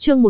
Chương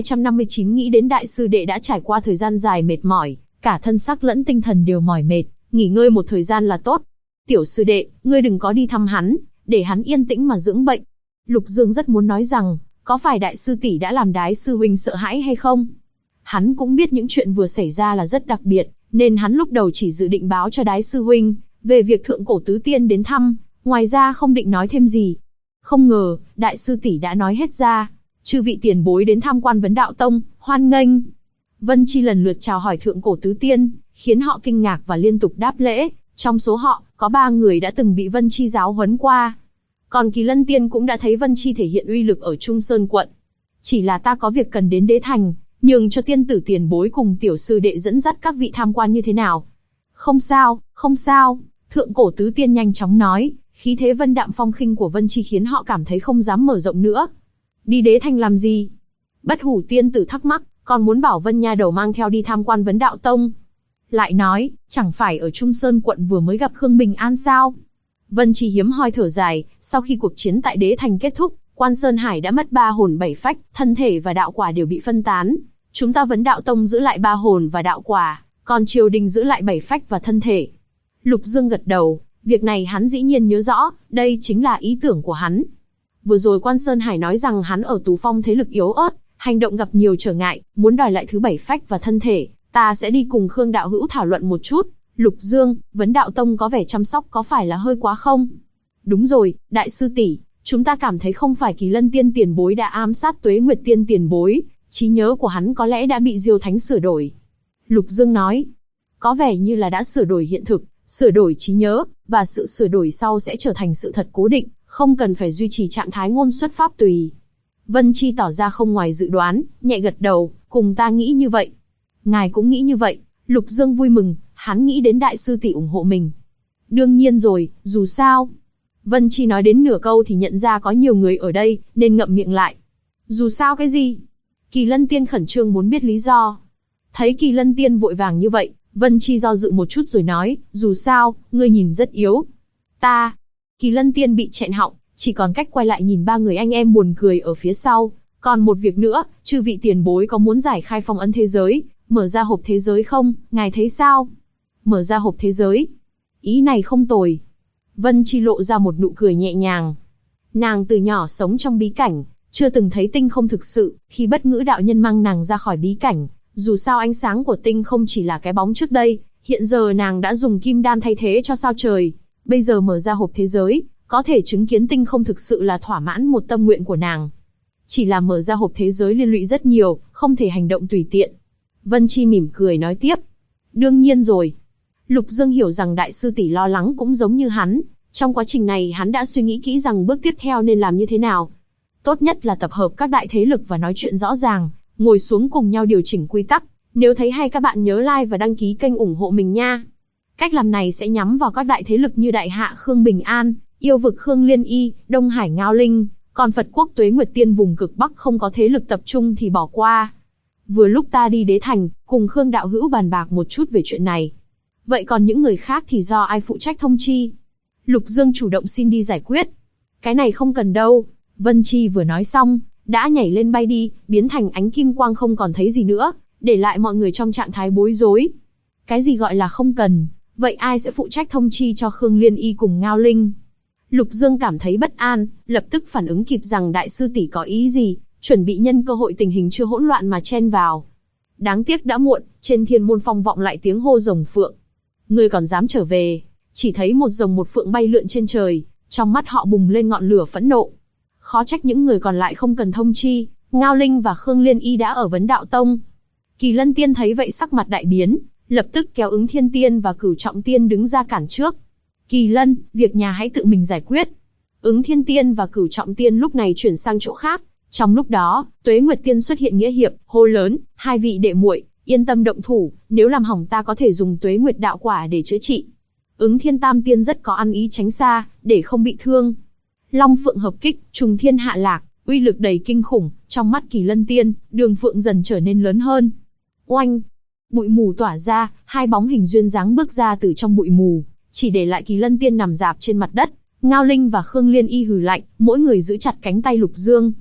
1259 nghĩ đến đại sư đệ đã trải qua thời gian dài mệt mỏi, cả thân xác lẫn tinh thần đều mỏi mệt, nghỉ ngơi một thời gian là tốt. Tiểu sư đệ, ngươi đừng có đi thăm hắn, để hắn yên tĩnh mà dưỡng bệnh. Lục Dương rất muốn nói rằng, có phải đại sư tỷ đã làm Đái sư huynh sợ hãi hay không? Hắn cũng biết những chuyện vừa xảy ra là rất đặc biệt, nên hắn lúc đầu chỉ dự định báo cho Đái sư huynh về việc thượng cổ tứ tiên đến thăm, ngoài ra không định nói thêm gì. Không ngờ, đại sư tỷ đã nói hết ra. Chư vị tiền bối đến tham quan Vấn Đạo Tông, hoan nghênh. Vân Chi lần lượt chào hỏi thượng cổ tứ tiên, khiến họ kinh ngạc và liên tục đáp lễ. Trong số họ, có 3 người đã từng bị Vân Chi giáo huấn qua. Còn Kỳ Lân Tiên cũng đã thấy Vân Chi thể hiện uy lực ở Trung Sơn quận. Chỉ là ta có việc cần đến Đế Thành, nhường cho tiên tử tiền bối cùng tiểu sư đệ dẫn dắt các vị tham quan như thế nào. Không sao, không sao, thượng cổ tứ tiên nhanh chóng nói, khí thế vân đạm phong khinh của Vân Chi khiến họ cảm thấy không dám mở rộng nữa. Đi Đế Thành làm gì? Bất Hủ tiên tử thắc mắc, còn muốn bảo Vân nha đầu mang theo đi tham quan Vấn Đạo Tông. Lại nói, chẳng phải ở Trung Sơn quận vừa mới gặp Khương Bình An sao? Vân Chi hiếm hoi thở dài, sau khi cuộc chiến tại Đế Thành kết thúc, Quan Sơn Hải đã mất 3 hồn 7 phách, thân thể và đạo quả đều bị phân tán. Chúng ta Vấn Đạo Tông giữ lại 3 hồn và đạo quả, còn triều đình giữ lại 7 phách và thân thể. Lục Dương gật đầu, việc này hắn dĩ nhiên nhớ rõ, đây chính là ý tưởng của hắn. Vừa rồi Quan Sơn Hải nói rằng hắn ở Tú Phong thế lực yếu ớt, hành động gặp nhiều trở ngại, muốn đòi lại thứ 7 phách và thân thể, ta sẽ đi cùng Khương đạo hữu thảo luận một chút. Lục Dương, Vấn Đạo Tông có vẻ chăm sóc có phải là hơi quá không? Đúng rồi, đại sư tỷ, chúng ta cảm thấy không phải Kỳ Lân Tiên tiền bối đã ám sát Tuế Nguyệt Tiên tiền bối, trí nhớ của hắn có lẽ đã bị Diêu Thánh sửa đổi. Lục Dương nói, có vẻ như là đã sửa đổi hiện thực, sửa đổi trí nhớ, và sự sửa đổi sau sẽ trở thành sự thật cố định, không cần phải duy trì trạng thái ngôn xuất pháp tùy. Vân Chi tỏ ra không ngoài dự đoán, nhẹ gật đầu, cùng ta nghĩ như vậy. Ngài cũng nghĩ như vậy. Lục Dương vui mừng, hắn nghĩ đến đại sư tỷ ủng hộ mình. Đương nhiên rồi, dù sao. Vân Chi nói đến nửa câu thì nhận ra có nhiều người ở đây, nên ngậm miệng lại. Dù sao cái gì? Kỳ Lân Tiên khẩn trương muốn biết lý do. Thấy Kỳ Lân Tiên vội vàng như vậy, Vân Chi do dự một chút rồi nói, dù sao, ngươi nhìn rất yếu. Ta. Kỳ Lân Tiên bị nghẹn họng, chỉ còn cách quay lại nhìn 3 người anh em buồn cười ở phía sau. Còn một việc nữa, chư vị tiền bối có muốn giải khai phong ấn thế giới, mở ra hộp thế giới không, ngài thấy sao? Mở ra hộp thế giới. Ý này không tồi. Vân Chi lộ ra một nụ cười nhẹ nhàng. Nàng từ nhỏ sống trong bí cảnh, chưa từng thấy tinh không thực sự, khi Bất Ngữ đạo nhân mang nàng ra khỏi bí cảnh, dù sao ánh sáng của tinh không chỉ là cái bóng trước đây, hiện giờ nàng đã dùng kim đan thay thế cho sao trời, bây giờ mở ra hộp thế giới, có thể chứng kiến tinh không thực sự là thỏa mãn một tâm nguyện của nàng. Chỉ là mở ra hộp thế giới liên lụy rất nhiều, không thể hành động tùy tiện. Vân Chi mỉm cười nói tiếp. Đương nhiên rồi. Lục Dương hiểu rằng đại sư tỷ lo lắng cũng giống như hắn. Trong quá trình này hắn đã suy nghĩ kỹ rằng bước tiếp theo nên làm như thế nào. Tốt nhất là tập hợp các đại thế lực và nói chuyện rõ ràng, ngồi xuống cùng nhau điều chỉnh quy tắc. Nếu thấy hay các bạn nhớ like và đăng ký kênh ủng hộ mình nha. Cách làm này sẽ nhắm vào các đại thế lực như Đại Hạ Khương Bình An, Yêu Vực Khương Liên Y, Đông Hải Ngao Linh, còn Phật Quốc Tuế Nguyệt Tiên vùng cực Bắc không có thế lực tập trung thì bỏ qua. Vừa lúc ta đi Đế Thành, cùng Khương đạo hữu bàn bạc một chút về chuyện này. Vậy còn những người khác thì do ai phụ trách thông chi? Lục Dương chủ động xin đi giải quyết. Cái này không cần đâu. Vân Chi vừa nói xong, đã nhảy lên bay đi, biến thành ánh kim quang không còn thấy gì nữa, để lại mọi người trong trạng thái bối rối. Cái gì gọi là không cần? Vậy ai sẽ phụ trách thông chi cho Khương Liên Y cùng Ngao Linh? Lục Dương cảm thấy bất an, lập tức phản ứng kịp rằng đại sư tỷ có ý gì, chuẩn bị nhân cơ hội tình hình chưa hỗn loạn mà chen vào. Đáng tiếc đã muộn, trên Thiên Môn Phong vọng lại tiếng hô rồng phượng. Ngươi còn dám trở về? Chỉ thấy một rồng một phượng bay lượn trên trời, trong mắt họ bùng lên ngọn lửa phẫn nộ. Khó trách những người còn lại không cần thông chi, Ngao Linh và Khương Liên Y đã ở Vấn Đạo Tông. Kỳ Lân Tiên thấy vậy sắc mặt đại biến, lập tức kéo Ứng Thiên Tiên và Cửu Trọng Tiên đứng ra cản trước. Kỳ Lân, việc nhà hãy tự mình giải quyết. Ứng Thiên Tiên và Cửu Trọng Tiên lúc này chuyển sang chỗ khác. Trong lúc đó, Tuế Nguyệt Tiên xuất hiện nghĩa hiệp, hô lớn, hai vị đệ muội, yên tâm động thủ, nếu làm hỏng ta có thể dùng Tuế Nguyệt đạo quả để chữa trị. Ứng Thiên Tam Tiên rất có ăn ý tránh xa, để không bị thương. Long Phượng hợp kích, trùng thiên hạ lạc, uy lực đầy kinh khủng, trong mắt Kỳ Lân Tiên, Đường Phượng dần trở nên lớn hơn. Oanh! Bụi mù tỏa ra, hai bóng hình duyên dáng bước ra từ trong bụi mù, chỉ để lại Kỳ Lân Tiên nằm rạp trên mặt đất. Ngao Linh và Khương Liên Y hừ lạnh, mỗi người giữ chặt cánh tay Lục Dương.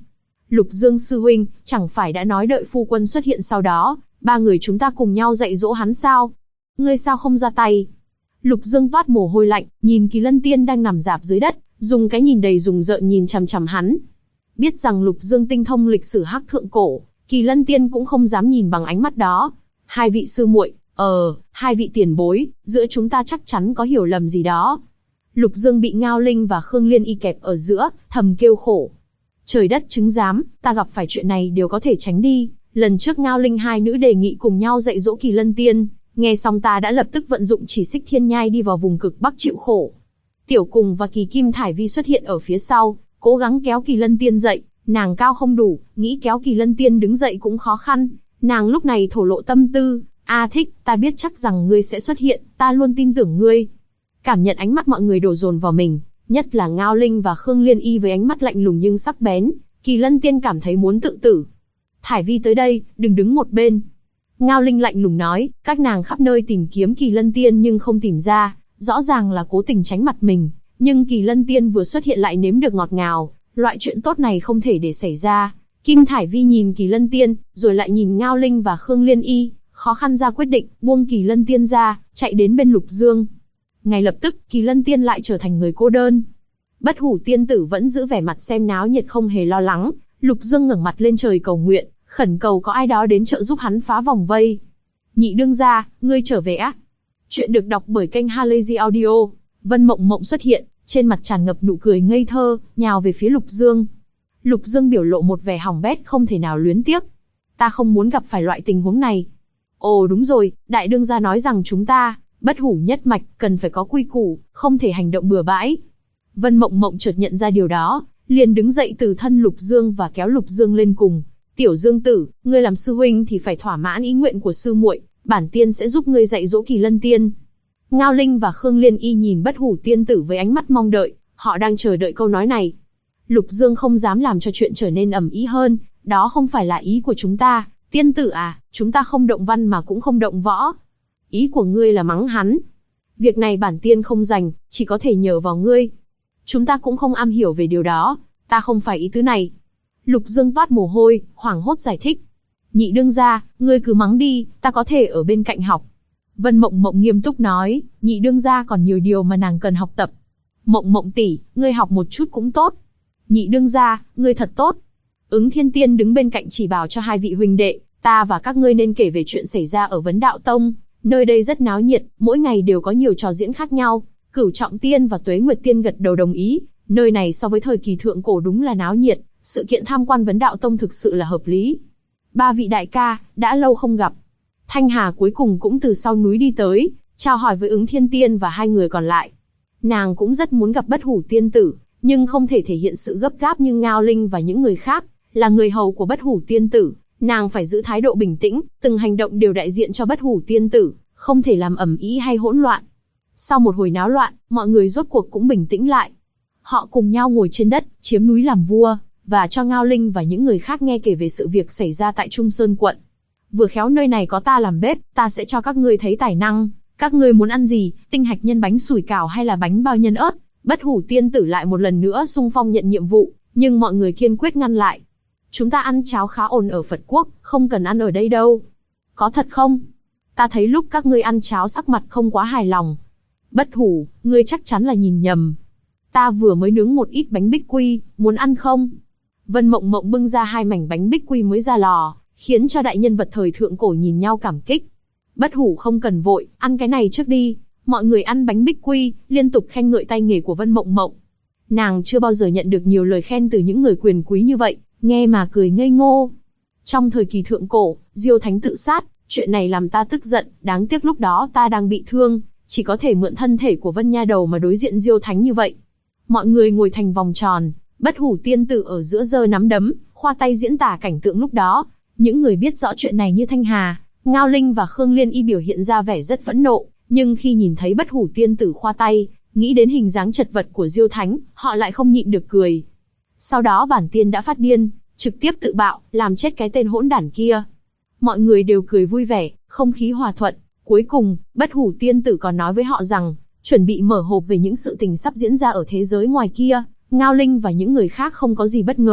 Lục Dương sư huynh, chẳng phải đã nói đợi phu quân xuất hiện sau đó, ba người chúng ta cùng nhau dạy dỗ hắn sao? Ngươi sao không ra tay? Lục Dương toát mồ hôi lạnh, nhìn Kỳ Lân Tiên đang nằm rạp dưới đất, dùng cái nhìn đầy rùng rợn nhìn chằm chằm hắn. Biết rằng Lục Dương tinh thông lịch sử Hắc thượng cổ, Kỳ Lân Tiên cũng không dám nhìn bằng ánh mắt đó. Hai vị sư muội, hai vị tiền bối, giữa chúng ta chắc chắn có hiểu lầm gì đó. Lục Dương bị Ngao Linh và Khương Liên Y kẹp ở giữa, thầm kêu khổ. Trời đất chứng giám, ta gặp phải chuyện này đều có thể tránh đi. Lần trước Ngao Linh hai nữ đề nghị cùng nhau dạy dỗ Kỳ Lân Tiên, nghe xong ta đã lập tức vận dụng chỉ xích thiên nhai đi vào vùng cực bắc chịu khổ. Tiểu Cùng và Kỳ Kim Thải Vi xuất hiện ở phía sau, cố gắng kéo Kỳ Lân Tiên dậy, nàng cao không đủ, nghĩ kéo Kỳ Lân Tiên đứng dậy cũng khó khăn. Nàng lúc này thổ lộ tâm tư, A Thích, ta biết chắc rằng ngươi sẽ xuất hiện, ta luôn tin tưởng ngươi. Cảm nhận ánh mắt mọi người đổ dồn vào mình, nhất là Ngao Linh và Khương Liên Y với ánh mắt lạnh lùng nhưng sắc bén, Kỳ Lân Tiên cảm thấy muốn tự tử. Thải Vi tới đây, đừng đứng một bên. Ngao Linh lạnh lùng nói, các nàng khắp nơi tìm kiếm Kỳ Lân Tiên nhưng không tìm ra, rõ ràng là cố tình tránh mặt mình, nhưng Kỳ Lân Tiên vừa xuất hiện lại nếm được ngọt ngào, loại chuyện tốt này không thể để xảy ra. Kim Thải Vi nhìn Kỳ Lân Tiên, rồi lại nhìn Ngao Linh và Khương Liên Y, khó khăn ra quyết định, buông Kỳ Lân Tiên ra, chạy đến bên Lục Dương. Ngay lập tức, Kỳ Lân Tiên lại trở thành người cô đơn. Bất Hủ tiên tử vẫn giữ vẻ mặt xem náo nhiệt không hề lo lắng, Lục Dương ngẩng mặt lên trời cầu nguyện, khẩn cầu có ai đó đến trợ giúp hắn phá vòng vây. Nhị đương gia, ngươi trở về á? Chuyện được đọc bởi kênh Halazy Audio. Vân Mộng Mộng xuất hiện, trên mặt tràn ngập nụ cười ngây thơ, nhào về phía Lục Dương. Lục Dương biểu lộ một vẻ hỏng bét không thể nào luyến tiếc. Ta không muốn gặp phải loại tình huống này. Ồ đúng rồi, đại đương gia nói rằng chúng ta, Bất Hủ nhất mạch, cần phải có quy củ, không thể hành động bừa bãi. Vân Mộng Mộng chợt nhận ra điều đó, liền đứng dậy từ thân Lục Dương và kéo Lục Dương lên cùng. Tiểu Dương tử, ngươi làm sư huynh thì phải thỏa mãn ý nguyện của sư muội, bản tiên sẽ giúp ngươi dạy dỗ Kỳ Lân Tiên. Ngao Linh và Khương Liên Y nhìn Bất Hủ tiên tử với ánh mắt mong đợi, họ đang chờ đợi câu nói này. Lục Dương không dám làm cho chuyện trở nên ầm ĩ hơn, đó không phải là ý của chúng ta, tiên tử à, chúng ta không động văn mà cũng không động võ. Ý của ngươi là mắng hắn. Việc này bản tiên không rành, chỉ có thể nhờ vào ngươi. Chúng ta cũng không am hiểu về điều đó, ta không phải ý tứ này. Lục Dương toát mồ hôi, hoảng hốt giải thích. Nhị đương gia, ngươi cứ mắng đi, ta có thể ở bên cạnh học. Vân Mộng Mộng nghiêm túc nói, nhị đương gia còn nhiều điều mà nàng cần học tập. Mộng Mộng tỷ, ngươi học một chút cũng tốt. Nhị đương gia, ngươi thật tốt. Ứng Thiên Tiên đứng bên cạnh chỉ bảo cho hai vị huynh đệ, ta và các ngươi nên kể về chuyện xảy ra ở Vấn Đạo Tông. Nơi đây rất náo nhiệt, mỗi ngày đều có nhiều trò diễn khác nhau. Cửu Trọng Tiên và Tuế Nguyệt Tiên gật đầu đồng ý, nơi này so với thời kỳ thượng cổ đúng là náo nhiệt, sự kiện tham quan Vấn Đạo Tông thực sự là hợp lý. Ba vị đại ca, đã lâu không gặp. Thanh Hà cuối cùng cũng từ sau núi đi tới, chào hỏi với Ứng Thiên Tiên và hai người còn lại. Nàng cũng rất muốn gặp Bất Hủ tiên tử, nhưng không thể thể hiện sự gấp gáp như Ngao Linh và những người khác, là người hầu của Bất Hủ tiên tử, nàng phải giữ thái độ bình tĩnh, từng hành động đều đại diện cho Bất Hủ tiên tử, không thể làm ầm ĩ hay hỗn loạn. Sau một hồi náo loạn, mọi người rốt cuộc cũng bình tĩnh lại. Họ cùng nhau ngồi trên đất, chiếm núi làm vua, và cho Ngao Linh và những người khác nghe kể về sự việc xảy ra tại Trung Sơn quận. Vừa khéo nơi này có ta làm bếp, ta sẽ cho các ngươi thấy tài năng. Các ngươi muốn ăn gì, tinh hạch nhân bánh sủi cảo hay là bánh bao nhân ớt? Bất Hủ tiên tử lại một lần nữa xung phong nhận nhiệm vụ, nhưng mọi người kiên quyết ngăn lại. Chúng ta ăn cháo khá ổn ở Phật Quốc, không cần ăn ở đây đâu. Có thật không? Ta thấy lúc các ngươi ăn cháo sắc mặt không quá hài lòng. Bất Hủ, ngươi chắc chắn là nhìn nhầm. Ta vừa mới nướng một ít bánh bích quy, muốn ăn không? Vân Mộng Mộng bưng ra hai mảnh bánh bích quy mới ra lò, khiến cho đại nhân vật thời thượng cổ nhìn nhau cảm kích. Bất Hủ không cần vội, ăn cái này trước đi. Mọi người ăn bánh bích quy, liên tục khen ngợi tay nghề của Vân Mộng Mộng. Nàng chưa bao giờ nhận được nhiều lời khen từ những người quyền quý như vậy, nghe mà cười ngây ngô. Trong thời kỳ thượng cổ, Diêu Thánh tự sát, chuyện này làm ta tức giận, đáng tiếc lúc đó ta đang bị thương, chỉ có thể mượn thân thể của Vân Nha Đầu mà đối diện Diêu Thánh như vậy. Mọi người ngồi thành vòng tròn, Bất Hủ tiên tử ở giữa giơ nắm đấm, khoa tay diễn tả cảnh tượng lúc đó. Những người biết rõ chuyện này như Thanh Hà, Ngao Linh và Khương Liên Y biểu hiện ra vẻ rất phẫn nộ, nhưng khi nhìn thấy Bất Hủ tiên tử khoa tay, nghĩ đến hình dáng chật vật của Diêu Thánh, họ lại không nhịn được cười. Sau đó bản tiên đã phát điên, trực tiếp tự bạo, làm chết cái tên hỗn đản kia. Mọi người đều cười vui vẻ, không khí hòa thuận. Cuối cùng, Bất Hủ tiên tử còn nói với họ rằng, chuẩn bị mở hộp về những sự tình sắp diễn ra ở thế giới ngoài kia. Ngao Linh và những người khác không có gì bất ngờ,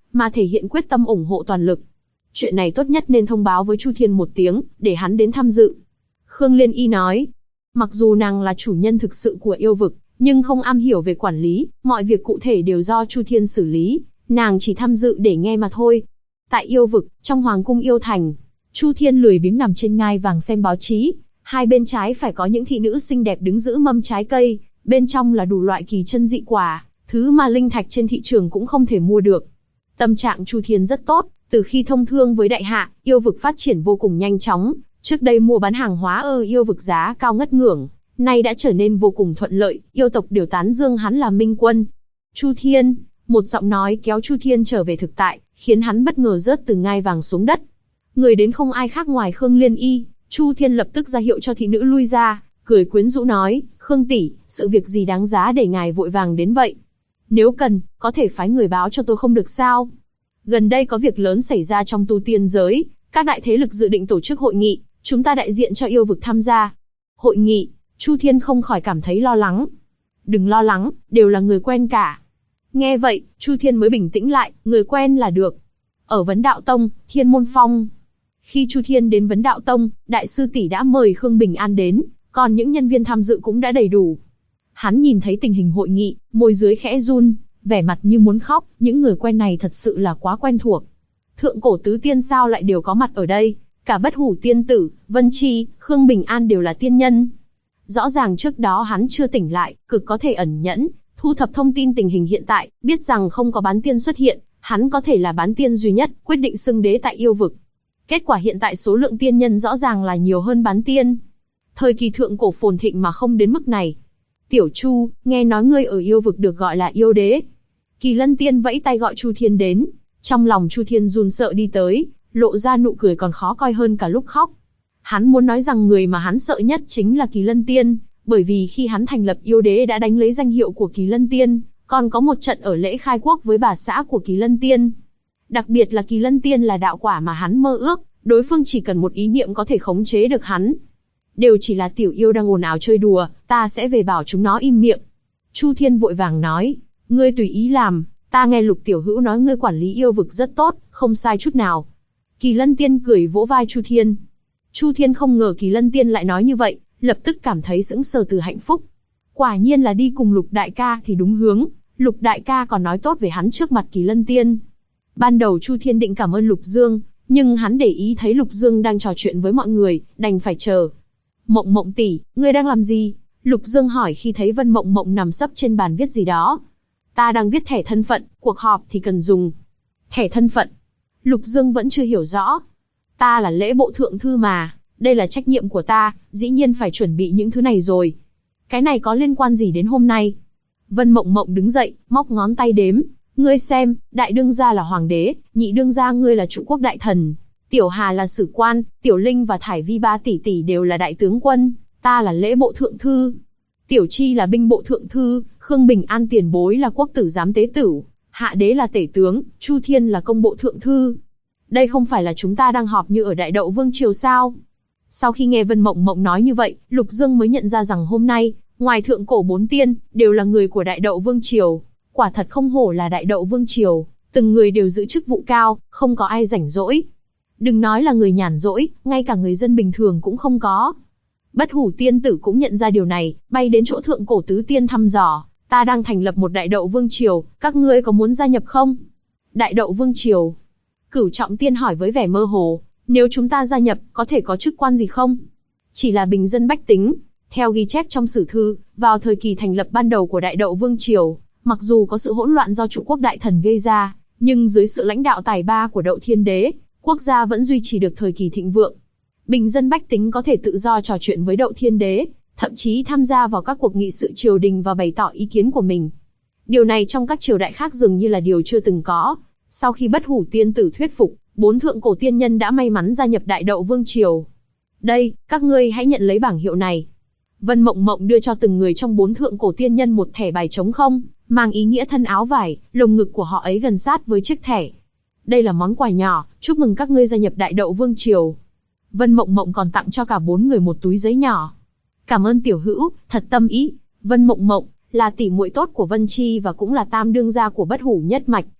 mà thể hiện quyết tâm ủng hộ toàn lực. Chuyện này tốt nhất nên thông báo với Chu Thiên một tiếng, để hắn đến tham dự. Khương Liên Y nói, mặc dù nàng là chủ nhân thực sự của yêu vực, nhưng không am hiểu về quản lý, mọi việc cụ thể đều do Chu Thiên xử lý, nàng chỉ tham dự để nghe mà thôi. Tại yêu vực, trong Hoàng cung Yêu Thành, Chu Thiên lười biếng nằm trên ngai vàng xem báo chí, hai bên trái phải có những thị nữ xinh đẹp đứng giữ mâm trái cây, bên trong là đủ loại kỳ chân dị quả, thứ mà linh thạch trên thị trường cũng không thể mua được. Tâm trạng Chu Thiên rất tốt, từ khi thông thương với đại hạ, yêu vực phát triển vô cùng nhanh chóng, trước đây mua bán hàng hóa ở yêu vực giá cao ngất ngưỡng, nay đã trở nên vô cùng thuận lợi, yêu tộc đều tán dương hắn là minh quân. Chu Thiên, một giọng nói kéo Chu Thiên trở về thực tại, khiến hắn bất ngờ rớt từ ngai vàng xuống đất. Người đến không ai khác ngoài Khương Liên Y, Chu Thiên lập tức ra hiệu cho thị nữ lui ra, cười quyến rũ nói, Khương tỷ, sự việc gì đáng giá để ngài vội vàng đến vậy? Nếu cần, có thể phái người báo cho tôi không được sao? Gần đây có việc lớn xảy ra trong tu tiên giới, các đại thế lực dự định tổ chức hội nghị, chúng ta đại diện cho yêu vực tham gia. Hội nghị, Chu Thiên không khỏi cảm thấy lo lắng. Đừng lo lắng, đều là người quen cả. Nghe vậy, Chu Thiên mới bình tĩnh lại, người quen là được. Ở Vấn Đạo Tông, Thiên Môn Phong. Khi Chu Thiên đến Vấn Đạo Tông, đại sư tỷ đã mời Khương Bình An đến, còn những nhân viên tham dự cũng đã đầy đủ. Hắn nhìn thấy tình hình hội nghị, môi dưới khẽ run, vẻ mặt như muốn khóc, những người quen này thật sự là quá quen thuộc. Thượng cổ tứ tiên sao lại đều có mặt ở đây, cả Bất Hủ tiên tử, Vân Chi, Khương Bình An đều là tiên nhân. Rõ ràng trước đó hắn chưa tỉnh lại, cực có thể ẩn nhẫn, thu thập thông tin tình hình hiện tại, biết rằng không có bán tiên xuất hiện, hắn có thể là bán tiên duy nhất, quyết định xưng đế tại yêu vực. Kết quả hiện tại số lượng tiên nhân rõ ràng là nhiều hơn bán tiên. Thời kỳ thượng cổ phồn thịnh mà không đến mức này. Tiểu Chu, nghe nói ngươi ở yêu vực được gọi là yêu đế. Kỳ Lân Tiên vẫy tay gọi Chu Thiên đến. Trong lòng Chu Thiên run sợ đi tới, lộ ra nụ cười còn khó coi hơn cả lúc khóc. Hắn muốn nói rằng người mà hắn sợ nhất chính là Kỳ Lân Tiên, bởi vì khi hắn thành lập yêu đế đã đánh lấy danh hiệu của Kỳ Lân Tiên, còn có một trận ở lễ khai quốc với bà xã của Kỳ Lân Tiên. Đặc biệt là Kỳ Lân Tiên là đạo quả mà hắn mơ ước, đối phương chỉ cần một ý niệm có thể khống chế được hắn. Đều chỉ là tiểu yêu đang ồn ào chơi đùa, ta sẽ về bảo chúng nó im miệng. Chu Thiên vội vàng nói, ngươi tùy ý làm, ta nghe Lục tiểu hữu nói ngươi quản lý yêu vực rất tốt, không sai chút nào. Kỳ Lân Tiên cười vỗ vai Chu Thiên. Chu Thiên không ngờ Kỳ Lân Tiên lại nói như vậy, lập tức cảm thấy sững sờ từ hạnh phúc. Quả nhiên là đi cùng Lục đại ca thì đúng hướng, Lục đại ca còn nói tốt về hắn trước mặt Kỳ Lân Tiên. Ban đầu Chu Thiên định cảm ơn Lục Dương, nhưng hắn để ý thấy Lục Dương đang trò chuyện với mọi người, đành phải chờ. Mộng Mộng tỷ, ngươi đang làm gì? Lục Dương hỏi khi thấy Vân Mộng Mộng nằm sấp trên bàn viết gì đó. Ta đang viết thẻ thân phận, cuộc họp thì cần dùng. Thẻ thân phận? Lục Dương vẫn chưa hiểu rõ. Ta là lễ bộ thượng thư mà, đây là trách nhiệm của ta, dĩ nhiên phải chuẩn bị những thứ này rồi. Cái này có liên quan gì đến hôm nay? Vân Mộng Mộng đứng dậy, móc ngón tay đếm. Ngươi xem, đại đương gia là hoàng đế, nhị đương gia ngươi là trụ quốc đại thần, Tiểu Hà là sử quan, Tiểu Linh và Thải Vi ba tỷ tỷ đều là đại tướng quân, ta là lễ bộ thượng thư. Tiểu Chi là binh bộ thượng thư, Khương Bình An tiền bối là quốc tử giám tế tửu, Hạ Đế là tể tướng, Chu Thiên là công bộ thượng thư. Đây không phải là chúng ta đang họp như ở Đại Đậu Vương Triều sao? Sau khi nghe Vân Mộng Mộng nói như vậy, Lục Dương mới nhận ra rằng hôm nay, ngoài thượng cổ 4 tiên, đều là người của Đại Đậu Vương Triều. Quả thật không hổ là Đại Đậu Vương Triều, từng người đều giữ chức vụ cao, không có ai rảnh rỗi. Đừng nói là người nhàn rỗi, ngay cả người dân bình thường cũng không có. Bất Hủ tiên tử cũng nhận ra điều này, bay đến chỗ thượng cổ tứ tiên thăm dò, ta đang thành lập một Đại Đậu Vương Triều, các ngươi có muốn gia nhập không? Đại Đậu Vương Triều. Cửu Trọng Tiên hỏi với vẻ mơ hồ, nếu chúng ta gia nhập, có thể có chức quan gì không? Chỉ là bình dân bách tính. Theo ghi chép trong sử thư, vào thời kỳ thành lập ban đầu của Đại Đậu Vương Triều, mặc dù có sự hỗn loạn do trụ quốc đại thần gây ra, nhưng dưới sự lãnh đạo tài ba của Đậu Thiên Đế, quốc gia vẫn duy trì được thời kỳ thịnh vượng. Bình dân bách tính có thể tự do trò chuyện với Đậu Thiên Đế, thậm chí tham gia vào các cuộc nghị sự triều đình và bày tỏ ý kiến của mình. Điều này trong các triều đại khác dường như là điều chưa từng có. Sau khi Bất Hủ tiên tử thuyết phục, 4 thượng cổ tiên nhân đã may mắn gia nhập Đại Đậu Vương Triều. Đây, các ngươi hãy nhận lấy bảng hiệu này. Vân Mộng Mộng đưa cho từng người trong 4 thượng cổ tiên nhân một thẻ bài trống không, mang ý nghĩa thân áo vải, lồng ngực của họ ấy gần sát với chiếc thẻ. Đây là món quà nhỏ, chúc mừng các ngươi gia nhập Đại Đậu Vương Triều. Vân Mộng Mộng còn tặng cho cả 4 người một túi giấy nhỏ. Cảm ơn tiểu hữu, thật tâm ý. Vân Mộng Mộng là tỷ muội tốt của Vân Chi và cũng là tam đương gia của Bất Hủ nhất mạch,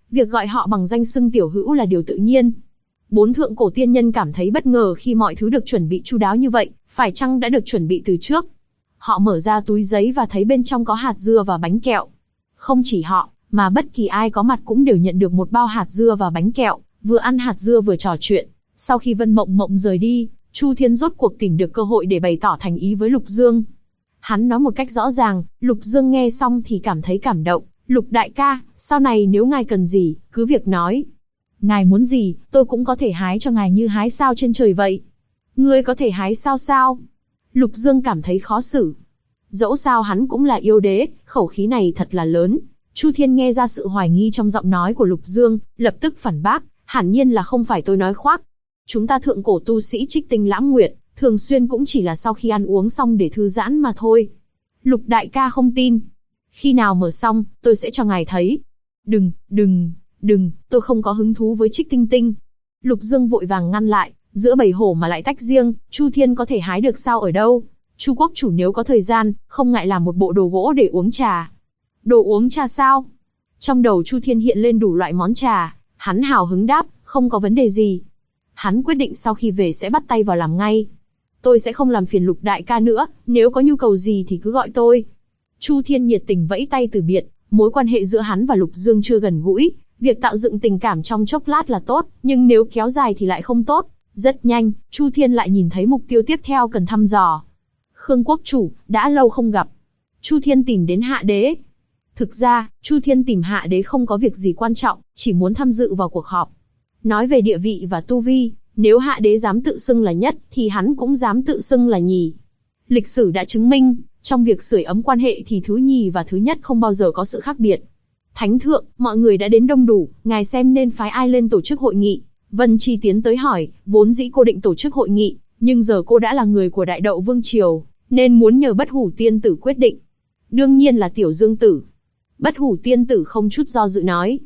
Việc gọi họ bằng danh xưng tiểu hữu là điều tự nhiên. Bốn thượng cổ tiên nhân cảm thấy bất ngờ khi mọi thứ được chuẩn bị chu đáo như vậy, phải chăng đã được chuẩn bị từ trước? Họ mở ra túi giấy và thấy bên trong có hạt dưa và bánh kẹo. Không chỉ họ, mà bất kỳ ai có mặt cũng đều nhận được một bao hạt dưa và bánh kẹo, vừa ăn hạt dưa vừa trò chuyện. Sau khi Vân Mộng Mộng rời đi, Chu Thiên rốt cuộc tìm được cơ hội để bày tỏ thành ý với Lục Dương. Hắn nói một cách rõ ràng, Lục Dương nghe xong thì cảm thấy cảm động. Lục đại ca, sau này nếu ngài cần gì, cứ việc nói. Ngài muốn gì, tôi cũng có thể hái cho ngài như hái sao trên trời vậy. Ngươi có thể hái sao sao? Lục Dương cảm thấy khó xử. Dẫu sao hắn cũng là yêu đế, khẩu khí này thật là lớn. Chu Thiên nghe ra sự hoài nghi trong giọng nói của Lục Dương, lập tức phản bác, hẳn nhiên là không phải tôi nói khoác. Chúng ta thượng cổ tu sĩ Trích Tinh Lãm Nguyệt, thường xuyên cũng chỉ là sau khi ăn uống xong để thư giãn mà thôi. Lục đại ca không tin. Khi nào mở xong, tôi sẽ cho ngài thấy. Đừng, tôi không có hứng thú với Trích Tinh Tinh. Lục Dương vội vàng ngăn lại, giữa bầy hổ mà lại tách riêng, Chu Thiên có thể hái được sao ở đâu? Chu quốc chủ nếu có thời gian, không ngại làm một bộ đồ gỗ để uống trà. Đồ uống trà sao? Trong đầu Chu Thiên hiện lên đủ loại món trà, hắn hào hứng đáp, không có vấn đề gì. Hắn quyết định sau khi về sẽ bắt tay vào làm ngay. Tôi sẽ không làm phiền Lục đại ca nữa, nếu có nhu cầu gì thì cứ gọi tôi. Chu Thiên nhiệt tình vẫy tay từ biệt, mối quan hệ giữa hắn và Lục Dương chưa gần gũi, việc tạo dựng tình cảm trong chốc lát là tốt, nhưng nếu kéo dài thì lại không tốt. Rất nhanh, Chu Thiên lại nhìn thấy mục tiêu tiếp theo cần thăm dò. Khương quốc chủ, đã lâu không gặp. Chu Thiên tìm đến Hạ Đế. Thực ra, Chu Thiên tìm Hạ Đế không có việc gì quan trọng, chỉ muốn tham dự vào cuộc họp. Nói về địa vị và tu vi, nếu Hạ Đế dám tự xưng là nhất, thì hắn cũng dám tự xưng là nhì. Lịch sử đã chứng minh, trong việc sưởi ấm quan hệ thì thứ nhì và thứ nhất không bao giờ có sự khác biệt. Thánh thượng, mọi người đã đến đông đủ, ngài xem nên phái ai lên tổ chức hội nghị. Vân Chi tiến tới hỏi, vốn dĩ cô định tổ chức hội nghị, nhưng giờ cô đã là người của Đại Đậu Vương Triều, nên muốn nhờ Bất Hủ Tiên Tử quyết định. Đương nhiên là Tiểu Dương Tử. Bất Hủ Tiên Tử không chút do dự nói.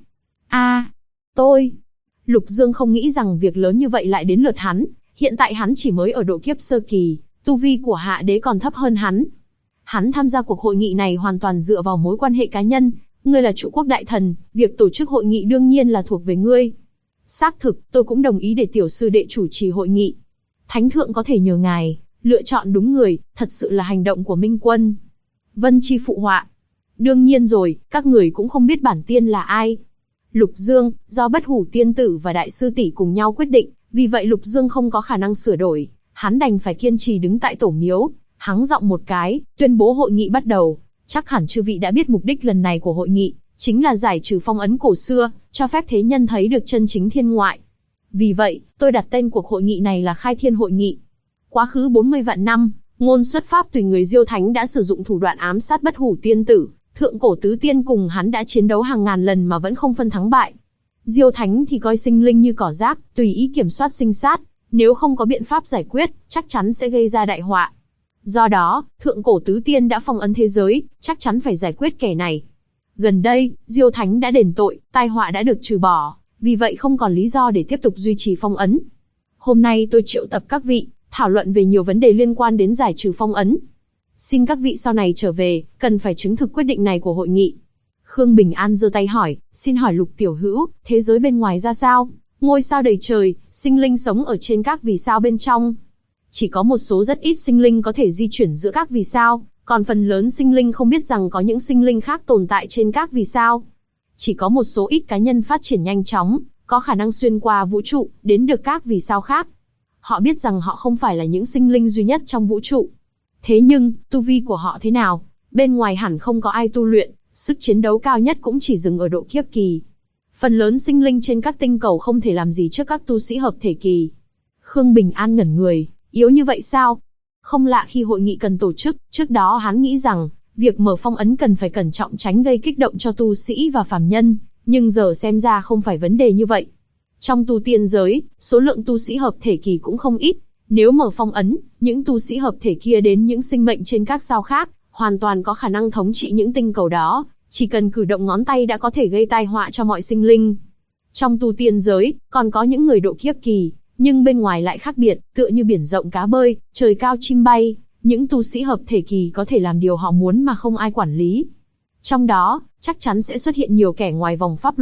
Tôi. Lục Dương không nghĩ rằng việc lớn như vậy lại đến lượt hắn, hiện tại hắn chỉ mới ở độ kiếp sơ kỳ, tu vi của Hạ Đế còn thấp hơn hắn. Hắn tham gia cuộc hội nghị này hoàn toàn dựa vào mối quan hệ cá nhân, ngươi là trụ quốc đại thần, việc tổ chức hội nghị đương nhiên là thuộc về ngươi. Xác thực, tôi cũng đồng ý để tiểu sư đệ chủ trì hội nghị. Thánh thượng có thể nhờ ngài, lựa chọn đúng người, thật sự là hành động của Minh Quân. Vân Chi phụ họa. Đương nhiên rồi, các người cũng không biết bản tiên là ai. Lục Dương, do Bất Hủ Tiên Tử và Đại sư tỷ cùng nhau quyết định, vì vậy Lục Dương không có khả năng sửa đổi, hắn đành phải kiên trì đứng tại tổ miếu, hắng giọng một cái, tuyên bố hội nghị bắt đầu. Chắc hẳn chư vị đã biết mục đích lần này của hội nghị, chính là giải trừ phong ấn cổ xưa, cho phép thế nhân thấy được chân chính thiên ngoại. Vì vậy, tôi đặt tên cuộc hội nghị này là Khai Thiên Hội Nghị. Quá khứ 40 vạn năm, ngôn xuất pháp tùy người Diêu Thánh đã sử dụng thủ đoạn ám sát Bất Hủ Tiên Tử, thượng cổ tứ tiên cùng hắn đã chiến đấu hàng ngàn lần mà vẫn không phân thắng bại. Diêu Thánh thì coi sinh linh như cỏ rác, tùy ý kiểm soát sinh sát, nếu không có biện pháp giải quyết, chắc chắn sẽ gây ra đại họa. Do đó, thượng cổ tứ tiên đã phong ấn thế giới, chắc chắn phải giải quyết kẻ này. Gần đây, Diêu Thánh đã đền tội, tai họa đã được trừ bỏ, vì vậy không còn lý do để tiếp tục duy trì phong ấn. Hôm nay tôi triệu tập các vị, thảo luận về nhiều vấn đề liên quan đến giải trừ phong ấn. Xin các vị sau này trở về, cần phải chứng thực quyết định này của hội nghị. Khương Bình An giơ tay hỏi, xin hỏi Lục tiểu hữu, thế giới bên ngoài ra sao? Ngôi sao đầy trời, sinh linh sống ở trên các vì sao bên trong. Chỉ có một số rất ít sinh linh có thể di chuyển giữa các vì sao, còn phần lớn sinh linh không biết rằng có những sinh linh khác tồn tại trên các vì sao. Chỉ có một số ít cá nhân phát triển nhanh chóng, có khả năng xuyên qua vũ trụ, đến được các vì sao khác. Họ biết rằng họ không phải là những sinh linh duy nhất trong vũ trụ. Thế nhưng, tu vi của họ thế nào? Bên ngoài hẳn không có ai tu luyện, sức chiến đấu cao nhất cũng chỉ dừng ở độ kiếp kỳ. Phần lớn sinh linh trên các tinh cầu không thể làm gì trước các tu sĩ hợp thể kỳ. Khương Bình An ngẩn người, yếu như vậy sao? Không lạ khi hội nghị cần tổ chức, trước đó hắn nghĩ rằng, việc mở phong ấn cần phải cẩn trọng tránh gây kích động cho tu sĩ và phàm nhân, nhưng giờ xem ra không phải vấn đề như vậy. Trong tu tiên giới, số lượng tu sĩ hợp thể kỳ cũng không ít, nếu mở phong ấn, những tu sĩ hợp thể kia đến những sinh mệnh trên các sao khác, hoàn toàn có khả năng thống trị những tinh cầu đó, chỉ cần cử động ngón tay đã có thể gây tai họa cho mọi sinh linh. Trong tu tiên giới, còn có những người độ kiếp kỳ, nhưng bên ngoài lại khác biệt, tựa như biển rộng cá bơi, trời cao chim bay, những tu sĩ hợp thể kỳ có thể làm điều họ muốn mà không ai quản lý. Trong đó, chắc chắn sẽ xuất hiện nhiều kẻ ngoài vòng pháp luật,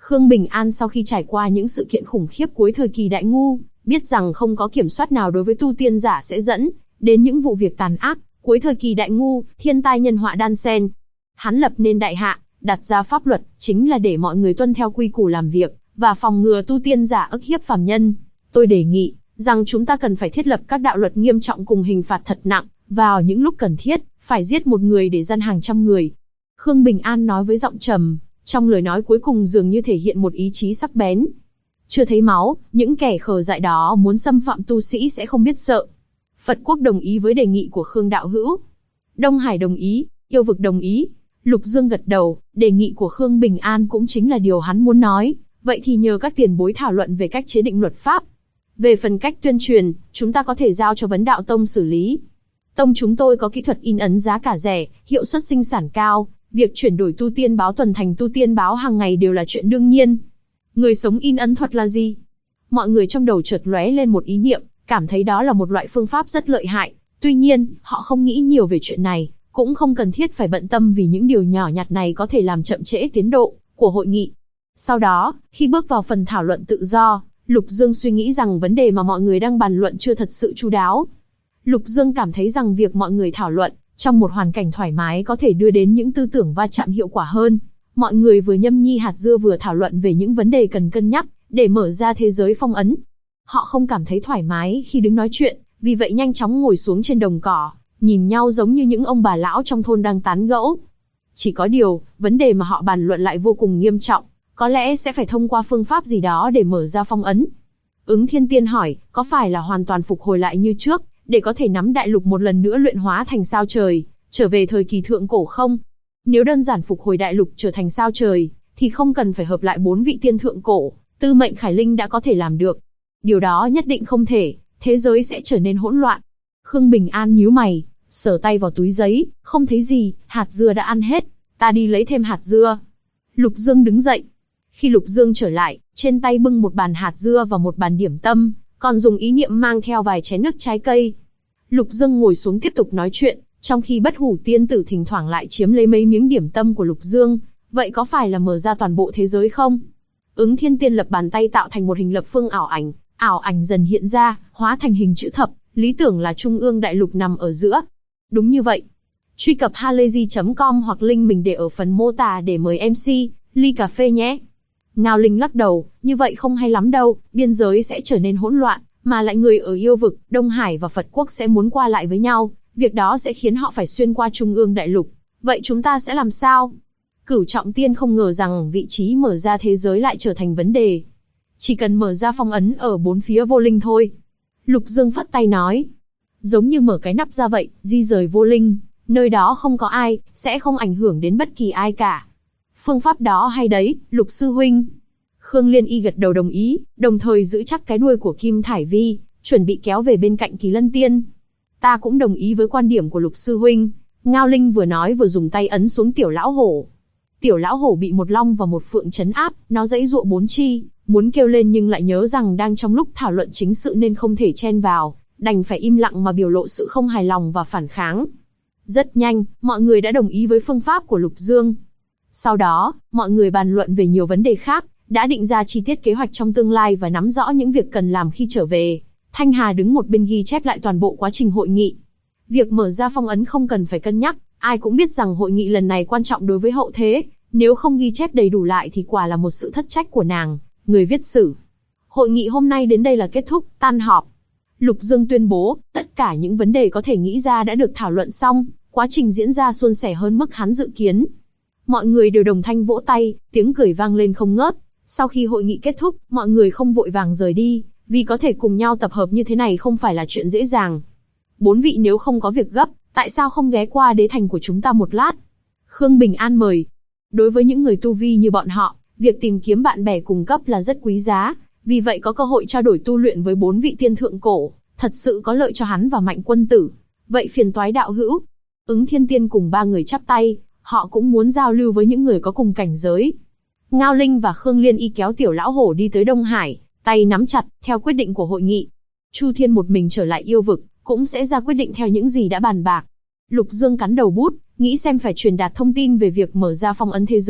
Khương Bình An sau khi trải qua những sự kiện khủng khiếp cuối thời kỳ Đại Ngu, biết rằng không có kiểm soát nào đối với tu tiên giả sẽ dẫn đến những vụ việc tàn ác. Cuối thời kỳ Đại Ngu, thiên tai nhân họa đan xen. Hắn lập nên đại hạ, đặt ra pháp luật, chính là để mọi người tuân theo quy củ làm việc, và phòng ngừa tu tiên giả ức hiếp phàm nhân. Tôi đề nghị rằng chúng ta cần phải thiết lập các đạo luật nghiêm trọng cùng hình phạt thật nặng, vào những lúc cần thiết, phải giết một người để gian hàng trăm người. Khương Bình An nói với giọng trầm, trong lời nói cuối cùng dường như thể hiện một ý chí sắc bén. Chưa thấy máu, những kẻ khờ dại đó muốn xâm phạm tu sĩ sẽ không biết sợ. Phật quốc đồng ý với đề nghị của Khương đạo hữu. Đông Hải đồng ý, Yêu vực đồng ý. Lục Dương gật đầu, đề nghị của Khương Bình An cũng chính là điều hắn muốn nói. Vậy thì nhờ các tiền bối thảo luận về cách chế định luật pháp. Về phần cách tuyên truyền, chúng ta có thể giao cho Vấn Đạo Tông xử lý. Tông chúng tôi có kỹ thuật in ấn giá cả rẻ, hiệu suất sinh sản cao. Việc chuyển đổi tu tiên báo tuần thành tu tiên báo hàng ngày đều là chuyện đương nhiên. Người sống in ấn thuật là gì? Mọi người trong đầu chợt lóe lên một ý niệm, cảm thấy đó là một loại phương pháp rất lợi hại. Tuy nhiên, họ không nghĩ nhiều về chuyện này, cũng không cần thiết phải bận tâm vì những điều nhỏ nhặt này có thể làm chậm trễ tiến độ của hội nghị. Sau đó, khi bước vào phần thảo luận tự do, Lục Dương suy nghĩ rằng vấn đề mà mọi người đang bàn luận chưa thật sự chu đáo. Lục Dương cảm thấy rằng việc mọi người thảo luận trong một hoàn cảnh thoải mái có thể đưa đến những tư tưởng va chạm hiệu quả hơn. Mọi người vừa nhâm nhi hạt dưa vừa thảo luận về những vấn đề cần cân nhắc để mở ra thế giới phong ấn. Họ không cảm thấy thoải mái khi đứng nói chuyện, vì vậy nhanh chóng ngồi xuống trên đồng cỏ, nhìn nhau giống như những ông bà lão trong thôn đang tán gẫu. Chỉ có điều, vấn đề mà họ bàn luận lại vô cùng nghiêm trọng, có lẽ sẽ phải thông qua phương pháp gì đó để mở ra phong ấn. Ứng Thiên Tiên hỏi, có phải là hoàn toàn phục hồi lại như trước, để có thể nắm đại lục một lần nữa luyện hóa thành sao trời, trở về thời kỳ thượng cổ không? Nếu đơn giản phục hồi đại lục trở thành sao trời, thì không cần phải hợp lại 4 vị tiên thượng cổ, Tư Mệnh Khải Linh đã có thể làm được. Điều đó nhất định không thể, thế giới sẽ trở nên hỗn loạn. Khương Bình An nhíu mày, sờ tay vào túi giấy, không thấy gì, hạt dưa đã ăn hết, ta đi lấy thêm hạt dưa. Lục Dương đứng dậy. Khi Lục Dương trở lại, trên tay bưng một bàn hạt dưa và một bàn điểm tâm, còn dùng ý niệm mang theo vài chén nước trái cây. Lục Dương ngồi xuống tiếp tục nói chuyện, trong khi Bất Hủ Tiên Tử thỉnh thoảng lại chiếm lấy mấy miếng điểm tâm của Lục Dương. Vậy có phải là mở ra toàn bộ thế giới không? Ứng Thiên Tiên lập bàn tay tạo thành một hình lập phương ảo ảnh dần hiện ra, hóa thành hình chữ thập, lý tưởng là trung ương đại lục nằm ở giữa. Đúng như vậy. Truy cập halayzi.com hoặc link mình để ở phần mô tả để mời MC ly cà phê nhé. Ngao Linh lắc đầu, như vậy không hay lắm đâu, biên giới sẽ trở nên hỗn loạn, mà lại người ở Yêu vực, Đông Hải và Phật quốc sẽ muốn qua lại với nhau, việc đó sẽ khiến họ phải xuyên qua trung ương đại lục. Vậy chúng ta sẽ làm sao? Cửu Trọng Tiên không ngờ rằng vị trí mở ra thế giới lại trở thành vấn đề. Chỉ cần mở ra phong ấn ở 4 phía vô linh thôi. Lục Dương phất tay nói. Giống như mở cái nắp ra vậy, di rời vô linh, nơi đó không có ai, sẽ không ảnh hưởng đến bất kỳ ai cả. Phương pháp đó hay đấy, Lục Sư Huynh. Khương Liên Y gật đầu đồng ý, đồng thời giữ chắc cái đuôi của Kim Thải Vi, chuẩn bị kéo về bên cạnh Kỳ Lân Tiên. Ta cũng đồng ý với quan điểm của Lục Sư Huynh. Ngao Linh vừa nói vừa dùng tay ấn xuống tiểu lão hổ. Tiểu lão hổ bị một long và một phượng trấn áp, nó giãy giụa 4 chi, muốn kêu lên nhưng lại nhớ rằng đang trong lúc thảo luận chính sự nên không thể chen vào, đành phải im lặng mà biểu lộ sự không hài lòng và phản kháng. Rất nhanh, mọi người đã đồng ý với phương pháp của Lục Dương. Sau đó, mọi người bàn luận về nhiều vấn đề khác, đã định ra chi tiết kế hoạch trong tương lai và nắm rõ những việc cần làm khi trở về. Thanh Hà đứng một bên ghi chép lại toàn bộ quá trình hội nghị. Việc mở ra phong ấn không cần phải cân nhắc, ai cũng biết rằng hội nghị lần này quan trọng đối với hậu thế, nếu không ghi chép đầy đủ lại thì quả là một sự thất trách của nàng, người viết sử. Hội nghị hôm nay đến đây là kết thúc, tan họp. Lục Dương tuyên bố, tất cả những vấn đề có thể nghĩ ra đã được thảo luận xong, quá trình diễn ra suôn sẻ hơn mức hắn dự kiến. Mọi người đều đồng thanh vỗ tay, tiếng cười vang lên không ngớt. Sau khi hội nghị kết thúc, mọi người không vội vàng rời đi, vì có thể cùng nhau tập hợp như thế này không phải là chuyện dễ dàng. 4 vị nếu không có việc gấp, tại sao không ghé qua đế thành của chúng ta một lát? Khương Bình An mời. Đối với những người tu vi như bọn họ, việc tìm kiếm bạn bè cùng cấp là rất quý giá, vì vậy có cơ hội trao đổi tu luyện với 4 vị tiên thượng cổ, thật sự có lợi cho hắn và Mạnh Quân Tử. Vậy phiền toái đạo hữu. Ứng Thiên Tiên cùng 3 người chắp tay, họ cũng muốn giao lưu với những người có cùng cảnh giới. Ngao Linh và Khương Liên Y kéo tiểu lão hổ đi tới Đông Hải, tay nắm chặt, theo quyết định của hội nghị. Chu Thiên một mình trở lại Yêu vực, cũng sẽ ra quyết định theo những gì đã bàn bạc. Lục Dương cắn đầu bút, nghĩ xem phải truyền đạt thông tin về việc mở ra phong ấn thế giới,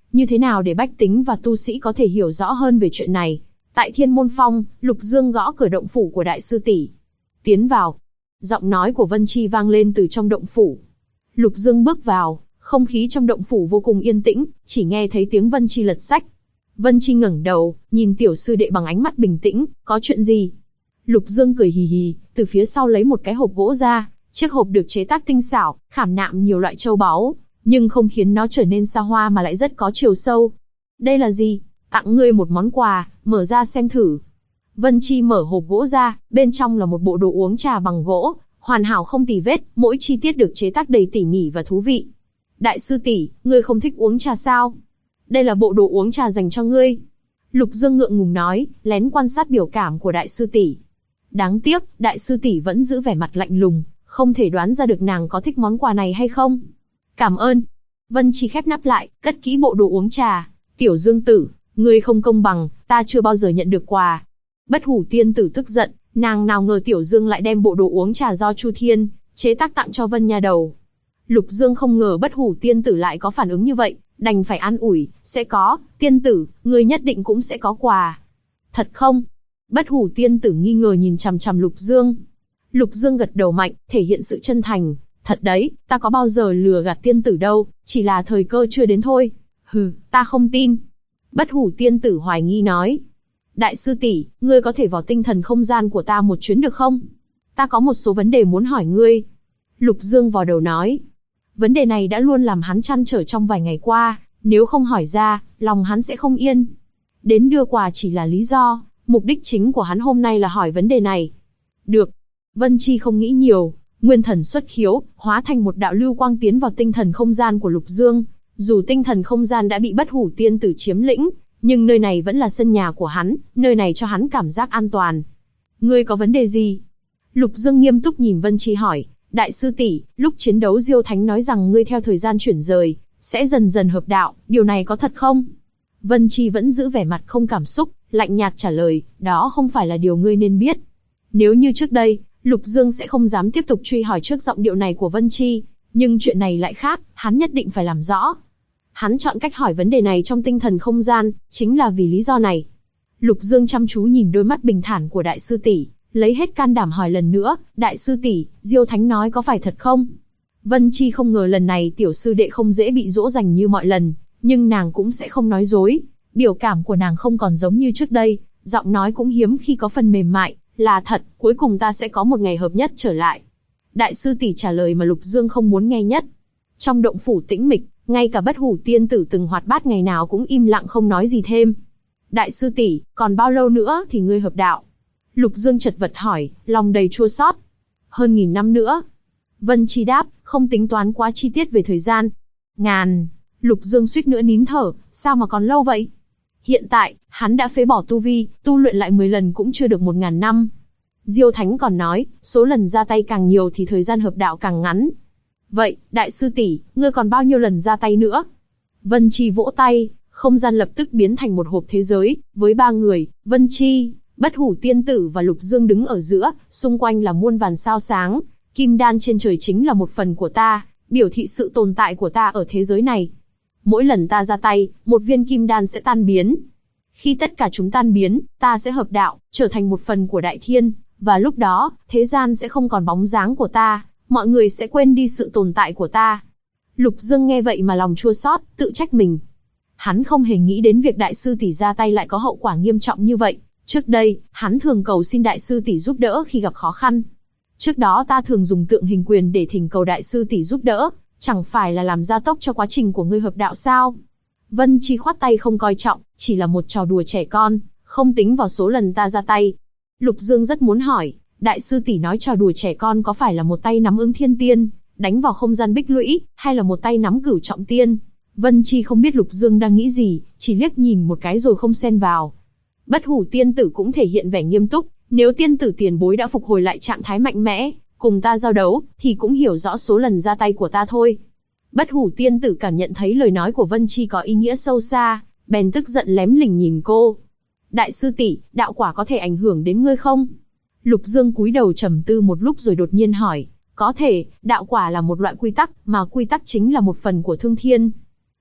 Như thế nào để bách tính và tu sĩ có thể hiểu rõ hơn về chuyện này? Tại Thiên Môn Phong, Lục Dương gõ cửa động phủ của đại sư tỷ. Tiến vào. Giọng nói của Vân Chi vang lên từ trong động phủ. Lục Dương bước vào, không khí trong động phủ vô cùng yên tĩnh, chỉ nghe thấy tiếng Vân Chi lật sách. Vân Chi ngẩng đầu, nhìn tiểu sư đệ bằng ánh mắt bình tĩnh, có chuyện gì? Lục Dương cười hì hì, từ phía sau lấy một cái hộp gỗ ra, chiếc hộp được chế tác tinh xảo, khảm nạm nhiều loại châu báu, nhưng không khiến nó trở nên xa hoa mà lại rất có chiều sâu. Đây là gì? Tặng ngươi một món quà, mở ra xem thử. Vân Chi mở hộp gỗ ra, bên trong là một bộ đồ uống trà bằng gỗ, hoàn hảo không tì vết, mỗi chi tiết được chế tác đầy tỉ mỉ và thú vị. Đại sư tỷ, ngươi không thích uống trà sao? Đây là bộ đồ uống trà dành cho ngươi. Lục Dương ngượng ngùng nói, lén quan sát biểu cảm của đại sư tỷ. Đáng tiếc, đại sư tỷ vẫn giữ vẻ mặt lạnh lùng, không thể đoán ra được nàng có thích món quà này hay không. Cảm ơn. Vân Chi khép nắp lại, cất kỹ bộ đồ uống trà. Tiểu Dương tử, ngươi không công bằng, ta chưa bao giờ nhận được quà. Bất Hủ tiên tử tức giận, nàng nào ngờ Tiểu Dương lại đem bộ đồ uống trà do Chu Thiên chế tác tặng cho Vân nha đầu. Lục Dương không ngờ Bất Hủ tiên tử lại có phản ứng như vậy, đành phải an ủi, sẽ có, tiên tử, ngươi nhất định cũng sẽ có quà. Thật không? Bất Hủ tiên tử nghi ngờ nhìn chằm chằm Lục Dương. Lục Dương gật đầu mạnh, thể hiện sự chân thành. Thật đấy, ta có bao giờ lừa gạt tiên tử đâu, chỉ là thời cơ chưa đến thôi. Hừ, ta không tin. Bất Hủ tiên tử hoài nghi nói. Đại sư tỷ, ngươi có thể vào tinh thần không gian của ta một chuyến được không? Ta có một số vấn đề muốn hỏi ngươi. Lục Dương vò đầu nói. Vấn đề này đã luôn làm hắn trăn trở trong vài ngày qua, nếu không hỏi ra, lòng hắn sẽ không yên. Đến đưa quà chỉ là lý do, mục đích chính của hắn hôm nay là hỏi vấn đề này. Được. Vân Chi không nghĩ nhiều, nguyên thần xuất khiếu, hóa thành một đạo lưu quang tiến vào tinh thần không gian của Lục Dương. Dù tinh thần không gian đã bị Bất Hủ tiên tử chiếm lĩnh, nhưng nơi này vẫn là sân nhà của hắn, nơi này cho hắn cảm giác an toàn. Ngươi có vấn đề gì? Lục Dương nghiêm túc nhìn Vân Chi hỏi. Đại sư tỷ, lúc chiến đấu Diêu Thánh nói rằng ngươi theo thời gian chuyển rời, sẽ dần dần hợp đạo, điều này có thật không? Vân Chi vẫn giữ vẻ mặt không cảm xúc, lạnh nhạt trả lời, đó không phải là điều ngươi nên biết. Nếu như trước đây, Lục Dương sẽ không dám tiếp tục truy hỏi trước giọng điệu này của Vân Chi, nhưng chuyện này lại khác, hắn nhất định phải làm rõ. Hắn chọn cách hỏi vấn đề này trong tinh thần không gian, chính là vì lý do này. Lục Dương chăm chú nhìn đôi mắt bình thản của đại sư tỷ, lấy hết can đảm hỏi lần nữa, đại sư tỷ, Diêu Thánh nói có phải thật không? Vân Chi không ngờ lần này tiểu sư đệ không dễ bị dỗ dành như mọi lần, nhưng nàng cũng sẽ không nói dối. Biểu cảm của nàng không còn giống như trước đây, giọng nói cũng hiếm khi có phần mềm mại, là thật, cuối cùng ta sẽ có một ngày hợp nhất trở lại. Đại sư tỷ trả lời mà Lục Dương không muốn nghe nhất. Trong động phủ tĩnh mịch, ngay cả Bất Hủ tiên tử từng hoạt bát ngày nào cũng im lặng không nói gì thêm. Đại sư tỷ, còn bao lâu nữa thì ngươi hợp đạo? Lục Dương chật vật hỏi, lòng đầy chua xót. Hơn 1000 năm nữa. Vân Chi đáp, không tính toán quá chi tiết về thời gian. Ngàn. Lục Dương suýt nữa nín thở, sao mà còn lâu vậy? Hiện tại, hắn đã phế bỏ tu vi, tu luyện lại 10 lần cũng chưa được 1000 năm. Diêu Thánh còn nói, số lần ra tay càng nhiều thì thời gian hợp đạo càng ngắn. Vậy, đại sư tỷ, ngươi còn bao nhiêu lần ra tay nữa? Vân Chi vỗ tay, không gian lập tức biến thành một hộp thế giới, với 3 người, Vân Chi, Bất Hủ tiên tử và Lục Dương đứng ở giữa, xung quanh là muôn vàn sao sáng, kim đan trên trời chính là một phần của ta, biểu thị sự tồn tại của ta ở thế giới này. Mỗi lần ta ra tay, một viên kim đan sẽ tan biến. Khi tất cả chúng tan biến, ta sẽ hợp đạo, trở thành một phần của đại thiên, và lúc đó, thế gian sẽ không còn bóng dáng của ta, mọi người sẽ quên đi sự tồn tại của ta. Lục Dương nghe vậy mà lòng chua xót, tự trách mình. Hắn không hề nghĩ đến việc đại sư tỷ ra tay lại có hậu quả nghiêm trọng như vậy. Trước đây, hắn thường cầu xin đại sư tỷ giúp đỡ khi gặp khó khăn. Trước đó ta thường dùng tượng hình quyền để thỉnh cầu đại sư tỷ giúp đỡ, chẳng phải là làm gia tốc cho quá trình của ngươi hợp đạo sao? Vân Chi khoát tay không coi trọng, chỉ là một trò đùa trẻ con, không tính vào số lần ta ra tay. Lục Dương rất muốn hỏi, đại sư tỷ nói trò đùa trẻ con có phải là một tay nắm Ứng Thiên Tiên, đánh vào không gian bích lũy, hay là một tay nắm Cửu Trọng Tiên? Vân Chi không biết Lục Dương đang nghĩ gì, chỉ liếc nhìn một cái rồi không xen vào. Bất Hủ tiên tử cũng thể hiện vẻ nghiêm túc, nếu tiên tử tiền bối đã phục hồi lại trạng thái mạnh mẽ, cùng ta giao đấu, thì cũng hiểu rõ số lần ra tay của ta thôi. Bất Hủ tiên tử cảm nhận thấy lời nói của Vân Chi có ý nghĩa sâu xa, bèn tức giận lém lỉnh nhìn cô. Đại sư tỷ, đạo quả có thể ảnh hưởng đến ngươi không? Lục Dương cúi đầu trầm tư một lúc rồi đột nhiên hỏi. Có thể, đạo quả là một loại quy tắc, mà quy tắc chính là một phần của thương thiên.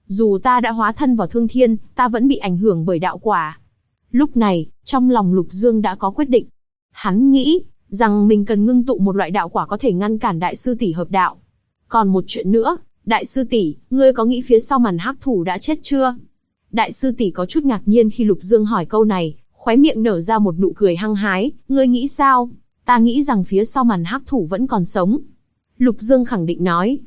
Dù ta đã hóa thân vào thương thiên, ta vẫn bị ảnh hưởng bởi đạo quả. Lúc này, trong lòng Lục Dương đã có quyết định. Hắn nghĩ rằng mình cần ngưng tụ một loại đạo quả có thể ngăn cản đại sư tỷ hợp đạo. Còn một chuyện nữa, đại sư tỷ, ngươi có nghĩ phía sau màn hắc thủ đã chết chưa? Đại sư tỷ có chút ngạc nhiên khi Lục Dương hỏi câu này, khóe miệng nở ra một nụ cười hăng hái, ngươi nghĩ sao? Ta nghĩ rằng phía sau màn hắc thủ vẫn còn sống. Lục Dương khẳng định nói.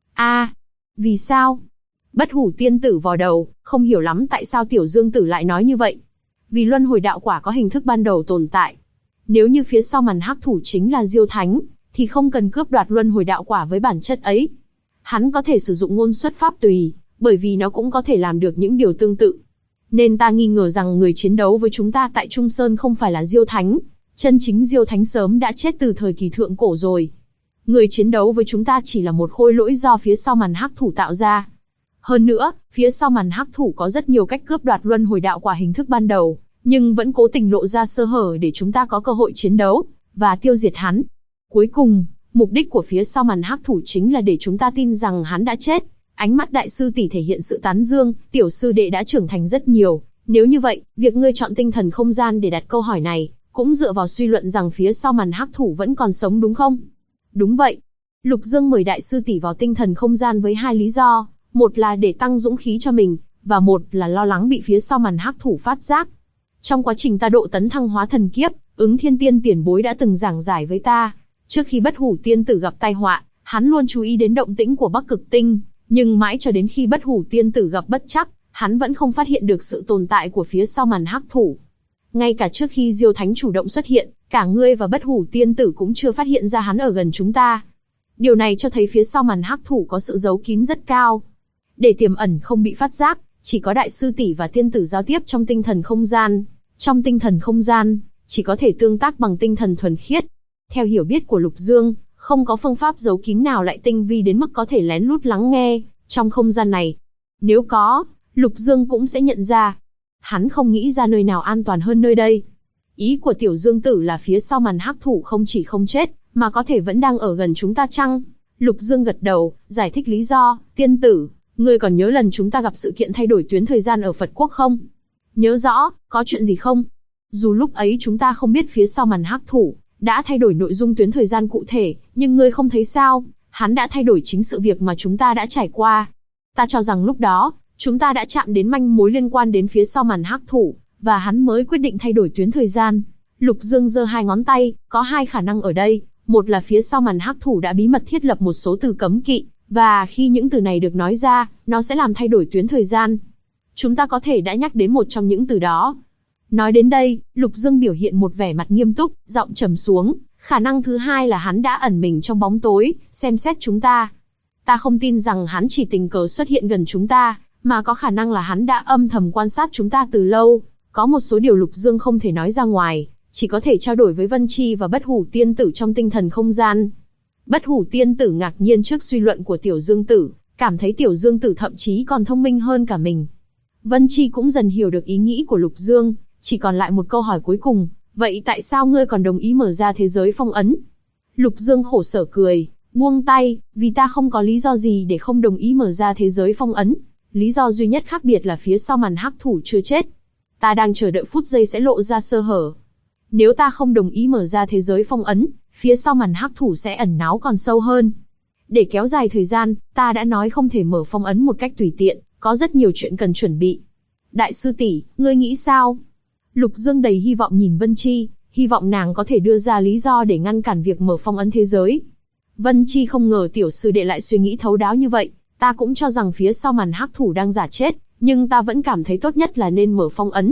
Vì sao? Bất Hủ tiên tử vò đầu, không hiểu lắm tại sao Tiểu Dương tử lại nói như vậy. Vì luân hồi đạo quả có hình thức ban đầu tồn tại. Nếu như phía sau màn hắc thủ chính là Diêu Thánh, thì không cần cướp đoạt luân hồi đạo quả với bản chất ấy. Hắn có thể sử dụng ngôn xuất pháp tùy, bởi vì nó cũng có thể làm được những điều tương tự. Nên ta nghi ngờ rằng người chiến đấu với chúng ta tại Trung Sơn không phải là Diêu Thánh. Chân chính Diêu Thánh sớm đã chết từ thời kỳ thượng cổ rồi. Người chiến đấu với chúng ta chỉ là một khôi lỗi do phía sau màn hắc thủ tạo ra. Hơn nữa, phía sau màn hắc thủ có rất nhiều cách cướp đoạt luân hồi đạo quả hình thức ban đầu, nhưng vẫn cố tình lộ ra sơ hở để chúng ta có cơ hội chiến đấu và tiêu diệt hắn. Cuối cùng, mục đích của phía sau màn hắc thủ chính là để chúng ta tin rằng hắn đã chết. Ánh mắt đại sư tỷ thể hiện sự tán dương, tiểu sư đệ đã trưởng thành rất nhiều. Nếu như vậy, việc ngươi chọn tinh thần không gian để đặt câu hỏi này, cũng dựa vào suy luận rằng phía sau màn hắc thủ vẫn còn sống đúng không? Đúng vậy. Lục Dương mời đại sư tỷ vào tinh thần không gian với hai lý do, một là để tăng dũng khí cho mình, và một là lo lắng bị phía sau màn hắc thủ phát giác. Trong quá trình ta độ tấn thăng hóa thần kiếp, Ứng Thiên Tiên tiền bối đã từng giảng giải với ta, trước khi Bất Hủ tiên tử gặp tai họa, hắn luôn chú ý đến động tĩnh của Bắc Cực Tinh, nhưng mãi cho đến khi Bất Hủ tiên tử gặp bất trắc, hắn vẫn không phát hiện được sự tồn tại của phía sau màn hắc thủ. Ngay cả trước khi Diêu Thánh chủ động xuất hiện, cả ngươi và Bất Hủ tiên tử cũng chưa phát hiện ra hắn ở gần chúng ta. Điều này cho thấy phía sau màn hắc thủ có sự giấu kín rất cao. Để tiềm ẩn không bị phát giác, chỉ có đại sư tỷ và tiên tử giao tiếp trong tinh thần không gian. Trong tinh thần không gian, chỉ có thể tương tác bằng tinh thần thuần khiết. Theo hiểu biết của Lục Dương, không có phương pháp giấu kín nào lại tinh vi đến mức có thể lén lút lắng nghe trong không gian này. Nếu có, Lục Dương cũng sẽ nhận ra. Hắn không nghĩ ra nơi nào an toàn hơn nơi đây. Ý của Tiểu Dương tử là phía sau màn hắc thủ không chỉ không chết, mà có thể vẫn đang ở gần chúng ta chăng? Lục Dương gật đầu, giải thích lý do. Tiên tử, ngươi còn nhớ lần chúng ta gặp sự kiện thay đổi tuyến thời gian ở Phật Quốc không? Nhớ rõ, có chuyện gì không? Dù lúc ấy chúng ta không biết phía sau màn hắc thủ đã thay đổi nội dung tuyến thời gian cụ thể, nhưng ngươi không thấy sao? Hắn đã thay đổi chính sự việc mà chúng ta đã trải qua. Ta cho rằng lúc đó, chúng ta đã chạm đến manh mối liên quan đến phía sau màn hắc thủ, và hắn mới quyết định thay đổi tuyến thời gian. Lục Dương giơ hai ngón tay, có hai khả năng ở đây. Một là phía sau màn hắc thủ đã bí mật thiết lập một số từ cấm kỵ, và khi những từ này được nói ra, nó sẽ làm thay đổi tuyến thời gian. Chúng ta có thể đã nhắc đến một trong những từ đó. Nói đến đây, Lục Dương biểu hiện một vẻ mặt nghiêm túc, giọng trầm xuống. Khả năng thứ hai là hắn đã ẩn mình trong bóng tối, xem xét chúng ta. Ta không tin rằng hắn chỉ tình cờ xuất hiện gần chúng ta, mà có khả năng là hắn đã âm thầm quan sát chúng ta từ lâu. Có một số điều Lục Dương không thể nói ra ngoài, chỉ có thể trao đổi với Vân Chi và Bất Hủ tiên tử trong tinh thần không gian. Bất Hủ tiên tử ngạc nhiên trước suy luận của Tiểu Dương tử, cảm thấy Tiểu Dương tử thậm chí còn thông minh hơn cả mình. Vân Chi cũng dần hiểu được ý nghĩ của Lục Dương, chỉ còn lại một câu hỏi cuối cùng, vậy tại sao ngươi còn đồng ý mở ra thế giới phong ấn? Lục Dương khổ sở cười, buông tay, vì ta không có lý do gì để không đồng ý mở ra thế giới phong ấn. Lý do duy nhất khác biệt là phía sau màn hắc thủ chưa chết. Ta đang chờ đợi phút giây sẽ lộ ra sơ hở. Nếu ta không đồng ý mở ra thế giới phong ấn, phía sau màn hắc thủ sẽ ẩn náu còn sâu hơn. Để kéo dài thời gian, ta đã nói không thể mở phong ấn một cách tùy tiện, có rất nhiều chuyện cần chuẩn bị. Đại sư tỷ, ngươi nghĩ sao? Lục Dương đầy hy vọng nhìn Vân Chi, hy vọng nàng có thể đưa ra lý do để ngăn cản việc mở phong ấn thế giới. Vân Chi không ngờ tiểu sư đệ lại suy nghĩ thấu đáo như vậy, ta cũng cho rằng phía sau màn hắc thủ đang giả chết, nhưng ta vẫn cảm thấy tốt nhất là nên mở phong ấn.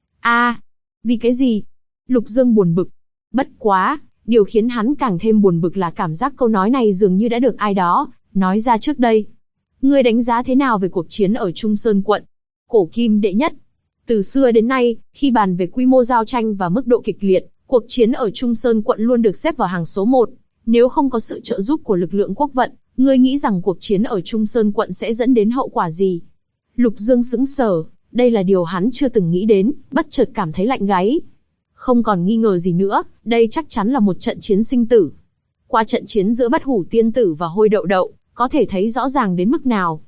Vì cái gì? Lục Dương buồn bực. Bất quá, điều khiến hắn càng thêm buồn bực là cảm giác câu nói này dường như đã được ai đó nói ra trước đây. Ngươi đánh giá thế nào về cuộc chiến ở Trung Sơn quận? Cổ kim đệ nhất. Từ xưa đến nay, khi bàn về quy mô giao tranh và mức độ kịch liệt, cuộc chiến ở Trung Sơn quận luôn được xếp vào hàng số 1. Nếu không có sự trợ giúp của lực lượng quốc vận, ngươi nghĩ rằng cuộc chiến ở Trung Sơn quận sẽ dẫn đến hậu quả gì? Lục Dương sững sờ, đây là điều hắn chưa từng nghĩ đến, bất chợt cảm thấy lạnh gáy. Không còn nghi ngờ gì nữa, đây chắc chắn là một trận chiến sinh tử. Qua trận chiến giữa Bất Hủ tiên tử và Hôi Đậu Đậu, có thể thấy rõ ràng đến mức nào.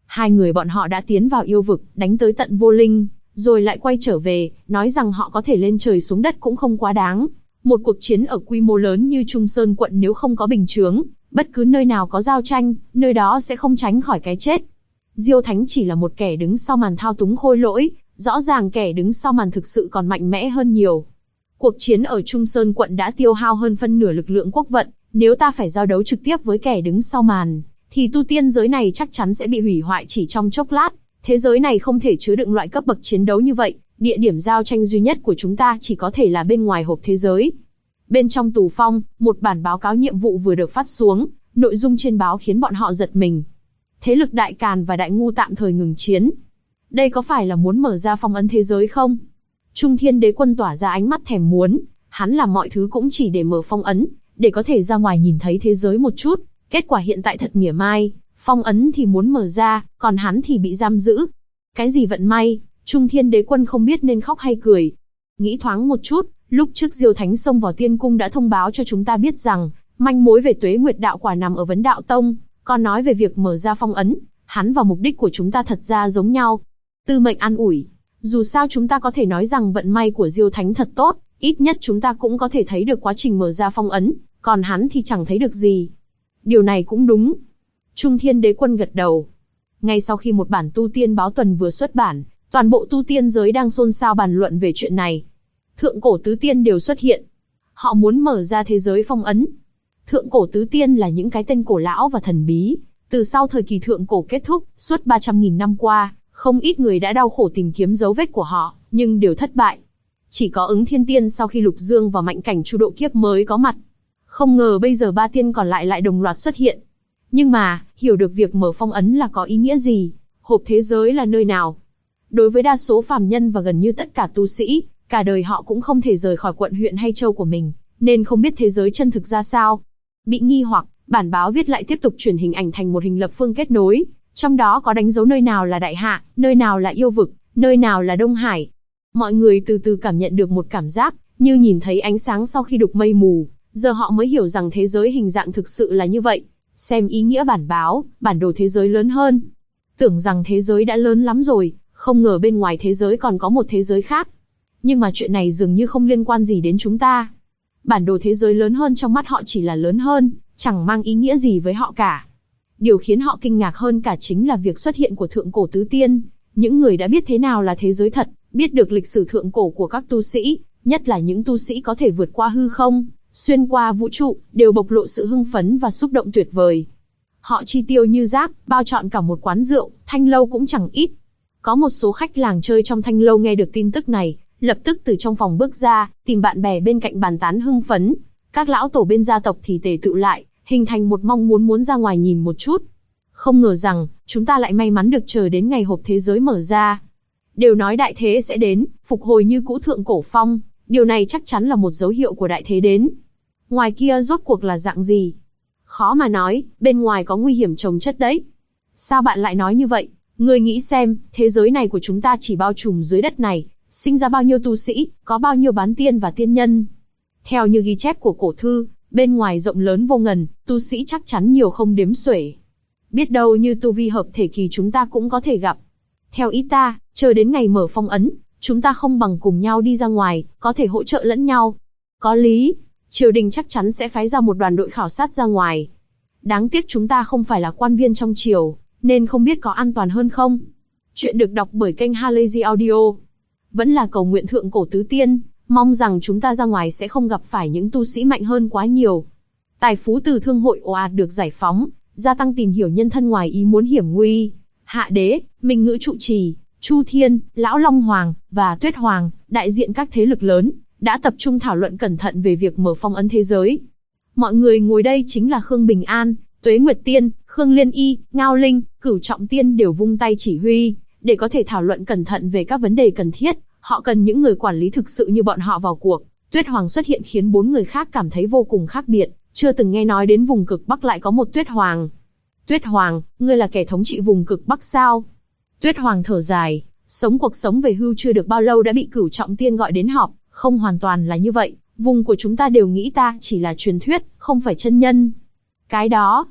Hai người bọn họ đã tiến vào yêu vực, đánh tới tận vô linh, rồi lại quay trở về, nói rằng họ có thể lên trời xuống đất cũng không quá đáng. Một cuộc chiến ở quy mô lớn như Trung Sơn quận nếu không có bình chướng, bất cứ nơi nào có giao tranh, nơi đó sẽ không tránh khỏi cái chết. Diêu Thánh chỉ là một kẻ đứng sau màn thao túng khôi lỗi, rõ ràng kẻ đứng sau màn thực sự còn mạnh mẽ hơn nhiều. Cuộc chiến ở Trung Sơn quận đã tiêu hao hơn phân nửa lực lượng quốc vận, nếu ta phải giao đấu trực tiếp với kẻ đứng sau màn, thì tu tiên giới này chắc chắn sẽ bị hủy hoại chỉ trong chốc lát. Thế giới này không thể chứa đựng loại cấp bậc chiến đấu như vậy, địa điểm giao tranh duy nhất của chúng ta chỉ có thể là bên ngoài hộp thế giới. Bên trong tù phong, một bản báo cáo nhiệm vụ vừa được phát xuống, nội dung trên báo khiến bọn họ giật mình. Thế lực Đại Càn và Đại Ngu tạm thời ngừng chiến. Đây có phải là muốn mở ra phong ấn thế giới không? Trung Thiên Đế Quân tỏa ra ánh mắt thèm muốn, hắn làm mọi thứ cũng chỉ để mở phong ấn, để có thể ra ngoài nhìn thấy thế giới một chút. Kết quả hiện tại thật mỉa mai, phong ấn thì muốn mở ra, còn hắn thì bị giam giữ. Cái gì vận may, Trung Thiên Đế Quân không biết nên khóc hay cười. Nghĩ thoáng một chút, lúc trước Diêu Thánh xông vào Tiên Cung đã thông báo cho chúng ta biết rằng, manh mối về Tuế Nguyệt Đạo Quả nằm ở Vấn Đạo Tông, còn nói về việc mở ra phong ấn, hắn và mục đích của chúng ta thật ra giống nhau. Tư Mệnh an ủi, dù sao chúng ta có thể nói rằng vận may của Diêu Thánh thật tốt, ít nhất chúng ta cũng có thể thấy được quá trình mở ra phong ấn, còn hắn thì chẳng thấy được gì. Điều này cũng đúng. Trung Thiên Đế Quân gật đầu. Ngay sau khi một bản tu tiên báo tuần vừa xuất bản, toàn bộ tu tiên giới đang xôn xao bàn luận về chuyện này. Thượng cổ tứ tiên đều xuất hiện. Họ muốn mở ra thế giới phong ấn. Thượng cổ tứ tiên là những cái tên cổ lão và thần bí. Từ sau thời kỳ thượng cổ kết thúc, suốt 300.000 năm qua, không ít người đã đau khổ tìm kiếm dấu vết của họ, nhưng đều thất bại. Chỉ có Ứng Thiên Tiên sau khi Lục Dương và Mạnh Cảnh Chu độ kiếp mới có mặt. Không ngờ bây giờ ba tiên còn lại đồng loạt xuất hiện. Nhưng mà, hiểu được việc mở phong ấn là có ý nghĩa gì? Hộp thế giới là nơi nào? Đối với đa số phàm nhân và gần như tất cả tu sĩ, cả đời họ cũng không thể rời khỏi quận huyện hay châu của mình, nên không biết thế giới chân thực ra sao. Bị nghi hoặc, bản báo viết lại tiếp tục chuyển hình ảnh thành một hình lập phương kết nối, trong đó có đánh dấu nơi nào là Đại Hạ, nơi nào là yêu vực, nơi nào là Đông Hải. Mọi người từ từ cảm nhận được một cảm giác, như nhìn thấy ánh sáng sau khi đục mây mù, giờ họ mới hiểu rằng thế giới hình dạng thực sự là như vậy. Xem ý nghĩa bản báo, bản đồ thế giới lớn hơn. Tưởng rằng thế giới đã lớn lắm rồi, không ngờ bên ngoài thế giới còn có một thế giới khác. Nhưng mà chuyện này dường như không liên quan gì đến chúng ta. Bản đồ thế giới lớn hơn trong mắt họ chỉ là lớn hơn, chẳng mang ý nghĩa gì với họ cả. Điều khiến họ kinh ngạc hơn cả chính là việc xuất hiện của thượng cổ tứ tiên. Những người đã biết thế nào là thế giới thật, biết được lịch sử thượng cổ của các tu sĩ, nhất là những tu sĩ có thể vượt qua hư không, xuyên qua vũ trụ, đều bộc lộ sự hưng phấn và xúc động tuyệt vời. Họ chi tiêu như rác, bao trọn cả một quán rượu, thanh lâu cũng chẳng ít. Có một số khách làng chơi trong thanh lâu nghe được tin tức này, lập tức từ trong phòng bước ra, tìm bạn bè bên cạnh bàn tán hưng phấn. Các lão tổ bên gia tộc thì tề tựu lại, hình thành một mong muốn ra ngoài nhìn một chút. Không ngờ rằng, chúng ta lại may mắn được chờ đến ngày hộp thế giới mở ra. Đều nói đại thế sẽ đến, phục hồi như cũ thượng cổ phong, điều này chắc chắn là một dấu hiệu của đại thế đến. Ngoài kia rốt cuộc là dạng gì? Khó mà nói, bên ngoài có nguy hiểm chồng chất đấy. Sao bạn lại nói như vậy? Ngươi nghĩ xem, thế giới này của chúng ta chỉ bao trùm dưới đất này, sinh ra bao nhiêu tu sĩ, có bao nhiêu bán tiên và tiên nhân. Theo như ghi chép của cổ thư, bên ngoài rộng lớn vô ngần, tu sĩ chắc chắn nhiều không đếm xuể. Biết đâu như tu vi hợp thể kỳ chúng ta cũng có thể gặp. Theo ý ta, chờ đến ngày mở phong ấn, chúng ta không bằng cùng nhau đi ra ngoài, có thể hỗ trợ lẫn nhau. Có lý, triều đình chắc chắn sẽ phái ra một đoàn đội khảo sát ra ngoài. Đáng tiếc chúng ta không phải là quan viên trong triều, nên không biết có an toàn hơn không. Chuyện được đọc bởi kênh Halazy Audio. Vẫn là cầu nguyện thượng cổ tứ tiên, mong rằng chúng ta ra ngoài sẽ không gặp phải những tu sĩ mạnh hơn quá nhiều. Tài phú từ thương hội ồ ạt được giải phóng, gia tăng tìm hiểu nhân thân ngoài ý muốn hiểm nguy. Hạ đế, Minh Ngữ trụ trì, Chu Thiên, Lão Long Hoàng và Tuyết Hoàng, đại diện các thế lực lớn, đã tập trung thảo luận cẩn thận về việc mở phong ấn thế giới. Mọi người ngồi đây chính là Khương Bình An, Tuế Nguyệt Tiên, Khương Liên Y, Ngao Linh, Cửu Trọng Tiên đều vung tay chỉ huy, để có thể thảo luận cẩn thận về các vấn đề cần thiết. Họ cần những người quản lý thực sự như bọn họ vào cuộc. Tuyết Hoàng xuất hiện khiến 4 người khác cảm thấy vô cùng khác biệt, chưa từng nghe nói đến vùng cực Bắc lại có một Tuyết Hoàng. Tuyết Hoàng, ngươi là kẻ thống trị vùng cực Bắc sao? Tuyết Hoàng thở dài, sống cuộc sống về hưu chưa được bao lâu đã bị Cửu Trọng Tiên gọi đến họp, không hoàn toàn là như vậy, vùng của chúng ta đều nghĩ ta chỉ là truyền thuyết, không phải chân nhân. Cái đó,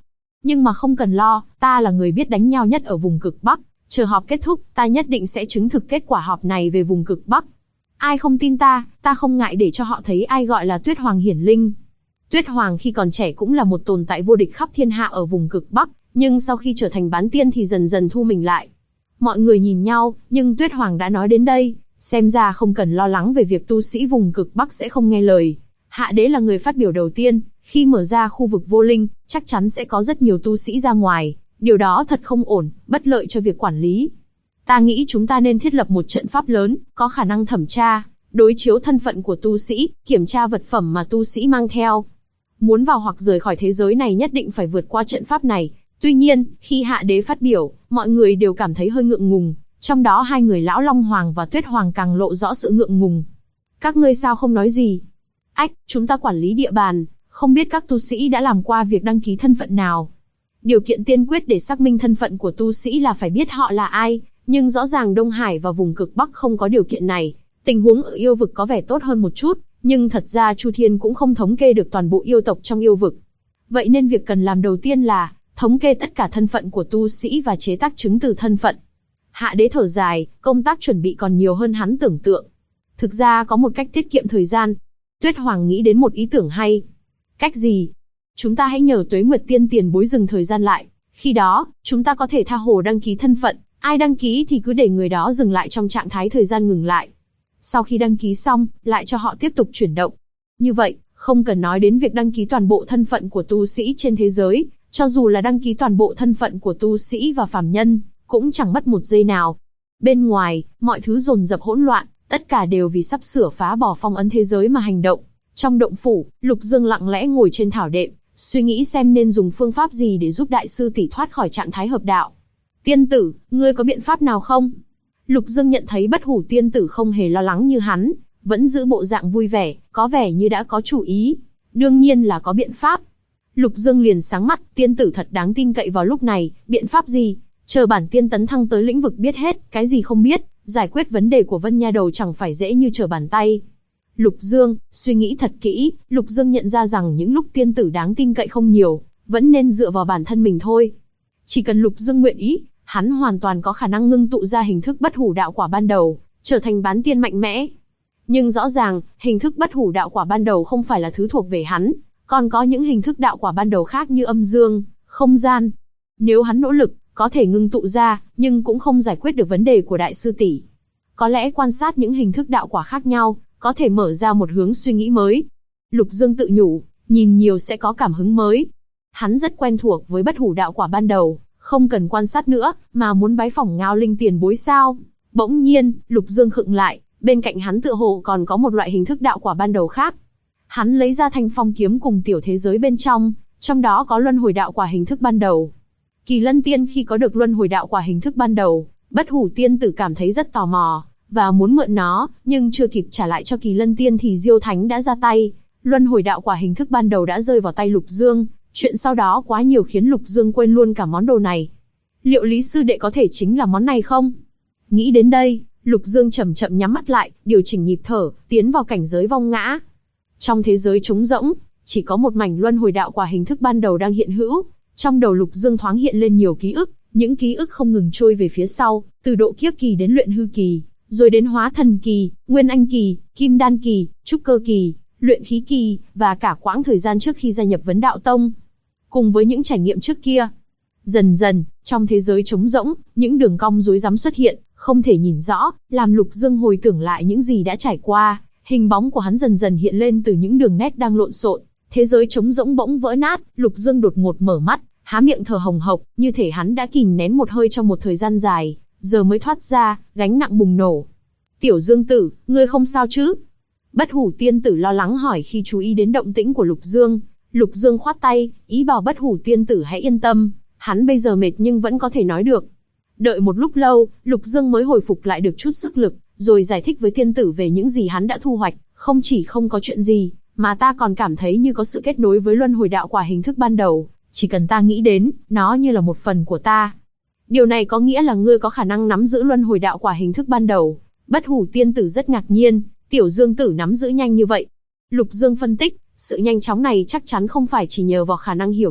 Nhưng mà không cần lo, ta là người biết đánh nhau nhất ở vùng cực Bắc. Chờ họp kết thúc, ta nhất định sẽ chứng thực kết quả họp này về vùng cực Bắc. Ai không tin ta không ngại để cho họ thấy ai gọi là Tuyết Hoàng hiển linh. Tuyết Hoàng khi còn trẻ cũng là một tồn tại vô địch khắp thiên hạ ở vùng cực Bắc, nhưng sau khi trở thành bán tiên thì dần dần thu mình lại. Mọi người nhìn nhau, nhưng Tuyết Hoàng đã nói đến đây, xem ra không cần lo lắng về việc tu sĩ vùng cực Bắc sẽ không nghe lời. Hạ đế là người phát biểu đầu tiên, khi mở ra khu vực vô linh, chắc chắn sẽ có rất nhiều tu sĩ ra ngoài, điều đó thật không ổn, bất lợi cho việc quản lý. Ta nghĩ chúng ta nên thiết lập một trận pháp lớn, có khả năng thẩm tra, đối chiếu thân phận của tu sĩ, kiểm tra vật phẩm mà tu sĩ mang theo. Muốn vào hoặc rời khỏi thế giới này nhất định phải vượt qua trận pháp này. Tuy nhiên, khi Hạ đế phát biểu, mọi người đều cảm thấy hơi ngượng ngùng, trong đó hai người lão Long Hoàng và Tuyết Hoàng càng lộ rõ sự ngượng ngùng. Các ngươi sao không nói gì? Ách, chúng ta quản lý địa bàn, không biết các tu sĩ đã làm qua việc đăng ký thân phận nào. Điều kiện tiên quyết để xác minh thân phận của tu sĩ là phải biết họ là ai, nhưng rõ ràng Đông Hải và vùng cực Bắc không có điều kiện này. Tình huống ở yêu vực có vẻ tốt hơn một chút, nhưng thật ra Chu Thiên cũng không thống kê được toàn bộ yêu tộc trong yêu vực. Vậy nên việc cần làm đầu tiên là thống kê tất cả thân phận của tu sĩ và chế tác chứng từ thân phận. Hạ đế thở dài, công tác chuẩn bị còn nhiều hơn hắn tưởng tượng. Thực ra có một cách tiết kiệm thời gian. Tuyết Hoàng nghĩ đến một ý tưởng hay. Cách gì? Chúng ta hãy nhờ Tuế Nguyệt Tiên tiền bối dừng thời gian lại. Khi đó, chúng ta có thể tha hồ đăng ký thân phận. Ai đăng ký thì cứ để người đó dừng lại trong trạng thái thời gian ngừng lại. Sau khi đăng ký xong, lại cho họ tiếp tục chuyển động. Như vậy, không cần nói đến việc đăng ký toàn bộ thân phận của tu sĩ trên thế giới, cho dù là đăng ký toàn bộ thân phận của tu sĩ và phàm nhân, cũng chẳng mất một giây nào. Bên ngoài, mọi thứ dồn dập hỗn loạn, tất cả đều vì sắp sửa phá bỏ phong ấn thế giới mà hành động. Trong động phủ, Lục Dương lặng lẽ ngồi trên thảo đệm, suy nghĩ xem nên dùng phương pháp gì để giúp đại sư tỷ thoát khỏi trạng thái hợp đạo. Tiên tử, ngươi có biện pháp nào không? Lục Dương nhận thấy Bất Hủ tiên tử không hề lo lắng như hắn, vẫn giữ bộ dạng vui vẻ, có vẻ như đã có chủ ý. Đương nhiên là có biện pháp. Lục Dương liền sáng mắt, tiên tử thật đáng tin cậy vào lúc này, biện pháp gì? Chờ bản tiên tấn thăng tới lĩnh vực biết hết, cái gì không biết, giải quyết vấn đề của Vân Nha Đầu chẳng phải dễ như trở bàn tay. Lục Dương, suy nghĩ thật kỹ, Lục Dương nhận ra rằng những lúc tiên tử đáng tin cậy không nhiều, vẫn nên dựa vào bản thân mình thôi. Chỉ cần Lục Dương nguyện ý, hắn hoàn toàn có khả năng ngưng tụ ra hình thức Bất Hủ đạo quả ban đầu, trở thành bán tiên mạnh mẽ. Nhưng rõ ràng, hình thức Bất Hủ đạo quả ban đầu không phải là thứ thuộc về hắn, còn có những hình thức đạo quả ban đầu khác như âm dương, không gian. Nếu hắn nỗ lực, có thể ngưng tụ ra, nhưng cũng không giải quyết được vấn đề của đại sư tỷ. Có lẽ quan sát những hình thức đạo quả khác nhau, có thể mở ra một hướng suy nghĩ mới. Lục Dương tự nhủ, nhìn nhiều sẽ có cảm hứng mới. Hắn rất quen thuộc với Bất Hủ đạo quả ban đầu, không cần quan sát nữa, mà muốn bái phỏng Ngao Linh tiền bối sao? Bỗng nhiên, Lục Dương khựng lại, bên cạnh hắn tựa hồ còn có một loại hình thức đạo quả ban đầu khác. Hắn lấy ra Thanh Phong kiếm cùng tiểu thế giới bên trong đó có luân hồi đạo quả hình thức ban đầu. Kỳ Lân Tiên khi có được luân hồi đạo quả hình thức ban đầu, Bất Hủ tiên tử cảm thấy rất tò mò, và muốn mượn nó, nhưng chưa kịp trả lại cho Kỳ Lân Tiên thì Diêu Thánh đã ra tay. Luân hồi đạo quả hình thức ban đầu đã rơi vào tay Lục Dương, chuyện sau đó quá nhiều khiến Lục Dương quên luôn cả món đồ này. Liệu Lý sư đệ có thể chính là món này không? Nghĩ đến đây, Lục Dương chậm chậm nhắm mắt lại, điều chỉnh nhịp thở, tiến vào cảnh giới vong ngã. Trong thế giới trống rỗng, chỉ có một mảnh luân hồi đạo quả hình thức ban đầu đang hiện hữu. Trong đầu Lục Dương thoáng hiện lên nhiều ký ức, những ký ức không ngừng trôi về phía sau, từ độ kiếp kỳ đến luyện hư kỳ, rồi đến hóa thần kỳ, nguyên anh kỳ, kim đan kỳ, trúc cơ kỳ, luyện khí kỳ, và cả quãng thời gian trước khi gia nhập Vấn Đạo Tông. Cùng với những trải nghiệm trước kia, dần dần, trong thế giới trống rỗng, những đường cong rối rắm xuất hiện, không thể nhìn rõ, làm Lục Dương hồi tưởng lại những gì đã trải qua, hình bóng của hắn dần dần hiện lên từ những đường nét đang lộn xộn. Thế giới trống rỗng bỗng vỡ nát, Lục Dương đột ngột mở mắt, há miệng thở hồng hộc, như thể hắn đã kìm nén một hơi trong một thời gian dài, giờ mới thoát ra, gánh nặng bùng nổ. Tiểu Dương tử, ngươi không sao chứ? Bất Hủ tiên tử lo lắng hỏi khi chú ý đến động tĩnh của Lục Dương. Lục Dương khoát tay, ý bảo Bất Hủ tiên tử hãy yên tâm, hắn bây giờ mệt nhưng vẫn có thể nói được. Đợi một lúc lâu, Lục Dương mới hồi phục lại được chút sức lực, rồi giải thích với tiên tử về những gì hắn đã thu hoạch. Không chỉ không có chuyện gì, mà ta còn cảm thấy như có sự kết nối với luân hồi đạo quả hình thức ban đầu. Chỉ cần ta nghĩ đến, nó như là một phần của ta. Điều này có nghĩa là ngươi có khả năng nắm giữ luân hồi đạo quả hình thức ban đầu. Bất Hủ tiên tử rất ngạc nhiên, Tiểu Dương tử nắm giữ nhanh như vậy. Lục Dương phân tích, sự nhanh chóng này chắc chắn không phải chỉ nhờ vào khả năng hiểu biết,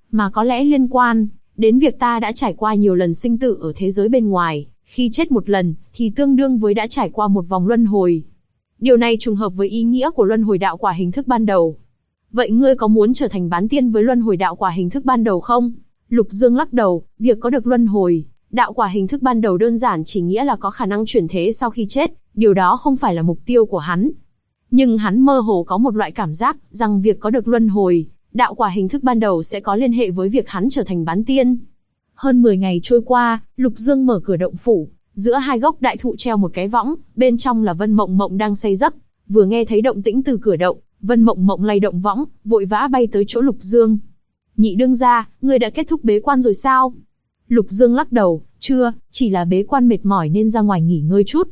mà có lẽ liên quan đến việc ta đã trải qua nhiều lần sinh tử ở thế giới bên ngoài, khi chết một lần, thì tương đương với đã trải qua một vòng luân hồi. Điều này trùng hợp với ý nghĩa của luân hồi đạo quả hình thức ban đầu. Vậy ngươi có muốn trở thành bán tiên với luân hồi đạo quả hình thức ban đầu không? Lục Dương lắc đầu, việc có được luân hồi đạo quả hình thức ban đầu đơn giản chỉ nghĩa là có khả năng chuyển thế sau khi chết, điều đó không phải là mục tiêu của hắn. Nhưng hắn mơ hồ có một loại cảm giác rằng việc có được luân hồi đạo quả hình thức ban đầu sẽ có liên hệ với việc hắn trở thành bán tiên. Hơn 10 ngày trôi qua, Lục Dương mở cửa động phủ, giữa hai gốc đại thụ treo một cái võng, bên trong là Vân Mộng Mộng đang say giấc. Vừa nghe thấy động tĩnh từ cửa động, Vân Mộng Mộng lay động võng, vội vã bay tới chỗ Lục Dương. Nhị đương gia, ngươi đã kết thúc bế quan rồi sao? Lục Dương lắc đầu, chưa, chỉ là bế quan mệt mỏi nên ra ngoài nghỉ ngơi chút.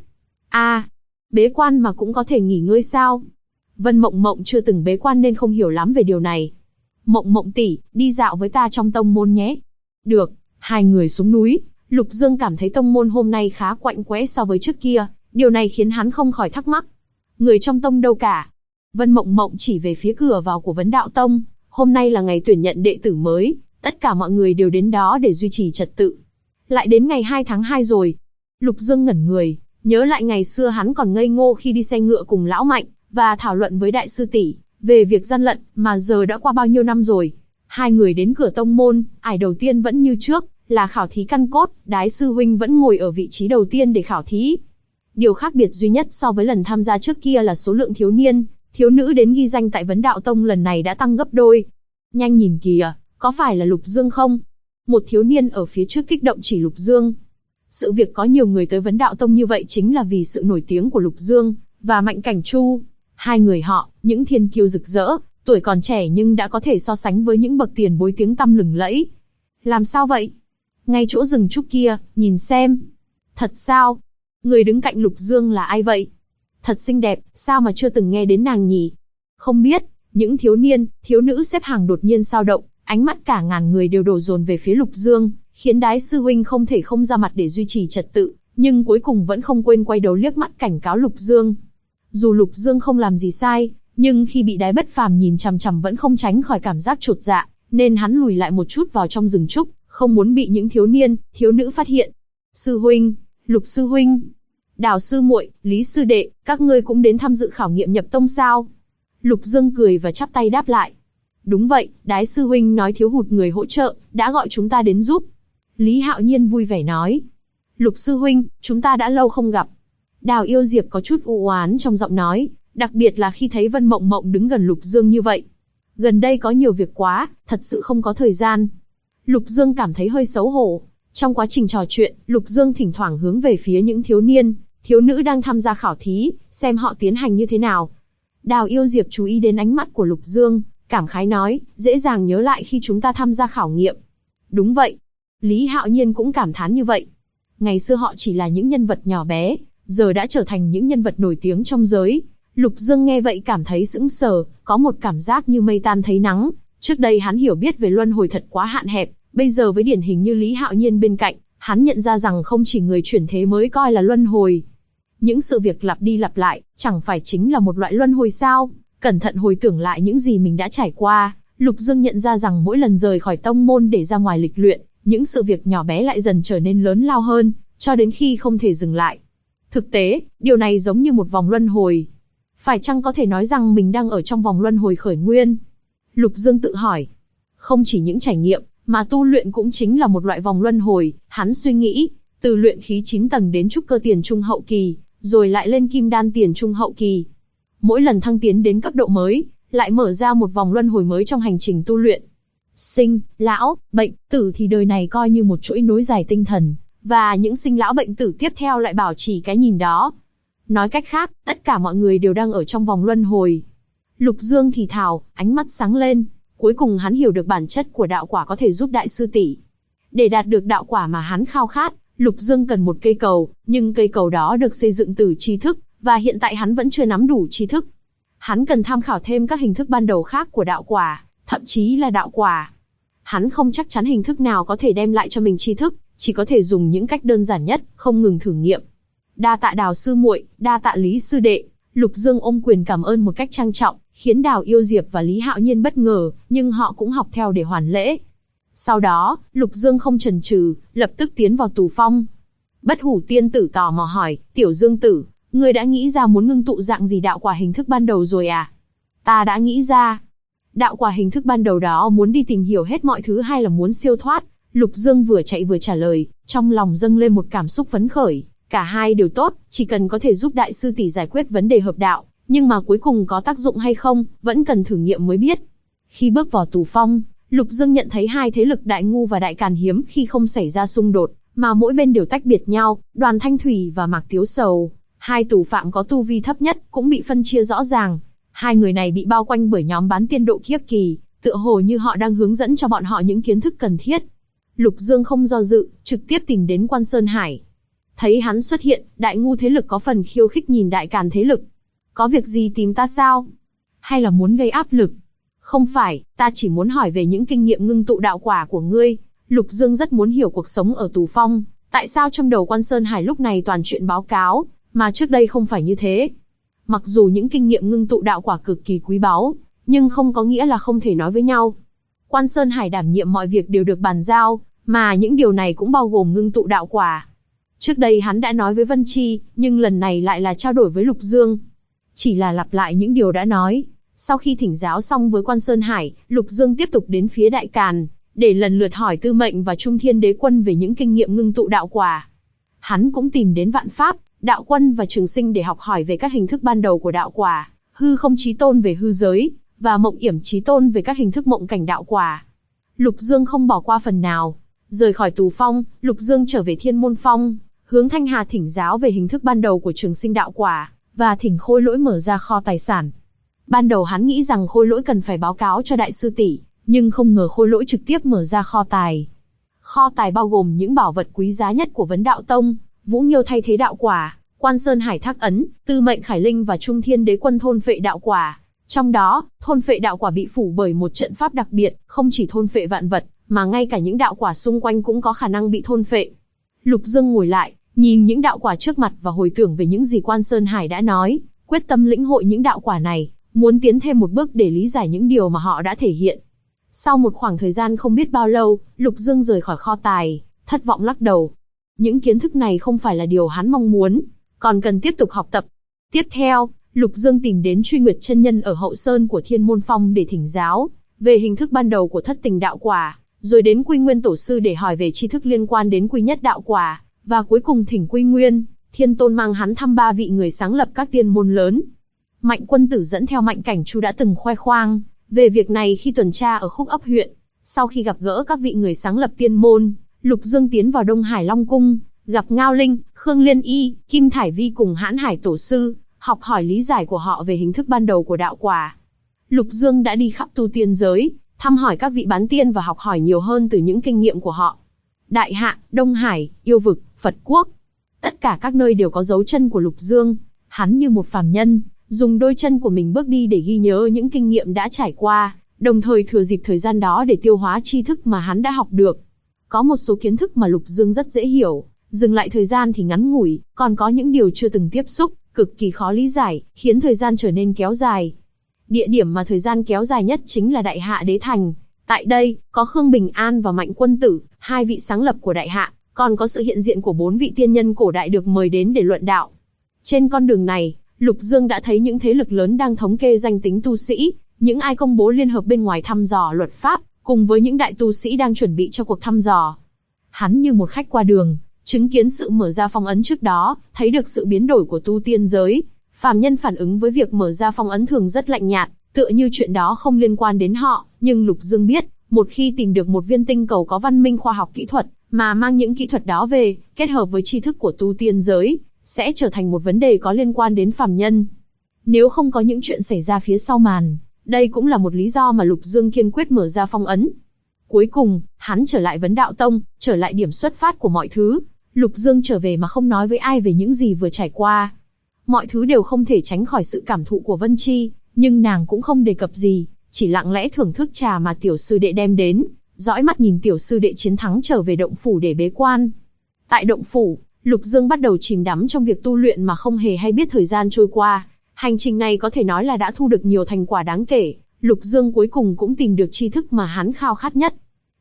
Bế quan mà cũng có thể nghỉ ngơi sao? Vân Mộng Mộng chưa từng bế quan nên không hiểu lắm về điều này. Mộng Mộng tỷ, đi dạo với ta trong tông môn nhé. Được, hai người xuống núi. Lục Dương cảm thấy tông môn hôm nay khá quạnh quẽ so với trước kia, điều này khiến hắn không khỏi thắc mắc. Người trong tông đâu cả? Vân Mộng Mộng chỉ về phía cửa vào của Vấn Đạo Tông, hôm nay là ngày tuyển nhận đệ tử mới, tất cả mọi người đều đến đó để duy trì trật tự. Lại đến ngày 2 tháng 2 rồi. Lục Dương ngẩn người, nhớ lại ngày xưa hắn còn ngây ngô khi đi xe ngựa cùng Lão Mạnh, và thảo luận với đại sư tỷ về việc gian lận, mà giờ đã qua bao nhiêu năm rồi. Hai người đến cửa tông môn, ải đầu tiên vẫn như trước, là khảo thí căn cốt, Đái sư huynh vẫn ngồi ở vị trí đầu tiên để khảo thí. Điều khác biệt duy nhất so với lần tham gia trước kia là số lượng thiếu niên, thiếu nữ đến ghi danh tại Vấn Đạo Tông lần này đã tăng gấp đôi. Nhanh nhìn kìa, có phải là Lục Dương không? Một thiếu niên ở phía trước kích động chỉ Lục Dương. Sự việc có nhiều người tới Vấn Đạo Tông như vậy chính là vì sự nổi tiếng của Lục Dương và Mạnh Cảnh Chu. Hai người họ, những thiên kiêu rực rỡ, tuổi còn trẻ nhưng đã có thể so sánh với những bậc tiền bối tiếng tăm lừng lẫy. Làm sao vậy? Ngay chỗ rừng trúc kia, nhìn xem. Thật sao? Người đứng cạnh Lục Dương là ai vậy? Thật xinh đẹp, sao mà chưa từng nghe đến nàng nhỉ? Không biết, những thiếu niên, thiếu nữ xếp hàng đột nhiên sao động, ánh mắt cả ngàn người đều đổ dồn về phía Lục Dương, khiến Đái sư huynh không thể không ra mặt để duy trì trật tự, nhưng cuối cùng vẫn không quên quay đầu liếc mắt cảnh cáo Lục Dương. Dù Lục Dương không làm gì sai, nhưng khi bị Đái Bất Phàm nhìn chằm chằm vẫn không tránh khỏi cảm giác chột dạ, nên hắn lùi lại một chút vào trong rừng trúc, không muốn bị những thiếu niên, thiếu nữ phát hiện. Sư huynh, Lục sư huynh, Đào sư muội, Lý sư đệ, các ngươi cũng đến tham dự khảo nghiệm nhập tông sao? Lục Dương cười và chắp tay đáp lại. Đúng vậy, Đái sư huynh nói thiếu hụt người hỗ trợ, đã gọi chúng ta đến giúp. Lý Hạo Nhiên vui vẻ nói. Lục sư huynh, chúng ta đã lâu không gặp. Đào Yêu Diệp có chút u oán trong giọng nói, đặc biệt là khi thấy Vân Mộng Mộng đứng gần Lục Dương như vậy. Gần đây có nhiều việc quá, thật sự không có thời gian. Lục Dương cảm thấy hơi xấu hổ. Trong quá trình trò chuyện, Lục Dương thỉnh thoảng hướng về phía những thiếu niên, thiếu nữ đang tham gia khảo thí, xem họ tiến hành như thế nào. Đào Yêu Diệp chú ý đến ánh mắt của Lục Dương, cảm khái nói, dễ dàng nhớ lại khi chúng ta tham gia khảo nghiệm. Đúng vậy. Lý Hạo Nhiên cũng cảm thán như vậy. Ngày xưa họ chỉ là những nhân vật nhỏ bé, giờ đã trở thành những nhân vật nổi tiếng trong giới. Lục Dương nghe vậy cảm thấy sững sờ, có một cảm giác như mây tan thấy nắng. Trước đây hắn hiểu biết về luân hồi thật quá hạn hẹp, bây giờ với điển hình như Lý Hạo Nhiên bên cạnh, hắn nhận ra rằng không chỉ người chuyển thế mới coi là luân hồi. Những sự việc lặp đi lặp lại, chẳng phải chính là một loại luân hồi sao? Cẩn thận hồi tưởng lại những gì mình đã trải qua, Lục Dương nhận ra rằng mỗi lần rời khỏi tông môn để ra ngoài lịch luyện, những sự việc nhỏ bé lại dần trở nên lớn lao hơn, cho đến khi không thể dừng lại. Thực tế, điều này giống như một vòng luân hồi. Phải chăng có thể nói rằng mình đang ở trong vòng luân hồi khởi nguyên? Lục Dương tự hỏi. Không chỉ những trải nghiệm, mà tu luyện cũng chính là một loại vòng luân hồi, hắn suy nghĩ, từ luyện khí 9 tầng đến trúc cơ tiền trung hậu kỳ, rồi lại lên kim đan tiền trung hậu kỳ. Mỗi lần thăng tiến đến cấp độ mới, lại mở ra một vòng luân hồi mới trong hành trình tu luyện. Sinh, lão, bệnh, tử thì đời này coi như một chuỗi nối dài tinh thần, và những sinh lão bệnh tử tiếp theo lại bảo trì cái nhìn đó. Nói cách khác, tất cả mọi người đều đang ở trong vòng luân hồi. Lục Dương thì thào, ánh mắt sáng lên, cuối cùng hắn hiểu được bản chất của đạo quả có thể giúp đại sư tỷ. Để đạt được đạo quả mà hắn khao khát, Lục Dương cần một cây cầu, nhưng cây cầu đó được xây dựng từ tri thức, và hiện tại hắn vẫn chưa nắm đủ tri thức. Hắn cần tham khảo thêm các hình thức ban đầu khác của đạo quả, thậm chí là đạo quả. Hắn không chắc chắn hình thức nào có thể đem lại cho mình tri thức, chỉ có thể dùng những cách đơn giản nhất, không ngừng thử nghiệm. Đa tạ Đào sư muội, đa tạ Lý sư đệ. Lục Dương ôm quyền cảm ơn một cách trang trọng, khiến Đào Yêu Diệp và Lý Hạo Nhiên bất ngờ, nhưng họ cũng học theo để hoàn lễ. Sau đó, Lục Dương không chần chừ, lập tức tiến vào tù phong. Bất Hủ tiên tử tò mò hỏi, Tiểu Dương tử, ngươi đã nghĩ ra muốn ngưng tụ dạng gì đạo quả hình thức ban đầu rồi à? Ta đã nghĩ ra. Đạo quả hình thức ban đầu đó muốn đi tìm hiểu hết mọi thứ hay là muốn siêu thoát? Lục Dương vừa chạy vừa trả lời, trong lòng dâng lên một cảm xúc phấn khởi. Cả hai đều tốt, chỉ cần có thể giúp đại sư tỷ giải quyết vấn đề hợp đạo, nhưng mà cuối cùng có tác dụng hay không, vẫn cần thử nghiệm mới biết. Khi bước vào tù phong, Lục Dương nhận thấy hai thế lực Đại Ngu và Đại Càn hiếm khi không xảy ra xung đột, mà mỗi bên đều tách biệt nhau. Đoàn Thanh Thủy và Mạc Tiếu Sầu, hai tù phạm có tu vi thấp nhất, cũng bị phân chia rõ ràng. Hai người này bị bao quanh bởi nhóm bán tiên độ kiếp kỳ, tựa hồ như họ đang hướng dẫn cho bọn họ những kiến thức cần thiết. Lục Dương không do dự, trực tiếp tìm đến Quan Sơn Hải. Thấy hắn xuất hiện, Đại Ngu thế lực có phần khiêu khích nhìn Đại Càn thế lực. Có việc gì tìm ta sao? Hay là muốn gây áp lực? Không phải, ta chỉ muốn hỏi về những kinh nghiệm ngưng tụ đạo quả của ngươi. Lục Dương rất muốn hiểu cuộc sống ở tù phong, tại sao trong đầu Quan Sơn Hải lúc này toàn chuyện báo cáo, mà trước đây không phải như thế. Mặc dù những kinh nghiệm ngưng tụ đạo quả cực kỳ quý báu, nhưng không có nghĩa là không thể nói với nhau. Quan Sơn Hải đảm nhiệm mọi việc đều được bàn giao, mà những điều này cũng bao gồm ngưng tụ đạo quả. Trước đây hắn đã nói với Vân Chi, nhưng lần này lại là trao đổi với Lục Dương. Chỉ là lặp lại những điều đã nói. Sau khi thỉnh giáo xong với Quan Sơn Hải, Lục Dương tiếp tục đến phía Đại Càn, để lần lượt hỏi Tư Mệnh và Trung Thiên Đế Quân về những kinh nghiệm ngưng tụ đạo quả. Hắn cũng tìm đến Vạn Pháp, Đạo Quân và Trường Sinh để học hỏi về các hình thức ban đầu của đạo quả, Hư Không Chí Tôn về hư giới, và Mộng Yểm Chí Tôn về các hình thức mộng cảnh đạo quả. Lục Dương không bỏ qua phần nào. Rời khỏi tù phong, Lục Dương trở về Thiên Môn Phong, hướng Thanh Hà thỉnh giáo về hình thức ban đầu của Trường Sinh đạo quả, và thỉnh Khôi Lỗi mở ra kho tài sản. Ban đầu hắn nghĩ rằng Khôi Lỗi cần phải báo cáo cho đại sư tỷ, nhưng không ngờ Khôi Lỗi trực tiếp mở ra kho tài. Kho tài bao gồm những bảo vật quý giá nhất của Vấn Đạo Tông, Vũ Nghiêu thay thế đạo quả, Quan Sơn Hải thác ấn, Tư Mệnh Khải Linh và Trung Thiên Đế Quân thôn phệ đạo quả. Trong đó, thôn phệ đạo quả bị phủ bởi một trận pháp đặc biệt, không chỉ thôn phệ vạn vật, mà ngay cả những đạo quả xung quanh cũng có khả năng bị thôn phệ. Lục Dương ngồi lại, nhìn những đạo quả trước mặt và hồi tưởng về những gì Quan Sơn Hải đã nói, quyết tâm lĩnh hội những đạo quả này, muốn tiến thêm một bước để lý giải những điều mà họ đã thể hiện. Sau một khoảng thời gian không biết bao lâu, Lục Dương rời khỏi kho tài, thất vọng lắc đầu. Những kiến thức này không phải là điều hắn mong muốn, còn cần tiếp tục học tập. Tiếp theo, Lục Dương tìm đến Truy Nguyệt chân nhân ở hậu sơn của Thiên Môn Phong để thỉnh giáo về hình thức ban đầu của thất tình đạo quả, rồi đến Quy Nguyên tổ sư để hỏi về tri thức liên quan đến Quy Nhất đạo quả, và cuối cùng thỉnh Quy Nguyên Thiên Tôn mang hắn thăm 3 vị người sáng lập các tiên môn lớn. Mạnh Quân Tử dẫn theo Mạnh Cảnh Chu đã từng khoe khoang về việc này khi tuần tra ở Khúc Ấp huyện. Sau khi gặp gỡ các vị người sáng lập tiên môn, Lục Dương tiến vào Đông Hải Long Cung, gặp Ngao Linh, Khương Liên Y, Kim Thải Vi cùng Hãn Hải tổ sư, học hỏi lý giải của họ về hình thức ban đầu của đạo quả. Lục Dương đã đi khắp tu tiên giới, thăm hỏi các vị bán tiên và học hỏi nhiều hơn từ những kinh nghiệm của họ. Đại Hạ, Đông Hải, Yêu Vực, Phật Quốc, tất cả các nơi đều có dấu chân của Lục Dương. Hắn như một phàm nhân, dùng đôi chân của mình bước đi để ghi nhớ những kinh nghiệm đã trải qua, đồng thời thừa dịp thời gian đó để tiêu hóa tri thức mà hắn đã học được. Có một số kiến thức mà Lục Dương rất dễ hiểu, dừng lại thời gian thì ngắn ngủi, còn có những điều chưa từng tiếp xúc, cực kỳ khó lý giải, khiến thời gian trở nên kéo dài. Địa điểm mà thời gian kéo dài nhất chính là Đại Hạ Đế Thành. Tại đây, có Khương Bình An và Mạnh Quân Tử, 2 vị sáng lập của Đại Hạ, còn có sự hiện diện của 4 vị tiên nhân cổ đại được mời đến để luận đạo. Trên con đường này, Lục Dương đã thấy những thế lực lớn đang thống kê danh tính tu sĩ, những ai công bố liên hợp bên ngoài thăm dò luật pháp, cùng với những đại tu sĩ đang chuẩn bị cho cuộc thăm dò. Hắn như một khách qua đường, chứng kiến sự mở ra phong ấn trước đó, thấy được sự biến đổi của tu tiên giới. Phàm nhân phản ứng với việc mở ra phong ấn thường rất lạnh nhạt, tựa như chuyện đó không liên quan đến họ, nhưng Lục Dương biết, một khi tìm được một viên tinh cầu có văn minh khoa học kỹ thuật, mà mang những kỹ thuật đó về, kết hợp với tri thức của tu tiên giới, sẽ trở thành một vấn đề có liên quan đến phàm nhân. Nếu không có những chuyện xảy ra phía sau màn, đây cũng là một lý do mà Lục Dương kiên quyết mở ra phong ấn. Cuối cùng, hắn trở lại Vấn Đạo Tông, trở lại điểm xuất phát của mọi thứ. Lục Dương trở về mà không nói với ai về những gì vừa trải qua. Mọi thứ đều không thể tránh khỏi sự cảm thụ của Vân Chi, nhưng nàng cũng không đề cập gì, chỉ lặng lẽ thưởng thức trà mà tiểu sư đệ đem đến, dõi mắt nhìn tiểu sư đệ chiến thắng trở về động phủ để bế quan. Tại động phủ, Lục Dương bắt đầu chìm đắm trong việc tu luyện mà không hề hay biết thời gian trôi qua. Hành trình này có thể nói là đã thu được nhiều thành quả đáng kể. Lục Dương cuối cùng cũng tìm được tri thức mà hắn khao khát nhất.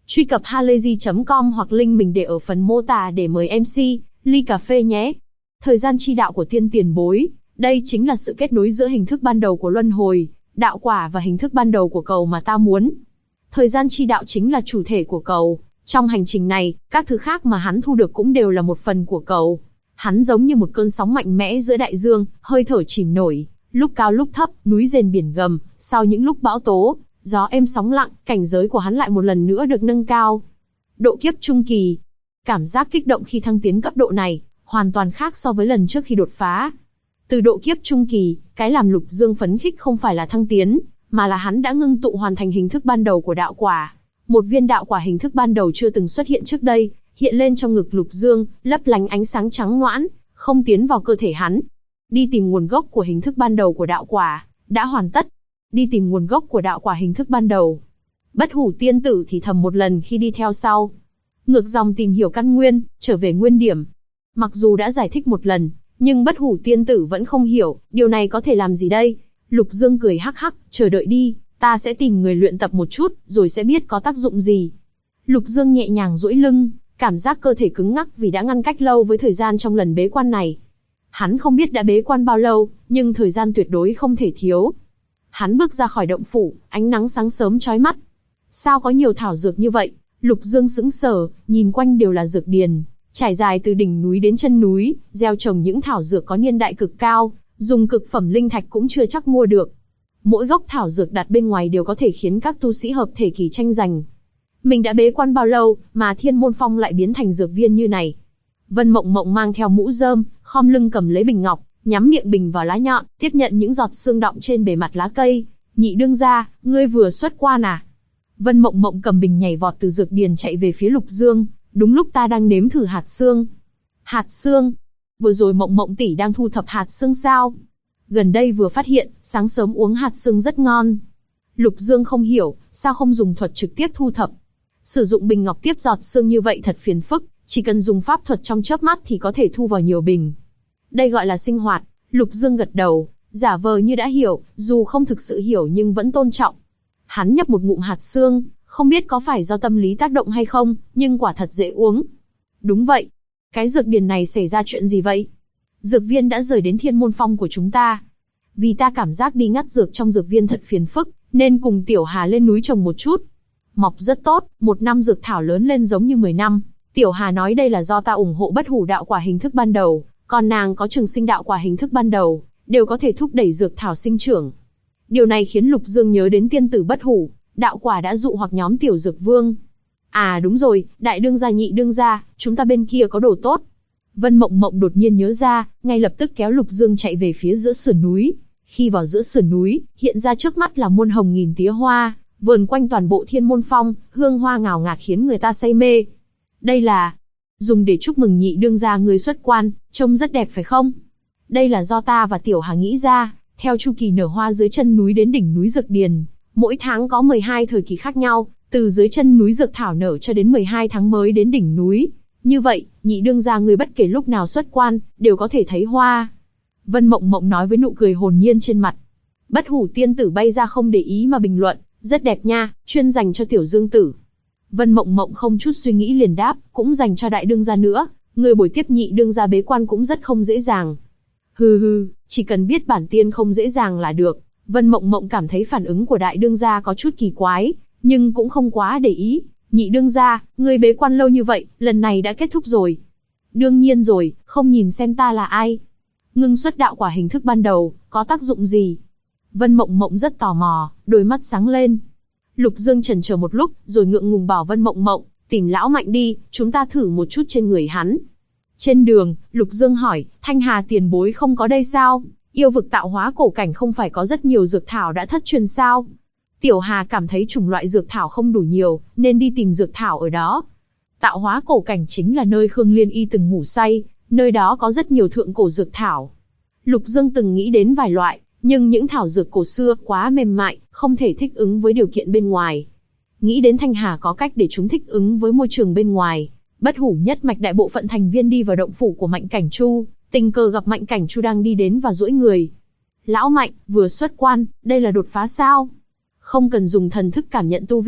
Truy cập halayzi.com hoặc link mình để ở phần mô tả để mời MC, ly cà phê nhé. Thời gian chi đạo của tiên tiền bối, đây chính là sự kết nối giữa hình thức ban đầu của luân hồi, đạo quả và hình thức ban đầu của cầu mà ta muốn. Thời gian chi đạo chính là chủ thể của cầu. Trong hành trình này, các thứ khác mà hắn thu được cũng đều là một phần của cầu. Hắn giống như một cơn sóng mạnh mẽ giữa đại dương, hơi thở chìm nổi, lúc cao lúc thấp, núi rền biển gầm, sau những lúc bão tố, gió êm sóng lặng, cảnh giới của hắn lại một lần nữa được nâng cao. Độ kiếp trung kỳ. Cảm giác kích động khi thăng tiến cấp độ này, hoàn toàn khác so với lần trước khi đột phá. Từ độ kiếp trung kỳ, cái làm Lục Dương phấn khích không phải là thăng tiến, mà là hắn đã ngưng tụ hoàn thành hình thức ban đầu của đạo quả. Một viên đạo quả hình thức ban đầu chưa từng xuất hiện trước đây, hiện lên trong ngực Lục Dương, lấp lánh ánh sáng trắng noãn, không tiến vào cơ thể hắn. Đi tìm nguồn gốc của hình thức ban đầu của đạo quả, đã hoàn tất. Đi tìm nguồn gốc của đạo quả hình thức ban đầu. Bất Hủ tiên tử thì thầm một lần khi đi theo sau. Ngược dòng tìm hiểu căn nguyên, trở về nguyên điểm. Mặc dù đã giải thích một lần, nhưng Bất Hủ tiên tử vẫn không hiểu, điều này có thể làm gì đây? Lục Dương cười hắc hắc, chờ đợi đi, ta sẽ tìm người luyện tập một chút, rồi sẽ biết có tác dụng gì. Lục Dương nhẹ nhàng duỗi lưng, cảm giác cơ thể cứng ngắc vì đã ngăn cách lâu với thời gian trong lần bế quan này. Hắn không biết đã bế quan bao lâu, nhưng thời gian tuyệt đối không thể thiếu. Hắn bước ra khỏi động phủ, ánh nắng sáng sớm chói mắt. Sao có nhiều thảo dược như vậy? Lục Dương sững sờ, nhìn quanh đều là dược điền, trải dài từ đỉnh núi đến chân núi, gieo trồng những thảo dược có niên đại cực cao, dùng cực phẩm linh thạch cũng chưa chắc mua được. Mỗi gốc thảo dược đặt bên ngoài đều có thể khiến các tu sĩ hợp thể kỳ tranh giành. Mình đã bế quan bao lâu, mà Thiên Môn Phong lại biến thành dược viên như này? Vân Mộng Mộng mang theo mũ rơm, khom lưng cầm lấy bình ngọc, nhắm miệng bình vào lá nhọn, tiếp nhận những giọt sương đọng trên bề mặt lá cây. Nhị đương gia, ngươi vừa xuất quan à? Vân Mộng Mộng cầm bình nhảy vọt từ dược điền chạy về phía Lục Dương. Đúng lúc ta đang nếm thử hạt xương. Hạt xương? Vừa rồi Mộng Mộng tỷ đang thu thập hạt xương sao? Gần đây vừa phát hiện, sáng sớm uống hạt xương rất ngon. Lục Dương không hiểu, sao không dùng thuật trực tiếp thu thập? Sử dụng bình ngọc tiếp giọt xương như vậy thật phiền phức, chỉ cần dùng pháp thuật trong chớp mắt thì có thể thu vào nhiều bình. Đây gọi là sinh hoạt. Lục Dương gật đầu, giả vờ như đã hiểu, dù không thực sự hiểu nhưng vẫn tôn trọng. Hắn nhấp một ngụm hạt xương, không biết có phải do tâm lý tác động hay không, nhưng quả thật dễ uống. Đúng vậy. Cái dược điền này xảy ra chuyện gì vậy? Dược viên đã rời đến Thiên Môn Phong của chúng ta. Vì ta cảm giác đi ngắt dược trong dược viên thật phiền phức, nên cùng Tiểu Hà lên núi trồng một chút. Mọc rất tốt, 1 năm dược thảo lớn lên giống như 10 năm. Tiểu Hà nói đây là do ta ủng hộ Bất Hủ đạo quả hình thức ban đầu, còn nàng có Trường Sinh đạo quả hình thức ban đầu, đều có thể thúc đẩy dược thảo sinh trưởng. Điều này khiến Lục Dương nhớ đến tiên tử Bất Hủ, đạo quả đã dụ hoặc nhóm Tiểu Dược Vương. À đúng rồi, đại đương gia nhị đương gia, chúng ta bên kia có đồ tốt. Vân Mộng Mộng đột nhiên nhớ ra, ngay lập tức kéo Lục Dương chạy về phía giữa sườn núi. Khi vào giữa sườn núi, hiện ra trước mắt là muôn hồng nghìn tía hoa, vờn quanh toàn bộ Thiên Môn Phong, hương hoa ngào ngạt khiến người ta say mê. Đây là dùng để chúc mừng nhị đương gia người xuất quan, trông rất đẹp phải không? Đây là do ta và Tiểu Hà nghĩ ra, theo chu kỳ nở hoa dưới chân núi đến đỉnh núi Dược Điền, mỗi tháng có 12 thời kỳ khác nhau, từ dưới chân núi dược thảo nở cho đến 12 tháng mới đến đỉnh núi. Như vậy, nhị đương gia người bất kể lúc nào xuất quan, đều có thể thấy hoa. Vân Mộng Mộng nói với nụ cười hồn nhiên trên mặt. Bất Hủ tiên tử bay ra không để ý mà bình luận, rất đẹp nha, chuyên dành cho Tiểu Dương tử. Vân Mộng Mộng không chút suy nghĩ liền đáp, cũng dành cho đại đương gia nữa, người buổi tiếp nhị đương gia bế quan cũng rất không dễ dàng. Hừ hừ, chỉ cần biết bản tiên không dễ dàng là được. Vân Mộng Mộng cảm thấy phản ứng của đại đương gia có chút kỳ quái, nhưng cũng không quá để ý. Nhị đương gia, người bế quan lâu như vậy, lần này đã kết thúc rồi. Đương nhiên rồi, không nhìn xem ta là ai. Ngưng xuất đạo quả hình thức ban đầu, có tác dụng gì? Vân Mộng Mộng rất tò mò, đôi mắt sáng lên. Lục Dương chần chờ một lúc, rồi ngượng ngùng bảo Vân Mộng Mộng, tìm lão mạnh đi, chúng ta thử một chút trên người hắn. Trên đường, Lục Dương hỏi, Thanh Hà tiền bối không có đây sao? Yêu vực tạo hóa cổ cảnh không phải có rất nhiều dược thảo đã thất truyền sao? Tiểu Hà cảm thấy chủng loại dược thảo không đủ nhiều, nên đi tìm dược thảo ở đó. Tạo hóa cổ cảnh chính là nơi Khương Liên Y từng ngủ say, nơi đó có rất nhiều thượng cổ dược thảo. Lục Dương từng nghĩ đến vài loại, nhưng những thảo dược cổ xưa quá mềm mại, không thể thích ứng với điều kiện bên ngoài. Nghĩ đến Thanh Hà có cách để chúng thích ứng với môi trường bên ngoài. Bất Hủ nhất mạch đại bộ phận thành viên đi vào động phủ của Mạnh Cảnh Chu, tình cờ gặp Mạnh Cảnh Chu đang đi đến và duỗi người. Lão Mạnh, vừa xuất quan, đây là đột phá sao? Không cần dùng thần thức cảm nhận tu vi,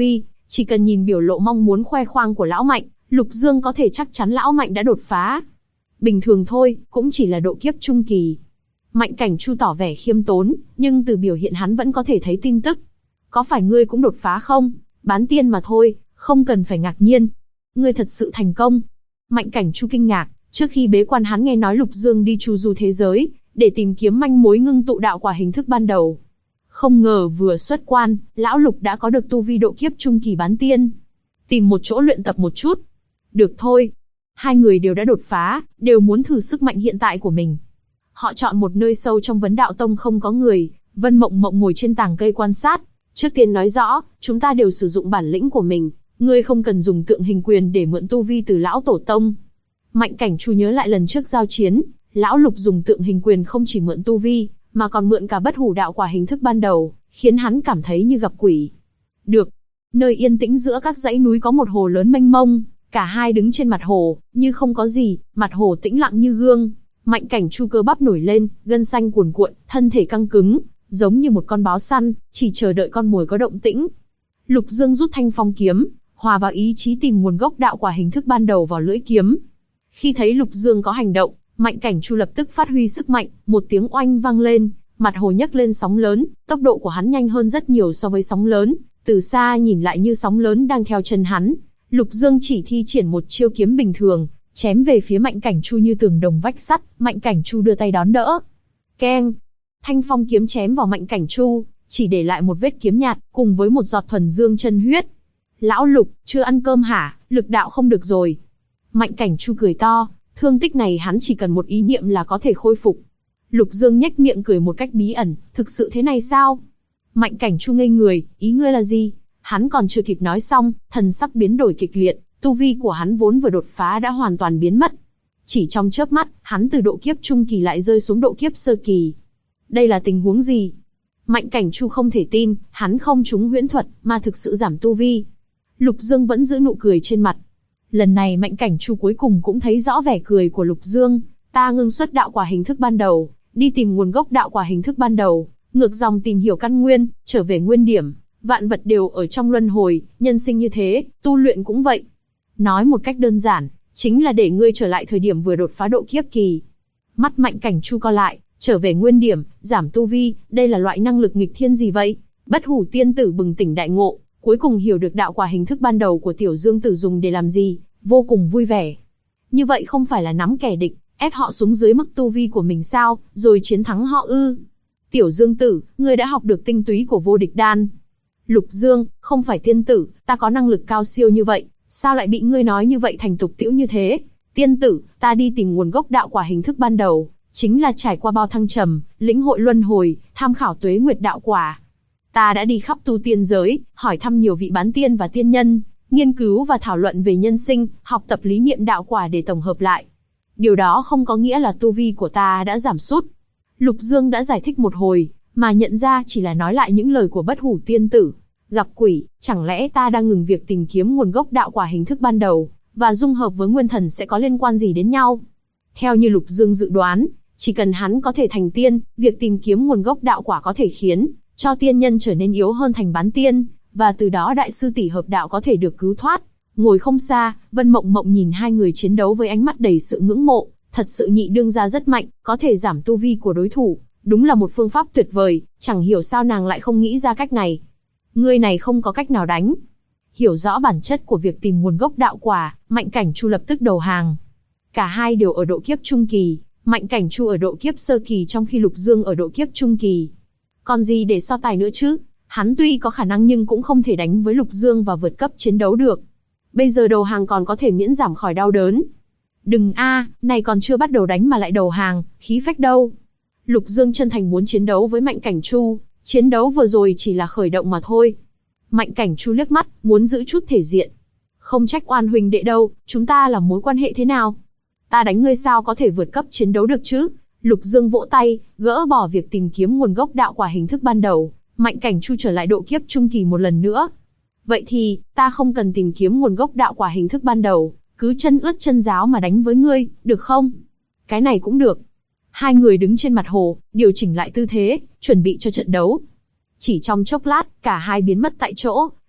Chỉ cần nhìn biểu lộ mong muốn khoe khoang của lão Mạnh, Lục Dương có thể chắc chắn lão Mạnh đã đột phá. Bình thường thôi, cũng chỉ là độ kiếp trung kỳ. Mạnh Cảnh Chu tỏ vẻ khiêm tốn, nhưng từ biểu hiện hắn vẫn có thể thấy tin tức. Có phải ngươi cũng đột phá không? Bán tiên mà thôi, không cần phải ngạc nhiên. Ngươi thật sự thành công. Mạnh Cảnh Chu kinh ngạc, trước khi bế quan hắn nghe nói Lục Dương đi chu du thế giới, để tìm kiếm manh mối ngưng tụ đạo quả hình thức ban đầu. Không ngờ vừa xuất quan, lão Lục đã có được tu vi độ kiếp trung kỳ bán tiên. Tìm một chỗ luyện tập một chút. Được thôi. Hai người đều đã đột phá, đều muốn thử sức mạnh hiện tại của mình. Họ chọn một nơi sâu trong Vấn Đạo Tông không có người, Vân Mộng Mộng ngồi trên tàng cây quan sát. Trước tiên nói rõ, chúng ta đều sử dụng bản lĩnh của mình, ngươi không cần dùng tượng hình quyền để mượn tu vi từ lão tổ tông. Mạnh Cảnh Chu nhớ lại lần trước giao chiến, lão Lục dùng tượng hình quyền không chỉ mượn tu vi, mà còn mượn cả bất hủ đạo quả hình thức ban đầu, khiến hắn cảm thấy như gặp quỷ. Được. Nơi yên tĩnh giữa các dãy núi có một hồ lớn mênh mông, cả hai đứng trên mặt hồ, như không có gì, mặt hồ tĩnh lặng như gương. Mạnh Cảnh Chu cơ bắp nổi lên, gân xanh cuồn cuộn, thân thể căng cứng, giống như một con báo săn, chỉ chờ đợi con mồi có động tĩnh. Lục Dương rút thanh phong kiếm, hòa vào ý chí tìm nguồn gốc đạo quả hình thức ban đầu vào lưỡi kiếm. Khi thấy Lục Dương có hành động, Mạnh Cảnh Chu lập tức phát huy sức mạnh, một tiếng oanh vang lên, mặt hồ nhấc lên sóng lớn, tốc độ của hắn nhanh hơn rất nhiều so với sóng lớn, từ xa nhìn lại như sóng lớn đang theo chân hắn. Lục Dương chỉ thi triển một chiêu kiếm bình thường, chém về phía Mạnh Cảnh Chu như tường đồng vách sắt, Mạnh Cảnh Chu đưa tay đón đỡ. Keng! Thanh phong kiếm chém vào Mạnh Cảnh Chu, chỉ để lại một vết kiếm nhạt, cùng với một giọt thuần dương chân huyết. Lão Lục, chưa ăn cơm hả? Lực đạo không được rồi. Mạnh Cảnh Chu cười to, thương tích này hắn chỉ cần một ý niệm là có thể khôi phục. Lục Dương nhếch miệng cười một cách bí ẩn, thực sự thế này sao? Mạnh Cảnh Chu ngây người, ý ngươi là gì? Hắn còn chưa kịp nói xong, thần sắc biến đổi kịch liệt, tu vi của hắn vốn vừa đột phá đã hoàn toàn biến mất. Chỉ trong chớp mắt, hắn từ độ kiếp trung kỳ lại rơi xuống độ kiếp sơ kỳ. Đây là tình huống gì? Mạnh Cảnh Chu không thể tin, hắn không trúng huyễn thuật, mà thực sự giảm tu vi. Lục Dương vẫn giữ nụ cười trên mặt. Lần này Mạnh Cảnh Chu cuối cùng cũng thấy rõ vẻ cười của Lục Dương. Ta ngưng xuất đạo quả hình thức ban đầu, đi tìm nguồn gốc đạo quả hình thức ban đầu, ngược dòng tìm hiểu căn nguyên, trở về nguyên điểm. Vạn vật đều ở trong luân hồi, nhân sinh như thế, tu luyện cũng vậy. Nói một cách đơn giản, chính là để ngươi trở lại thời điểm vừa đột phá độ kiếp kỳ. Mắt Mạnh Cảnh Chu co lại, trở về nguyên điểm, giảm tu vi, đây là loại năng lực nghịch thiên gì vậy? Bất hủ tiên tử bừng tỉnh đại ngộ, cuối cùng hiểu được đạo quả hình thức ban đầu của Tiểu Dương Tử dùng để làm gì, vô cùng vui vẻ. Như vậy không phải là nắm kẻ địch, ép họ xuống dưới mức tu vi của mình sao, rồi chiến thắng họ ư? Tiểu Dương Tử, ngươi đã học được tinh túy của vô địch đan. Lục Dương, không phải tiên tử, ta có năng lực cao siêu như vậy, sao lại bị ngươi nói như vậy thành tục tĩu như thế? Tiên tử, ta đi tìm nguồn gốc đạo quả hình thức ban đầu, chính là trải qua bao thăng trầm, lĩnh hội luân hồi, tham khảo tuế nguyệt đạo quả. Ta đã đi khắp tu tiên giới, hỏi thăm nhiều vị bán tiên và tiên nhân, nghiên cứu và thảo luận về nhân sinh, học tập lý niệm đạo quả để tổng hợp lại. Điều đó không có nghĩa là tu vi của ta đã giảm sút. Lục Dương đã giải thích một hồi, mà nhận ra chỉ là nói lại những lời của bất hủ tiên tử. Gặp quỷ, chẳng lẽ ta đang ngừng việc tìm kiếm nguồn gốc đạo quả hình thức ban đầu, và dung hợp với nguyên thần sẽ có liên quan gì đến nhau? Theo như Lục Dương dự đoán, chỉ cần hắn có thể thành tiên, việc tìm kiếm nguồn gốc đạo quả có thể khiến cho tiên nhân trở nên yếu hơn thành bán tiên, và từ đó đại sư tỷ hợp đạo có thể được cứu thoát. Ngồi không xa, Vân Mộng Mộng nhìn hai người chiến đấu với ánh mắt đầy sự ngưỡng mộ, thật sự nhị đương gia rất mạnh, có thể giảm tu vi của đối thủ, đúng là một phương pháp tuyệt vời, chẳng hiểu sao nàng lại không nghĩ ra cách này. Ngươi này không có cách nào đánh. Hiểu rõ bản chất của việc tìm nguồn gốc đạo quả, Mạnh Cảnh Chu lập tức đầu hàng. Cả hai đều ở độ kiếp trung kỳ, Mạnh Cảnh Chu ở độ kiếp sơ kỳ trong khi Lục Dương ở độ kiếp trung kỳ. Còn gì để so tài nữa chứ? Hắn tuy có khả năng nhưng cũng không thể đánh với Lục Dương và vượt cấp chiến đấu được. Bây giờ đầu hàng còn có thể miễn giảm khỏi đau đớn. Đừng này còn chưa bắt đầu đánh mà lại đầu hàng, khí phách đâu. Lục Dương chân thành muốn chiến đấu với Mạnh Cảnh Chu, chiến đấu vừa rồi chỉ là khởi động mà thôi. Mạnh Cảnh Chu liếc mắt, muốn giữ chút thể diện. Không trách oan huynh đệ đâu, chúng ta là mối quan hệ thế nào? Ta đánh ngươi sao có thể vượt cấp chiến đấu được chứ? Lục Dương vỗ tay, gỡ bỏ việc tìm kiếm nguồn gốc đạo quả hình thức ban đầu, Mạnh Cảnh Chu trở lại độ kiếp trung kỳ một lần nữa. Vậy thì, ta không cần tìm kiếm nguồn gốc đạo quả hình thức ban đầu, cứ chân ướt chân ráo mà đánh với ngươi, được không? Cái này cũng được. Hai người đứng trên mặt hồ, điều chỉnh lại tư thế, chuẩn bị cho trận đấu. Chỉ trong chốc lát, cả hai biến mất tại chỗ,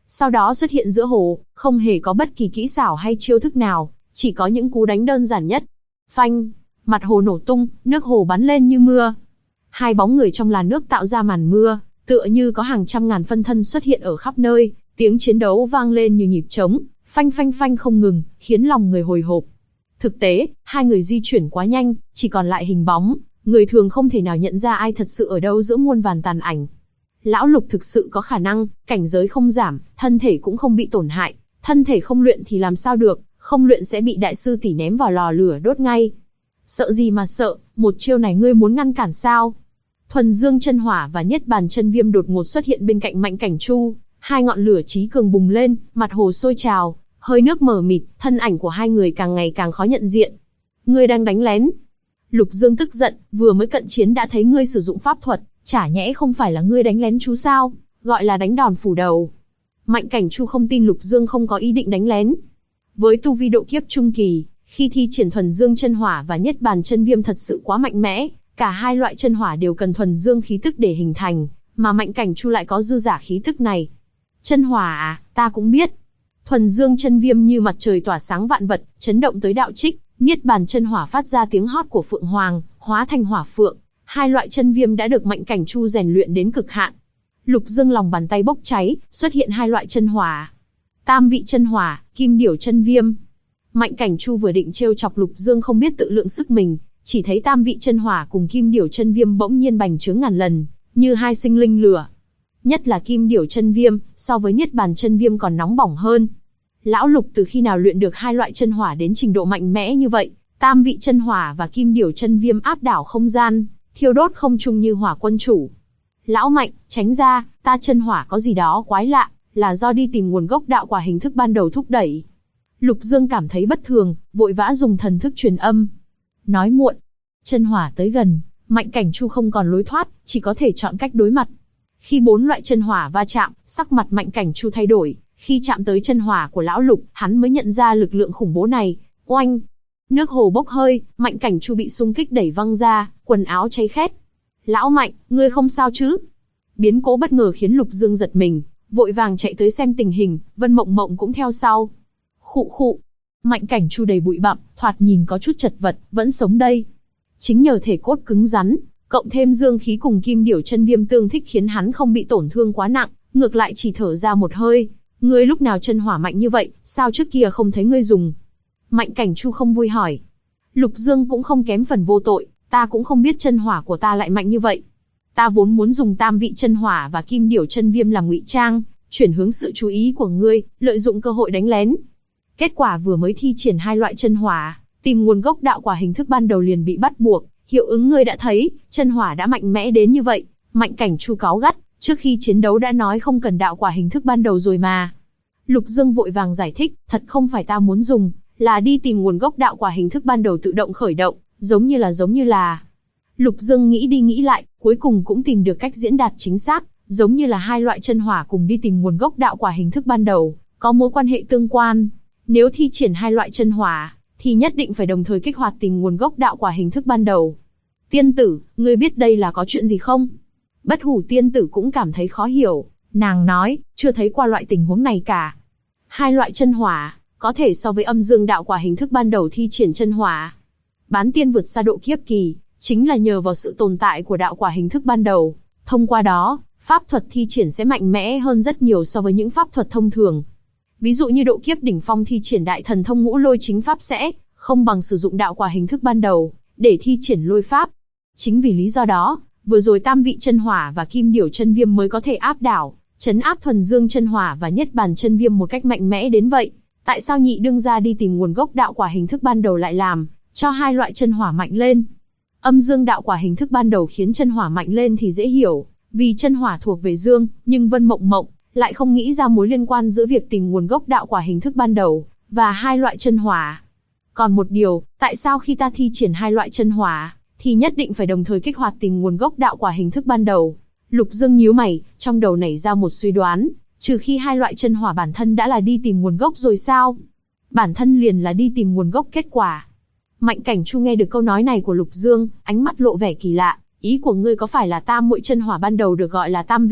Sau đó xuất hiện giữa hồ, không hề có bất kỳ kỹ xảo hay chiêu thức nào, chỉ có những cú đánh đơn giản nhất. Phanh, mặt hồ nổ tung, nước hồ bắn lên như mưa. Hai bóng người trong làn nước tạo ra màn mưa, tựa như có hàng trăm ngàn phân thân xuất hiện ở khắp nơi, tiếng chiến đấu vang lên như nhịp trống, phanh phanh phanh không ngừng, khiến lòng người hồi hộp. Thực tế, hai người di chuyển quá nhanh, chỉ còn lại hình bóng, người thường không thể nào nhận ra ai thật sự ở đâu giữa muôn vàn tàn ảnh. Lão Lục thực sự có khả năng, cảnh giới không giảm, thân thể cũng không bị tổn hại, thân thể không luyện thì làm sao được, không luyện sẽ bị đại sư tỷ ném vào lò lửa đốt ngay. Sợ gì mà sợ, một chiêu này ngươi muốn ngăn cản sao? Thuần Dương chân hỏa và Niết Bàn chân viêm đột ngột xuất hiện bên cạnh Mạnh Cảnh Chu, hai ngọn lửa chí cường bùng lên, mặt hồ sôi trào, hơi nước mờ mịt, thân ảnh của hai người càng ngày càng khó nhận diện. Ngươi đang đánh lén. Lục Dương tức giận, vừa mới cận chiến đã thấy ngươi sử dụng pháp thuật, chả nhẽ không phải là ngươi đánh lén chú sao, gọi là đánh đòn phủ đầu. Mạnh Cảnh Chu không tin Lục Dương không có ý định đánh lén. Với tu vi độ kiếp trung kỳ, khi thi triển Thuần Dương chân hỏa và Niết Bàn chân viêm thật sự quá mạnh mẽ, cả hai loại chân hỏa đều cần thuần dương khí tức để hình thành, mà Mạnh Cảnh Chu lại có dư giả khí tức này. Chân hỏa à, ta cũng biết. Thuần Dương chân viêm như mặt trời tỏa sáng vạn vật, chấn động tới đạo trích, Niết Bàn chân hỏa phát ra tiếng hót của phượng hoàng, hóa thành hỏa phượng. Hai loại chân viêm đã được Mạnh Cảnh Chu rèn luyện đến cực hạn. Lục Dương lòng bàn tay bốc cháy, xuất hiện hai loại chân hỏa. Tam vị chân hỏa, Kim Điểu chân viêm. Mạnh Cảnh Chu vừa định trêu chọc Lục Dương không biết tự lượng sức mình, chỉ thấy tam vị chân hỏa cùng Kim Điểu chân viêm bỗng nhiên bành trướng ngàn lần, như hai sinh linh lửa. Nhất là Kim Điểu chân viêm, so với Niết Bàn chân viêm còn nóng bỏng hơn. Lão Lục từ khi nào luyện được hai loại chân hỏa đến trình độ mạnh mẽ như vậy? Tam vị chân hỏa và Kim Điểu chân viêm áp đảo không gian, thiêu đốt không trung như hỏa quân chủ. Lão Mạnh, tránh ra, ta chân hỏa có gì đó quái lạ, là do đi tìm nguồn gốc đạo quả hình thức ban đầu thúc đẩy. Lục Dương cảm thấy bất thường, vội vã dùng thần thức truyền âm. Nói muộn. Chân hỏa tới gần, Mạnh Cảnh Chu không còn lối thoát, chỉ có thể chọn cách đối mặt. Khi bốn loại chân hỏa va chạm, sắc mặt Mạnh Cảnh Chu thay đổi. Khi chạm tới chân hỏa của lão Lục, hắn mới nhận ra lực lượng khủng bố này. Oanh! Nước hồ bốc hơi, Mạnh Cảnh Chu bị xung kích đẩy văng ra, quần áo cháy khét. Lão Mạnh, ngươi không sao chứ? Biến cố bất ngờ khiến Lục Dương giật mình, vội vàng chạy tới xem tình hình, Vân Mộng Mộng cũng theo sau. Khụ khụ. Mạnh Cảnh Chu đầy bụi bặm, thoạt nhìn có chút chật vật, vẫn sống đây. Chính nhờ thể cốt cứng rắn, cộng thêm dương khí cùng Kim Điểu chân viêm tương thích khiến hắn không bị tổn thương quá nặng, ngược lại chỉ thở ra một hơi. Ngươi lúc nào chân hỏa mạnh như vậy, sao trước kia không thấy ngươi dùng? Mạnh Cảnh Chu không vui hỏi. Lục Dương cũng không kém phần vô tội, ta cũng không biết chân hỏa của ta lại mạnh như vậy. Ta vốn muốn dùng tam vị chân hỏa và Kim Điểu chân viêm làm ngụy trang, chuyển hướng sự chú ý của ngươi, lợi dụng cơ hội đánh lén. Kết quả vừa mới thi triển hai loại chân hỏa, tìm nguồn gốc đạo quả hình thức ban đầu liền bị bắt buộc, hiệu ứng ngươi đã thấy, chân hỏa đã mạnh mẽ đến như vậy. Mạnh Cảnh Chu cáu gắt, trước khi chiến đấu đã nói không cần đạo quả hình thức ban đầu rồi mà. Lục Dương vội vàng giải thích, thật không phải ta muốn dùng, là đi tìm nguồn gốc đạo quả hình thức ban đầu tự động khởi động, giống như là. Lục Dương nghĩ đi nghĩ lại, cuối cùng cũng tìm được cách diễn đạt chính xác, giống như là hai loại chân hỏa cùng đi tìm nguồn gốc đạo quả hình thức ban đầu, có mối quan hệ tương quan. Nếu thi triển hai loại chân hỏa, thì nhất định phải đồng thời kích hoạt tìm nguồn gốc đạo quả hình thức ban đầu. Tiên tử, ngươi biết đây là có chuyện gì không? Bất Hủ tiên tử cũng cảm thấy khó hiểu, nàng nói, chưa thấy qua loại tình huống này cả. Hai loại chân hỏa, có thể so với âm dương đạo quả hình thức ban đầu thi triển chân hỏa. Bán tiên vượt xa độ kiếp kỳ, chính là nhờ vào sự tồn tại của đạo quả hình thức ban đầu. Thông qua đó, pháp thuật thi triển sẽ mạnh mẽ hơn rất nhiều so với những pháp thuật thông thường. Ví dụ như độ kiếp đỉnh phong thi triển đại thần thông ngũ lôi chính pháp sẽ không bằng sử dụng đạo quả hình thức ban đầu để thi triển lôi pháp. Chính vì lý do đó, vừa rồi tam vị chân hỏa và Kim Điểu chân viêm mới có thể áp đảo, trấn áp Thuần Dương chân hỏa và Niết Bàn chân viêm một cách mạnh mẽ đến vậy. Tại sao nhị đương gia đi tìm nguồn gốc đạo quả hình thức ban đầu lại làm cho hai loại chân hỏa mạnh lên? Âm dương đạo quả hình thức ban đầu khiến chân hỏa mạnh lên thì dễ hiểu, vì chân hỏa thuộc về dương, nhưng Vân Mộng Mộng lại không nghĩ ra mối liên quan giữa việc tìm nguồn gốc đạo quả hình thức ban đầu và hai loại chân hỏa. Còn một điều, tại sao khi ta thi triển hai loại chân hỏa thì nhất định phải đồng thời kích hoạt tìm nguồn gốc đạo quả hình thức ban đầu? Lục Dương nhíu mày, trong đầu nảy ra một suy đoán, trừ khi hai loại chân hỏa bản thân đã là đi tìm nguồn gốc rồi sao? Bản thân liền là đi tìm nguồn gốc kết quả. Mạnh Cảnh Chu nghe được câu nói này của Lục Dương, ánh mắt lộ vẻ kỳ lạ, ý của ngươi có phải là tam muội chân hỏa ban đầu được gọi là tam vị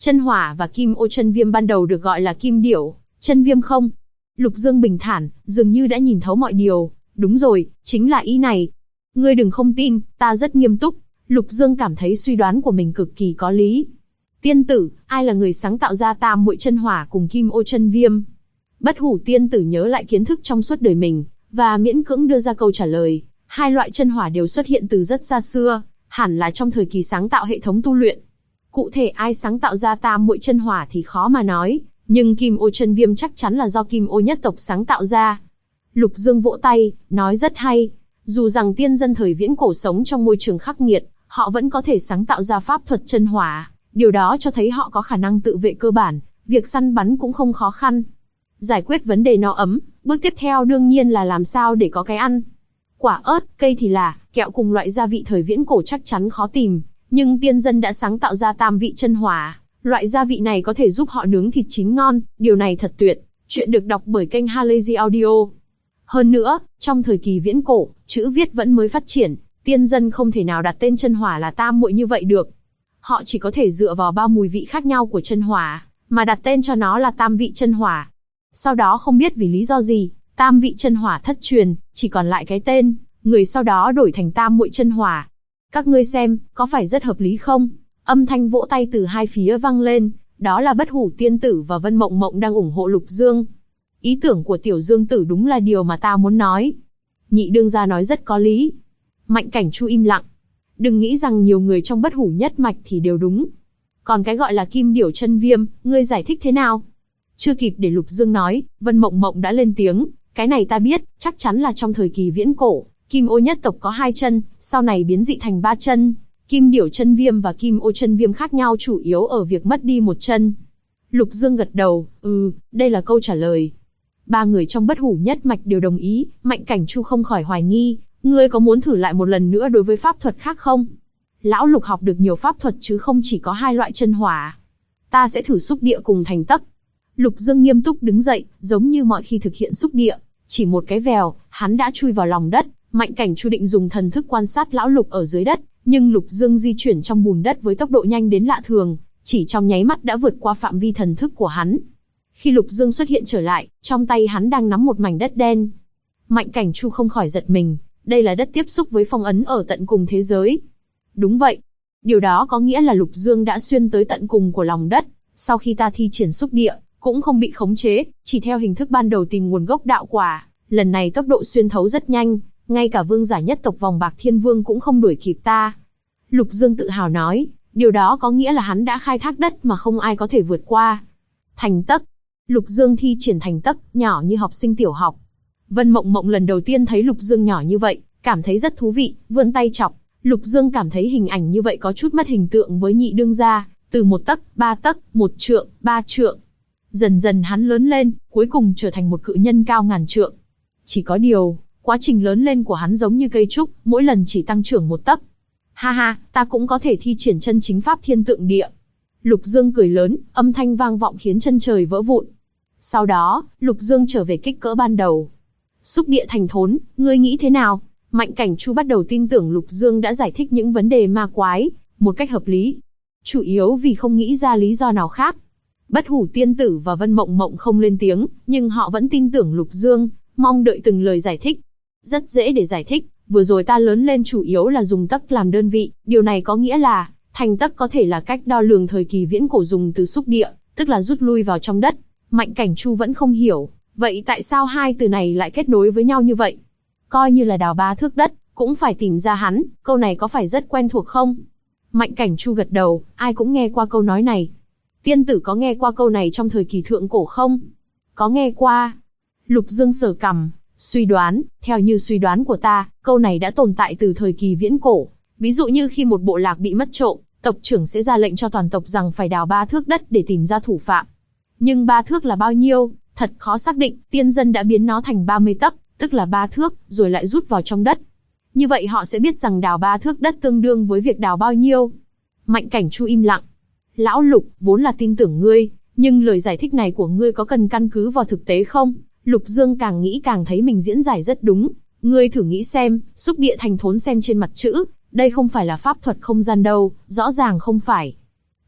Chân hỏa và kim ô chân viêm ban đầu được gọi là kim điểu, chân viêm không? Lục Dương bình thản, dường như đã nhìn thấu mọi điều. Đúng rồi, chính là ý này. Ngươi đừng không tin, ta rất nghiêm túc. Lục Dương cảm thấy suy đoán của mình cực kỳ có lý. Tiên tử, ai là người sáng tạo ra tam muội chân hỏa cùng kim ô chân viêm? Bất Hủ tiên tử nhớ lại kiến thức trong suốt đời mình, và miễn cưỡng đưa ra câu trả lời. Hai loại chân hỏa đều xuất hiện từ rất xa xưa, hẳn là trong thời kỳ sáng tạo hệ thống tu luyện. Cụ thể ai sáng tạo ra tam muội chân hỏa thì khó mà nói, nhưng kim ô chân viêm chắc chắn là do kim ô nhất tộc sáng tạo ra. Lục Dương vỗ tay, nói rất hay. Dù rằng tiên dân thời viễn cổ sống trong môi trường khắc nghiệt, họ vẫn có thể sáng tạo ra pháp thuật chân hỏa. Điều đó cho thấy họ có khả năng tự vệ cơ bản, việc săn bắn cũng không khó khăn. Giải quyết vấn đề no ấm, bước tiếp theo đương nhiên là làm sao để có cái ăn. Quả ớt, cây thì là, kẹo cùng loại gia vị thời viễn cổ chắc chắn khó tìm, nhưng tiên dân đã sáng tạo ra tam vị chân hỏa. Loại gia vị này có thể giúp họ nướng thịt chín ngon, điều này thật tuyệt. Chuyện được đọc bởi kênh Halazy Audio. Hơn nữa, trong thời kỳ viễn cổ, chữ viết vẫn mới phát triển, tiên dân không thể nào đặt tên chân hỏa là tam muội như vậy được. Họ chỉ có thể dựa vào bao mùi vị khác nhau của chân hỏa, mà đặt tên cho nó là tam vị chân hỏa. Sau đó không biết vì lý do gì, tam vị chân hỏa thất truyền, chỉ còn lại cái tên, người sau đó đổi thành tam muội chân hỏa. Các ngươi xem, có phải rất hợp lý không? Âm thanh vỗ tay từ hai phía vang lên, đó là Bất Hủ tiên tử và Vân Mộng Mộng đang ủng hộ Lục Dương. Ý tưởng của Tiểu Dương tử đúng là điều mà ta muốn nói. Nhị đương gia nói rất có lý. Mạnh Cảnh Chu im lặng. Đừng nghĩ rằng nhiều người trong Bất Hủ nhất mạch thì đều đúng. Còn cái gọi là kim điểu chân viêm, ngươi giải thích thế nào? Chưa kịp để Lục Dương nói, Vân Mộng Mộng đã lên tiếng. Cái này ta biết, chắc chắn là trong thời kỳ viễn cổ, kim ô nhất tộc có 2 chân, sau này biến dị thành 3 chân. Kim điểu chân viêm và kim ô chân viêm khác nhau chủ yếu ở việc mất đi 1 chân. Lục Dương gật đầu, đây là câu trả lời. 3 người trong Bất Hủ nhất mạch đều đồng ý. Mạnh Cảnh Chu không khỏi hoài nghi, ngươi có muốn thử lại một lần nữa đối với pháp thuật khác không? Lão Lục học được nhiều pháp thuật chứ không chỉ có 2 loại chân hỏa. Ta sẽ thử xúc địa cùng thành tấc. Lục Dương nghiêm túc đứng dậy, giống như mọi khi thực hiện xúc địa, chỉ một cái vèo, hắn đã chui vào lòng đất. Mạnh Cảnh Chu định dùng thần thức quan sát Lão Lục ở dưới đất, nhưng Lục Dương di chuyển trong bùn đất với tốc độ nhanh đến lạ thường, chỉ trong nháy mắt đã vượt qua phạm vi thần thức của hắn. Khi Lục Dương xuất hiện trở lại, trong tay hắn đang nắm một mảnh đất đen. Mạnh Cảnh Chu không khỏi giật mình, đây là đất tiếp xúc với phong ấn ở tận cùng thế giới. Đúng vậy. Điều đó có nghĩa là Lục Dương đã xuyên tới tận cùng của lòng đất, sau khi ta thi triển xúc địa, cũng không bị khống chế, chỉ theo hình thức ban đầu tìm nguồn gốc đạo quả. Lần này tốc độ xuyên thấu rất nhanh, ngay cả vương giả nhất tộc vòng bạc thiên vương cũng không đuổi kịp ta. Lục Dương tự hào nói, điều đó có nghĩa là hắn đã khai thác đất mà không ai có thể vượt qua. Thành tấc. Lục Dương thi triển thành tấc, nhỏ như học sinh tiểu học. Vân Mộng Mộng lần đầu tiên thấy Lục Dương nhỏ như vậy, cảm thấy rất thú vị, vươn tay chọc. Lục Dương cảm thấy hình ảnh như vậy có chút mất hình tượng với nhị đương gia, từ 1 tấc, 3 tấc, 1 trượng, 3 trượng. Dần dần hắn lớn lên, cuối cùng trở thành một cự nhân cao ngàn trượng. Chỉ có điều, quá trình lớn lên của hắn giống như cây trúc, mỗi lần chỉ tăng trưởng 1 tấc. Ha ha, ta cũng có thể thi triển chân chính pháp thiên tượng địa. Lục Dương cười lớn, âm thanh vang vọng khiến chân trời vỡ vụn. Sau đó, Lục Dương trở về kích cỡ ban đầu. Xúc địa thành thốn, ngươi nghĩ thế nào? Mạnh Cảnh Chu bắt đầu tin tưởng Lục Dương đã giải thích những vấn đề ma quái một cách hợp lý. Chủ yếu vì không nghĩ ra lý do nào khác. Bất Hủ tiên tử và Vân Mộng Mộng không lên tiếng, nhưng họ vẫn tin tưởng Lục Dương, mong đợi từng lời giải thích. Rất dễ để giải thích, vừa rồi ta lớn lên chủ yếu là dùng tấc làm đơn vị, điều này có nghĩa là, thành tấc có thể là cách đo lường thời kỳ viễn cổ dùng từ xúc địa, tức là rút lui vào trong đất. Mạnh Cảnh Chu vẫn không hiểu, vậy tại sao hai từ này lại kết nối với nhau như vậy? Coi như là đào 3 thước đất, cũng phải tìm ra hắn, câu này có phải rất quen thuộc không? Mạnh Cảnh Chu gật đầu, ai cũng nghe qua câu nói này. Tiên tử có nghe qua câu này trong thời kỳ thượng cổ không? Có nghe qua. Lục Dương sờ cằm, suy đoán, theo như suy đoán của ta, câu này đã tồn tại từ thời kỳ viễn cổ. Ví dụ như khi một bộ lạc bị mất trộm, tộc trưởng sẽ ra lệnh cho toàn tộc rằng phải đào 3 thước đất để tìm ra thủ phạm. Nhưng 3 thước là bao nhiêu, thật khó xác định, tiên dân đã biến nó thành 30 tấc, tức là 3 thước, rồi lại rút vào trong đất. Như vậy họ sẽ biết rằng đào 3 thước đất tương đương với việc đào bao nhiêu. Mạnh Cảnh Chu im lặng. Lão Lục, vốn là tin tưởng ngươi, nhưng lời giải thích này của ngươi có cần căn cứ vào thực tế không? Lục Dương càng nghĩ càng thấy mình diễn giải rất đúng. Ngươi thử nghĩ xem, xúc địa thành thốn xem trên mặt chữ, đây không phải là pháp thuật không gian đâu, rõ ràng không phải.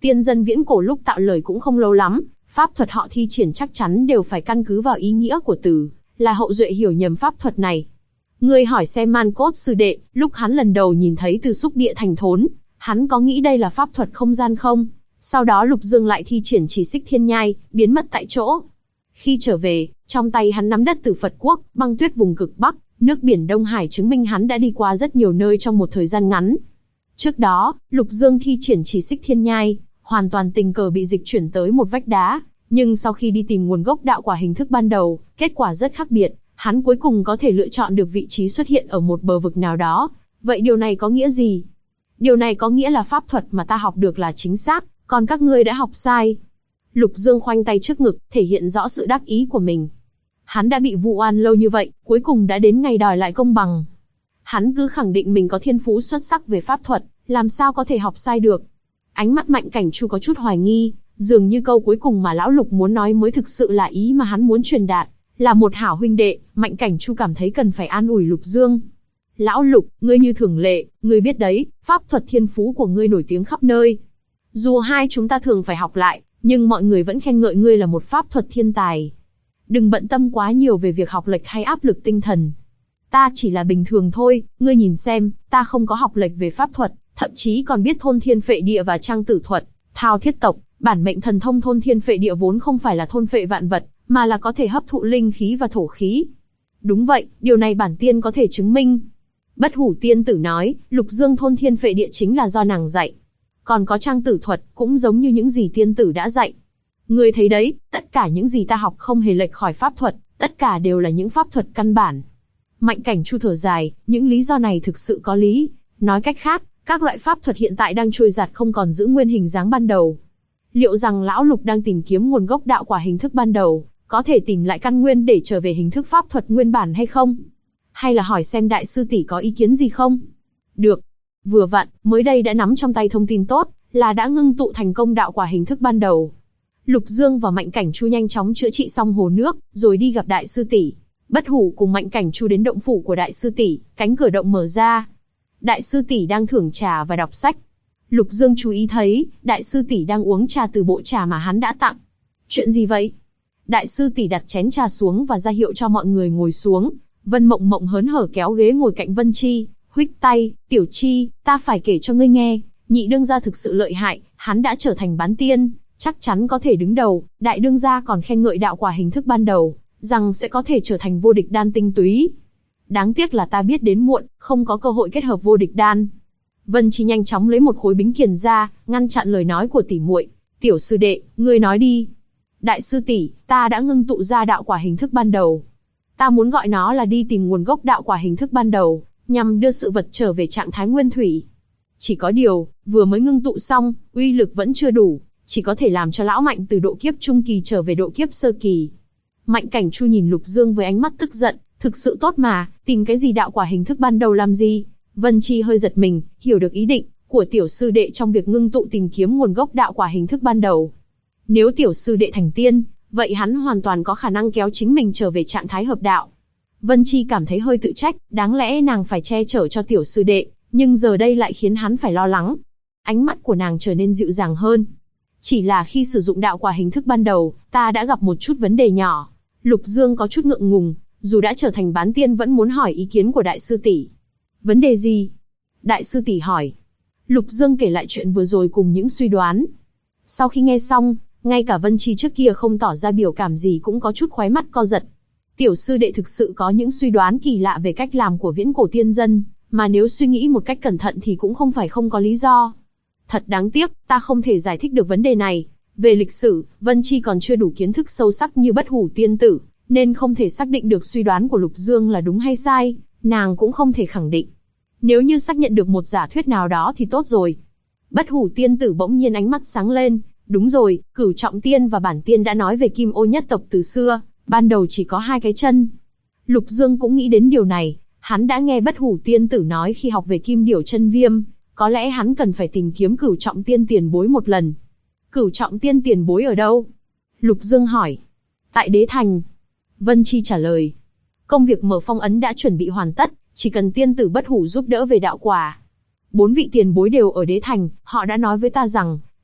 Tiên dân viễn cổ lúc tạo lời cũng không lâu lắm, pháp thuật họ thi triển chắc chắn đều phải căn cứ vào ý nghĩa của từ, là hậu duệ hiểu nhầm pháp thuật này. Ngươi hỏi xem Man Cốt sư đệ, lúc hắn lần đầu nhìn thấy từ xúc địa thành thốn, hắn có nghĩ đây là pháp thuật không gian không? Sau đó Lục Dương lại thi triển chỉ xích thiên nhai, biến mất tại chỗ. Khi trở về, trong tay hắn nắm đất từ Phật quốc, băng tuyết vùng cực Bắc, nước biển Đông Hải chứng minh hắn đã đi qua rất nhiều nơi trong một thời gian ngắn. Trước đó, Lục Dương thi triển chỉ xích thiên nhai, hoàn toàn tình cờ bị dịch chuyển tới một vách đá, nhưng sau khi đi tìm nguồn gốc đạo quả hình thức ban đầu, kết quả rất khác biệt, hắn cuối cùng có thể lựa chọn được vị trí xuất hiện ở một bờ vực nào đó. Vậy điều này có nghĩa gì? Điều này có nghĩa là pháp thuật mà ta học được là chính xác, còn các ngươi đã học sai. Lục Dương khoanh tay trước ngực, thể hiện rõ sự đắc ý của mình. Hắn đã bị vu oan lâu như vậy, cuối cùng đã đến ngày đòi lại công bằng. Hắn cứ khẳng định mình có thiên phú xuất sắc về pháp thuật, làm sao có thể học sai được. Ánh mắt Mạnh Cảnh Chu có chút hoài nghi, dường như câu cuối cùng mà lão Lục muốn nói mới thực sự là ý mà hắn muốn truyền đạt. Là một hảo huynh đệ, Mạnh Cảnh Chu cảm thấy cần phải an ủi Lục Dương. Lão Lục, ngươi như thường lệ, ngươi biết đấy, pháp thuật thiên phú của ngươi nổi tiếng khắp nơi. Dù hai chúng ta thường phải học lại, nhưng mọi người vẫn khen ngợi ngươi là một pháp thuật thiên tài. Đừng bận tâm quá nhiều về việc học lệch hay áp lực tinh thần. Ta chỉ là bình thường thôi, ngươi nhìn xem, ta không có học lệch về pháp thuật, thậm chí còn biết thôn thiên phệ địa và trang tử thuật, thao thiết tộc, bản mệnh thần thông thôn thiên phệ địa vốn không phải là thôn phệ vạn vật, mà là có thể hấp thụ linh khí và thổ khí. Đúng vậy, điều này bản tiên có thể chứng minh. Bất Hủ tiên tử nói, Lục Dương thôn thiên phệ địa chính là do nàng dạy. Còn có trang tử thuật, cũng giống như những gì tiên tử đã dạy. Ngươi thấy đấy, tất cả những gì ta học không hề lệch khỏi pháp thuật, tất cả đều là những pháp thuật căn bản. Mạnh Cảnh Chu thở dài, những lý do này thực sự có lý. Nói cách khác, các loại pháp thuật hiện tại đang trôi giạt không còn giữ nguyên hình dáng ban đầu. Liệu rằng lão Lục đang tìm kiếm nguồn gốc đạo quả hình thức ban đầu, có thể tìm lại căn nguyên để trở về hình thức pháp thuật nguyên bản hay không? Hay là hỏi xem đại sư tỷ có ý kiến gì không? Được. Vừa vặn, mới đây đã nắm trong tay thông tin tốt, là đã ngưng tụ thành công đạo quả hình thức ban đầu. Lục Dương và Mạnh Cảnh Chu nhanh chóng chữa trị xong hồ nước, rồi đi gặp đại sư tỷ. Bất Hủ cùng Mạnh Cảnh Chu đến động phủ của đại sư tỷ, cánh cửa động mở ra. Đại sư tỷ đang thưởng trà và đọc sách. Lục Dương chú ý thấy, đại sư tỷ đang uống trà từ bộ trà mà hắn đã tặng. Chuyện gì vậy? Đại sư tỷ đặt chén trà xuống và ra hiệu cho mọi người ngồi xuống. Vân Mộng Mộng hớn hở kéo ghế ngồi cạnh Vân Chi, huých tay, Tiểu Chi, ta phải kể cho ngươi nghe, nhị đương gia thực sự lợi hại, hắn đã trở thành bán tiên, chắc chắn có thể đứng đầu, đại đương gia còn khen ngợi đạo quả hình thức ban đầu, rằng sẽ có thể trở thành vô địch đan tinh túy. Đáng tiếc là ta biết đến muộn, không có cơ hội kết hợp vô địch đan. Vân Chi nhanh chóng lấy một khối bính kiền ra, ngăn chặn lời nói của tỷ muội. Tiểu sư đệ, ngươi nói đi. Đại sư tỷ, ta đã ngưng tụ ra đạo quả hình thức ban đầu. Ta muốn gọi nó là đi tìm nguồn gốc đạo quả hình thức ban đầu, nhằm đưa sự vật trở về trạng thái nguyên thủy. Chỉ có điều, vừa mới ngưng tụ xong, uy lực vẫn chưa đủ, chỉ có thể làm cho lão Mạnh từ độ kiếp trung kỳ trở về độ kiếp sơ kỳ. Mạnh Cảnh Chu nhìn Lục Dương với ánh mắt tức giận, thực sự tốt mà, tìm cái gì đạo quả hình thức ban đầu làm gì? Vân Chi hơi giật mình, hiểu được ý định của tiểu sư đệ trong việc ngưng tụ tìm kiếm nguồn gốc đạo quả hình thức ban đầu. Nếu tiểu sư đệ thành tiên, vậy hắn hoàn toàn có khả năng kéo chính mình trở về trạng thái hợp đạo. Vân Chi cảm thấy hơi tự trách, đáng lẽ nàng phải che chở cho tiểu sư đệ, nhưng giờ đây lại khiến hắn phải lo lắng. Ánh mắt của nàng trở nên dịu dàng hơn. Chỉ là khi sử dụng đạo quả hình thức ban đầu, ta đã gặp một chút vấn đề nhỏ. Lục Dương có chút ngượng ngùng, dù đã trở thành bán tiên vẫn muốn hỏi ý kiến của đại sư tỷ. Vấn đề gì? Đại sư tỷ hỏi. Lục Dương kể lại chuyện vừa rồi cùng những suy đoán. Sau khi nghe xong, ngay cả Vân Chi trước kia không tỏ ra biểu cảm gì cũng có chút khóe mắt co giật. Tiểu sư đệ thực sự có những suy đoán kỳ lạ về cách làm của viễn cổ tiên dân, mà nếu suy nghĩ một cách cẩn thận thì cũng không phải không có lý do. Thật đáng tiếc, ta không thể giải thích được vấn đề này. Về lịch sử, Vân Chi còn chưa đủ kiến thức sâu sắc như Bất Hủ tiên tử, nên không thể xác định được suy đoán của Lục Dương là đúng hay sai, nàng cũng không thể khẳng định. Nếu như xác nhận được một giả thuyết nào đó thì tốt rồi. Bất Hủ tiên tử bỗng nhiên ánh mắt sáng lên, đúng rồi, Cửu Trọng Tiên và Bản Tiên đã nói về Kim Ô nhất tộc từ xưa, ban đầu chỉ có 2 cái chân. Lục Dương cũng nghĩ đến điều này, hắn đã nghe Bất Hủ tiên tử nói khi học về Kim Điểu Chân Viêm, có lẽ hắn cần phải tìm kiếm Cửu Trọng Tiên tiền bối một lần. Cửu Trọng Tiên tiền bối ở đâu? Lục Dương hỏi. Tại Đế Thành. Vân Chi trả lời. Công việc mở phong ấn đã chuẩn bị hoàn tất, chỉ cần tiên tử Bất Hủ giúp đỡ về đạo quả. 4 vị tiền bối đều ở Đế Thành, họ đã nói với ta rằng,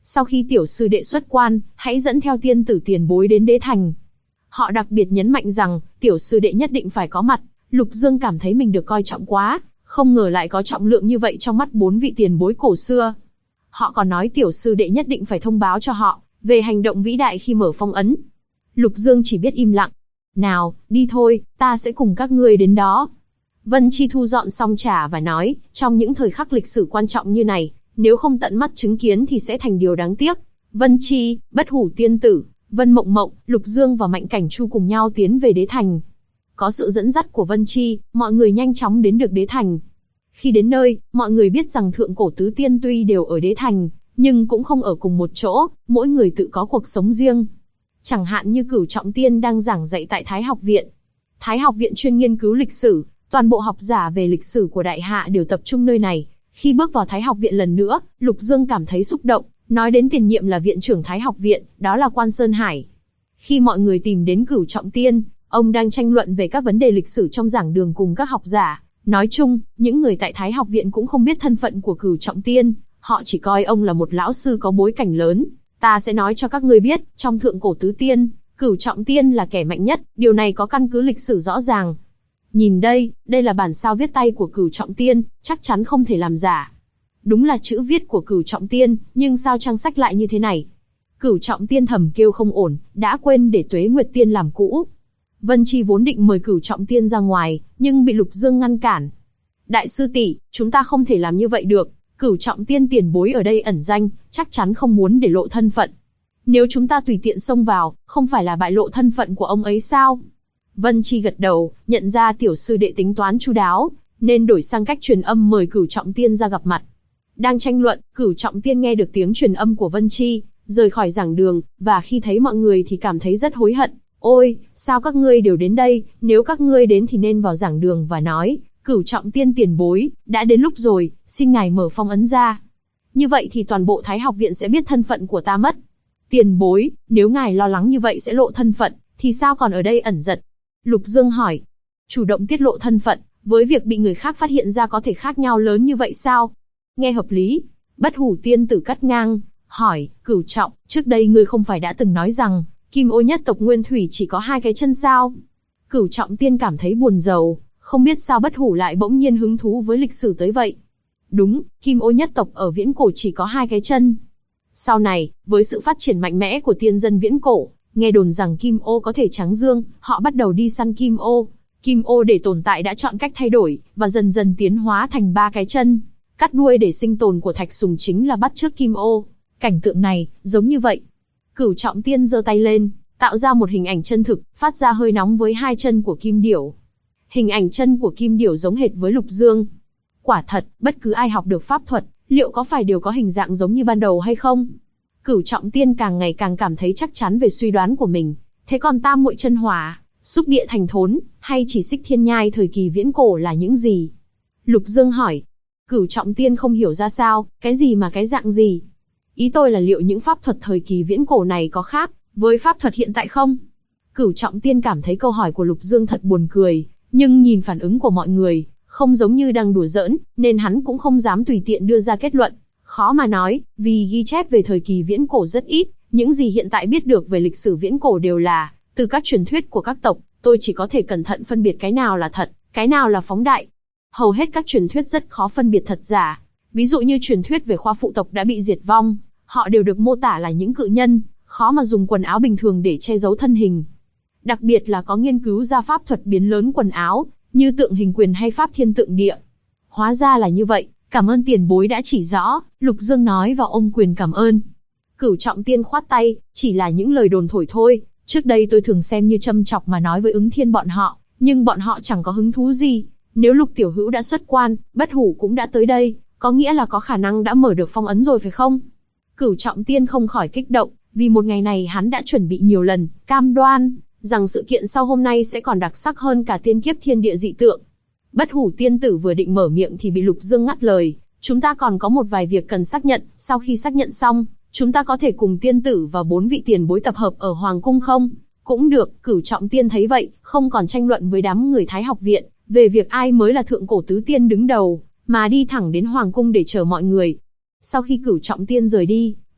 Sau khi tiểu sư đệ xuất quan, hãy dẫn theo tiên tử tiền bối đến đế thành. Họ đặc biệt nhấn mạnh rằng, tiểu sư đệ nhất định phải có mặt. Lục Dương cảm thấy mình được coi trọng quá, không ngờ lại có trọng lượng như vậy trong mắt 4 vị tiền bối cổ xưa. Họ còn nói tiểu sư đệ nhất định phải thông báo cho họ, về hành động vĩ đại khi mở phong ấn. Lục Dương chỉ biết im lặng. Nào, đi thôi, ta sẽ cùng các ngươi đến đó. Vân Chi thu dọn xong trà và nói, trong những thời khắc lịch sử quan trọng như này, nếu không tận mắt chứng kiến thì sẽ thành điều đáng tiếc. Vân Chi, Bất Hủ tiên tử, Vân Mộng Mộng, Lục Dương và Mạnh Cảnh Chu cùng nhau tiến về đế thành. Có sự dẫn dắt của Vân Chi, mọi người nhanh chóng đến được đế thành. Khi đến nơi, mọi người biết rằng thượng cổ tứ tiên tuy đều ở đế thành, nhưng cũng không ở cùng một chỗ, mỗi người tự có cuộc sống riêng. Chẳng hạn như Cửu Trọng Tiên đang giảng dạy tại Thái Học Viện. Thái Học Viện chuyên nghiên cứu lịch sử, toàn bộ học giả về lịch sử của Đại Hạ đều tập trung nơi này. Khi bước vào Thái Học Viện lần nữa, Lục Dương cảm thấy xúc động, nói đến tiền nhiệm là viện trưởng Thái Học Viện, đó là Quan Sơn Hải. Khi mọi người tìm đến Cửu Trọng Tiên, ông đang tranh luận về các vấn đề lịch sử trong giảng đường cùng các học giả. Nói chung, những người tại Thái Học Viện cũng không biết thân phận của Cửu Trọng Tiên, họ chỉ coi ông là một lão sư có bối cảnh lớn. Ta sẽ nói cho các ngươi biết, trong thượng cổ tứ tiên, Cửu Trọng Tiên là kẻ mạnh nhất, điều này có căn cứ lịch sử rõ ràng. Nhìn đây, đây là bản sao viết tay của Cửu Trọng Tiên, chắc chắn không thể làm giả. Đúng là chữ viết của Cửu Trọng Tiên, nhưng sao trang sách lại như thế này? Cửu Trọng Tiên thầm kêu không ổn, đã quên để Tuế Nguyệt Tiên làm cũ. Vân Chi vốn định mời Cửu Trọng Tiên ra ngoài, nhưng bị Lục Dương ngăn cản. Đại sư tỷ, chúng ta không thể làm như vậy được. Cửu Trọng Tiên tiền bối ở đây ẩn danh, chắc chắn không muốn để lộ thân phận. Nếu chúng ta tùy tiện xông vào, không phải là bại lộ thân phận của ông ấy sao? Vân Chi gật đầu, nhận ra tiểu sư đệ tính toán chu đáo, nên đổi sang cách truyền âm mời Cửu Trọng Tiên ra gặp mặt. Đang tranh luận, Cửu Trọng Tiên nghe được tiếng truyền âm của Vân Chi, rời khỏi giảng đường, và khi thấy mọi người thì cảm thấy rất hối hận. Ôi, sao các ngươi đều đến đây, nếu các ngươi đến thì nên vào giảng đường và nói, Cửu Trọng Tiên tiền bối, đã đến lúc rồi, xin ngài mở phong ấn ra. Như vậy thì toàn bộ Thái Học Viện sẽ biết thân phận của ta mất. Tiền bối, nếu ngài lo lắng như vậy sẽ lộ thân phận, thì sao còn ở đây ẩn giật? Lục Dương hỏi. Chủ động tiết lộ thân phận, với việc bị người khác phát hiện ra có thể khác nhau lớn như vậy sao? Nghe hợp lý. Bất Hủ tiên tử cắt ngang, hỏi, Cửu Trọng, trước đây ngươi không phải đã từng nói rằng, Kim Ô nhất tộc Nguyên Thủy chỉ có 2 cái chân sao? Cửu Trọng Tiên cảm thấy buồn rầu, không biết sao Bất Hủ lại bỗng nhiên hứng thú với lịch sử tới vậy. Đúng, Kim Ô nhất tộc ở viễn cổ chỉ có 2 cái chân. Sau này, với sự phát triển mạnh mẽ của tiên dân viễn cổ, nghe đồn rằng Kim Ô có thể trắng dương, họ bắt đầu đi săn Kim Ô. Kim Ô để tồn tại đã chọn cách thay đổi, và dần dần tiến hóa thành 3 cái chân. Cắt đuôi để sinh tồn của Thạch Sùng chính là bắt chước Kim Ô. Cảnh tượng này, giống như vậy. Cửu Trọng Tiên giơ tay lên, tạo ra một hình ảnh chân thực, phát ra hơi nóng với 2 chân của Kim Điểu. Hình ảnh chân của Kim Điểu giống hệt với Lục Dương. Quả thật, bất cứ ai học được pháp thuật, liệu có phải đều có hình dạng giống như ban đầu hay không? Cửu Trọng Tiên càng ngày càng cảm thấy chắc chắn về suy đoán của mình. Thế còn Tam Muội Chân Hỏa, Xúc Địa Thành Thốn, hay chỉ Xích Thiên Nhai thời kỳ viễn cổ là những gì? Lục Dương hỏi. Cửu Trọng Tiên không hiểu ra sao, cái gì mà cái dạng gì? Ý tôi là liệu những pháp thuật thời kỳ viễn cổ này có khác với pháp thuật hiện tại không? Cửu Trọng Tiên cảm thấy câu hỏi của Lục Dương thật buồn cười, nhưng nhìn phản ứng của mọi người, không giống như đang đùa giỡn, nên hắn cũng không dám tùy tiện đưa ra kết luận. Khó mà nói, vì ghi chép về thời kỳ viễn cổ rất ít, những gì hiện tại biết được về lịch sử viễn cổ đều là từ các truyền thuyết của các tộc, tôi chỉ có thể cẩn thận phân biệt cái nào là thật, cái nào là phóng đại. Hầu hết các truyền thuyết rất khó phân biệt thật giả. Ví dụ như truyền thuyết về Khoa phụ tộc đã bị diệt vong, họ đều được mô tả là những cự nhân, khó mà dùng quần áo bình thường để che giấu thân hình. Đặc biệt là có nghiên cứu ra pháp thuật biến lớn quần áo, như tượng hình quyền hay pháp thiên tượng địa. Hóa ra là như vậy, cảm ơn tiền bối đã chỉ rõ, Lục Dương nói và ôm quyền cảm ơn. Cửu Trọng Tiên khoát tay, chỉ là những lời đồn thổi thôi, trước đây tôi thường xem như châm chọc mà nói với Ứng Thiên bọn họ, nhưng bọn họ chẳng có hứng thú gì. Nếu Lục Tiểu Hữu đã xuất quan, Bất Hủ cũng đã tới đây, có nghĩa là có khả năng đã mở được phong ấn rồi phải không? Cửu Trọng Tiên không khỏi kích động, vì một ngày này hắn đã chuẩn bị nhiều lần, cam đoan rằng sự kiện sau hôm nay sẽ còn đặc sắc hơn cả tiên kiếp thiên địa dị tượng. Bất Hủ tiên tử vừa định mở miệng thì bị Lục Dương ngắt lời, chúng ta còn có một vài việc cần xác nhận, sau khi xác nhận xong, chúng ta có thể cùng tiên tử và 4 vị tiền bối tập hợp ở Hoàng Cung không? Cũng được, Cửu Trọng Tiên thấy vậy, không còn tranh luận với đám người Thái Học Viện, về việc ai mới là thượng cổ tứ tiên đứng đầu, mà đi thẳng đến Hoàng Cung để chờ mọi người. Sau khi Cửu Trọng Tiên rời đi,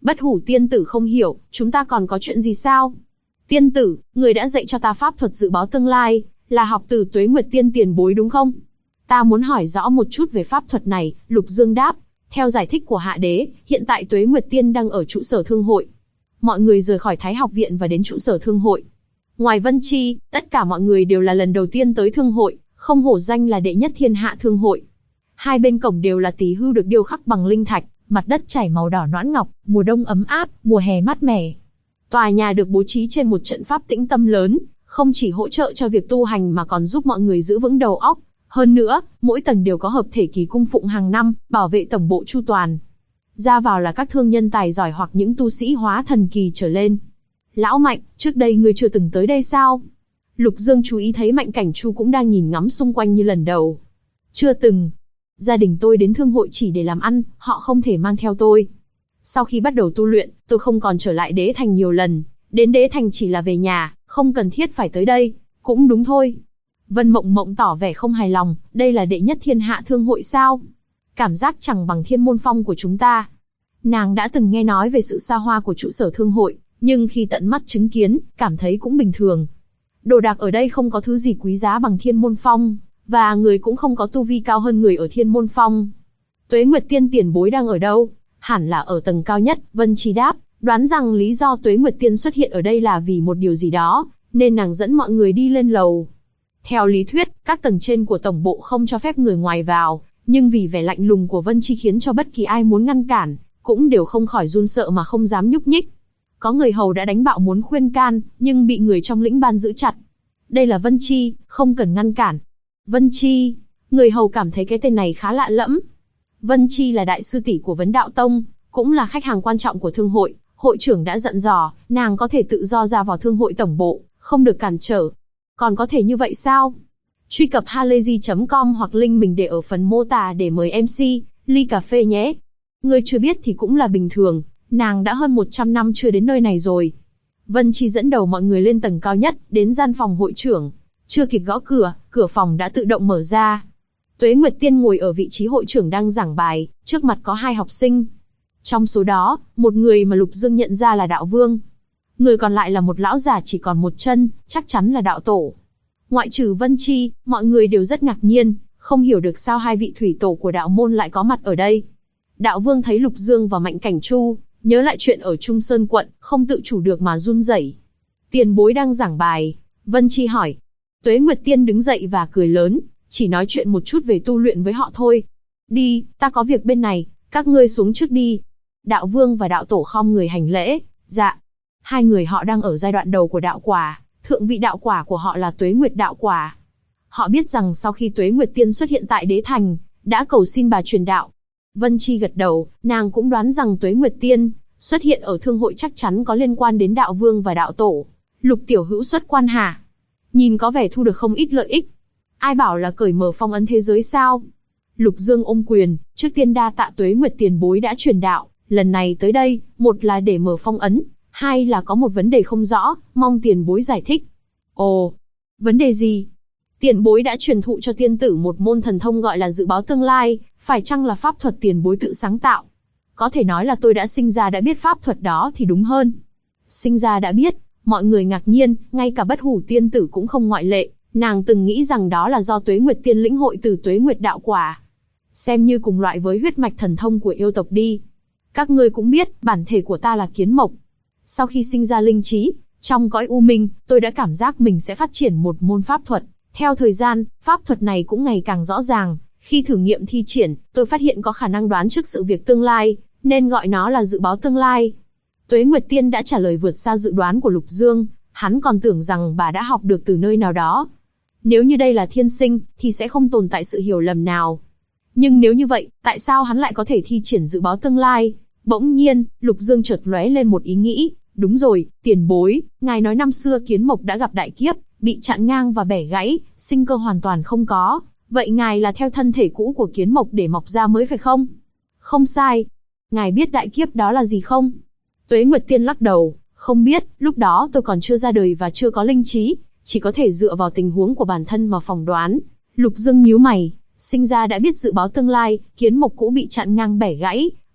Bất hủ tiên tử không hiểu, chúng ta còn có chuyện gì sao? Tiên tử, người đã dạy cho ta pháp thuật dự báo tương lai, là học từ Tuế Nguyệt Tiên tiền bối đúng không? Ta muốn hỏi rõ một chút về pháp thuật này, Lục Dương đáp. Theo giải thích của Hạ Đế, hiện tại Tuế Nguyệt Tiên đang ở trụ sở thương hội. Mọi người rời khỏi Thái học viện và đến trụ sở thương hội. Ngoài Vân Chi, tất cả mọi người đều là lần đầu tiên tới thương hội, không hổ danh là đệ nhất thiên hạ thương hội. Hai bên cổng đều là tỳ hưu được điêu khắc bằng linh thạch, mặt đất trải màu đỏ noãn ngọc, mùa đông ấm áp, mùa hè mát mẻ. Tòa nhà được bố trí trên một trận pháp tĩnh tâm lớn, không chỉ hỗ trợ cho việc tu hành mà còn giúp mọi người giữ vững đầu óc. Hơn nữa, mỗi tầng đều có hợp thể kỳ cung phụng hàng năm, bảo vệ tổng bộ chu toàn. Ra vào là các thương nhân tài giỏi hoặc những tu sĩ hóa thần kỳ trở lên. Lão Mạnh, trước đây ngươi chưa từng tới đây sao? Lục Dương chú ý thấy Mạnh Cảnh Chu cũng đang nhìn ngắm xung quanh như lần đầu. Chưa từng. Gia đình tôi đến thương hội chỉ để làm ăn, họ không thể mang theo tôi. Sau khi bắt đầu tu luyện, tôi không còn trở lại Đế Thành nhiều lần. Đến Đế Thành chỉ là về nhà, không cần thiết phải tới đây. Cũng đúng thôi. Vân Mộng Mộng tỏ vẻ không hài lòng, đây là đệ nhất thiên hạ thương hội sao? Cảm giác chẳng bằng Thiên Môn Phong của chúng ta. Nàng đã từng nghe nói về sự xa hoa của trụ sở thương hội, nhưng khi tận mắt chứng kiến, cảm thấy cũng bình thường. Đồ đạc ở đây không có thứ gì quý giá bằng Thiên Môn Phong, và người cũng không có tu vi cao hơn người ở Thiên Môn Phong. Tuế Nguyệt Tiên tiền bối đang ở đâu? Hẳn là ở tầng cao nhất, Vân Chi đáp, đoán rằng lý do Tuế Nguyệt Tiên xuất hiện ở đây là vì một điều gì đó, nên nàng dẫn mọi người đi lên lầu. Theo lý thuyết, các tầng trên của tổng bộ không cho phép người ngoài vào, nhưng vì vẻ lạnh lùng của Vân Chi khiến cho bất kỳ ai muốn ngăn cản, cũng đều không khỏi run sợ mà không dám nhúc nhích. Có người hầu đã đánh bạo muốn khuyên can, nhưng bị người trong lĩnh ban giữ chặt. Đây là Vân Chi, không cần ngăn cản. Vân Chi, người hầu cảm thấy cái tên này khá lạ lẫm. Vân Chi là đại sư tỷ của Vấn Đạo Tông, cũng là khách hàng quan trọng của thương hội. Hội trưởng đã dặn dò, nàng có thể tự do ra vào thương hội tổng bộ, không được cản trở. Còn có thể như vậy sao? Truy cập halayzi.com hoặc link mình để ở phần mô tả để mời MC, ly cà phê nhé. Ngươi chưa biết thì cũng là bình thường, nàng đã hơn 100 năm chưa đến nơi này rồi. Vân Chi dẫn đầu mọi người lên tầng cao nhất, đến gian phòng hội trưởng. Chưa kịp gõ cửa, cửa phòng đã tự động mở ra. Tuế Nguyệt Tiên ngồi ở vị trí hội trưởng đang giảng bài, trước mặt có 2 học sinh. Trong số đó, một người mà Lục Dương nhận ra là Đạo Vương. Người còn lại là một lão già chỉ còn một chân, chắc chắn là đạo tổ. Ngoại trừ Vân Chi, mọi người đều rất ngạc nhiên, không hiểu được sao 2 vị thủy tổ của đạo môn lại có mặt ở đây. Đạo Vương thấy Lục Dương và Mạnh Cảnh Chu, nhớ lại chuyện ở Trung Sơn quận, không tự chủ được mà run rẩy. Tiền bối đang giảng bài, Vân Chi hỏi. Tuế Nguyệt Tiên đứng dậy và cười lớn, chỉ nói chuyện một chút về tu luyện với họ thôi. Đi, ta có việc bên này, các ngươi xuống trước đi. Đạo Vương và đạo tổ khom người hành lễ, dạ. 2 người họ đang ở giai đoạn đầu của đạo quả, thượng vị đạo quả của họ là Tuế Nguyệt đạo quả. Họ biết rằng sau khi Tuế Nguyệt Tiên xuất hiện tại Đế Thành, đã cầu xin bà truyền đạo. Vân Chi gật đầu, nàng cũng đoán rằng Tuế Nguyệt Tiên xuất hiện ở thương hội chắc chắn có liên quan đến đạo vương và đạo tổ. Lục tiểu hữu xuất quan hả? Nhìn có vẻ thu được không ít lợi ích. Ai bảo là cởi mở phong ấn thế giới sao? Lục Dương ôm quyền, trước tiên đa tạ Tuế Nguyệt tiền bối đã truyền đạo. Lần này tới đây, một là để mở phong ấn, 2 là có một vấn đề không rõ, mong tiền bối giải thích. Ồ, vấn đề gì? Tiền bối đã truyền thụ cho tiên tử một môn thần thông gọi là dự báo tương lai, phải chăng là pháp thuật tiền bối tự sáng tạo? Có thể nói là tôi đã sinh ra đã biết pháp thuật đó thì đúng hơn. Sinh ra đã biết, mọi người ngạc nhiên, ngay cả Bất Hủ tiên tử cũng không ngoại lệ, nàng từng nghĩ rằng đó là do Tuế Nguyệt Tiên lĩnh hội từ Tuế Nguyệt đạo quả. Xem như cùng loại với huyết mạch thần thông của yêu tộc đi. Các ngươi cũng biết, bản thể của ta là kiến mộc. Sau khi sinh ra linh trí, trong cõi u minh, tôi đã cảm giác mình sẽ phát triển một môn pháp thuật. Theo thời gian, pháp thuật này cũng ngày càng rõ ràng. Khi thử nghiệm thi triển, tôi phát hiện có khả năng đoán trước sự việc tương lai, nên gọi nó là dự báo tương lai. Tuế Nguyệt Tiên đã trả lời vượt xa dự đoán của Lục Dương, hắn còn tưởng rằng bà đã học được từ nơi nào đó. Nếu như đây là thiên sinh, thì sẽ không tồn tại sự hiểu lầm nào. Nhưng nếu như vậy, tại sao hắn lại có thể thi triển dự báo tương lai? Bỗng nhiên, Lục Dương chợt lóe lên một ý nghĩ, đúng rồi, tiền bối, ngài nói năm xưa kiến mộc đã gặp đại kiếp, bị chặn ngang và bẻ gãy, sinh cơ hoàn toàn không có. Vậy ngài là theo thân thể cũ của kiến mộc để mọc ra mới phải không? Không sai. Ngài biết đại kiếp đó là gì không? Tuế Nguyệt Tiên lắc đầu, không biết, lúc đó tôi còn chưa ra đời và chưa có linh trí, chỉ có thể dựa vào tình huống của bản thân mà phỏng đoán. Lục Dương nhíu mày, sinh ra đã biết dự báo tương lai, kiến mộc cũ bị chặn ngang bẻ gãy,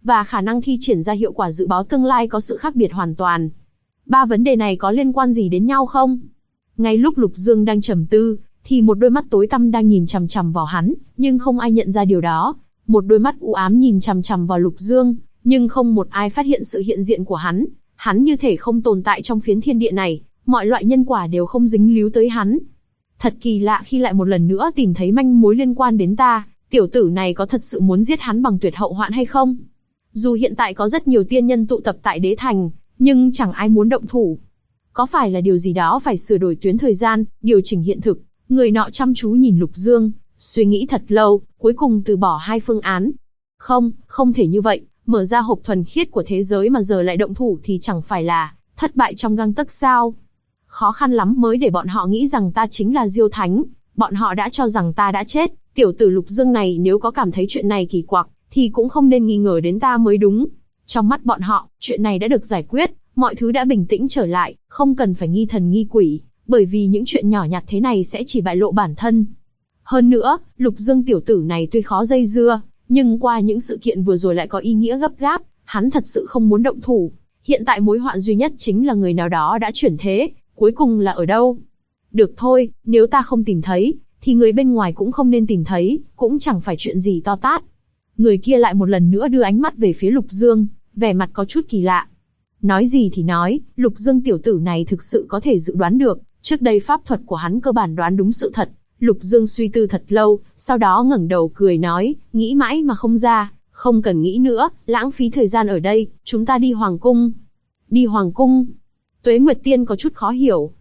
và khả năng thi triển ra hiệu quả dự báo tương lai có sự khác biệt hoàn toàn. Ba vấn đề này có liên quan gì đến nhau không? Ngay lúc Lục Dương đang trầm tư, thì một đôi mắt tối tăm đang nhìn chằm chằm vào hắn, nhưng không ai nhận ra điều đó. Một đôi mắt u ám nhìn chằm chằm vào Lục Dương, nhưng không một ai phát hiện sự hiện diện của hắn. Hắn như thể không tồn tại trong phiến thiên địa này, mọi loại nhân quả đều không dính líu tới hắn. Thật kỳ lạ khi lại một lần nữa tìm thấy manh mối liên quan đến ta, tiểu tử này có thật sự muốn giết hắn bằng tuyệt hậu hoạn hay không? Dù hiện tại có rất nhiều tiên nhân tụ tập tại đế thành, nhưng chẳng ai muốn động thủ. Có phải là điều gì đó phải sửa đổi tuyến thời gian, điều chỉnh hiện thực? Người nọ chăm chú nhìn Lục Dương, suy nghĩ thật lâu, cuối cùng từ bỏ hai phương án. Không thể như vậy, mở ra hộp thuần khiết của thế giới mà giờ lại động thủ thì chẳng phải là thất bại trong gang tấc sao? Khó khăn lắm mới để bọn họ nghĩ rằng ta chính là Diêu Thánh, bọn họ đã cho rằng ta đã chết. Tiểu tử Lục Dương này nếu có cảm thấy chuyện này kỳ quặc, thì cũng không nên nghi ngờ đến ta mới đúng. Trong mắt bọn họ, chuyện này đã được giải quyết, mọi thứ đã bình tĩnh trở lại, không cần phải nghi thần nghi quỷ, bởi vì những chuyện nhỏ nhặt thế này sẽ chỉ bại lộ bản thân. Hơn nữa, Lục Dương tiểu tử này tuy khó dây dưa, nhưng qua những sự kiện vừa rồi lại có ý nghĩa gấp gáp, hắn thật sự không muốn động thủ. Hiện tại mối họa duy nhất chính là người nào đó đã chuyển thế, cuối cùng là ở đâu? Được thôi, nếu ta không tìm thấy, thì người bên ngoài cũng không nên tìm thấy, cũng chẳng phải chuyện gì to tát. Người kia lại một lần nữa đưa ánh mắt về phía Lục Dương, vẻ mặt có chút kỳ lạ. Nói gì thì nói, Lục Dương tiểu tử này thực sự có thể dự đoán được, trước đây pháp thuật của hắn cơ bản đoán đúng sự thật. Lục Dương suy tư thật lâu, sau đó ngẩng đầu cười nói, nghĩ mãi mà không ra, không cần nghĩ nữa, lãng phí thời gian ở đây, chúng ta đi Hoàng Cung. Đi Hoàng Cung? Tuế Nguyệt Tiên có chút khó hiểu.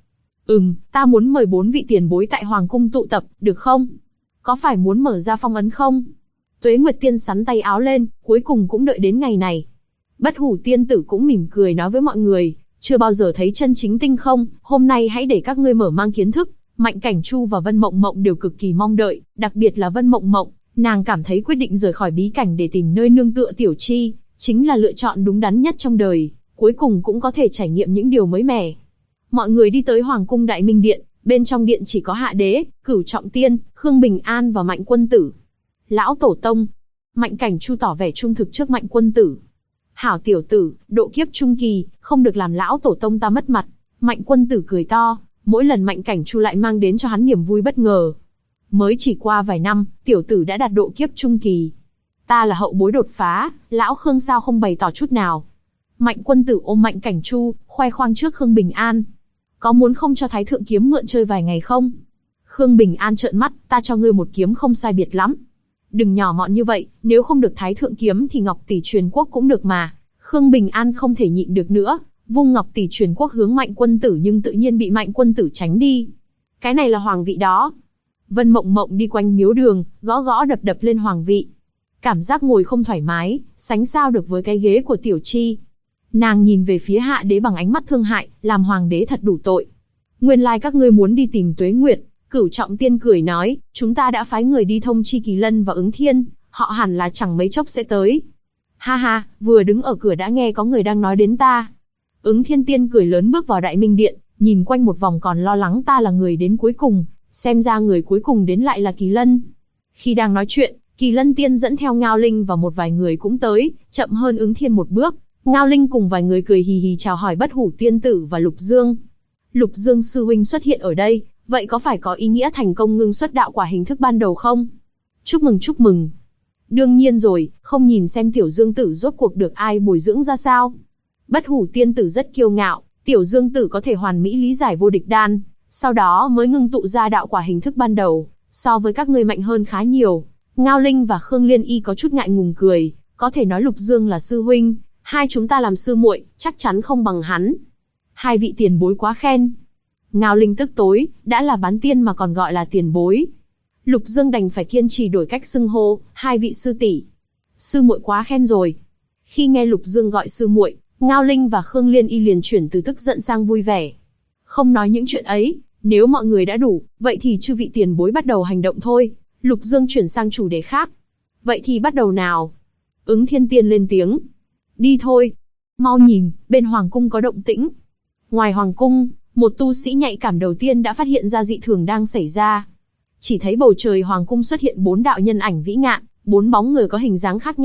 Ta muốn mời 4 vị tiền bối tại Hoàng Cung tụ tập, được không? Có phải muốn mở ra phong ấn không? Tuế Nguyệt Tiên sắn tay áo lên, cuối cùng cũng đợi đến ngày này. Bất Hủ Tiên Tử cũng mỉm cười nói với mọi người, chưa bao giờ thấy chân chính tinh không, hôm nay hãy để các ngươi mở mang kiến thức. Mạnh Cảnh Chu và Vân Mộng Mộng đều cực kỳ mong đợi, đặc biệt là Vân Mộng Mộng, nàng cảm thấy quyết định rời khỏi bí cảnh để tìm nơi nương tựa Tiểu Chi, chính là lựa chọn đúng đắn nhất trong đời, cuối cùng cũng có thể trải nghiệm những điều mới mẻ. Mọi người đi tới Hoàng Cung Đại Minh Điện, bên trong điện chỉ có Hạ Đế, Cửu Trọng Tiên, Khương Bình An và Mạnh Quân Tử. Lão Tổ Tông. Mạnh Cảnh Chu tỏ vẻ trung thực trước Mạnh Quân Tử. Hảo tiểu tử, độ kiếp trung kỳ, không được làm Lão Tổ Tông ta mất mặt. Mạnh Quân Tử cười to, mỗi lần Mạnh Cảnh Chu lại mang đến cho hắn niềm vui bất ngờ. Mới chỉ qua vài năm, tiểu tử đã đạt độ kiếp trung kỳ. Ta là hậu bối đột phá, Lão Khương sao không bày tỏ chút nào. Mạnh Quân Tử ôm Mạnh Cảnh Chu, khoe khoang trước Khương Bình An. Có muốn không cho Thái Thượng kiếm mượn chơi vài ngày không? Khương Bình An trợn mắt, ta cho ngươi một kiếm không sai biệt lắm. Đừng nhỏ mọn như vậy, nếu không được Thái Thượng kiếm thì Ngọc Tỷ truyền quốc cũng được mà. Khương Bình An không thể nhịn được nữa, vung Ngọc Tỷ truyền quốc hướng Mạnh Quân Tử nhưng tự nhiên bị Mạnh Quân Tử tránh đi. Cái này là hoàng vị đó. Vân Mộng Mộng đi quanh miếu đường, gõ gõ đập đập lên hoàng vị. Cảm giác ngồi không thoải mái, sánh sao được với cái ghế của Tiểu Chi. Nàng nhìn về phía Hạ Đế bằng ánh mắt thương hại, làm hoàng đế thật đủ tội. Nguyên lai các ngươi muốn đi tìm Tuế Nguyệt. Cửu Trọng Tiên cười nói, chúng ta đã phái người đi thông chi Kỳ Lân và Ứng Thiên, họ hẳn là chẳng mấy chốc sẽ tới. Ha ha, vừa đứng ở cửa đã nghe có người đang nói đến ta. Ứng Thiên Tiên cười lớn bước vào Đại Minh Điện, nhìn quanh một vòng còn lo lắng ta là người đến cuối cùng, xem ra người cuối cùng đến lại là Kỳ Lân. Khi đang nói chuyện, Kỳ Lân Tiên dẫn theo Ngao Linh và một vài người cũng tới, chậm hơn Ứng Thiên một bước. Ngao Linh cùng vài người cười hì hì chào hỏi Bất Hủ Tiên Tử và Lục Dương. Lục Dương sư huynh xuất hiện ở đây, vậy có phải có ý nghĩa thành công ngưng xuất đạo quả hình thức ban đầu không? Chúc mừng chúc mừng. Đương nhiên rồi, không nhìn xem Tiểu Dương Tử rốt cuộc được ai bồi dưỡng ra sao? Bất Hủ Tiên Tử rất kiêu ngạo, Tiểu Dương Tử có thể hoàn mỹ lý giải vô địch đan, sau đó mới ngưng tụ ra đạo quả hình thức ban đầu, so với các ngươi mạnh hơn khá nhiều. Ngao Linh và Khương Liên Y có chút ngại ngùng cười, có thể nói Lục Dương là sư huynh, hai chúng ta làm sư muội, chắc chắn không bằng hắn. Hai vị tiền bối quá khen. Ngao Linh tức tối, đã là bán tiên mà còn gọi là tiền bối. Lục Dương đành phải kiên trì đổi cách xưng hô, hai vị sư tỷ. Sư muội quá khen rồi. Khi nghe Lục Dương gọi sư muội, Ngao Linh và Khương Liên Y liền chuyển từ tức giận sang vui vẻ. Không nói những chuyện ấy, nếu mọi người đã đủ, vậy thì chư vị tiền bối bắt đầu hành động thôi. Lục Dương chuyển sang chủ đề khác. Vậy thì bắt đầu nào? Ứng Thiên Tiên lên tiếng. Đi thôi. Mau nhìn, bên Hoàng Cung có động tĩnh. Ngoài Hoàng Cung, một tu sĩ nhạy cảm đầu tiên đã phát hiện ra dị thường đang xảy ra. Chỉ thấy bầu trời Hoàng Cung xuất hiện 4 đạo nhân ảnh vĩ ngạn, 4 bóng người có hình dáng khác nhau,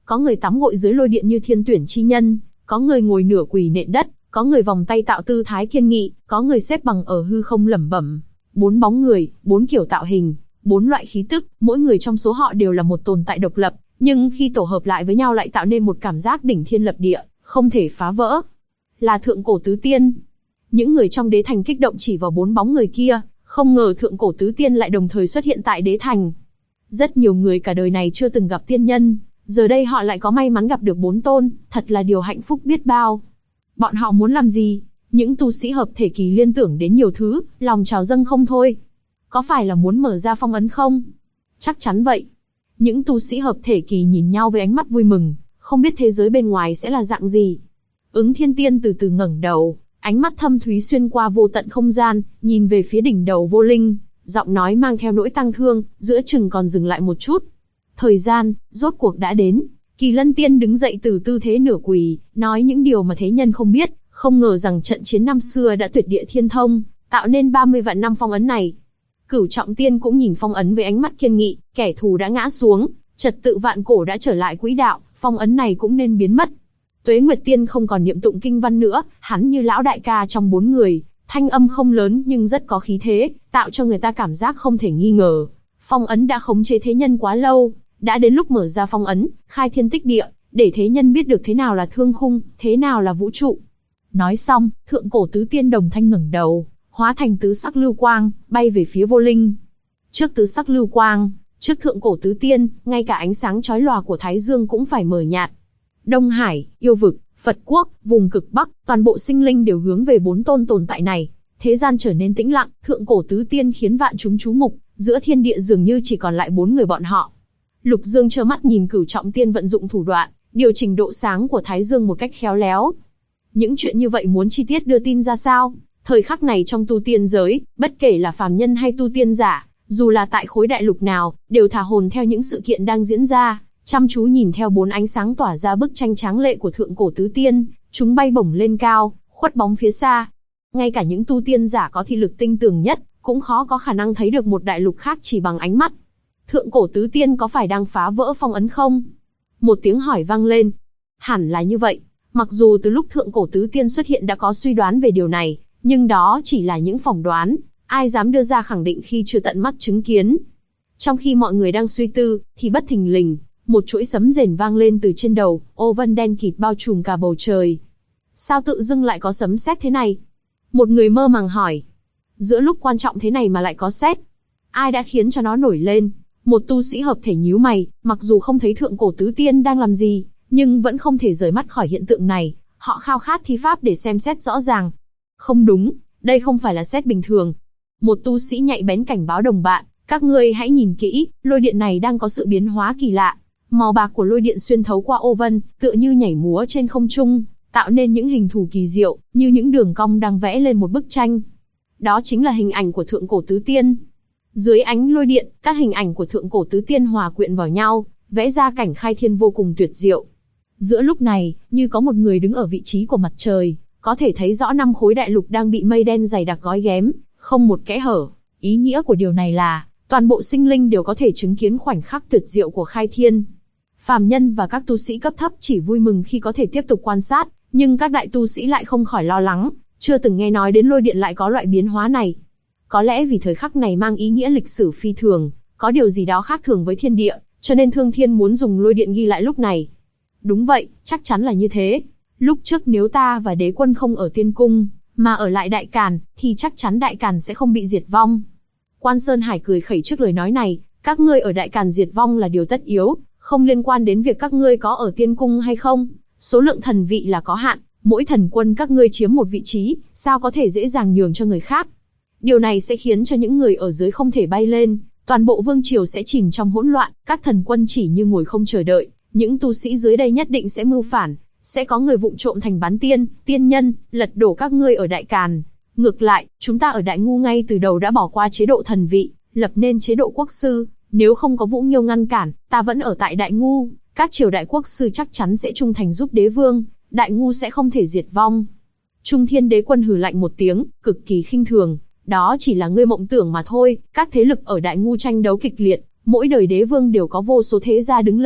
Có người tắm gội dưới lôi điện như thiên tuyển chi nhân, có người ngồi nửa quỳ nện đất, có người vòng tay tạo tư thái kiên nghị, có người xếp bằng ở hư không lẩm bẩm. 4 bóng người, 4 kiểu tạo hình, 4 loại khí tức, mỗi người trong số họ đều là một tồn tại độc lập, nhưng khi tổ hợp lại với nhau lại tạo nên một cảm giác đỉnh thiên lập địa, không thể phá vỡ. Là thượng cổ tứ tiên. Những người trong đế thành kích động chỉ vào 4 bóng người kia, không ngờ thượng cổ tứ tiên lại đồng thời xuất hiện tại đế thành. Rất nhiều người cả đời này chưa từng gặp tiên nhân, giờ đây họ lại có may mắn gặp được 4 tôn, thật là điều hạnh phúc biết bao. Bọn họ muốn làm gì? Những tu sĩ hợp thể kỳ liên tưởng đến nhiều thứ, lòng trào dâng không thôi. Có phải là muốn mở ra phong ấn không? Chắc chắn vậy. Những tu sĩ hợp thể kỳ nhìn nhau với ánh mắt vui mừng, không biết thế giới bên ngoài sẽ là dạng gì. Ứng Thiên Tiên từ từ ngẩng đầu, ánh mắt thâm thúy xuyên qua vô tận không gian, nhìn về phía đỉnh đầu vô linh, giọng nói mang theo nỗi tang thương, giữa chừng còn dừng lại một chút. Thời gian, rốt cuộc đã đến. Kỳ Lân Tiên đứng dậy từ tư thế nửa quỳ, nói những điều mà thế nhân không biết, không ngờ rằng trận chiến năm xưa đã tuyệt địa thiên thông, tạo nên 30 vạn năm phong ấn này. Cửu Trọng Tiên cũng nhìn phong ấn với ánh mắt kiên nghị, kẻ thù đã ngã xuống, trật tự vạn cổ đã trở lại quỹ đạo, phong ấn này cũng nên biến mất. Tuế Nguyệt Tiên không còn niệm tụng kinh văn nữa, hắn như lão đại ca trong 4 người, thanh âm không lớn nhưng rất có khí thế, tạo cho người ta cảm giác không thể nghi ngờ. Phong ấn đã khống chế thế nhân quá lâu, đã đến lúc mở ra phong ấn, khai thiên tích địa, để thế nhân biết được thế nào là thương khung, thế nào là vũ trụ. Nói xong, thượng cổ tứ tiên đồng thanh ngẩng đầu, hóa thành tứ sắc lưu quang, bay về phía vô linh. Trước tứ sắc lưu quang, trước thượng cổ tứ tiên, ngay cả ánh sáng chói lòa của Thái Dương cũng phải mờ nhạt. Đông Hải, yêu vực, Phật quốc, vùng cực Bắc, toàn bộ sinh linh đều hướng về 4 tôn tồn tại này. Thế gian trở nên tĩnh lặng, thượng cổ tứ tiên khiến vạn chúng chú mục, giữa thiên địa dường như chỉ còn lại 4 người bọn họ. Lục Dương trơ mắt nhìn Cửu Trọng Tiên vận dụng thủ đoạn, điều chỉnh độ sáng của Thái Dương một cách khéo léo. Những chuyện như vậy muốn chi tiết đưa tin ra sao? Thời khắc này trong tu tiên giới, bất kể là phàm nhân hay tu tiên giả, dù là tại khối đại lục nào, đều thả hồn theo những sự kiện đang diễn ra, chăm chú nhìn theo 4 ánh sáng tỏa ra bức tranh tráng lệ của thượng cổ tứ tiên, chúng bay bổng lên cao, khuất bóng phía xa. Ngay cả những tu tiên giả có thị lực tinh tường nhất, cũng khó có khả năng thấy được một đại lục khác chỉ bằng ánh mắt. Thượng cổ tứ tiên có phải đang phá vỡ phong ấn không? Một tiếng hỏi vang lên. Hẳn là như vậy. Mặc dù từ lúc thượng cổ tứ tiên xuất hiện đã có suy đoán về điều này, nhưng đó chỉ là những phỏng đoán, ai dám đưa ra khẳng định khi chưa tận mắt chứng kiến. Trong khi mọi người đang suy tư, thì bất thình lình, một chuỗi sấm rền vang lên từ trên đầu, ô vân đen kịt bao trùm cả bầu trời. Sao tự dưng lại có sấm sét thế này? Một người mơ màng hỏi. Giữa lúc quan trọng thế này mà lại có sét? Ai đã khiến cho nó nổi lên? Một tu sĩ hợp thể nhíu mày, mặc dù không thấy thượng cổ tứ tiên đang làm gì, nhưng vẫn không thể rời mắt khỏi hiện tượng này. Họ khao khát thi pháp để xem xét rõ ràng. Không đúng, đây không phải là sét bình thường. Một tu sĩ nhạy bén cảnh báo đồng bạn, các ngươi hãy nhìn kỹ, lôi điện này đang có sự biến hóa kỳ lạ. Màu bạc của lôi điện xuyên thấu qua ô vân, tựa như nhảy múa trên không trung, tạo nên những hình thù kỳ diệu, như những đường cong đang vẽ lên một bức tranh. Đó chính là hình ảnh của thượng cổ tứ tiên. Dưới ánh lôi điện, các hình ảnh của thượng cổ tứ tiên hòa quyện vào nhau, vẽ ra cảnh khai thiên vô cùng tuyệt diệu. Giữa lúc này, như có một người đứng ở vị trí của mặt trời, có thể thấy rõ 5 khối đại lục đang bị mây đen dày đặc gói ghém, không một kẽ hở. Ý nghĩa của điều này là, toàn bộ sinh linh đều có thể chứng kiến khoảnh khắc tuyệt diệu của khai thiên. Phàm nhân và các tu sĩ cấp thấp chỉ vui mừng khi có thể tiếp tục quan sát, nhưng các đại tu sĩ lại không khỏi lo lắng, chưa từng nghe nói đến lôi điện lại có loại biến hóa này. Có lẽ vì thời khắc này mang ý nghĩa lịch sử phi thường, có điều gì đó khác thường với thiên địa, cho nên Thương Thiên muốn dùng lôi điện ghi lại lúc này. Đúng vậy, chắc chắn là như thế. Lúc trước nếu ta và đế quân không ở tiên cung, mà ở lại Đại Càn, thì chắc chắn Đại Càn sẽ không bị diệt vong. Quan Sơn Hải cười khẩy trước lời nói này, các ngươi ở Đại Càn diệt vong là điều tất yếu, không liên quan đến việc các ngươi có ở tiên cung hay không. Số lượng thần vị là có hạn, mỗi thần quân các ngươi chiếm một vị trí, sao có thể dễ dàng nhường cho người khác. Điều này sẽ khiến cho những người ở dưới không thể bay lên, toàn bộ vương triều sẽ chìm trong hỗn loạn, các thần quân chỉ như ngồi không chờ đợi, những tu sĩ dưới đây nhất định sẽ mưu phản, sẽ có người vụng trộm thành bán tiên, tiên nhân, lật đổ các ngươi ở Đại Càn. Ngược lại, chúng ta ở Đại Ngu ngay từ đầu đã bỏ qua chế độ thần vị, lập nên chế độ quốc sư, nếu không có Vũ Nghiêu ngăn cản, ta vẫn ở tại Đại Ngu, các triều đại quốc sư chắc chắn sẽ trung thành giúp đế vương, Đại Ngu sẽ không thể diệt vong. Trung Thiên Đế Quân hừ lạnh một tiếng, cực kỳ khinh thường, đó chỉ là ngươi mộng tưởng mà thôi, các thế lực ở Đại Ngu tranh đấu kịch liệt, mỗi đời đế vương đều có vô số thế gia đứng lên,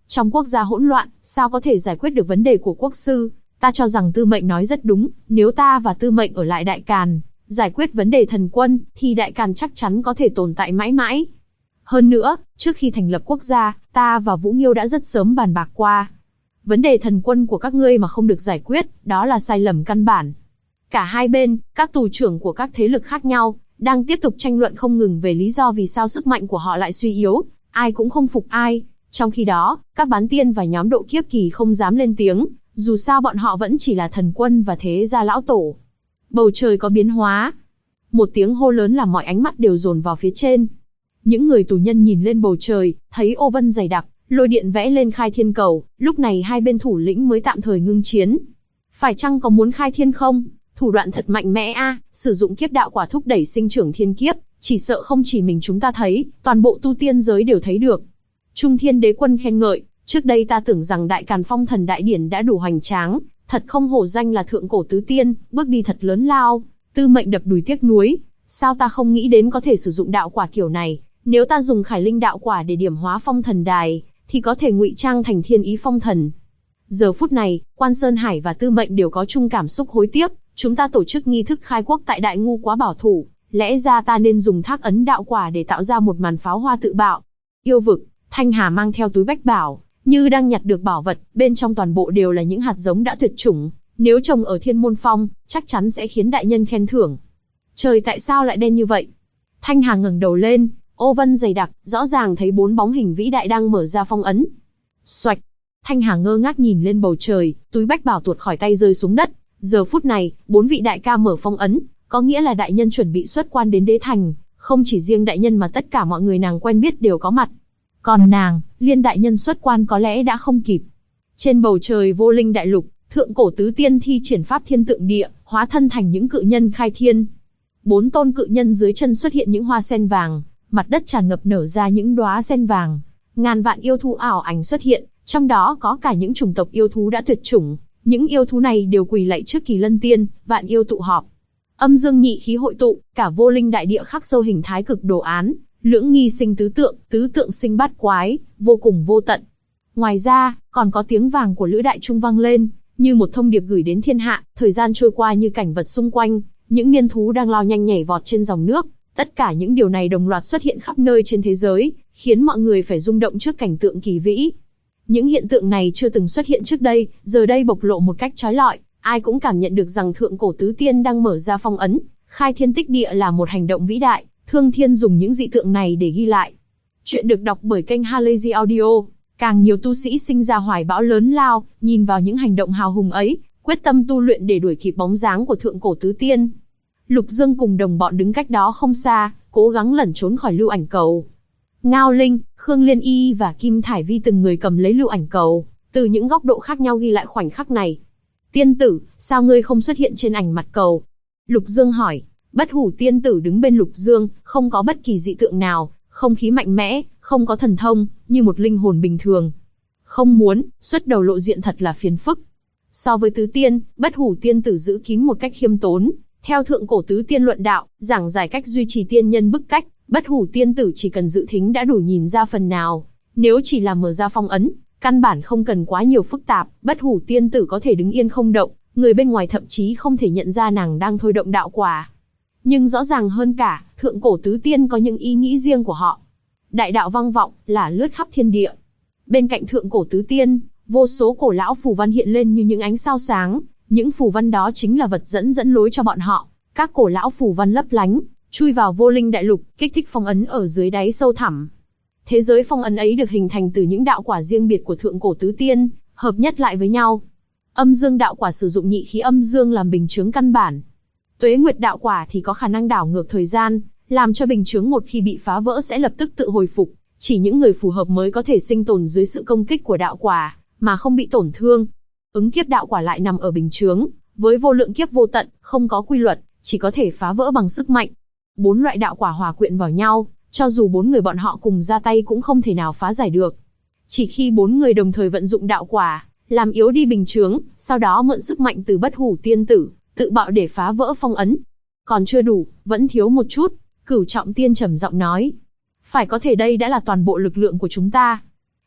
Trong quốc gia hỗn loạn, sao có thể giải quyết được vấn đề của quốc sư? Ta cho rằng Tư Mệnh nói rất đúng, nếu ta và Tư Mệnh ở lại Đại Càn, giải quyết vấn đề thần quân, thì Đại Càn chắc chắn có thể tồn tại mãi mãi. Hơn nữa, trước khi thành lập quốc gia, ta và Vũ Nghiêu đã rất sớm bàn bạc qua. Vấn đề thần quân của các ngươi mà không được giải quyết, đó là sai lầm căn bản. Cả hai bên, các tù trưởng của các thế lực khác nhau, đang tiếp tục tranh luận không ngừng về lý do vì sao sức mạnh của họ lại suy yếu, ai cũng không phục ai. Trong khi đó, các bán tiên và nhóm độ kiếp kỳ không dám lên tiếng, dù sao bọn họ vẫn chỉ là thần quân và thế gia lão tổ. Bầu trời có biến hóa. Một tiếng hô lớn làm mọi ánh mắt đều dồn vào phía trên. Những người tù nhân nhìn lên bầu trời, thấy ô vân dày đặc, lôi điện vẽ lên khai thiên cầu, lúc này hai bên thủ lĩnh mới tạm thời ngưng chiến. Phải chăng có muốn khai thiên không? Thủ đoạn thật mạnh mẽ a, sử dụng kiếp đạo quả thúc đẩy sinh trưởng thiên kiếp, chỉ sợ không chỉ mình chúng ta thấy, toàn bộ tu tiên giới đều thấy được. Trung Thiên Đế Quân khen ngợi, trước đây ta tưởng rằng Đại Càn Phong Thần Đại Điển đã đủ hoành tráng, thật không hổ danh là thượng cổ tứ tiên, bước đi thật lớn lao. Tư Mệnh đập đùi tiếc nuối, sao ta không nghĩ đến có thể sử dụng đạo quả kiểu này, nếu ta dùng Khải Linh đạo quả để điểm hóa Phong Thần Đài, thì có thể ngụy trang thành Thiên Ý Phong Thần. Giờ phút này, Quan Sơn Hải và Tư Mệnh đều có chung cảm xúc hối tiếc, chúng ta tổ chức nghi thức khai quốc tại Đại Ngu quá bảo thủ, lẽ ra ta nên dùng Thác Ấn đạo quả để tạo ra một màn pháo hoa tự bạo. Yêu vực, Thanh Hà mang theo túi bách bảo, như đang nhặt được bảo vật, bên trong toàn bộ đều là những hạt giống đã tuyệt chủng, nếu trồng ở Thiên Môn Phong, chắc chắn sẽ khiến đại nhân khen thưởng. Trời, tại sao lại đen như vậy? Thanh Hà ngẩng đầu lên, ô vân dày đặc, rõ ràng thấy 4 bóng hình vĩ đại đang mở ra phong ấn. Xoạch! Thanh Hà ngơ ngác nhìn lên bầu trời, túi bách bảo tuột khỏi tay rơi xuống đất. Giờ phút này, 4 vị đại ca mở phong ấn, có nghĩa là đại nhân chuẩn bị xuất quan đến đế thành, không chỉ riêng đại nhân mà tất cả mọi người nàng quen biết đều có mặt. Còn nàng, Liên đại nhân xuất quan có lẽ đã không kịp. Trên bầu trời vô linh đại lục, thượng cổ tứ tiên thi triển pháp thiên tượng địa, hóa thân thành những cự nhân khai thiên. 4 tôn cự nhân dưới chân xuất hiện những hoa sen vàng, mặt đất tràn ngập nở ra những đóa sen vàng. Ngàn vạn yêu thú ảo ảnh xuất hiện, trong đó có cả những chủng tộc yêu thú đã tuyệt chủng. Những yêu thú này đều quỳ lạy trước Kỳ Lân Tiên, vạn yêu tụ họp. Âm dương nhị khí hội tụ, cả vô linh đại địa khắc sâu hình thái cực đồ án, lưỡng nghi sinh tứ tượng sinh bát quái, vô cùng vô tận. Ngoài ra, còn có tiếng vàng của Lữ Đại Trung vang lên, như một thông điệp gửi đến thiên hạ. Thời gian trôi qua như cảnh vật xung quanh, những niên thú đang lao nhanh nhảy vọt trên dòng nước. Tất cả những điều này đồng loạt xuất hiện khắp nơi trên thế giới, khiến mọi người phải rung động trước cảnh tượng kỳ vĩ. Những hiện tượng này chưa từng xuất hiện trước đây, giờ đây bộc lộ một cách chói lọi, ai cũng cảm nhận được rằng thượng cổ tứ tiên đang mở ra phong ấn, khai thiên tích địa là một hành động vĩ đại, Thương Thiên dùng những dị tượng này để ghi lại. Chuyện được đọc bởi kênh Halazy Audio, càng nhiều tu sĩ sinh ra hoài bão lớn lao, nhìn vào những hành động hào hùng ấy, quyết tâm tu luyện để đuổi kịp bóng dáng của thượng cổ tứ tiên. Lục Dương cùng đồng bọn đứng cách đó không xa, cố gắng lẩn trốn khỏi lưu ảnh cầu. Ngao Linh, Khương Liên Y và Kim Thải Vi từng người cầm lấy lưu ảnh cầu, từ những góc độ khác nhau ghi lại khoảnh khắc này. Tiên tử, sao ngươi không xuất hiện trên ảnh mặt cầu? Lục Dương hỏi. Bất Hủ tiên tử đứng bên Lục Dương, không có bất kỳ dị tượng nào, không khí mạnh mẽ, không có thần thông, như một linh hồn bình thường. Không muốn, xuất đầu lộ diện thật là phiền phức. So với tứ tiên, Bất Hủ tiên tử giữ kín một cách khiêm tốn. Theo thượng cổ tứ tiên luận đạo, giảng giải cách duy trì tiên nhân bức cách, Bất Hủ tiên tử chỉ cần dự thính đã đủ nhìn ra phần nào. Nếu chỉ là mở ra phong ấn, căn bản không cần quá nhiều phức tạp, Bất Hủ tiên tử có thể đứng yên không động, người bên ngoài thậm chí không thể nhận ra nàng đang thôi động đạo quả. Nhưng rõ ràng hơn cả, thượng cổ tứ tiên có những ý nghĩ riêng của họ. Đại đạo vang vọng, là lướt khắp thiên địa. Bên cạnh thượng cổ tứ tiên, vô số cổ lão phù văn hiện lên như những ánh sao sáng, những phù văn đó chính là vật dẫn lối cho bọn họ. Các cổ lão phù văn lấp lánh, chui vào vô linh đại lục, kích thích phong ấn ở dưới đáy sâu thẳm. Thế giới phong ấn ấy được hình thành từ những đạo quả riêng biệt của thượng cổ tứ tiên, hợp nhất lại với nhau. Âm dương đạo quả sử dụng nhị khí âm dương làm bình chướng căn bản. Tuế Nguyệt đạo quả thì có khả năng đảo ngược thời gian, làm cho bình chướng một khi bị phá vỡ sẽ lập tức tự hồi phục. Chỉ những người phù hợp mới có thể sinh tồn dưới sự công kích của đạo quả, mà không bị tổn thương. Ứng kiếp đạo quả lại nằm ở bình chướng, với vô lượng kiếp vô tận, không có quy luật, chỉ có thể phá vỡ bằng sức mạnh. 4 loại đạo quả hòa quyện vào nhau, cho dù 4 người bọn họ cùng ra tay cũng không thể nào phá giải được. Chỉ khi 4 người đồng thời vận dụng đạo quả, làm yếu đi bình chướng, sau đó mượn sức mạnh từ Bất Hủ tiên tử, tự bạo để phá vỡ phong ấn. Còn chưa đủ, vẫn thiếu một chút, Cửu Trọng Tiên trầm giọng nói. Phải có thể đây đã là toàn bộ lực lượng của chúng ta.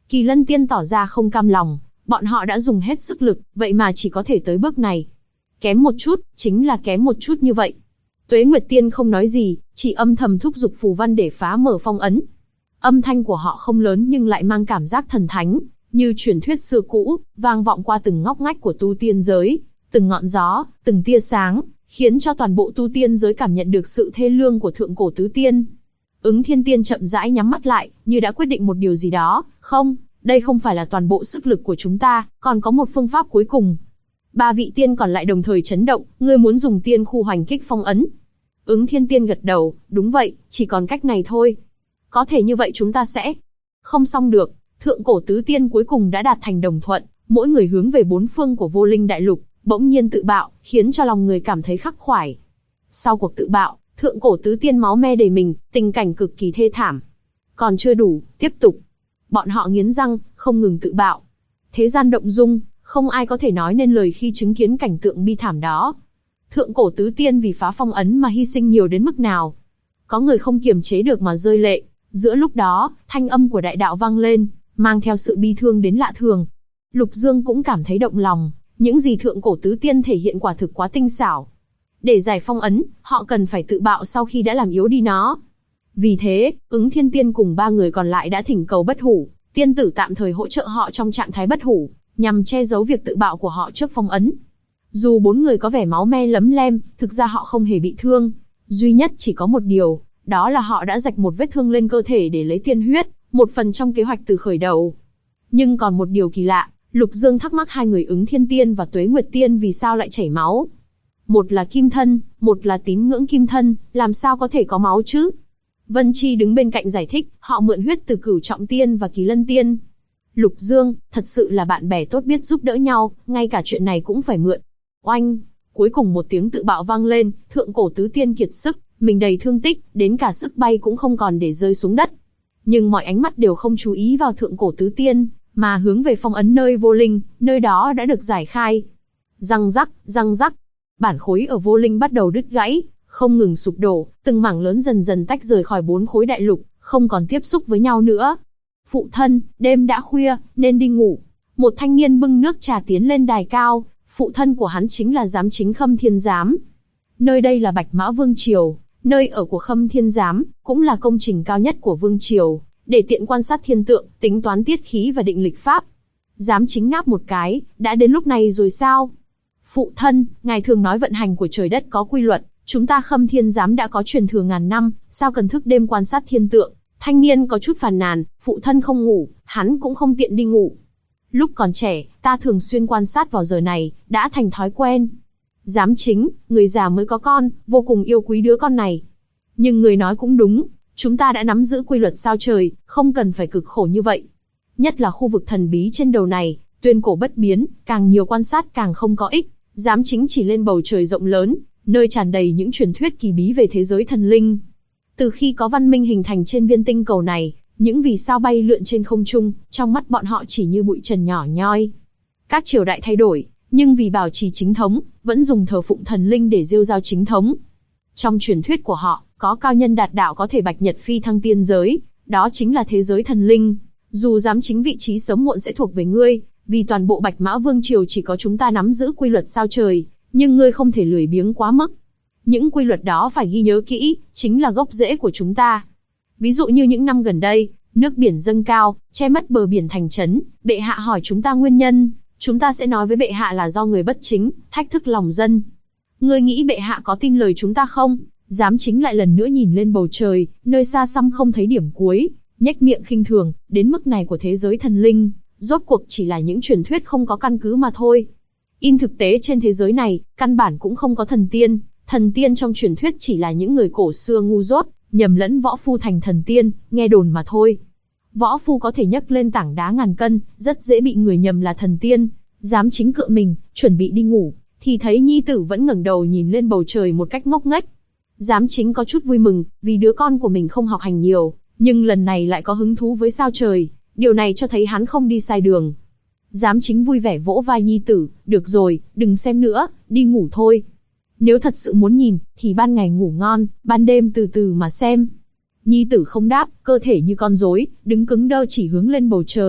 Kỳ Lân Tiên tỏ ra không cam lòng, bọn họ đã dùng hết sức lực, vậy mà chỉ có thể tới bước này. Kém một chút, chính là kém một chút như vậy. Tuế Nguyệt Tiên không nói gì, chỉ âm thầm thúc giục phù văn để phá mở phong ấn. Âm thanh của họ không lớn nhưng lại mang cảm giác thần thánh, như truyền thuyết xưa cũ, vang vọng qua từng ngóc ngách của tu tiên giới, từng ngọn gió, từng tia sáng, khiến cho toàn bộ tu tiên giới cảm nhận được sự thê lương của thượng cổ tứ tiên. Ứng Thiên Tiên chậm rãi nhắm mắt lại, như đã quyết định một điều gì đó. Không, đây không phải là toàn bộ sức lực của chúng ta, còn có một phương pháp cuối cùng. Ba vị tiên còn lại đồng thời chấn động, ngươi muốn dùng tiên khu hoành kích phong ấn. Ứng Thiên Tiên gật đầu, đúng vậy, chỉ còn cách này thôi. Có thể như vậy chúng ta sẽ không xong được. Thượng cổ tứ tiên cuối cùng đã đạt thành đồng thuận, mỗi người hướng về bốn phương của Vô Linh Đại Lục, bỗng nhiên tự bạo, khiến cho lòng người cảm thấy khắc khoải. Sau cuộc tự bạo, thượng cổ tứ tiên máu me đầy mình, tình cảnh cực kỳ thê thảm. Còn chưa đủ, tiếp tục. Bọn họ nghiến răng, không ngừng tự bạo. Thế gian động dung, không ai có thể nói nên lời khi chứng kiến cảnh tượng bi thảm đó. Thượng cổ tứ tiên vì phá phong ấn mà hy sinh nhiều đến mức nào. Có người không kiềm chế được mà rơi lệ. Giữa lúc đó, thanh âm của đại đạo vang lên, mang theo sự bi thương đến lạ thường. Lục Dương cũng cảm thấy động lòng, những gì thượng cổ tứ tiên thể hiện quả thực quá tinh xảo. Để giải phong ấn, họ cần phải tự bạo sau khi đã làm yếu đi nó. Vì thế, Ứng Thiên Tiên cùng ba người còn lại đã thỉnh cầu Bất Hủ tiên tử tạm thời hỗ trợ họ trong trạng thái bất hủ, nhằm che giấu việc tự bạo của họ trước phong ấn. Dù bốn người có vẻ máu me lấm lem, thực ra họ không hề bị thương. Duy nhất chỉ có một điều, đó là họ đã rạch một vết thương lên cơ thể để lấy tiên huyết, một phần trong kế hoạch từ khởi đầu. Nhưng còn một điều kỳ lạ, Lục Dương thắc mắc hai người Ứng Thiên Tiên và Tuế Nguyệt Tiên vì sao lại chảy máu. Một là kim thân, một là tín ngưỡng kim thân, làm sao có thể có máu chứ? Vân Chi đứng bên cạnh giải thích, họ mượn huyết từ Cửu Trọng Tiên và Kỳ Lân Tiên. Lục Dương, thật sự là bạn bè tốt biết giúp đỡ nhau, ngay cả chuyện này cũng phải mượn. Oanh! Cuối cùng một tiếng tự bạo vang lên, thượng cổ tứ tiên kiệt sức, mình đầy thương tích, đến cả sức bay cũng không còn để rơi xuống đất. Nhưng mọi ánh mắt đều không chú ý vào thượng cổ tứ tiên, mà hướng về phong ấn nơi Vô Linh, nơi đó đã được giải khai. Răng rắc, bản khối ở Vô Linh bắt đầu đứt gãy, không ngừng sụp đổ, từng mảng lớn dần dần tách rời khỏi bốn khối đại lục, không còn tiếp xúc với nhau nữa. Phụ thân, đêm đã khuya, nên đi ngủ. Một thanh niên bưng nước trà tiến lên đài cao, phụ thân của hắn chính là Giám Chính Khâm Thiên Giám. Nơi đây là Bạch Mã Vương Triều, nơi ở của Khâm Thiên Giám, cũng là công trình cao nhất của Vương Triều, để tiện quan sát thiên tượng, tính toán tiết khí và định lịch pháp. Giám Chính ngáp một cái, đã đến lúc này rồi sao? Phụ thân, ngài thường nói vận hành của trời đất có quy luật, chúng ta Khâm Thiên Giám đã có truyền thừa ngàn năm, sao cần thức đêm quan sát thiên tượng? Thanh niên có chút phàn nàn, phụ thân không ngủ, hắn cũng không tiện đi ngủ. Lúc còn trẻ, ta thường xuyên quan sát vào giờ này, đã thành thói quen. Giám Chính, người già mới có con, vô cùng yêu quý đứa con này. Nhưng người nói cũng đúng, chúng ta đã nắm giữ quy luật sao trời, không cần phải cực khổ như vậy. Nhất là khu vực thần bí trên đầu này, tuyên cổ bất biến, càng nhiều quan sát càng không có ích. Giám Chính chỉ lên bầu trời rộng lớn, nơi tràn đầy những truyền thuyết kỳ bí về thế giới thần linh. Từ khi có văn minh hình thành trên viên tinh cầu này, những vì sao bay lượn trên không trung, trong mắt bọn họ chỉ như bụi trần nhỏ nhoi. Các triều đại thay đổi, nhưng vì bảo trì chính thống, vẫn dùng thờ phụng thần linh để rêu rao chính thống. Trong truyền thuyết của họ, có cao nhân đạt đạo có thể bạch nhật phi thăng tiên giới, đó chính là thế giới thần linh. Dù Giám Chính vị trí sớm muộn sẽ thuộc về ngươi, vì toàn bộ Bạch Mã Vương Triều chỉ có chúng ta nắm giữ quy luật sao trời, nhưng ngươi không thể lười biếng quá mức. Những quy luật đó phải ghi nhớ kỹ, chính là gốc rễ của chúng ta. Ví dụ như những năm gần đây, nước biển dâng cao, che mất bờ biển thành trấn, bệ hạ hỏi chúng ta nguyên nhân, chúng ta sẽ nói với bệ hạ là do người bất chính, thách thức lòng dân. Ngươi nghĩ bệ hạ có tin lời chúng ta không? Giám Chính lại lần nữa nhìn lên bầu trời, nơi xa xăm không thấy điểm cuối, nhếch miệng khinh thường, đến mức này của thế giới thần linh, rốt cuộc chỉ là những truyền thuyết không có căn cứ mà thôi. In thực tế trên thế giới này, căn bản cũng không có thần tiên trong truyền thuyết chỉ là những người cổ xưa ngu dốt, nhầm lẫn võ phu thành thần tiên, nghe đồn mà thôi. Võ phu có thể nhấc lên tảng đá ngàn cân, rất dễ bị người nhầm là thần tiên. Giám Chính cựa mình, chuẩn bị đi ngủ, thì thấy nhi tử vẫn ngẩng đầu nhìn lên bầu trời một cách ngốc nghếch. Giám Chính có chút vui mừng, vì đứa con của mình không học hành nhiều, nhưng lần này lại có hứng thú với sao trời, điều này cho thấy hắn không đi sai đường. Giám Chính vui vẻ vỗ vai nhi tử, được rồi, đừng xem nữa, đi ngủ thôi. Nếu thật sự muốn nhìn, thì ban ngày ngủ ngon, ban đêm từ từ mà xem. Nhi tử không đáp, cơ thể như con rối, đứng cứng đơ chỉ hướng lên bầu trời.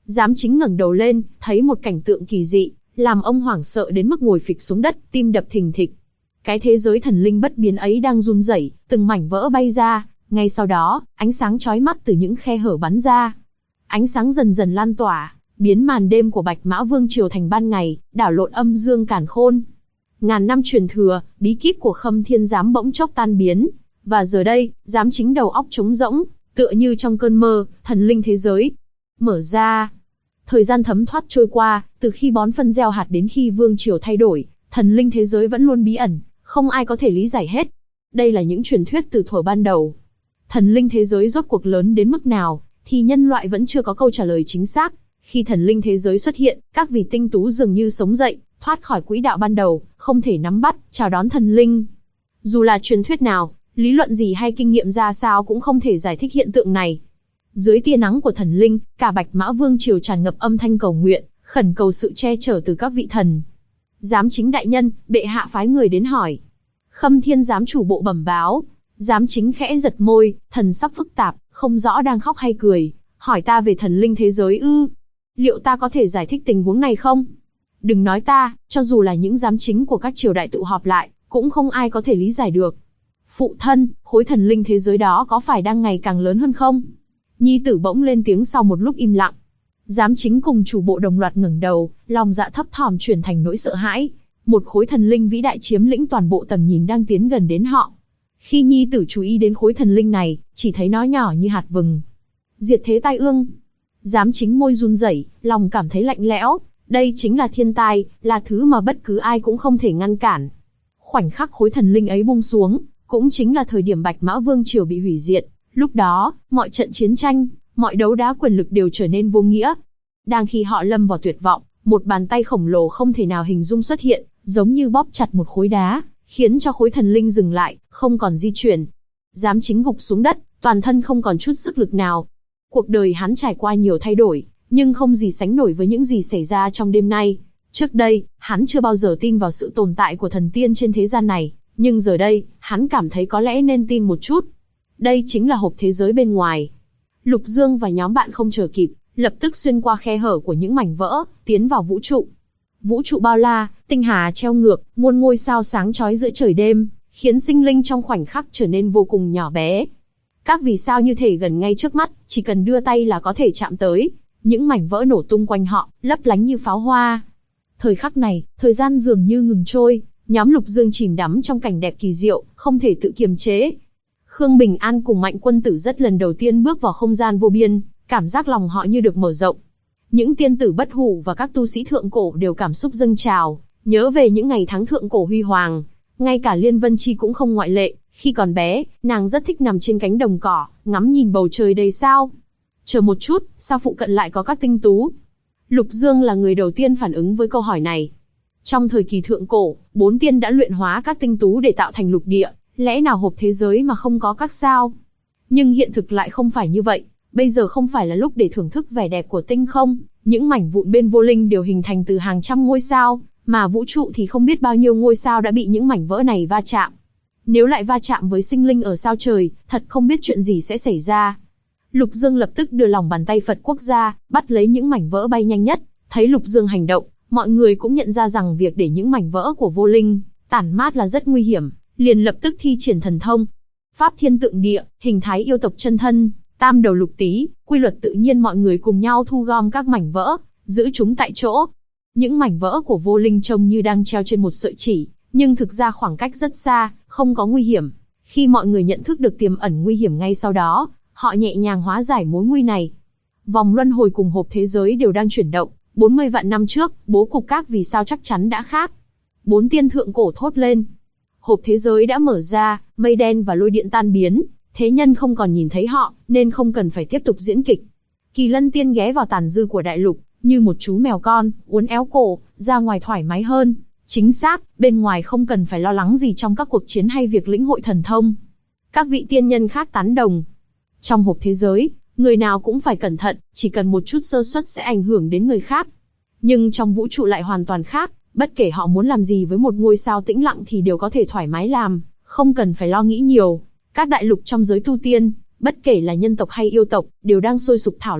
Giám chính ngẩng đầu lên, thấy một cảnh tượng kỳ dị, làm ông hoảng sợ đến mức ngồi phịch xuống đất, tim đập thình thịch. Cái thế giới thần linh bất biến ấy đang run rẩy, từng mảnh vỡ bay ra, ngay sau đó, ánh sáng chói mắt từ những khe hở bắn ra. Ánh sáng dần dần lan tỏa, biến màn đêm của Bạch Mã Vương triều thành ban ngày, đảo lộn âm dương càn khôn. Ngàn năm truyền thừa, bí kíp của Khâm Thiên Giám bỗng chốc tan biến, và giờ đây, giám chính đầu óc trống rỗng, tựa như trong cơn mơ, thần linh thế giới mở ra. Thời gian thấm thoát trôi qua, từ khi bón phân gieo hạt đến khi vương triều thay đổi, thần linh thế giới vẫn luôn bí ẩn, không ai có thể lý giải hết. Đây là những truyền thuyết từ thuở ban đầu. Thần linh thế giới rốt cuộc lớn đến mức nào, thì nhân loại vẫn chưa có câu trả lời chính xác. Khi thần linh thế giới xuất hiện, các vị tinh tú dường như sống dậy, thoát khỏi quỹ đạo ban đầu, không thể nắm bắt, chào đón thần linh. Dù là truyền thuyết nào, lý luận gì hay kinh nghiệm ra sao cũng không thể giải thích hiện tượng này. Dưới tia nắng của thần linh, cả Bạch Mã Vương triều tràn ngập âm thanh cầu nguyện, khẩn cầu sự che chở từ các vị thần. Giám chính đại nhân, bệ hạ phái người đến hỏi. Khâm Thiên Giám chủ bộ bẩm báo. Giám chính khẽ giật môi, thần sắc phức tạp, không rõ đang khóc hay cười. Hỏi ta về thần linh thế giới ư? Liệu ta có thể giải thích tình huống này không? Đừng nói ta, cho dù là những giám chính của các triều đại tụ họp lại, cũng không ai có thể lý giải được. Phụ thân, khối thần linh thế giới đó có phải đang ngày càng lớn hơn không? Nhi tử bỗng lên tiếng sau một lúc im lặng. Giám chính cùng chủ bộ đồng loạt ngẩng đầu, lòng dạ thấp thỏm chuyển thành nỗi sợ hãi. Một khối thần linh vĩ đại chiếm lĩnh toàn bộ tầm nhìn đang tiến gần đến họ. Khi nhi tử chú ý đến khối thần linh này, chỉ thấy nó nhỏ như hạt vừng. Diệt thế tai ương. Giám chính môi run rẩy, lòng cảm thấy lạnh lẽo. Đây chính là thiên tai, là thứ mà bất cứ ai cũng không thể ngăn cản. Khoảnh khắc khối thần linh ấy buông xuống, cũng chính là thời điểm Bạch Mã Vương triều bị hủy diệt. Lúc đó, mọi trận chiến tranh, mọi đấu đá quyền lực đều trở nên vô nghĩa. Đang khi họ lâm vào tuyệt vọng, một bàn tay khổng lồ không thể nào hình dung xuất hiện, giống như bóp chặt một khối đá, khiến cho khối thần linh dừng lại, không còn di chuyển. Giám chính gục xuống đất, toàn thân không còn chút sức lực nào. Cuộc đời hắn trải qua nhiều thay đổi, nhưng không gì sánh nổi với những gì xảy ra trong đêm nay. Trước đây, hắn chưa bao giờ tin vào sự tồn tại của thần tiên trên thế gian này, nhưng giờ đây, hắn cảm thấy có lẽ nên tin một chút. Đây chính là hộp thế giới bên ngoài. Lục Dương và nhóm bạn không chờ kịp, lập tức xuyên qua khe hở của những mảnh vỡ, tiến vào vũ trụ. Vũ trụ bao la, tinh hà treo ngược, muôn ngôi sao sáng chói giữa trời đêm, khiến sinh linh trong khoảnh khắc trở nên vô cùng nhỏ bé. Các vì sao như thể gần ngay trước mắt, chỉ cần đưa tay là có thể chạm tới. Những mảnh vỡ nổ tung quanh họ, lấp lánh như pháo hoa. Thời khắc này, thời gian dường như ngừng trôi, nhóm Lục Dương chìm đắm trong cảnh đẹp kỳ diệu, không thể tự kiềm chế. Khương Bình An cùng Mạnh Quân Tử rất lần đầu tiên bước vào không gian vô biên, cảm giác lòng họ như được mở rộng. Những tiên tử bất hủ và các tu sĩ thượng cổ đều cảm xúc dâng trào, nhớ về những ngày tháng thượng cổ huy hoàng. Ngay cả Liên Vân Chi cũng không ngoại lệ, khi còn bé, nàng rất thích nằm trên cánh đồng cỏ, ngắm nhìn bầu trời đầy sao. Chờ một chút, sao phụ cận lại có các tinh tú? Lục Dương là người đầu tiên phản ứng với câu hỏi này. Trong thời kỳ thượng cổ, 4 tiên đã luyện hóa các tinh tú để tạo thành lục địa, lẽ nào hộp thế giới mà không có các sao? Nhưng hiện thực lại không phải như vậy, bây giờ không phải là lúc để thưởng thức vẻ đẹp của tinh không, những mảnh vụn bên vô linh đều hình thành từ hàng trăm ngôi sao, mà vũ trụ thì không biết bao nhiêu ngôi sao đã bị những mảnh vỡ này va chạm. Nếu lại va chạm với sinh linh ở sao trời, thật không biết chuyện gì sẽ xảy ra. Lục Dương lập tức đưa lòng bàn tay Phật quốc ra, bắt lấy những mảnh vỡ bay nhanh nhất. Thấy Lục Dương hành động, mọi người cũng nhận ra rằng việc để những mảnh vỡ của vô linh tản mát là rất nguy hiểm, liền lập tức thi triển thần thông. Pháp thiên tượng địa, hình thái yêu tộc chân thân, tam đầu lục tý, quy luật tự nhiên, mọi người cùng nhau thu gom các mảnh vỡ, giữ chúng tại chỗ. Những mảnh vỡ của vô linh trông như đang treo trên một sợi chỉ, nhưng thực ra khoảng cách rất xa, không có nguy hiểm. Khi mọi người nhận thức được tiềm ẩn nguy hiểm ngay sau đó, họ nhẹ nhàng hóa giải mối nguy này. Vòng luân hồi cùng hộp thế giới đều đang chuyển động. 40 vạn năm trước, bố cục các vì sao chắc chắn đã khác. 4 tiên thượng cổ thốt lên. Hộp thế giới đã mở ra, mây đen và lôi điện tan biến. Thế nhân không còn nhìn thấy họ, nên không cần phải tiếp tục diễn kịch. Kỳ Lân tiên ghé vào tàn dư của đại lục, như một chú mèo con, uốn éo cổ, ra ngoài thoải mái hơn. Chính xác, bên ngoài không cần phải lo lắng gì trong các cuộc chiến hay việc lĩnh hội thần thông. Các vị tiên nhân khác tán đồng. Trong hộp thế giới, người nào cũng phải cẩn thận, chỉ cần một chút sơ suất sẽ ảnh hưởng đến người khác. Nhưng trong vũ trụ lại hoàn toàn khác, bất kể họ muốn làm gì với một ngôi sao tĩnh lặng thì đều có thể thoải mái làm, không cần phải lo nghĩ nhiều. Các đại lục trong giới tu tiên, bất kể là nhân tộc hay yêu tộc, đều đang sôi sục thảo luận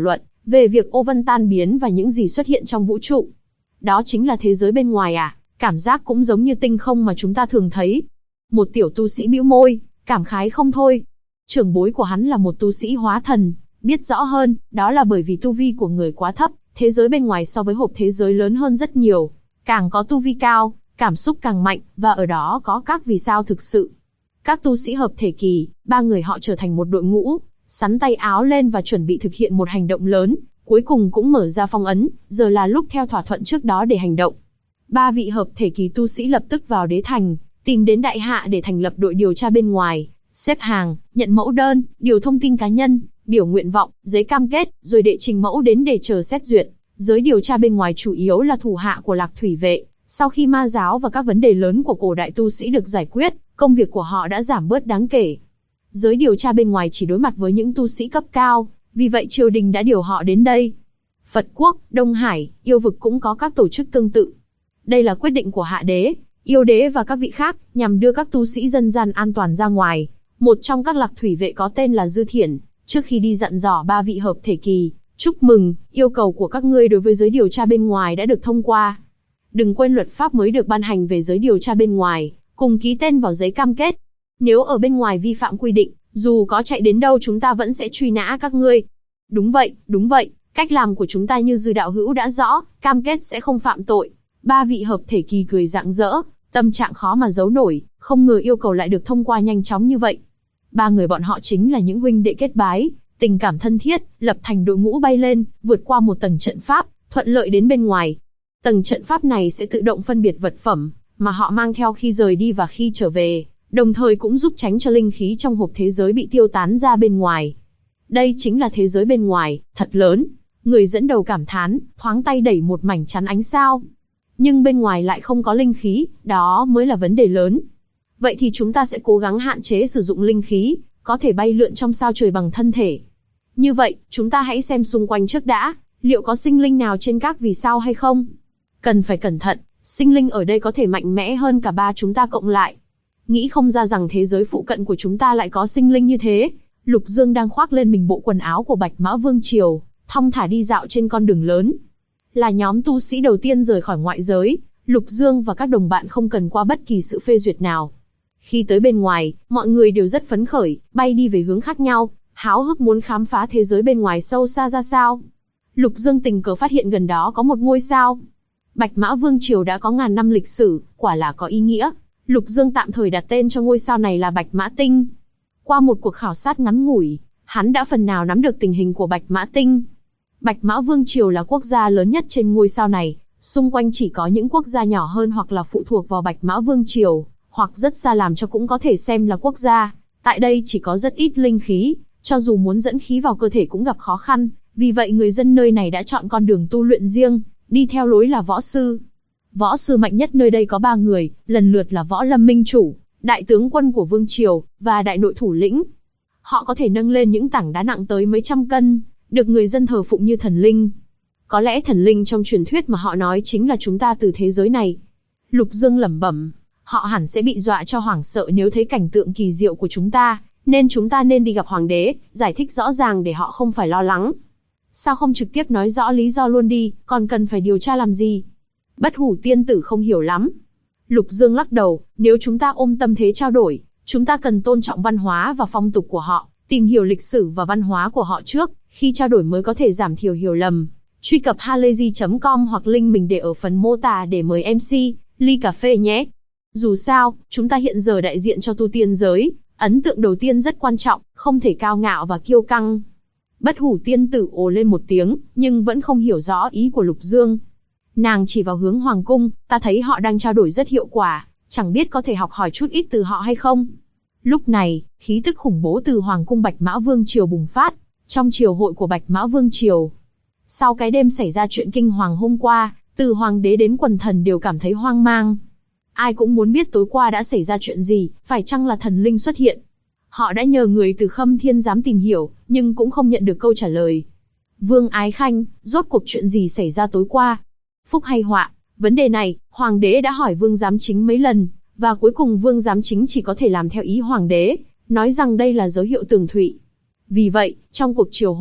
về việc ô vân tan biến và những gì xuất hiện trong vũ trụ. Đó chính là thế giới bên ngoài à? Cảm giác cũng giống như tinh không mà chúng ta thường thấy. Một tiểu tu sĩ bĩu môi, cảm khái không thôi. Trưởng bối của hắn là một tu sĩ hóa thần, biết rõ hơn, đó là bởi vì tu vi của người quá thấp, thế giới bên ngoài so với hộp thế giới lớn hơn rất nhiều. Càng có tu vi cao, cảm xúc càng mạnh, và ở đó có các vì sao thực sự. Các tu sĩ hợp thể kỳ, ba người họ trở thành một đội ngũ, sắn tay áo lên và chuẩn bị thực hiện một hành động lớn, cuối cùng cũng mở ra phong ấn, giờ là lúc theo thỏa thuận trước đó để hành động. Ba vị hợp thể kỳ tu sĩ lập tức vào đế thành, tìm đến đại hạ để thành lập đội điều tra bên ngoài, xếp hàng, nhận mẫu đơn, điều thông tin cá nhân, biểu nguyện vọng, giấy cam kết, rồi đệ trình mẫu đến để chờ xét duyệt. Giới điều tra bên ngoài chủ yếu là thủ hạ của Lạc Thủy Vệ. Sau khi ma giáo và các vấn đề lớn của cổ đại tu sĩ được giải quyết, công việc của họ đã giảm bớt đáng kể. Giới điều tra bên ngoài chỉ đối mặt với những tu sĩ cấp cao, vì vậy triều đình đã điều họ đến đây. Phật quốc, Đông Hải, yêu vực cũng có các tổ chức tương tự. Đây là quyết định của Hạ Đế, Yêu Đế và các vị khác, nhằm đưa các tu sĩ dân gian an toàn ra ngoài. Một trong các Lạc Thủy Vệ có tên là Dư Thiển, trước khi đi dặn dò ba vị hợp thể kỳ, chúc mừng, yêu cầu của các ngươi đối với giới điều tra bên ngoài đã được thông qua. Đừng quên luật pháp mới được ban hành về giới điều tra bên ngoài, cùng ký tên vào giấy cam kết. Nếu ở bên ngoài vi phạm quy định, dù có chạy đến đâu chúng ta vẫn sẽ truy nã các ngươi. Đúng vậy, cách làm của chúng ta như Dư đạo hữu đã rõ, cam kết sẽ không phạm tội. Ba vị hợp thể kỳ cười rạng rỡ, tâm trạng khó mà giấu nổi, không ngờ yêu cầu lại được thông qua nhanh chóng như vậy. Ba người bọn họ chính là những huynh đệ kết bái, tình cảm thân thiết, lập thành đội ngũ bay lên, vượt qua một tầng trận pháp, thuận lợi đến bên ngoài. Tầng trận pháp này sẽ tự động phân biệt vật phẩm mà họ mang theo khi rời đi và khi trở về, đồng thời cũng giúp tránh cho linh khí trong hộp thế giới bị tiêu tán ra bên ngoài. Đây chính là thế giới bên ngoài, thật lớn. Người dẫn đầu cảm thán, thoáng tay đẩy một mảnh chắn ánh sao. Nhưng bên ngoài lại không có linh khí, đó mới là vấn đề lớn. Vậy thì chúng ta sẽ cố gắng hạn chế sử dụng linh khí, có thể bay lượn trong sao trời bằng thân thể. Như vậy, chúng ta hãy xem xung quanh trước đã, liệu có sinh linh nào trên các vì sao hay không? Cần phải cẩn thận, sinh linh ở đây có thể mạnh mẽ hơn cả ba chúng ta cộng lại. Nghĩ không ra rằng thế giới phụ cận của chúng ta lại có sinh linh như thế. Lục Dương đang khoác lên mình bộ quần áo của Bạch Mã Vương Triều, thong thả đi dạo trên con đường lớn. Là nhóm tu sĩ đầu tiên rời khỏi ngoại giới, Lục Dương và các đồng bạn không cần qua bất kỳ sự phê duyệt nào. Khi tới bên ngoài, mọi người đều rất phấn khởi, bay đi về hướng khác nhau, háo hức muốn khám phá thế giới bên ngoài sâu xa ra sao. Lục Dương tình cờ phát hiện gần đó có một ngôi sao. Bạch Mã Vương Triều đã có ngàn năm lịch sử, quả là có ý nghĩa. Lục Dương tạm thời đặt tên cho ngôi sao này là Bạch Mã Tinh. Qua một cuộc khảo sát ngắn ngủi, hắn đã phần nào nắm được tình hình của Bạch Mã Tinh. Bạch Mã Vương Triều là quốc gia lớn nhất trên ngôi sao này, xung quanh chỉ có những quốc gia nhỏ hơn hoặc là phụ thuộc vào Bạch Mã Vương Triều, hoặc rất xa làm cho cũng có thể xem là quốc gia. Tại đây chỉ có rất ít linh khí, cho dù muốn dẫn khí vào cơ thể cũng gặp khó khăn, vì vậy người dân nơi này đã chọn con đường tu luyện riêng, đi theo lối là võ sư. Võ sư mạnh nhất nơi đây có 3 người, lần lượt là Võ Lâm Minh Chủ, Đại tướng quân của Vương Triều, và Đại nội thủ lĩnh. Họ có thể nâng lên những tảng đá nặng tới mấy trăm cân, được người dân thờ phụng như thần linh. Có lẽ thần linh trong truyền thuyết mà họ nói chính là chúng ta từ thế giới này. Lục Dương lẩm bẩm, họ hẳn sẽ bị dọa cho hoảng sợ nếu thấy cảnh tượng kỳ diệu của chúng ta, nên chúng ta nên đi gặp hoàng đế, giải thích rõ ràng để họ không phải lo lắng. Sao không trực tiếp nói rõ lý do luôn đi, còn cần phải điều tra làm gì? Bất Hủ tiên tử không hiểu lắm. Lục Dương lắc đầu, nếu chúng ta ôm tâm thế trao đổi, chúng ta cần tôn trọng văn hóa và phong tục của họ, tìm hiểu lịch sử và văn hóa của họ trước, khi trao đổi mới có thể giảm thiểu hiểu lầm. Truy cập halayzi.com hoặc link mình để ở phần mô tả để mời MC, ly cà phê nhé. Dù sao, chúng ta hiện giờ đại diện cho tu tiên giới, ấn tượng đầu tiên rất quan trọng, không thể cao ngạo và kiêu căng. Bất Hủ tiên tử ồ lên một tiếng, nhưng vẫn không hiểu rõ ý của Lục Dương. Nàng chỉ vào hướng hoàng cung, ta thấy họ đang trao đổi rất hiệu quả, chẳng biết có thể học hỏi chút ít từ họ hay không. Lúc này, khí tức khủng bố từ hoàng cung Bạch Mã Vương Triều bùng phát, trong triều hội của Bạch Mã Vương Triều. Sau cái đêm xảy ra chuyện kinh hoàng hôm qua, từ hoàng đế đến quần thần đều cảm thấy hoang mang. Ai cũng muốn biết tối qua đã xảy ra chuyện gì, phải chăng là thần linh xuất hiện. Họ đã nhờ người từ Khâm Thiên Giám tìm hiểu, nhưng cũng không nhận được câu trả lời. Vương Ái Khanh, rốt cuộc chuyện gì xảy ra tối qua? Phúc hay họa? Vấn đề này, hoàng đế đã hỏi Vương Giám Chính mấy lần, và cuối cùng Vương Giám Chính chỉ có thể làm theo ý hoàng đế, nói rằng đây là dấu hiệu tường thụy. Vì vậy, trong cuộc triều hội,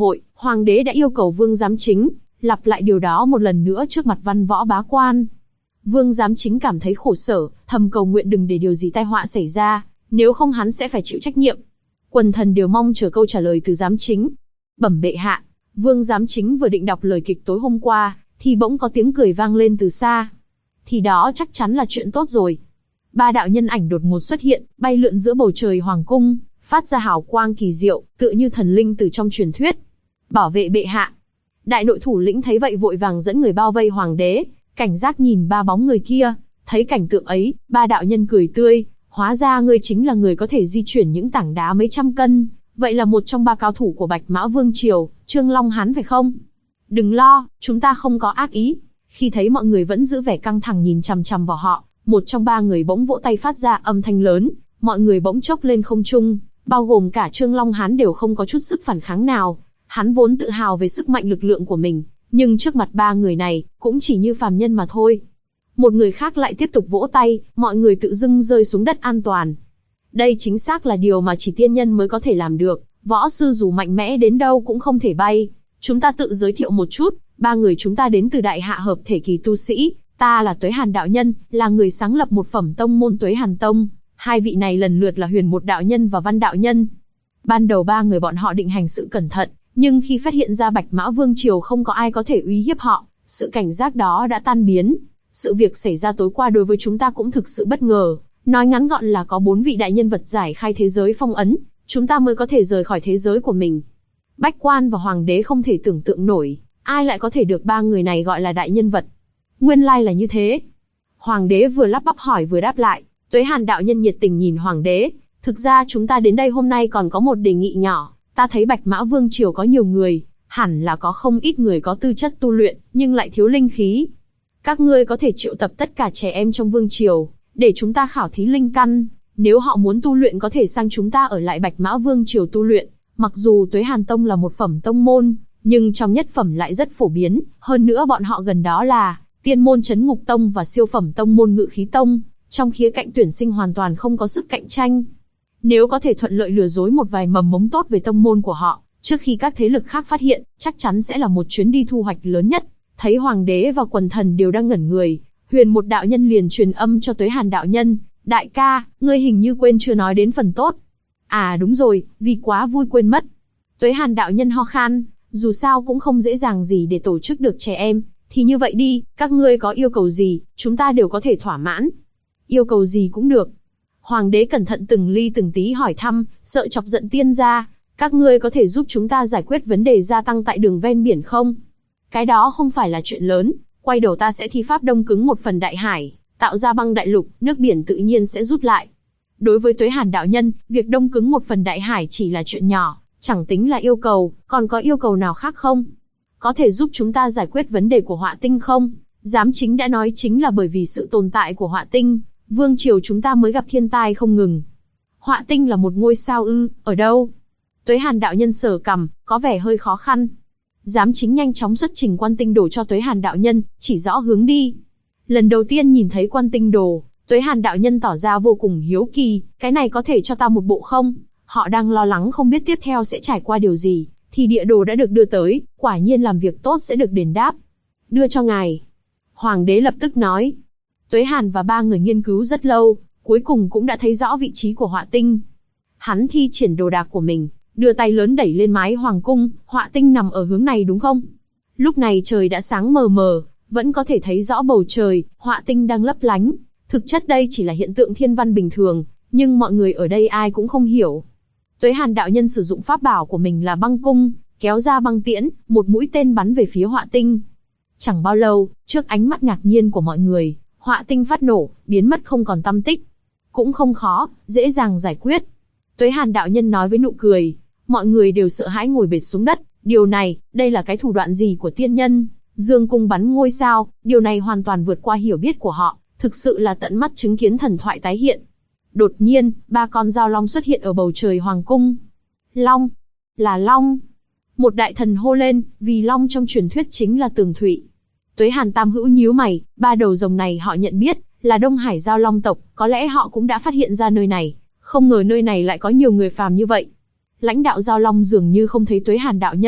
Hoàng đế đã yêu cầu Vương Giám Chính lặp lại điều đó một lần nữa trước mặt văn võ bá quan. Vương Giám Chính cảm thấy khổ sở, thầm cầu nguyện đừng để điều gì tai họa xảy ra, nếu không hắn sẽ phải chịu trách nhiệm. Quần thần đều mong chờ câu trả lời từ Giám Chính. Bẩm bệ hạ, Vương Giám Chính vừa định đọc lời kịch tối hôm qua, thì bỗng có tiếng cười vang lên từ xa. Thì đó chắc chắn là chuyện tốt rồi. Ba đạo nhân ảnh đột ngột xuất hiện, bay lượn giữa bầu trời hoàng cung, phát ra hào quang kỳ diệu, tựa như thần linh từ trong truyền thuyết. Bảo vệ bệ hạ. Đại nội thủ lĩnh thấy vậy vội vàng dẫn người bao vây hoàng đế, cảnh giác nhìn ba bóng người kia. Thấy cảnh tượng ấy, ba đạo nhân cười tươi, hóa ra ngươi chính là người có thể di chuyển những tảng đá mấy trăm cân, vậy là một trong ba cao thủ của Bạch Mã Vương Triều, Trương Long Hán phải không? Đừng lo, chúng ta không có ác ý. Khi thấy mọi người vẫn giữ vẻ căng thẳng nhìn chằm chằm vào họ, một trong ba người bỗng vỗ tay phát ra âm thanh lớn, mọi người bỗng chốc lên không trung, bao gồm cả Trương Long Hán đều không có chút sức phản kháng nào. Hắn vốn tự hào về sức mạnh lực lượng của mình, nhưng trước mặt ba người này, cũng chỉ như phàm nhân mà thôi. Một người khác lại tiếp tục vỗ tay, mọi người tự dưng rơi xuống đất an toàn. Đây chính xác là điều mà chỉ tiên nhân mới có thể làm được, võ sư dù mạnh mẽ đến đâu cũng không thể bay. Chúng ta tự giới thiệu một chút, ba người chúng ta đến từ Đại Hạ hợp thể kỳ tu sĩ, ta là Tuế Hàn đạo nhân, là người sáng lập một phẩm tông môn Tuế Hàn Tông, hai vị này lần lượt là Huyền Một đạo nhân và Văn đạo nhân. Ban đầu ba người bọn họ định hành sự cẩn thận, nhưng khi phát hiện ra Bạch Mã Vương Triều không có ai có thể uy hiếp họ, sự cảnh giác đó đã tan biến. Sự việc xảy ra tối qua đối với chúng ta cũng thực sự bất ngờ, nói ngắn gọn là có 4 vị đại nhân vật giải khai thế giới phong ấn, chúng ta mới có thể rời khỏi thế giới của mình. Bách quan và hoàng đế không thể tưởng tượng nổi, ai lại có thể được ba người này gọi là đại nhân vật. Nguyên lai là như thế. Hoàng đế vừa lắp bắp hỏi vừa đáp lại. Tuế Hàn đạo nhân nhiệt tình nhìn hoàng đế. Thực ra chúng ta đến đây hôm nay còn có một đề nghị nhỏ. Ta thấy Bạch Mã Vương Triều có nhiều người, hẳn là có không ít người có tư chất tu luyện, nhưng lại thiếu linh khí. Các ngươi có thể triệu tập tất cả trẻ em trong Vương Triều, để chúng ta khảo thí linh căn. Nếu họ muốn tu luyện có thể sang chúng ta ở lại Bạch Mã Vương Triều tu luyện. Mặc dù Tuế Hàn Tông là một phẩm tông môn, nhưng trong nhất phẩm lại rất phổ biến. Hơn nữa bọn họ gần đó là tiên môn Trấn Ngục Tông và siêu phẩm tông môn Ngự Khí Tông, trong khía cạnh tuyển sinh hoàn toàn không có sức cạnh tranh. Nếu có thể thuận lợi lừa dối một vài mầm mống tốt về tông môn của họ, trước khi các thế lực khác phát hiện, chắc chắn sẽ là một chuyến đi thu hoạch lớn nhất. Thấy hoàng đế và quần thần đều đang ngẩn người, Huyền Một đạo nhân liền truyền âm cho Tuế Hàn đạo nhân, đại ca, ngươi hình như quên chưa nói đến phần tốt. À đúng rồi, vì quá vui quên mất. Tuế Hàn đạo nhân ho khan, dù sao cũng không dễ dàng gì để tổ chức được trẻ em, thì như vậy đi, các ngươi có yêu cầu gì, chúng ta đều có thể thỏa mãn. Yêu cầu gì cũng được. Hoàng đế cẩn thận từng ly từng tí hỏi thăm, sợ chọc giận tiên gia. Các ngươi có thể giúp chúng ta giải quyết vấn đề gia tăng tại đường ven biển không? Cái đó không phải là chuyện lớn, quay đầu ta sẽ thi pháp đông cứng một phần đại hải, tạo ra băng đại lục, nước biển tự nhiên sẽ rút lại. Đối với Tuế Hàn đạo nhân, việc đông cứng một phần đại hải chỉ là chuyện nhỏ, chẳng tính là yêu cầu, còn có yêu cầu nào khác không? Có thể giúp chúng ta giải quyết vấn đề của Họa Tinh không? Giám chính đã nói chính là bởi vì sự tồn tại của Họa Tinh, Vương Triều chúng ta mới gặp thiên tai không ngừng. Họa Tinh là một ngôi sao ư, ở đâu? Tuế Hàn đạo nhân sờ cằm, có vẻ hơi khó khăn. Giám chính nhanh chóng xuất trình quan tinh đồ cho Tuế Hàn đạo nhân, chỉ rõ hướng đi. Lần đầu tiên nhìn thấy quan tinh đồ, Tuế Hàn đạo nhân tỏ ra vô cùng hiếu kỳ, cái này có thể cho ta một bộ không? Họ đang lo lắng không biết tiếp theo sẽ trải qua điều gì, thì địa đồ đã được đưa tới, quả nhiên làm việc tốt sẽ được đền đáp. Đưa cho ngài. Hoàng đế lập tức nói. Tuế Hàn và ba người nghiên cứu rất lâu, cuối cùng cũng đã thấy rõ vị trí của Họa Tinh. Hắn thi triển đồ đạc của mình, đưa tay lớn đẩy lên mái hoàng cung, Họa Tinh nằm ở hướng này đúng không? Lúc này trời đã sáng mờ mờ, vẫn có thể thấy rõ bầu trời, Họa Tinh đang lấp lánh. Thực chất đây chỉ là hiện tượng thiên văn bình thường, nhưng mọi người ở đây ai cũng không hiểu. Tuế Hàn đạo nhân sử dụng pháp bảo của mình là băng cung, kéo ra băng tiễn, một mũi tên bắn về phía Họa Tinh. Chẳng bao lâu, trước ánh mắt ngạc nhiên của mọi người, Họa Tinh phát nổ, biến mất không còn tăm tích. Cũng không khó, dễ dàng giải quyết. Tuế Hàn đạo nhân nói với nụ cười, mọi người đều sợ hãi ngồi bệt xuống đất. Điều này, đây là cái thủ đoạn gì của tiên nhân? Dương cung bắn ngôi sao, điều này hoàn toàn vượt qua hiểu biết của họ, thực sự là tận mắt chứng kiến thần thoại tái hiện. Đột nhiên, ba con dao long xuất hiện ở bầu trời hoàng cung. Long, là long. Một đại thần hô lên, vì long trong truyền thuyết chính là Tường Thụy. Tuế Hàn tam hữu nhíu mày, ba đầu rồng này họ nhận biết, là Đông Hải Giao Long tộc, có lẽ họ cũng đã phát hiện ra nơi này, không ngờ nơi này lại có nhiều người phàm như vậy. Lãnh đạo Giao Long dường như không thấy Tuế Hàn đạo nhân,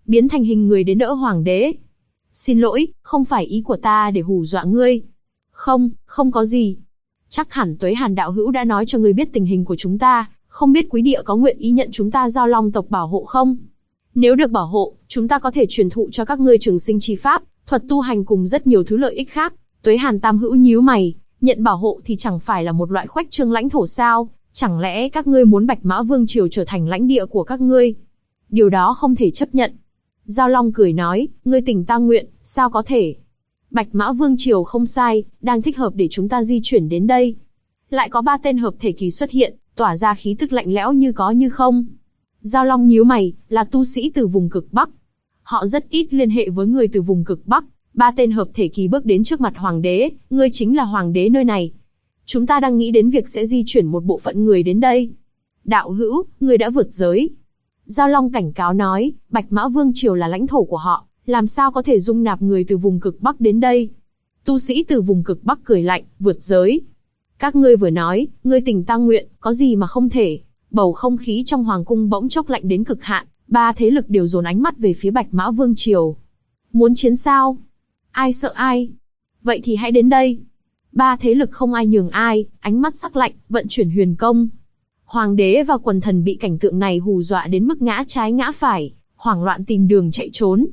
biến thành hình người đến đỡ hoàng đế. Xin lỗi, không phải ý của ta để hù dọa ngươi. Không, không có gì. Chắc hẳn Tuế Hàn đạo hữu đã nói cho ngươi biết tình hình của chúng ta, không biết quý địa có nguyện ý nhận chúng ta Giao Long tộc bảo hộ không? Nếu được bảo hộ, chúng ta có thể truyền thụ cho các ngươi trường sinh chi pháp, thuật tu hành cùng rất nhiều thứ lợi ích khác. Tuế Hàn tam hữu nhíu mày, nhận bảo hộ thì chẳng phải là một loại khuếch trương lãnh thổ sao? Chẳng lẽ các ngươi muốn Bạch Mã Vương triều trở thành lãnh địa của các ngươi? Điều đó không thể chấp nhận. Giao Long cười nói, ngươi tình ta nguyện, sao có thể? Bạch Mã Vương triều không sai, đang thích hợp để chúng ta di chuyển đến đây. Lại có 3 tên hợp thể kỳ xuất hiện, tỏa ra khí tức lạnh lẽo như có như không. Giao Long nhíu mày, là tu sĩ từ vùng cực Bắc. Họ rất ít liên hệ với người từ vùng cực Bắc. 3 tên hợp thể kỳ bước đến trước mặt hoàng đế, ngươi chính là hoàng đế nơi này. Chúng ta đang nghĩ đến việc sẽ di chuyển một bộ phận người đến đây. Đạo hữu, ngươi đã vượt giới. Giao Long cảnh cáo nói, Bạch Mã Vương triều là lãnh thổ của họ, làm sao có thể dung nạp người từ vùng cực Bắc đến đây? Tu sĩ từ vùng cực Bắc cười lạnh, vượt giới. Các ngươi vừa nói, ngươi tình ta nguyện, có gì mà không thể? Bầu không khí trong hoàng cung bỗng chốc lạnh đến cực hạn, 3 thế lực đều dồn ánh mắt về phía Bạch Mã Vương triều. Muốn chiến sao? Ai sợ ai? Vậy thì hãy đến đây. 3 thế lực không ai nhường ai, ánh mắt sắc lạnh, vận chuyển huyền công. Hoàng đế và quần thần bị cảnh tượng này hù dọa đến mức ngã trái ngã phải, hoảng loạn tìm đường chạy trốn.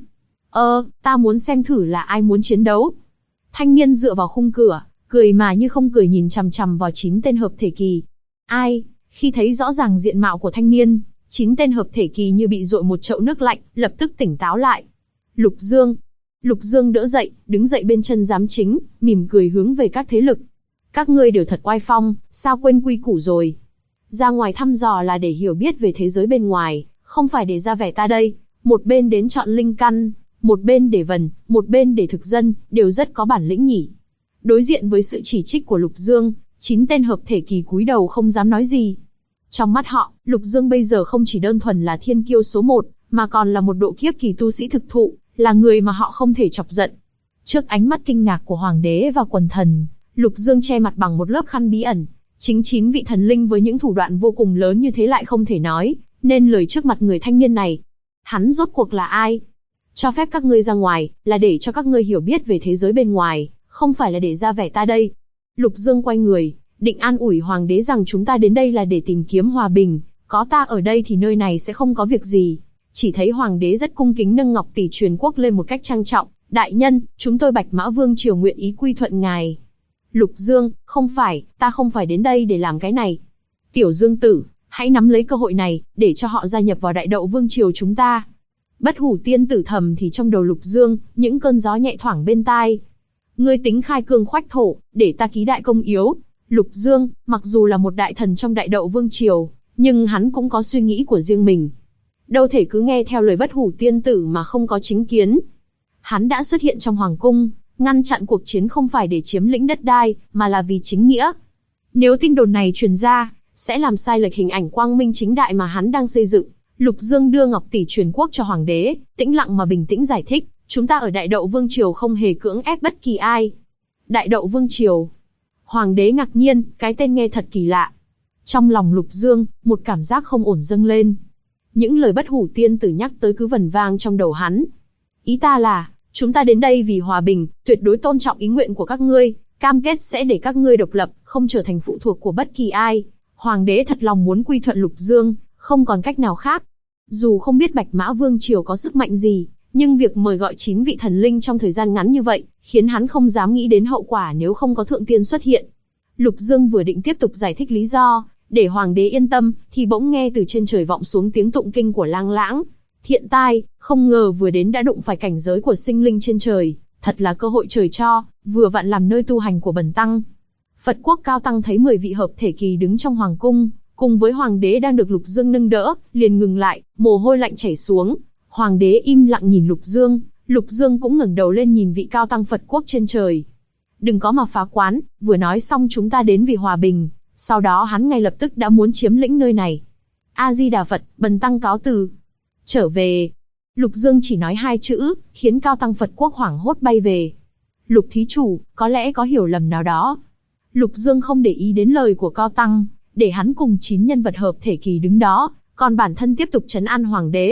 Ta muốn xem thử là ai muốn chiến đấu. Thanh niên dựa vào khung cửa, cười mà như không cười nhìn chằm chằm vào 9 tên hợp thể kỳ. Ai? Khi thấy rõ ràng diện mạo của thanh niên, 9 tên hợp thể kỳ như bị dội một chậu nước lạnh, lập tức tỉnh táo lại. Lục Dương. Lục Dương đỡ dậy, đứng dậy bên chân giám chính, mỉm cười hướng về các thế lực. Các ngươi đều thật oai phong, sao quên quy củ rồi? Ra ngoài thăm dò là để hiểu biết về thế giới bên ngoài, không phải để ra vẻ ta đây. Một bên đến chọn linh căn, một bên để vần, một bên để thực dân, đều rất có bản lĩnh nhỉ. Đối diện với sự chỉ trích của Lục Dương, 9 tên hợp thể kỳ cúi đầu không dám nói gì. Trong mắt họ, Lục Dương bây giờ không chỉ đơn thuần là thiên kiêu số 1, mà còn là một độ kiếp kỳ tu sĩ thực thụ, là người mà họ không thể chọc giận. Trước ánh mắt kinh ngạc của hoàng đế và quần thần, Lục Dương che mặt bằng một lớp khăn bí ẩn. Chính 9 vị thần linh với những thủ đoạn vô cùng lớn như thế lại không thể nói nên lời trước mặt người thanh niên này. Hắn rốt cuộc là ai? Cho phép các ngươi ra ngoài, là để cho các ngươi hiểu biết về thế giới bên ngoài, không phải là để ra vẻ ta đây. Lục Dương quay người, định an ủi hoàng đế rằng chúng ta đến đây là để tìm kiếm hòa bình, có ta ở đây thì nơi này sẽ không có việc gì. Chỉ thấy hoàng đế rất cung kính nâng ngọc tỷ truyền quốc lên một cách trang trọng. Đại nhân, chúng tôi Bạch Mã Vương triều nguyện ý quy thuận ngài. Lục Dương, không phải, ta không phải đến đây để làm cái này. Tiểu Dương tử, hãy nắm lấy cơ hội này, để cho họ gia nhập vào Đại Đậu Vương triều chúng ta. Bất Hủ tiên tử thầm thì trong đầu Lục Dương, những cơn gió nhẹ thoảng bên tai. Ngươi tính khai cương khoách thổ, để ta ký đại công yếu. Lục Dương, mặc dù là một đại thần trong Đại Đậu Vương triều, nhưng hắn cũng có suy nghĩ của riêng mình. Đâu thể cứ nghe theo lời Bất Hủ tiên tử mà không có chính kiến. Hắn đã xuất hiện trong hoàng cung, ngăn chặn cuộc chiến không phải để chiếm lĩnh đất đai, mà là vì chính nghĩa. Nếu tin đồn này truyền ra, sẽ làm sai lệch hình ảnh quang minh chính đại mà hắn đang xây dựng. Lục Dương đưa ngọc tỷ truyền quốc cho hoàng đế, tĩnh lặng mà bình tĩnh giải thích, chúng ta ở Đại Đậu Vương triều không hề cưỡng ép bất kỳ ai. Đại Đậu Vương triều. Hoàng đế ngạc nhiên, cái tên nghe thật kỳ lạ. Trong lòng Lục Dương, một cảm giác không ổn dâng lên. Những lời Bất Hủ tiên tử nhắc tới cứ vần vang trong đầu hắn. Ý ta là, chúng ta đến đây vì hòa bình, tuyệt đối tôn trọng ý nguyện của các ngươi, cam kết sẽ để các ngươi độc lập, không trở thành phụ thuộc của bất kỳ ai. Hoàng đế thật lòng muốn quy thuận Lục Dương, không còn cách nào khác. Dù không biết Bạch Mã Vương triều có sức mạnh gì, nhưng việc mời gọi 9 vị thần linh trong thời gian ngắn như vậy, khiến hắn không dám nghĩ đến hậu quả nếu không có thượng tiên xuất hiện. Lục Dương vừa định tiếp tục giải thích lý do, để hoàng đế yên tâm, thì bỗng nghe từ trên trời vọng xuống tiếng tụng kinh của Lang Lãng. Thiện tai, không ngờ vừa đến đã đụng phải cảnh giới của sinh linh trên trời, thật là cơ hội trời cho, vừa vặn làm nơi tu hành của bần tăng. Phật quốc cao tăng thấy 10 vị hợp thể kỳ đứng trong hoàng cung, cùng với hoàng đế đang được Lục Dương nâng đỡ, liền ngừng lại, mồ hôi lạnh chảy xuống. Hoàng đế im lặng nhìn Lục Dương cũng ngẩng đầu lên nhìn vị cao tăng Phật quốc trên trời. Đừng có mà phá quán, vừa nói xong chúng ta đến vì hòa bình, sau đó hắn ngay lập tức đã muốn chiếm lĩnh nơi này. A Di Đà Phật, bần tăng cáo từ. Trở về. Lục Dương chỉ nói 2 chữ, khiến cao tăng Phật quốc hoảng hốt bay về. Lục thí chủ, có lẽ có hiểu lầm nào đó. Lục Dương không để ý đến lời của cao tăng, để hắn cùng 9 nhân vật hợp thể kỳ đứng đó, còn bản thân tiếp tục trấn an hoàng đế.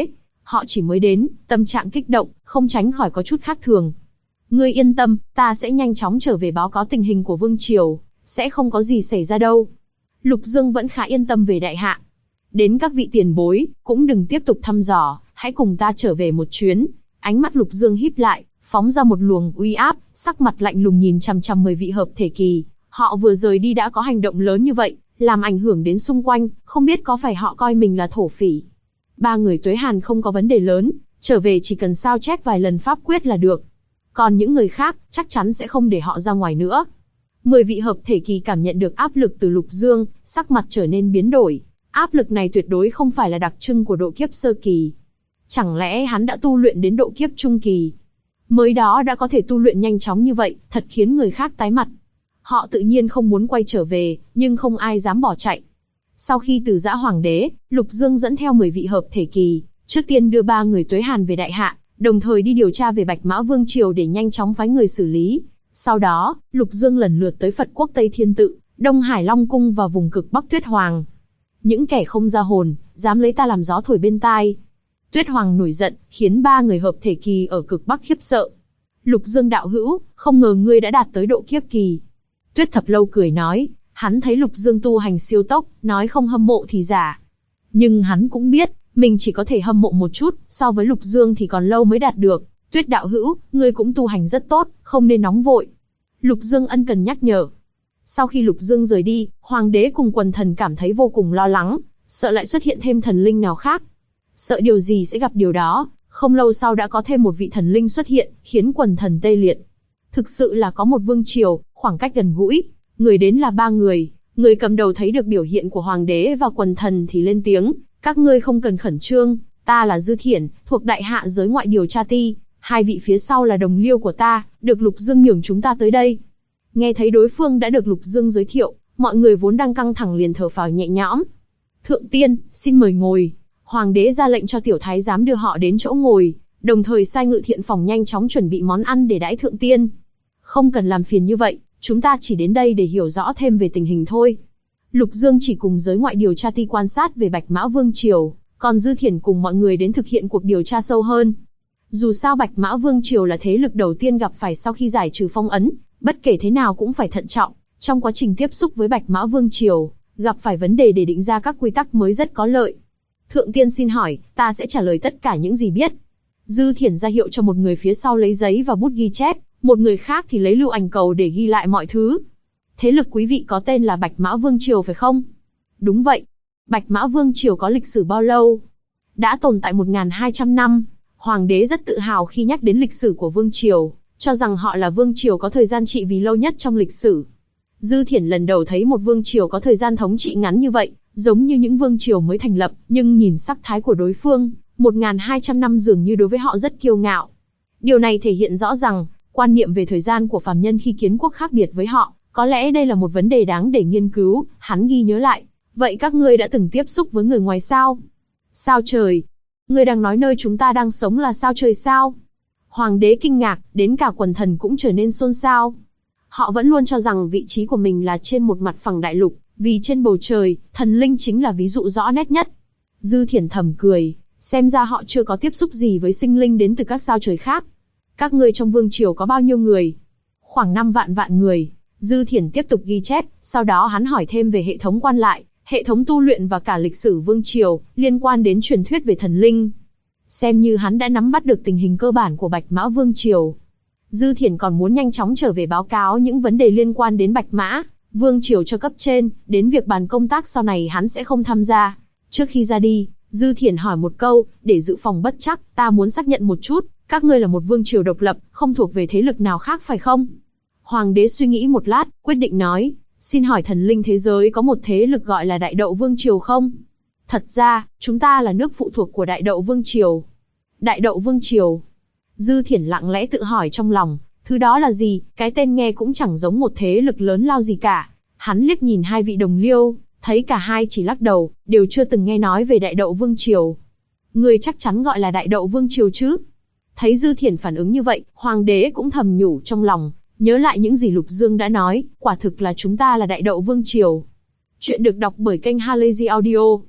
Họ chỉ mới đến, tâm trạng kích động, không tránh khỏi có chút khác thường. Ngươi yên tâm, ta sẽ nhanh chóng trở về báo cáo tình hình của Vương Triều, sẽ không có gì xảy ra đâu. Lục Dương vẫn khá yên tâm về đại hạ. Đến các vị tiền bối, cũng đừng tiếp tục thăm dò, hãy cùng ta trở về một chuyến. Ánh mắt Lục Dương híp lại, phóng ra một luồng uy áp, sắc mặt lạnh lùng nhìn chằm chằm 10 vị hợp thể kỳ. Họ vừa rời đi đã có hành động lớn như vậy, làm ảnh hưởng đến xung quanh, không biết có phải họ coi mình là thổ phỉ. Ba người Tuế Hàn không có vấn đề lớn, trở về chỉ cần sao chép vài lần pháp quyết là được. Còn những người khác, chắc chắn sẽ không để họ ra ngoài nữa. 10 vị hợp thể kỳ cảm nhận được áp lực từ Lục Dương, sắc mặt trở nên biến đổi. Áp lực này tuyệt đối không phải là đặc trưng của độ kiếp sơ kỳ. Chẳng lẽ hắn đã tu luyện đến độ kiếp trung kỳ? Mới đó đã có thể tu luyện nhanh chóng như vậy, thật khiến người khác tái mặt. Họ tự nhiên không muốn quay trở về, nhưng không ai dám bỏ chạy. Sau khi từ giã hoàng đế, Lục Dương dẫn theo 10 vị hợp thể kỳ, trước tiên đưa 3 người Tuế Hàn về đại hạ, đồng thời đi điều tra về Bạch Mã Vương Triều để nhanh chóng phái người xử lý. Sau đó, Lục Dương lần lượt tới Phật Quốc Tây Thiên Tự, Đông Hải Long Cung và vùng cực Bắc Tuyết Hoàng. Những kẻ không ra hồn, dám lấy ta làm gió thổi bên tai. Tuyết Hoàng nổi giận, khiến 3 người hợp thể kỳ ở cực Bắc khiếp sợ. Lục Dương đạo hữu, không ngờ ngươi đã đạt tới độ kiếp kỳ. Tuyết Thập Lâu cười nói, hắn thấy Lục Dương tu hành siêu tốc, nói không hâm mộ thì giả. Nhưng hắn cũng biết, mình chỉ có thể hâm mộ một chút, so với Lục Dương thì còn lâu mới đạt được. Tuyết đạo hữu, ngươi cũng tu hành rất tốt, không nên nóng vội. Lục Dương ân cần nhắc nhở. Sau khi Lục Dương rời đi, Hoàng đế cùng quần thần cảm thấy vô cùng lo lắng, sợ lại xuất hiện thêm thần linh nào khác. Sợ điều gì sẽ gặp điều đó, không lâu sau đã có thêm một vị thần linh xuất hiện, khiến quần thần tê liệt. Thực sự là có một vương triều, khoảng cách gần gũi, người đến là 3 người. Người cầm đầu thấy được biểu hiện của Hoàng đế và quần thần thì lên tiếng, các ngươi không cần khẩn trương, ta là Dư Thiển, thuộc đại hạ giới ngoại điều tra ti. 2 vị phía sau là đồng liêu của ta, được Lục Dương nhường chúng ta tới đây. Nghe thấy đối phương đã được Lục Dương giới thiệu, mọi người vốn đang căng thẳng liền thở phào nhẹ nhõm. Thượng tiên, xin mời ngồi. Hoàng đế ra lệnh cho tiểu thái giám đưa họ đến chỗ ngồi, đồng thời sai ngự thiện phòng nhanh chóng chuẩn bị món ăn để đãi thượng tiên. Không cần làm phiền như vậy, chúng ta chỉ đến đây để hiểu rõ thêm về tình hình thôi. Lục Dương chỉ cùng giới ngoại điều tra ti quan sát về Bạch Mã Vương Triều, còn Dư Thiển cùng mọi người đến thực hiện cuộc điều tra sâu hơn. Dù sao Bạch Mã Vương Triều là thế lực đầu tiên gặp phải sau khi giải trừ phong ấn, bất kể thế nào cũng phải thận trọng. Trong quá trình tiếp xúc với Bạch Mã Vương Triều, gặp phải vấn đề để định ra các quy tắc mới rất có lợi. Thượng tiên xin hỏi, ta sẽ trả lời tất cả những gì biết. Dư Thiển ra hiệu cho một người phía sau lấy giấy và bút ghi chép, một người khác thì lấy lưu ảnh cầu để ghi lại mọi thứ. Thế lực quý vị có tên là Bạch Mã Vương Triều phải không? Đúng vậy. Bạch Mã Vương Triều có lịch sử bao lâu? Đã tồn tại 1200 năm. Hoàng đế rất tự hào khi nhắc đến lịch sử của Vương Triều, cho rằng họ là Vương Triều có thời gian trị vì lâu nhất trong lịch sử. Dư Thiển lần đầu thấy một Vương Triều có thời gian thống trị ngắn như vậy, giống như những Vương Triều mới thành lập, nhưng nhìn sắc thái của đối phương, 1200 năm dường như đối với họ rất kiêu ngạo. Điều này thể hiện rõ rằng, quan niệm về thời gian của phàm nhân khi kiến quốc khác biệt với họ, có lẽ đây là một vấn đề đáng để nghiên cứu. Hắn ghi nhớ lại, vậy các ngươi đã từng tiếp xúc với người ngoài sao? Sao trời? Ngươi đang nói nơi chúng ta đang sống là sao trời sao? Hoàng đế kinh ngạc, đến cả quần thần cũng trở nên xôn xao. Họ vẫn luôn cho rằng vị trí của mình là trên một mặt phẳng đại lục, vì trên bầu trời, thần linh chính là ví dụ rõ nét nhất. Dư Thiển thầm cười, xem ra họ chưa có tiếp xúc gì với sinh linh đến từ các sao trời khác. Các ngươi trong Vương Triều có bao nhiêu người? Khoảng 5 vạn người. Dư Thiển tiếp tục ghi chép, sau đó hắn hỏi thêm về hệ thống quan lại, hệ thống tu luyện và cả lịch sử Vương Triều, liên quan đến truyền thuyết về thần linh. Xem như hắn đã nắm bắt được tình hình cơ bản của Bạch Mã Vương Triều. Dư Thiển còn muốn nhanh chóng trở về báo cáo những vấn đề liên quan đến Bạch Mã Vương Triều cho cấp trên, đến việc bàn công tác sau này hắn sẽ không tham gia. Trước khi ra đi, Dư Thiển hỏi một câu, để dự phòng bất chắc, ta muốn xác nhận một chút, các ngươi là một vương triều độc lập, không thuộc về thế lực nào khác phải không? Hoàng đế suy nghĩ một lát, quyết định nói, xin hỏi thần linh thế giới có một thế lực gọi là Đại Đậu Vương Triều không? Thật ra, chúng ta là nước phụ thuộc của Đại Đậu Vương Triều. Đại Đậu Vương Triều. Dư Thiển lặng lẽ tự hỏi trong lòng, thứ đó là gì, cái tên nghe cũng chẳng giống một thế lực lớn lao gì cả. Hắn liếc nhìn 2 vị đồng liêu, thấy cả hai chỉ lắc đầu, đều chưa từng nghe nói về Đại Đậu Vương Triều. Người chắc chắn gọi là Đại Đậu Vương Triều chứ? Thấy Dư Thiển phản ứng như vậy, Hoàng đế cũng thầm nhủ trong lòng, nhớ lại những gì Lục Dương đã nói, quả thực là chúng ta là Đại Đậu Vương Triều. Chuyện được đọc bởi kênh Halazy Audio.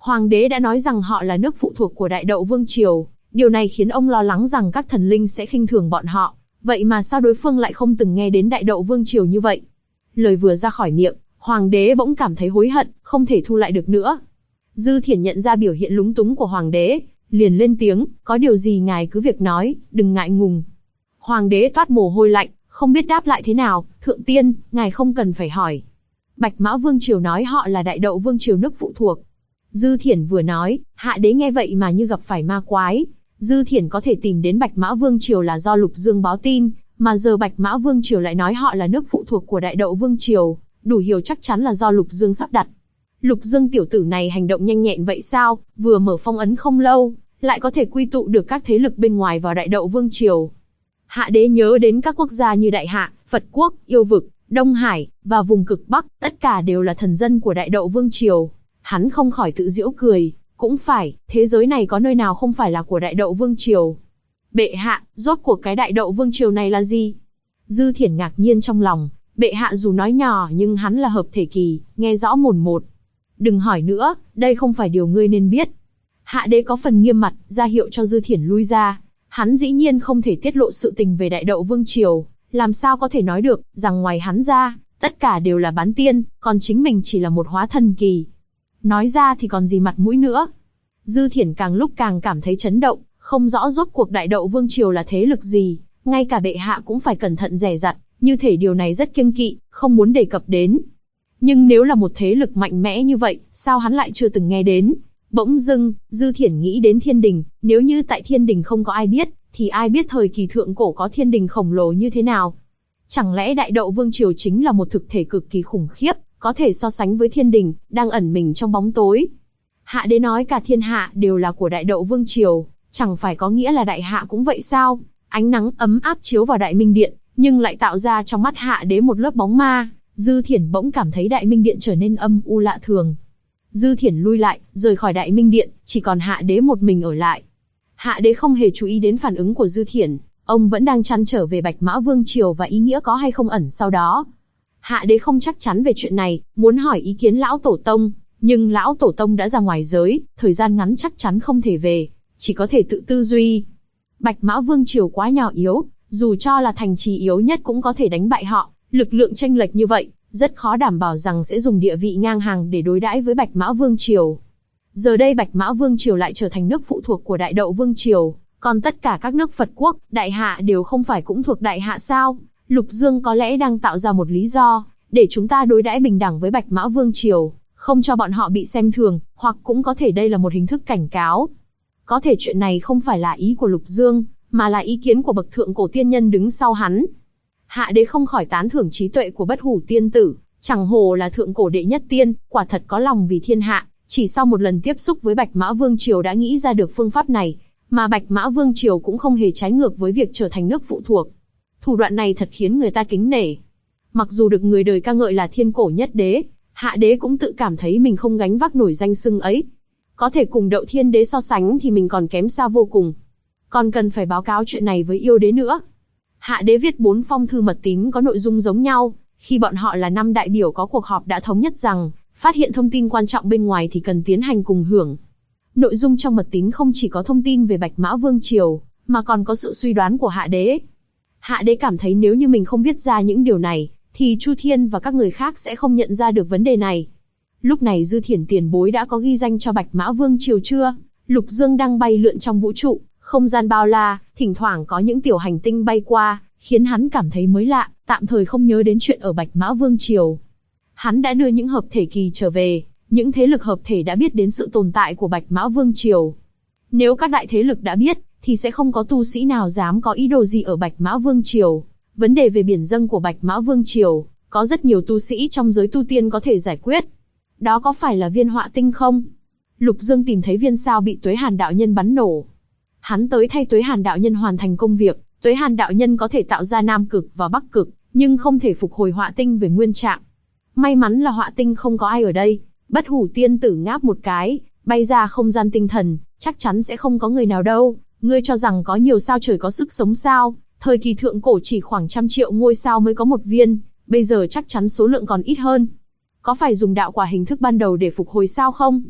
Hoàng đế đã nói rằng họ là nước phụ thuộc của Đại Đậu Vương Triều, điều này khiến ông lo lắng rằng các thần linh sẽ khinh thường bọn họ. Vậy mà sao đối phương lại không từng nghe đến Đại Đậu Vương Triều như vậy? Lời vừa ra khỏi miệng, Hoàng đế bỗng cảm thấy hối hận, không thể thu lại được nữa. Dư Thiển nhận ra biểu hiện lúng túng của Hoàng đế, liền lên tiếng, có điều gì ngài cứ việc nói, đừng ngại ngùng. Hoàng đế toát mồ hôi lạnh, không biết đáp lại thế nào. Thượng tiên, ngài không cần phải hỏi. Bạch Mã Vương Triều nói họ là Đại Đậu Vương Triều nước phụ thuộc. Dư Thiển vừa nói, hạ đế nghe vậy mà như gặp phải ma quái. Dư Thiển có thể tìm đến Bạch Mã Vương Triều là do Lục Dương báo tin, mà giờ Bạch Mã Vương Triều lại nói họ là nước phụ thuộc của Đại Đậu Vương Triều, đủ hiểu chắc chắn là do Lục Dương sắp đặt. Lục Dương tiểu tử này hành động nhanh nhẹn vậy sao, vừa mở phong ấn không lâu, lại có thể quy tụ được các thế lực bên ngoài vào Đại Đậu Vương Triều. Hạ đế nhớ đến các quốc gia như Đại Hạ, Phật Quốc, Yêu Vực, Đông Hải, và vùng cực Bắc, tất cả đều là thần dân của Đại Đậu Vương Triều. Hắn không khỏi tự giễu cười, cũng phải, thế giới này có nơi nào không phải là của Đại Đậu Vương Triều. Bệ hạ, rốt cuộc cái Đại Đậu Vương Triều này là gì? Dư Thiển ngạc nhiên trong lòng, bệ hạ dù nói nhỏ nhưng hắn là hợp thể kỳ, nghe rõ mồn một. Đừng hỏi nữa, đây không phải điều ngươi nên biết. Hạ đế có phần nghiêm mặt, ra hiệu cho Dư Thiển lui ra. Hắn dĩ nhiên không thể tiết lộ sự tình về Đại Đậu Vương Triều, làm sao có thể nói được, rằng ngoài hắn ra, tất cả đều là bán tiên, còn chính mình chỉ là một hóa thần kỳ. Nói ra thì còn gì mặt mũi nữa. Dư Thiển càng lúc càng cảm thấy chấn động, không rõ rốt cuộc Đại Đậu Vương Triều là thế lực gì, ngay cả bệ hạ cũng phải cẩn thận dè dặt, như thể điều này rất kiêng kỵ, không muốn đề cập đến. Nhưng nếu là một thế lực mạnh mẽ như vậy, sao hắn lại chưa từng nghe đến? Bỗng dưng, Dư Thiển nghĩ đến thiên đình, nếu như tại thiên đình không có ai biết, thì ai biết thời kỳ thượng cổ có thiên đình khổng lồ như thế nào? Chẳng lẽ Đại Đậu Vương Triều chính là một thực thể cực kỳ khủng khiếp, có thể so sánh với thiên đình, đang ẩn mình trong bóng tối? Hạ đế nói cả thiên hạ đều là của Đại Đậu Vương Triều, chẳng phải có nghĩa là đại hạ cũng vậy sao? Ánh nắng ấm áp chiếu vào Đại Minh Điện, nhưng lại tạo ra trong mắt hạ đế một lớp bóng ma. Dư Thiển bỗng cảm thấy Đại Minh Điện trở nên âm u lạ thường. Dư Thiển lui lại, rời khỏi Đại Minh Điện, chỉ còn hạ đế một mình ở lại. Hạ đế không hề chú ý đến phản ứng của Dư Thiển, ông vẫn đang trăn trở về Bạch Mã Vương Triều và ý nghĩa có hay không ẩn sau đó. Hạ đế không chắc chắn về chuyện này, muốn hỏi ý kiến lão tổ tông, nhưng lão tổ tông đã ra ngoài giới, thời gian ngắn chắc chắn không thể về, chỉ có thể tự tư duy. Bạch Mã Vương Triều quá nhỏ yếu, dù cho là thành trì yếu nhất cũng có thể đánh bại họ, lực lượng chênh lệch như vậy, rất khó đảm bảo rằng sẽ dùng địa vị ngang hàng để đối đãi với Bạch Mã Vương Triều. Giờ đây Bạch Mã Vương Triều lại trở thành nước phụ thuộc của Đại Đậu Vương Triều, còn tất cả các nước Phật Quốc, Đại Hạ đều không phải cũng thuộc Đại Hạ sao? Lục Dương có lẽ đang tạo ra một lý do, để chúng ta đối đãi bình đẳng với Bạch Mã Vương Triều, không cho bọn họ bị xem thường, hoặc cũng có thể đây là một hình thức cảnh cáo. Có thể chuyện này không phải là ý của Lục Dương, mà là ý kiến của bậc thượng cổ tiên nhân đứng sau hắn. Hạ đế không khỏi tán thưởng trí tuệ của Bất Hủ tiên tử, chẳng hồ là thượng cổ đệ nhất tiên, quả thật có lòng vì thiên hạ, chỉ sau một lần tiếp xúc với Bạch Mã Vương Triều đã nghĩ ra được phương pháp này, mà Bạch Mã Vương Triều cũng không hề trái ngược với việc trở thành nước phụ thuộc. Thủ đoạn này thật khiến người ta kính nể. Mặc dù được người đời ca ngợi là thiên cổ nhất đế, hạ đế cũng tự cảm thấy mình không gánh vác nổi danh xưng ấy. Có thể cùng Đậu Thiên Đế so sánh thì mình còn kém xa vô cùng. Còn cần phải báo cáo chuyện này với yêu đế nữa. Hạ đế viết 4 phong thư mật tín có nội dung giống nhau, khi bọn họ là 5 đại biểu có cuộc họp đã thống nhất rằng, phát hiện thông tin quan trọng bên ngoài thì cần tiến hành cùng hưởng. Nội dung trong mật tín không chỉ có thông tin về Bạch Mã Vương Triều, mà còn có sự suy đoán của hạ đế. Hạ đế cảm thấy nếu như mình không viết ra những điều này, thì Chu Thiên và các người khác sẽ không nhận ra được vấn đề này. Lúc này Dư Thiển tiền bối đã có ghi danh cho Bạch Mã Vương Triều chưa? Lục Dương đang bay lượn trong vũ trụ, không gian bao la, thỉnh thoảng có những tiểu hành tinh bay qua, khiến hắn cảm thấy mới lạ, tạm thời không nhớ đến chuyện ở Bạch Mã Vương Triều. Hắn đã đưa những hợp thể kỳ trở về, những thế lực hợp thể đã biết đến sự tồn tại của Bạch Mã Vương Triều. Nếu các đại thế lực đã biết, thì sẽ không có tu sĩ nào dám có ý đồ gì ở Bạch Mã Vương Triều. Vấn đề về biển dâng của Bạch Mã Vương Triều, có rất nhiều tu sĩ trong giới tu tiên có thể giải quyết. Đó có phải là viên họa tinh không? Lục Dương tìm thấy viên sao bị Tuế Hàn đạo nhân bắn nổ. Hắn tới thay Tuế Hàn đạo nhân hoàn thành công việc. Tuế Hàn đạo nhân có thể tạo ra Nam Cực và Bắc Cực, nhưng không thể phục hồi họa tinh về nguyên trạng. May mắn là họa tinh không có ai ở đây. Bất Hủ tiên tử ngáp một cái, bay ra không gian tinh thần, chắc chắn sẽ không có người nào đâu. Ngươi cho rằng có nhiều sao trời có sức sống sao? Thời kỳ thượng cổ chỉ khoảng 100 triệu ngôi sao mới có một viên, bây giờ chắc chắn số lượng còn ít hơn. Có phải dùng đạo quả hình thức ban đầu để phục hồi sao không?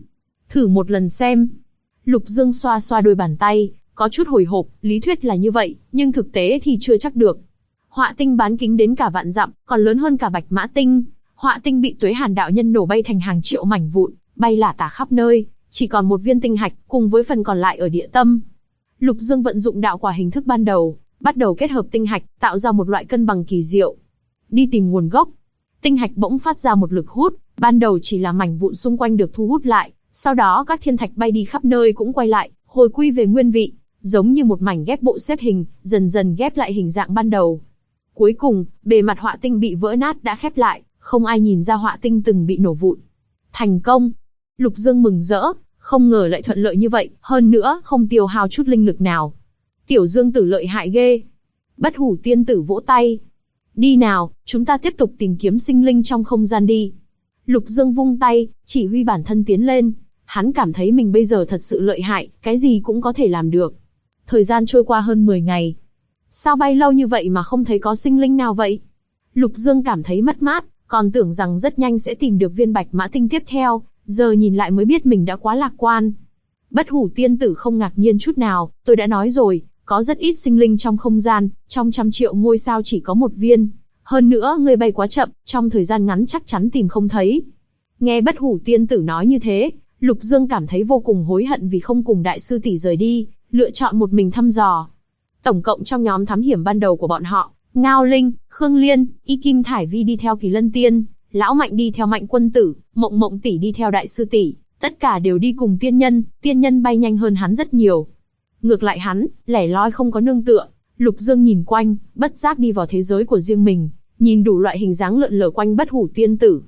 Thử một lần xem. Lục Dương xoa xoa đôi bàn tay, có chút hồi hộp, lý thuyết là như vậy, nhưng thực tế thì chưa chắc được. Họa tinh bán kính đến cả vạn dặm, còn lớn hơn cả Bạch Mã tinh. Họa tinh bị Tuế Hàn đạo nhân nổ bay thành hàng triệu mảnh vụn, bay lả tả khắp nơi, chỉ còn một viên tinh hạch, cùng với phần còn lại ở địa tâm. Lục Dương vận dụng đạo quả hình thức ban đầu, bắt đầu kết hợp tinh hạch, tạo ra một loại cân bằng kỳ diệu. Đi tìm nguồn gốc. Tinh hạch bỗng phát ra một lực hút, ban đầu chỉ là mảnh vụn xung quanh được thu hút lại, sau đó các thiên thạch bay đi khắp nơi cũng quay lại, hồi quy về nguyên vị, giống như một mảnh ghép bộ xếp hình, dần dần ghép lại hình dạng ban đầu. Cuối cùng, bề mặt họa tinh bị vỡ nát đã khép lại, không ai nhìn ra họa tinh từng bị nổ vụn. Thành công! Lục Dương mừng rỡ, không ngờ lại thuận lợi như vậy, hơn nữa không tiêu hao chút linh lực nào. Tiểu Dương Tử lợi hại ghê. Bất Hủ Tiên Tử vỗ tay. Đi nào, chúng ta tiếp tục tìm kiếm sinh linh trong không gian đi. Lục Dương vung tay, chỉ huy bản thân tiến lên. Hắn cảm thấy mình bây giờ thật sự lợi hại, cái gì cũng có thể làm được. Thời gian trôi qua hơn 10 ngày. Sao bay lâu như vậy mà không thấy có sinh linh nào vậy? Lục Dương cảm thấy mất mát, còn tưởng rằng rất nhanh sẽ tìm được viên Bạch Mã tinh tiếp theo, giờ nhìn lại mới biết mình đã quá lạc quan. Bất Hủ Tiên Tử không ngạc nhiên chút nào, tôi đã nói rồi, có rất ít sinh linh trong không gian, trong 100 triệu ngôi sao chỉ có một viên. Hơn nữa, người bay quá chậm, trong thời gian ngắn chắc chắn tìm không thấy. Nghe Bất Hủ Tiên Tử nói như thế, Lục Dương cảm thấy vô cùng hối hận vì không cùng đại sư tỷ rời đi, lựa chọn một mình thăm dò. Tổng cộng trong nhóm thám hiểm ban đầu của bọn họ, Ngao Linh, Khương Liên, Y Kim Thải Vi đi theo Kỳ Lân Tiên, Lão Mạnh đi theo Mạnh Quân Tử, Mộng Mộng tỷ đi theo đại sư tỷ, tất cả đều đi cùng tiên nhân bay nhanh hơn hắn rất nhiều. Ngược lại hắn, lẻ loi không có nương tựa. Lục Dương nhìn quanh, bất giác đi vào thế giới của riêng mình, nhìn đủ loại hình dáng lượn lờ quanh Bất Hủ Tiên Tử.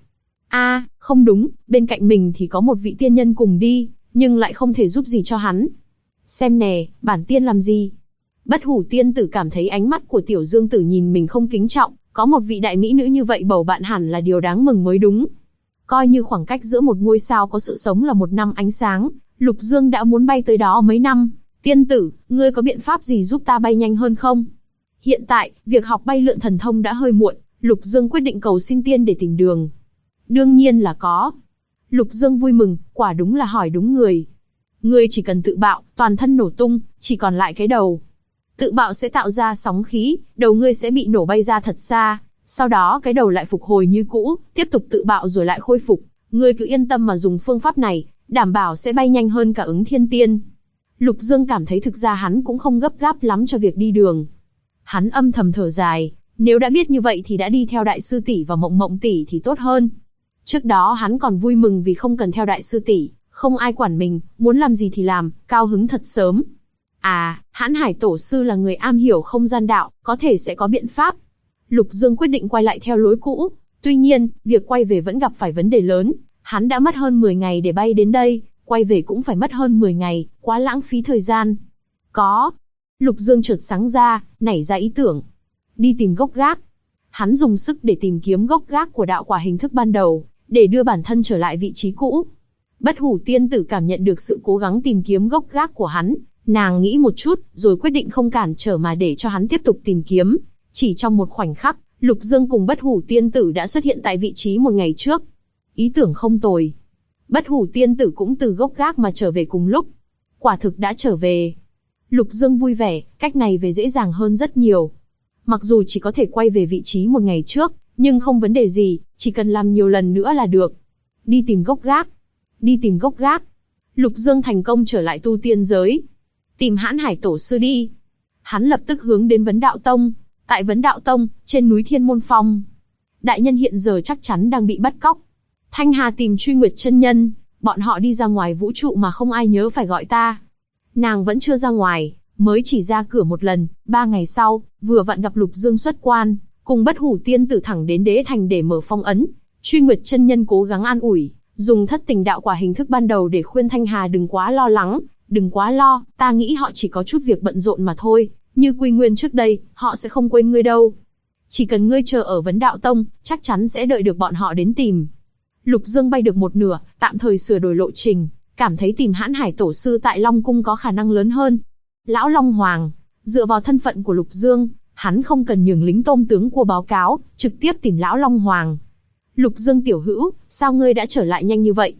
Không đúng, bên cạnh mình thì có một vị tiên nhân cùng đi, nhưng lại không thể giúp gì cho hắn. Xem nè, bản tiên làm gì? Bất Hủ Tiên Tử cảm thấy ánh mắt của Tiểu Dương Tử nhìn mình không kính trọng, có một vị đại mỹ nữ như vậy bầu bạn hẳn là điều đáng mừng mới đúng. Coi như khoảng cách giữa một ngôi sao có sự sống là 1 năm ánh sáng, Lục Dương đã muốn bay tới đó mấy năm. Tiên tử, ngươi có biện pháp gì giúp ta bay nhanh hơn không? Hiện tại, việc học bay lượn thần thông đã hơi muộn, Lục Dương quyết định cầu xin tiên để tìm đường. Đương nhiên là có. Lục Dương vui mừng, quả đúng là hỏi đúng người. Ngươi chỉ cần tự bạo, toàn thân nổ tung, chỉ còn lại cái đầu. Tự bạo sẽ tạo ra sóng khí, đầu ngươi sẽ bị nổ bay ra thật xa, sau đó cái đầu lại phục hồi như cũ, tiếp tục tự bạo rồi lại khôi phục. Ngươi cứ yên tâm mà dùng phương pháp này, đảm bảo sẽ bay nhanh hơn cả Ứng Thiên Tiên. Lục Dương cảm thấy thực ra hắn cũng không gấp gáp lắm cho việc đi đường. Hắn âm thầm thở dài, nếu đã biết như vậy thì đã đi theo đại sư tỷ và Mộng Mộng tỷ thì tốt hơn. Trước đó hắn còn vui mừng vì không cần theo đại sư tỷ, không ai quản mình, muốn làm gì thì làm, cao hứng thật sớm. Hãn Hải Tổ sư là người am hiểu không gian đạo, có thể sẽ có biện pháp. Lục Dương quyết định quay lại theo lối cũ. Tuy nhiên, việc quay về vẫn gặp phải vấn đề lớn. Hắn đã mất hơn 10 ngày để bay đến đây, quay về cũng phải mất hơn 10 ngày, quá lãng phí thời gian. Lục Dương chợt sáng ra, nảy ra ý tưởng. Đi tìm gốc gác. Hắn dùng sức để tìm kiếm gốc gác của đạo quả hình thức ban đầu, để đưa bản thân trở lại vị trí cũ. Bất Hủ Tiên Tử cảm nhận được sự cố gắng tìm kiếm gốc gác của hắn. Nàng nghĩ một chút, rồi quyết định không cản trở mà để cho hắn tiếp tục tìm kiếm. Chỉ trong một khoảnh khắc, Lục Dương cùng Bất Hủ Tiên Tử đã xuất hiện tại vị trí một ngày trước. Ý tưởng không tồi. Bất Hủ Tiên Tử cũng từ gốc gác mà trở về cùng lúc. Quả thực đã trở về. Lục Dương vui vẻ, cách này về dễ dàng hơn rất nhiều. Mặc dù chỉ có thể quay về vị trí một ngày trước, nhưng không vấn đề gì, chỉ cần làm nhiều lần nữa là được. Đi tìm gốc gác. Đi tìm gốc gác. Lục Dương thành công trở lại tu tiên giới. Tìm Hãn Hải Tổ sư đi. Hắn lập tức hướng đến Vấn Đạo Tông. Tại Vấn Đạo Tông, trên núi Thiên Môn Phong. Đại nhân hiện giờ chắc chắn đang bị bắt cóc. Thanh Hà tìm Truy Nguyệt chân nhân, bọn họ đi ra ngoài vũ trụ mà không ai nhớ phải gọi ta. Nàng vẫn chưa ra ngoài, mới chỉ ra cửa một lần, 3 ngày sau, vừa vặn gặp Lục Dương xuất quan, cùng Bất Hủ Tiên Tử thẳng đến Đế Thành để mở phong ấn. Truy Nguyệt chân nhân cố gắng an ủi, dùng Thất Tình đạo quả hình thức ban đầu để khuyên Thanh Hà đừng quá lo lắng, đừng quá lo, ta nghĩ họ chỉ có chút việc bận rộn mà thôi, như Quy Nguyên trước đây, họ sẽ không quên ngươi đâu. Chỉ cần ngươi chờ ở Vấn Đạo Tông, chắc chắn sẽ đợi được bọn họ đến tìm. Lục Dương bay được một nửa, tạm thời sửa đổi lộ trình, cảm thấy tìm Hãn Hải Tổ sư tại Long Cung có khả năng lớn hơn. Lão Long Hoàng, dựa vào thân phận của Lục Dương, hắn không cần nhường lính tôm tướng cua báo cáo, trực tiếp tìm Lão Long Hoàng. Lục Dương tiểu hữu, sao ngươi đã trở lại nhanh như vậy?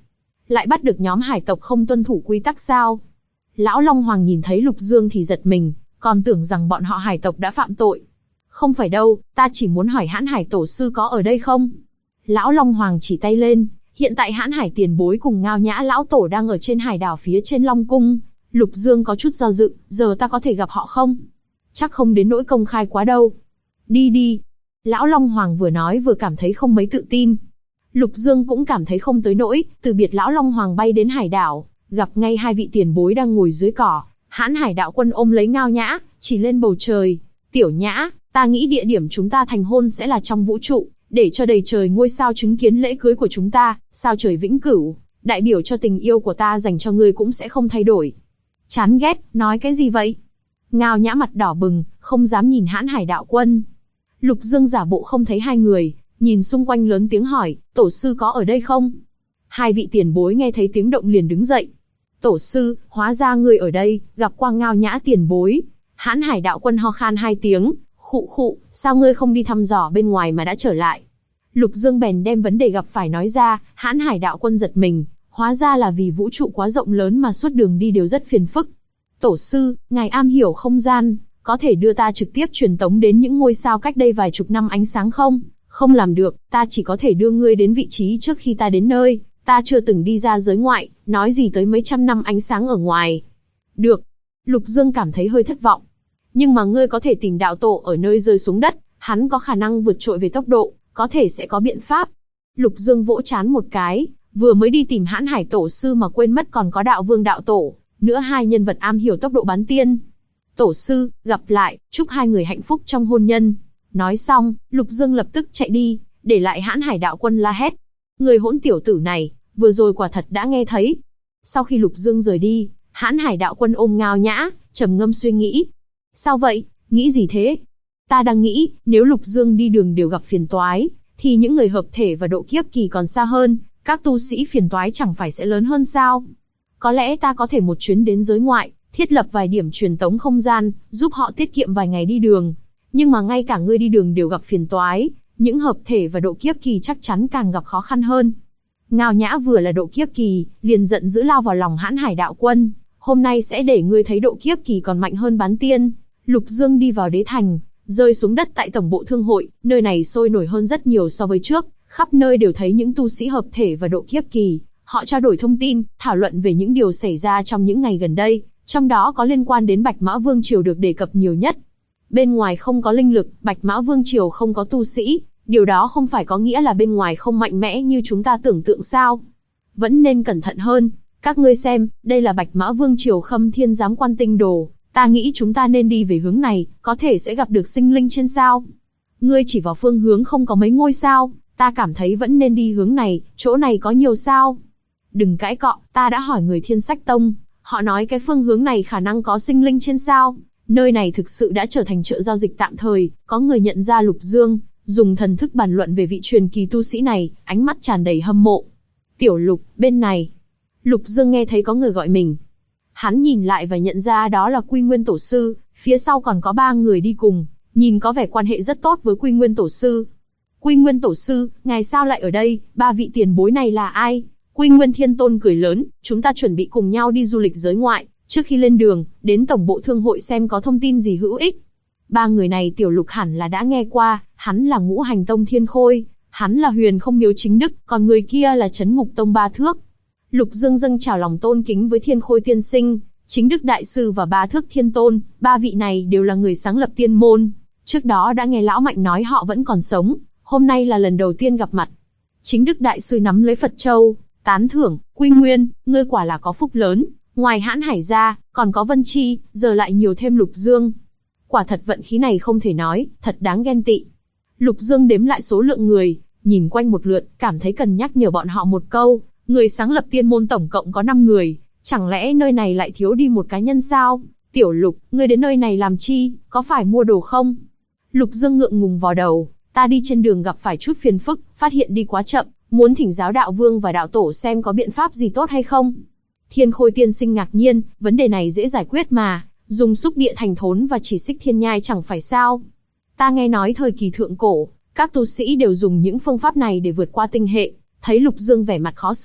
lại bắt được nhóm hải tộc không tuân thủ quy tắc sao? Lão Long Hoàng nhìn thấy Lục Dương thì giật mình, còn tưởng rằng bọn họ hải tộc đã phạm tội. Không phải đâu, ta chỉ muốn hỏi Hãn Hải tổ sư có ở đây không? Lão Long Hoàng chỉ tay lên, hiện tại Hãn Hải tiền bối cùng Ngao Nhã lão tổ đang ở trên hải đảo phía trên Long Cung. Lục Dương có chút do dự, giờ ta có thể gặp họ không? Chắc không đến nỗi công khai quá đâu. Đi đi. Lão Long Hoàng vừa nói vừa cảm thấy không mấy tự tin. Lục Dương cũng cảm thấy không tới nỗi, từ biệt Lão Long Hoàng bay đến hải đảo, gặp ngay hai vị tiền bối đang ngồi dưới cỏ. Hãn Hải đạo quân ôm lấy Ngao Nhã, chỉ lên bầu trời. Tiểu Nhã, ta nghĩ địa điểm chúng ta thành hôn sẽ là trong vũ trụ, để cho đầy trời ngôi sao chứng kiến lễ cưới của chúng ta, sao trời vĩnh cửu, đại biểu cho tình yêu của ta dành cho ngươi cũng sẽ không thay đổi. Chán ghét, nói cái gì vậy? Ngao Nhã mặt đỏ bừng, không dám nhìn Hãn Hải đạo quân. Lục Dương giả bộ không thấy hai người, nhìn xung quanh lớn tiếng hỏi, tổ sư có ở đây không? Hai vị tiền bối nghe thấy tiếng động liền đứng dậy. Tổ sư, hóa ra ngươi ở đây, gặp qua Ngao Nhã tiền bối. Hãn Hải đạo quân ho khan hai tiếng, khụ khụ, sao ngươi không đi thăm dò bên ngoài mà đã trở lại? Lục Dương bèn đem vấn đề gặp phải nói ra. Hãn Hải đạo quân giật mình, hóa ra là vì vũ trụ quá rộng lớn mà suốt đường đi đều rất phiền phức. Tổ sư, ngài am hiểu không gian, có thể đưa ta trực tiếp truyền tống đến những ngôi sao cách đây vài chục năm ánh sáng không? Không làm được, ta chỉ có thể đưa ngươi đến vị trí trước khi ta đến nơi, ta chưa từng đi ra giới ngoại, nói gì tới mấy trăm năm ánh sáng ở ngoài. Được. Lục Dương cảm thấy hơi thất vọng. Nhưng mà ngươi có thể tìm đạo tổ ở nơi rơi xuống đất, hắn có khả năng vượt trội về tốc độ, có thể sẽ có biện pháp. Lục Dương vỗ trán một cái, vừa mới đi tìm Hãn Hải tổ sư mà quên mất còn có đạo vương đạo tổ, nữa hai nhân vật am hiểu tốc độ bán tiên. Tổ sư, gặp lại, chúc hai người hạnh phúc trong hôn nhân. Nói xong, Lục Dương lập tức chạy đi, để lại Hãn Hải đạo quân la hét. Người hỗn tiểu tử này, vừa rồi quả thật đã nghe thấy. Sau khi Lục Dương rời đi, Hãn Hải đạo quân ôm Ngao Nhã, trầm ngâm suy nghĩ. Sao vậy, nghĩ gì thế? Ta đang nghĩ, nếu Lục Dương đi đường đều gặp phiền toái, thì những người hợp thể và độ kiếp kỳ còn xa hơn, các tu sĩ phiền toái chẳng phải sẽ lớn hơn sao? Có lẽ ta có thể một chuyến đến giới ngoại, thiết lập vài điểm truyền tống không gian, giúp họ tiết kiệm vài ngày đi đường. Nhưng mà ngay cả ngươi đi đường đều gặp phiền toái, những hợp thể và độ kiếp kỳ chắc chắn càng gặp khó khăn hơn. Ngao Nhã vừa là độ kiếp kỳ, liền giận dữ lao vào lòng Hãn Hải đạo quân. Hôm nay sẽ để ngươi thấy độ kiếp kỳ còn mạnh hơn bán tiên. Lục Dương đi vào đế thành, rơi xuống đất tại tổng bộ thương hội, nơi này sôi nổi hơn rất nhiều so với trước, khắp nơi đều thấy những tu sĩ hợp thể và độ kiếp kỳ. Họ trao đổi thông tin, thảo luận về những điều xảy ra trong những ngày gần đây, trong đó có liên quan đến Bạch Mã Vương Triều được đề cập nhiều nhất. Bên ngoài không có linh lực, Bạch Mã Vương Triều không có tu sĩ, điều đó không phải có nghĩa là bên ngoài không mạnh mẽ như chúng ta tưởng tượng sao. Vẫn nên cẩn thận hơn, các ngươi xem, đây là Bạch Mã Vương Triều Khâm Thiên Giám Quan Tinh Đồ, ta nghĩ chúng ta nên đi về hướng này, có thể sẽ gặp được sinh linh trên sao. Ngươi chỉ vào phương hướng không có mấy ngôi sao, ta cảm thấy vẫn nên đi hướng này, chỗ này có nhiều sao. Đừng cãi cọ, ta đã hỏi người Thiên Sách Tông, họ nói cái phương hướng này khả năng có sinh linh trên sao. Nơi này thực sự đã trở thành chợ giao dịch tạm thời, có người nhận ra Lục Dương, dùng thần thức bàn luận về vị truyền kỳ tu sĩ này, ánh mắt tràn đầy hâm mộ. Tiểu Lục, bên này. Lục Dương nghe thấy có người gọi mình. Hắn nhìn lại và nhận ra đó là Quy Nguyên Tổ Sư, phía sau còn có 3 người đi cùng, nhìn có vẻ quan hệ rất tốt với Quy Nguyên Tổ Sư. Quy Nguyên Tổ Sư, ngài sao lại ở đây, 3 vị tiền bối này là ai? Quy Nguyên Thiên Tôn cười lớn, chúng ta chuẩn bị cùng nhau đi du lịch giới ngoại, trước khi lên đường, đến tổng bộ thương hội xem có thông tin gì hữu ích. 3 người này Tiểu Lục hẳn là đã nghe qua, hắn là Ngũ Hành Tông Thiên Khôi, hắn là Huyền Không Miếu Chính Đức, còn người kia là Trấn Ngục Tông Ba Thước. Lục Dương dâng chào lòng tôn kính với Thiên Khôi tiên sinh, Chính Đức đại sư và Ba Thước Thiên Tôn, 3 vị này đều là người sáng lập tiên môn. Trước đó đã nghe lão Mạnh nói họ vẫn còn sống, hôm nay là lần đầu tiên gặp mặt. Chính Đức đại sư nắm lấy Phật châu, tán thưởng, Quy Nguyên, ngươi quả là có phúc lớn, ngoài Hãn Hải ra, còn có Vân Chi, giờ lại nhiều thêm Lục Dương. Quả thật vận khí này không thể nói, thật đáng ghen tị. Lục Dương đếm lại số lượng người, nhìn quanh một lượt, cảm thấy cần nhắc nhở bọn họ một câu, người sáng lập tiên môn tổng cộng có 5 người, chẳng lẽ nơi này lại thiếu đi một cá nhân sao? Tiểu Lục, ngươi đến nơi này làm chi, có phải mua đồ không? Lục Dương ngượng ngùng vò đầu, ta đi trên đường gặp phải chút phiền phức, phát hiện đi quá chậm, muốn thỉnh giáo đạo vương và đạo tổ xem có biện pháp gì tốt hay không. Thiên Khôi tiên sinh ngạc nhiên, vấn đề này dễ giải quyết mà, dùng xúc địa thành thốn và chỉ xích thiên nhai chẳng phải sao. Ta nghe nói thời kỳ thượng cổ, các tu sĩ đều dùng những phương pháp này để vượt qua tinh hệ. Thấy Lục Dương vẻ mặt khó xử,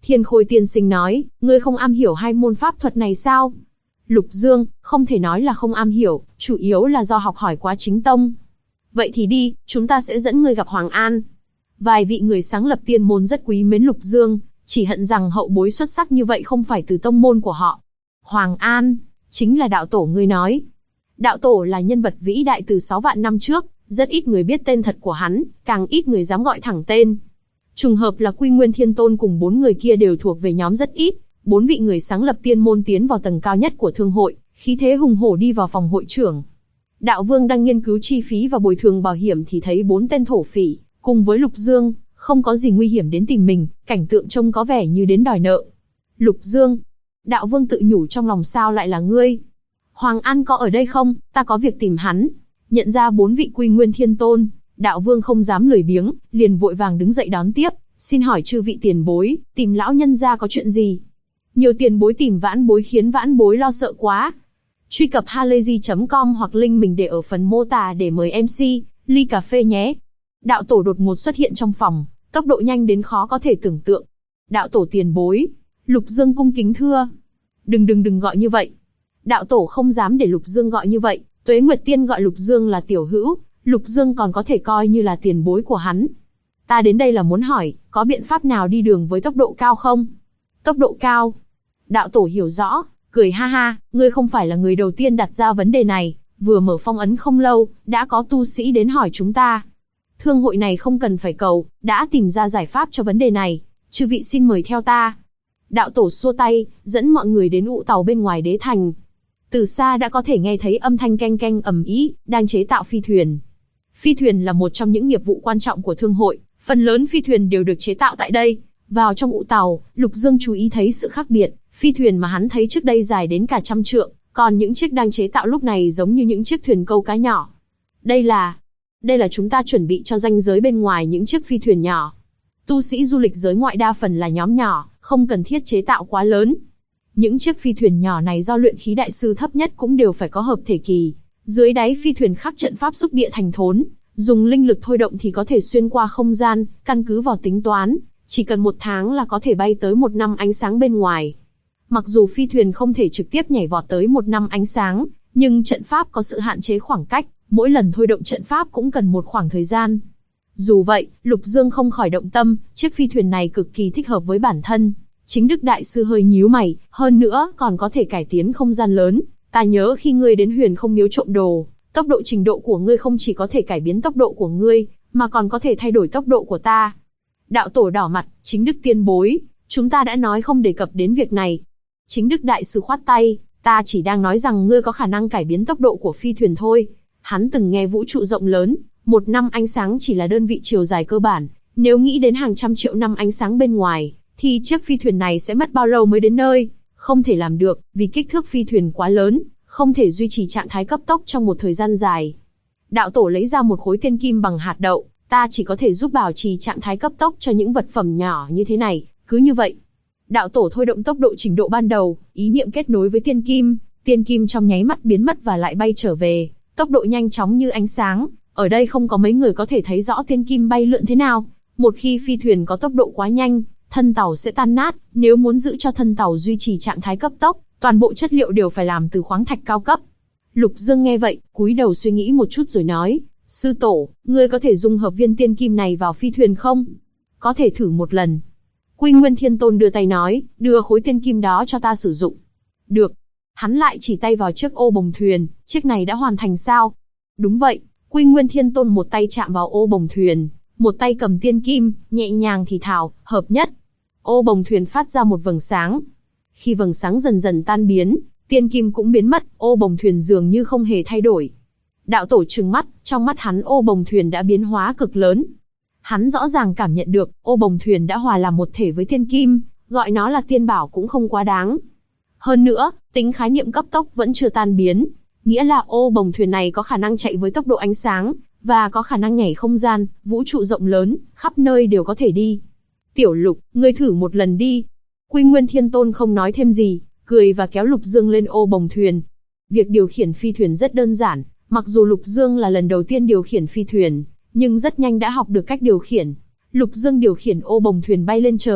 Thiên Khôi tiên sinh nói, ngươi không am hiểu hai môn pháp thuật này sao? Lục Dương, không thể nói là không am hiểu, chủ yếu là do học hỏi quá chính tông. Vậy thì đi, chúng ta sẽ dẫn ngươi gặp Hoàng An. Vài vị người sáng lập tiên môn rất quý mến Lục Dương, chỉ hận rằng hậu bối xuất sắc như vậy không phải từ tông môn của họ. Hoàng An, chính là đạo tổ ngươi nói. Đạo tổ là nhân vật vĩ đại từ 6 vạn năm trước, rất ít người biết tên thật của hắn, càng ít người dám gọi thẳng tên. Trùng hợp là Quy Nguyên Thiên Tôn cùng 4 người kia đều thuộc về nhóm rất ít, 4 vị người sáng lập tiên môn tiến vào tầng cao nhất của thương hội, khí thế hùng hổ đi vào phòng hội trưởng. Đạo Vương đang nghiên cứu chi phí và bồi thường bảo hiểm thì thấy 4 tên thổ phỉ, cùng với Lục Dương, không có gì nguy hiểm đến tìm mình, cảnh tượng trông có vẻ như đến đòi nợ. Lục Dương, Đạo Vương tự nhủ trong lòng sao lại là ngươi? Hoàng An có ở đây không, ta có việc tìm hắn. Nhận ra 4 vị Quy Nguyên Thiên Tôn, Đạo Vương không dám lười biếng, liền vội vàng đứng dậy đón tiếp, xin hỏi chư vị tiền bối, tìm lão nhân gia có chuyện gì? Nhiều tiền bối tìm vãn bối khiến vãn bối lo sợ quá. Truy cập halayzi.com hoặc link mình để ở phần mô tả để mời MC, ly cà phê nhé. Đạo tổ đột ngột xuất hiện trong phòng, tốc độ nhanh đến khó có thể tưởng tượng. Đạo tổ tiền bối, Lục Dương cung kính thưa. Đừng gọi như vậy. Đạo tổ không dám để Lục Dương gọi như vậy, Tuế Nguyệt Tiên gọi Lục Dương là tiểu hữu, Lục Dương còn có thể coi như là tiền bối của hắn. Ta đến đây là muốn hỏi, có biện pháp nào đi đường với tốc độ cao không? Tốc độ cao? Đạo tổ hiểu rõ, cười ha ha, ngươi không phải là người đầu tiên đặt ra vấn đề này, vừa mở phong ấn không lâu, đã có tu sĩ đến hỏi chúng ta. Thương hội này không cần phải cầu, đã tìm ra giải pháp cho vấn đề này, chư vị xin mời theo ta. Đạo tổ xua tay, dẫn mọi người đến ụ tàu bên ngoài đế thành. Từ xa đã có thể nghe thấy âm thanh keng keng ầm ĩ, đang chế tạo phi thuyền. Phi thuyền là một trong những nghiệp vụ quan trọng của thương hội, phần lớn phi thuyền đều được chế tạo tại đây. Vào trong ụ tàu, Lục Dương chú ý thấy sự khác biệt, phi thuyền mà hắn thấy trước đây dài đến cả 100 trượng, còn những chiếc đang chế tạo lúc này giống như những chiếc thuyền câu cá nhỏ. Đây là chúng ta chuẩn bị cho ranh giới bên ngoài những chiếc phi thuyền nhỏ. Tu sĩ du lịch giới ngoại đa phần là nhóm nhỏ, không cần thiết chế tạo quá lớn. Những chiếc phi thuyền nhỏ này do luyện khí đại sư thấp nhất cũng đều phải có hợp thể kỳ. Dưới đáy phi thuyền khắc trận pháp xúc địa thành thốn, dùng linh lực thôi động thì có thể xuyên qua không gian, căn cứ vào tính toán, chỉ cần 1 tháng là có thể bay tới 1 năm ánh sáng bên ngoài. Mặc dù phi thuyền không thể trực tiếp nhảy vọt tới 1 năm ánh sáng, nhưng trận pháp có sự hạn chế khoảng cách, mỗi lần thôi động trận pháp cũng cần một khoảng thời gian. Dù vậy, Lục Dương không khỏi động tâm, chiếc phi thuyền này cực kỳ thích hợp với bản thân. Chính Đức Đại Sư hơi nhíu mày, hơn nữa còn có thể cải tiến không gian lớn. Ta nhớ khi ngươi đến Huyền Không Miếu trộm đồ, tốc độ trình độ của ngươi không chỉ có thể cải biến tốc độ của ngươi, mà còn có thể thay đổi tốc độ của ta. Đạo tổ đỏ mặt, Chính Đức tiên bối, chúng ta đã nói không đề cập đến việc này. Chính Đức Đại Sư khoát tay, ta chỉ đang nói rằng ngươi có khả năng cải biến tốc độ của phi thuyền thôi. Hắn từng nghe vũ trụ rộng lớn, 1 năm ánh sáng chỉ là đơn vị chiều dài cơ bản, nếu nghĩ đến hàng trăm triệu năm ánh sáng bên ngoài, thì chiếc phi thuyền này sẽ mất bao lâu mới đến nơi? Không thể làm được, vì kích thước phi thuyền quá lớn, không thể duy trì trạng thái cấp tốc trong một thời gian dài. Đạo tổ lấy ra một khối tiên kim bằng hạt đậu, ta chỉ có thể giúp bảo trì trạng thái cấp tốc cho những vật phẩm nhỏ như thế này, cứ như vậy. Đạo tổ thôi động tốc độ trình độ ban đầu, ý niệm kết nối với tiên kim trong nháy mắt biến mất và lại bay trở về, tốc độ nhanh chóng như ánh sáng. Ở đây không có mấy người có thể thấy rõ tiên kim bay lượn thế nào. Một khi phi thuyền có tốc độ quá nhanh, thân tàu sẽ tan nát, nếu muốn giữ cho thân tàu duy trì trạng thái cấp tốc, toàn bộ chất liệu đều phải làm từ khoáng thạch cao cấp. Lục Dương nghe vậy, cúi đầu suy nghĩ một chút rồi nói, sư tổ, ngươi có thể dung hợp viên tiên kim này vào phi thuyền không? Có thể thử một lần. Quy Nguyên Thiên Tôn đưa tay nói, đưa khối tiên kim đó cho ta sử dụng. Được. Hắn lại chỉ tay vào chiếc ô bồng thuyền, chiếc này đã hoàn thành sao? Đúng vậy. Quy Nguyên Thiên Tôn một tay chạm vào ô bồng thuyền, một tay cầm tiên kim, nhẹ nhàng thì thào, hợp nhất. Ô bồng thuyền phát ra một vầng sáng. Khi vầng sáng dần dần tan biến, tiên kim cũng biến mất, ô bồng thuyền dường như không hề thay đổi. Đạo tổ trừng mắt, trong mắt hắn ô bồng thuyền đã biến hóa cực lớn. Hắn rõ ràng cảm nhận được, ô bồng thuyền đã hòa làm một thể với tiên kim, gọi nó là tiên bảo cũng không quá đáng. Hơn nữa, tính khái niệm cấp tốc vẫn chưa tan biến, nghĩa là ô bồng thuyền này có khả năng chạy với tốc độ ánh sáng, và có khả năng nhảy không gian, vũ trụ rộng lớn, khắp nơi đều có thể đi. Tiểu Lục, ngươi thử một lần đi. Quy Nguyên Thiên Tôn không nói thêm gì, cười và kéo Lục Dương lên ô bồng thuyền. Việc điều khiển phi thuyền rất đơn giản, mặc dù Lục Dương là lần đầu tiên điều khiển phi thuyền, nhưng rất nhanh đã học được cách điều khiển. Lục Dương điều khiển ô bồng thuyền bay lên trời,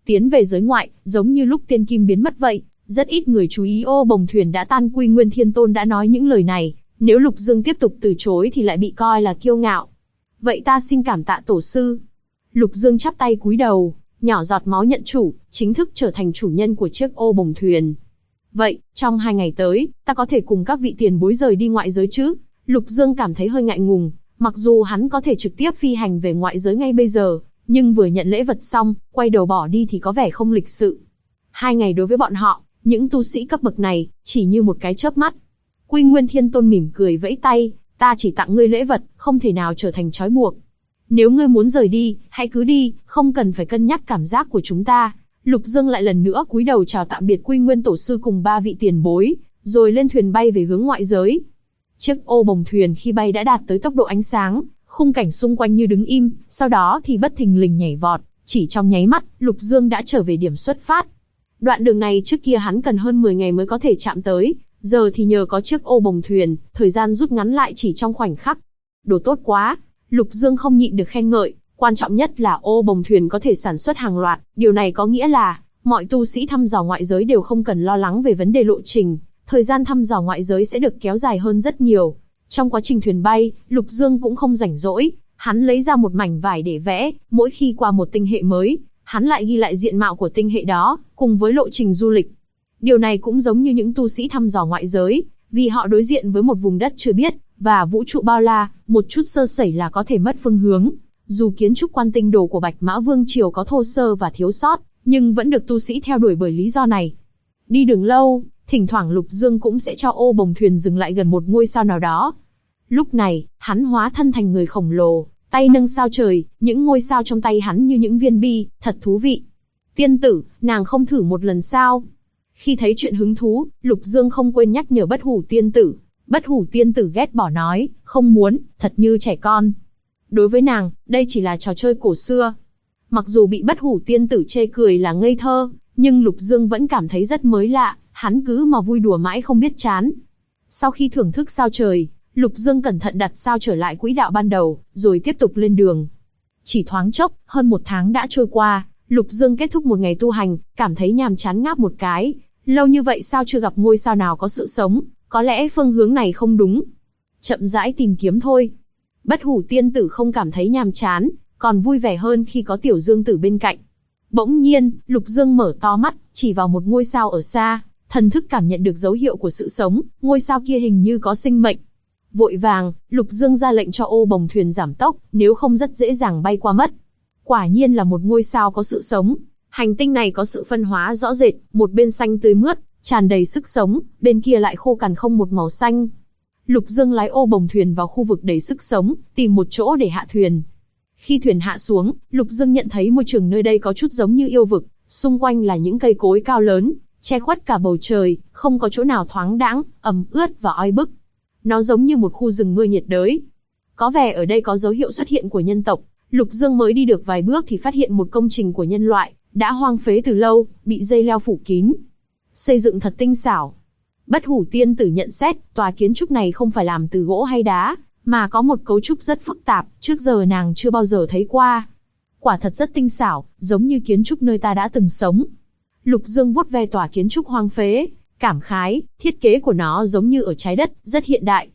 Tiến về giới ngoại, giống như lúc tiên kim biến mất vậy, rất ít người chú ý ô bồng thuyền đã tan. Quy Nguyên Thiên Tôn đã nói những lời này, nếu Lục Dương tiếp tục từ chối thì lại bị coi là kiêu ngạo. Vậy ta xin cảm tạ tổ sư. Lục Dương chắp tay cúi đầu, nhỏ giọt máu nhận chủ, chính thức trở thành chủ nhân của chiếc ô bồng thuyền. Vậy, trong 2 ngày tới, ta có thể cùng các vị tiền bối rời đi ngoại giới chứ? Lục Dương cảm thấy hơi ngại ngùng, mặc dù hắn có thể trực tiếp phi hành về ngoại giới ngay bây giờ, nhưng vừa nhận lễ vật xong, quay đầu bỏ đi thì có vẻ không lịch sự. 2 ngày đối với bọn họ, những tu sĩ cấp bậc này, chỉ như một cái chớp mắt. Quy Nguyên Thiên Tôn mỉm cười vẫy tay, ta chỉ tặng ngươi lễ vật, không thể nào trở thành trói buộc. Nếu ngươi muốn rời đi, hãy cứ đi, không cần phải cân nhắc cảm giác của chúng ta. Lục Dương lại lần nữa cúi đầu chào tạm biệt Quy Nguyên Tổ sư cùng 3 vị tiền bối, rồi lên thuyền bay về hướng ngoại giới. Chiếc ô bồng thuyền khi bay đã đạt tới tốc độ ánh sáng, khung cảnh xung quanh như đứng im, sau đó thì bất thình lình nhảy vọt, chỉ trong nháy mắt, Lục Dương đã trở về điểm xuất phát. Đoạn đường này trước kia hắn cần hơn 10 ngày mới có thể chạm tới, giờ thì nhờ có chiếc ô bồng thuyền, thời gian rút ngắn lại chỉ trong khoảnh khắc. Đồ tốt quá, Lục Dương không nhịn được khen ngợi, quan trọng nhất là ô bồng thuyền có thể sản xuất hàng loạt, điều này có nghĩa là mọi tu sĩ thăm dò ngoại giới đều không cần lo lắng về vấn đề lộ trình, thời gian thăm dò ngoại giới sẽ được kéo dài hơn rất nhiều. Trong quá trình thuyền bay, Lục Dương cũng không rảnh rỗi, hắn lấy ra một mảnh vải để vẽ, mỗi khi qua một tinh hệ mới, hắn lại ghi lại diện mạo của tinh hệ đó, cùng với lộ trình du lịch. Điều này cũng giống như những tu sĩ thăm dò ngoại giới, vì họ đối diện với một vùng đất chưa biết, và vũ trụ bao la, một chút sơ sẩy là có thể mất phương hướng. Dù kiến trúc quan tinh đồ của Bạch Mã Vương Triều có thô sơ và thiếu sót, nhưng vẫn được tu sĩ theo đuổi bởi lý do này. Đi đường lâu, thỉnh thoảng Lục Dương cũng sẽ cho ô bồng thuyền dừng lại gần một ngôi sao nào đó. Lúc này, hắn hóa thân thành người khổng lồ, tay nâng sao trời, những ngôi sao trong tay hắn như những viên bi, thật thú vị. Tiên tử, nàng không thử một lần sao? Khi thấy chuyện hứng thú, Lục Dương không quên nhắc nhở Bất Hủ tiên tử. Bất Hủ tiên tử ghét bỏ nói, không muốn, thật như trẻ con. Đối với nàng, đây chỉ là trò chơi cổ xưa. Mặc dù bị Bất Hủ tiên tử chê cười là ngây thơ, nhưng Lục Dương vẫn cảm thấy rất mới lạ, hắn cứ mà vui đùa mãi không biết chán. Sau khi thưởng thức sao trời, Lục Dương cẩn thận đặt sao trở lại quỹ đạo ban đầu, rồi tiếp tục lên đường. Chỉ thoáng chốc, hơn 1 tháng đã trôi qua, Lục Dương kết thúc một ngày tu hành, cảm thấy nhàm chán ngáp một cái. Lâu như vậy sao chưa gặp ngôi sao nào có sự sống, có lẽ phương hướng này không đúng. Chậm rãi tìm kiếm thôi. Bất Hủ tiên tử không cảm thấy nhàm chán, còn vui vẻ hơn khi có Tiểu Dương tử bên cạnh. Bỗng nhiên, Lục Dương mở to mắt, chỉ vào một ngôi sao ở xa, thần thức cảm nhận được dấu hiệu của sự sống, ngôi sao kia hình như có sinh mệnh. Vội vàng, Lục Dương ra lệnh cho ô bồng thuyền giảm tốc, nếu không rất dễ dàng bay qua mất. Quả nhiên là một ngôi sao có sự sống. Hành tinh này có sự phân hóa rõ rệt, một bên xanh tươi mướt, tràn đầy sức sống, bên kia lại khô cằn không một màu xanh. Lục Dương lái ô bồng thuyền vào khu vực đầy sức sống, tìm một chỗ để hạ thuyền. Khi thuyền hạ xuống, Lục Dương nhận thấy môi trường nơi đây có chút giống như yêu vực, xung quanh là những cây cối cao lớn, che khuất cả bầu trời, không có chỗ nào thoáng đãng, ẩm ướt và oi bức. Nó giống như một khu rừng mưa nhiệt đới. Có vẻ ở đây có dấu hiệu xuất hiện của nhân tộc. Lục Dương mới đi được vài bước thì phát hiện một công trình của nhân loại, đã hoang phế từ lâu, bị dây leo phủ kín. Xây dựng thật tinh xảo. Bất Hủ tiên tử nhận xét, tòa kiến trúc này không phải làm từ gỗ hay đá, mà có một cấu trúc rất phức tạp, trước giờ nàng chưa bao giờ thấy qua. Quả thật rất tinh xảo, giống như kiến trúc nơi ta đã từng sống. Lục Dương vuốt ve tòa kiến trúc hoang phế, cảm khái, thiết kế của nó giống như ở trái đất, rất hiện đại.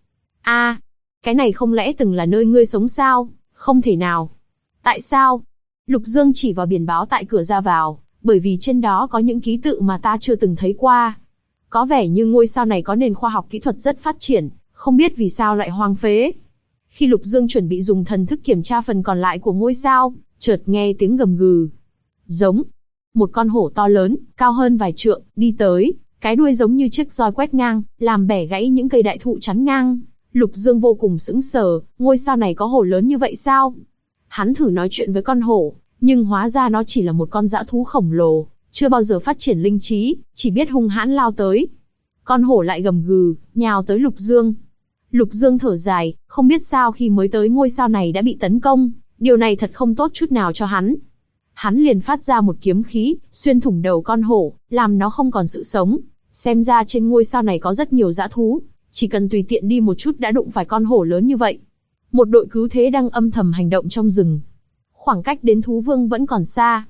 Cái này không lẽ từng là nơi ngươi sống sao? Không thể nào. Tại sao? Lục Dương chỉ vào biển báo tại cửa ra vào, bởi vì trên đó có những ký tự mà ta chưa từng thấy qua. Có vẻ như ngôi sao này có nền khoa học kỹ thuật rất phát triển, không biết vì sao lại hoang phế. Khi Lục Dương chuẩn bị dùng thần thức kiểm tra phần còn lại của ngôi sao, chợt nghe tiếng gầm gừ. Giống. Một con hổ to lớn, cao hơn vài trượng, đi tới, cái đuôi giống như chiếc roi quét ngang, làm bẻ gãy những cây đại thụ chắn ngang. Lục Dương vô cùng sững sờ, ngôi sao này có hổ lớn như vậy sao? Hắn thử nói chuyện với con hổ, nhưng hóa ra nó chỉ là một con dã thú khổng lồ, chưa bao giờ phát triển linh trí, chỉ biết hung hãn lao tới. Con hổ lại gầm gừ, nhào tới Lục Dương. Lục Dương thở dài, không biết sao khi mới tới ngôi sao này đã bị tấn công, điều này thật không tốt chút nào cho hắn. Hắn liền phát ra một kiếm khí, xuyên thủng đầu con hổ, làm nó không còn sự sống. Xem ra trên ngôi sao này có rất nhiều dã thú, chỉ cần tùy tiện đi một chút đã đụng phải con hổ lớn như vậy. Một đội cứu thế đang âm thầm hành động trong rừng. Khoảng cách đến thú vương vẫn còn xa.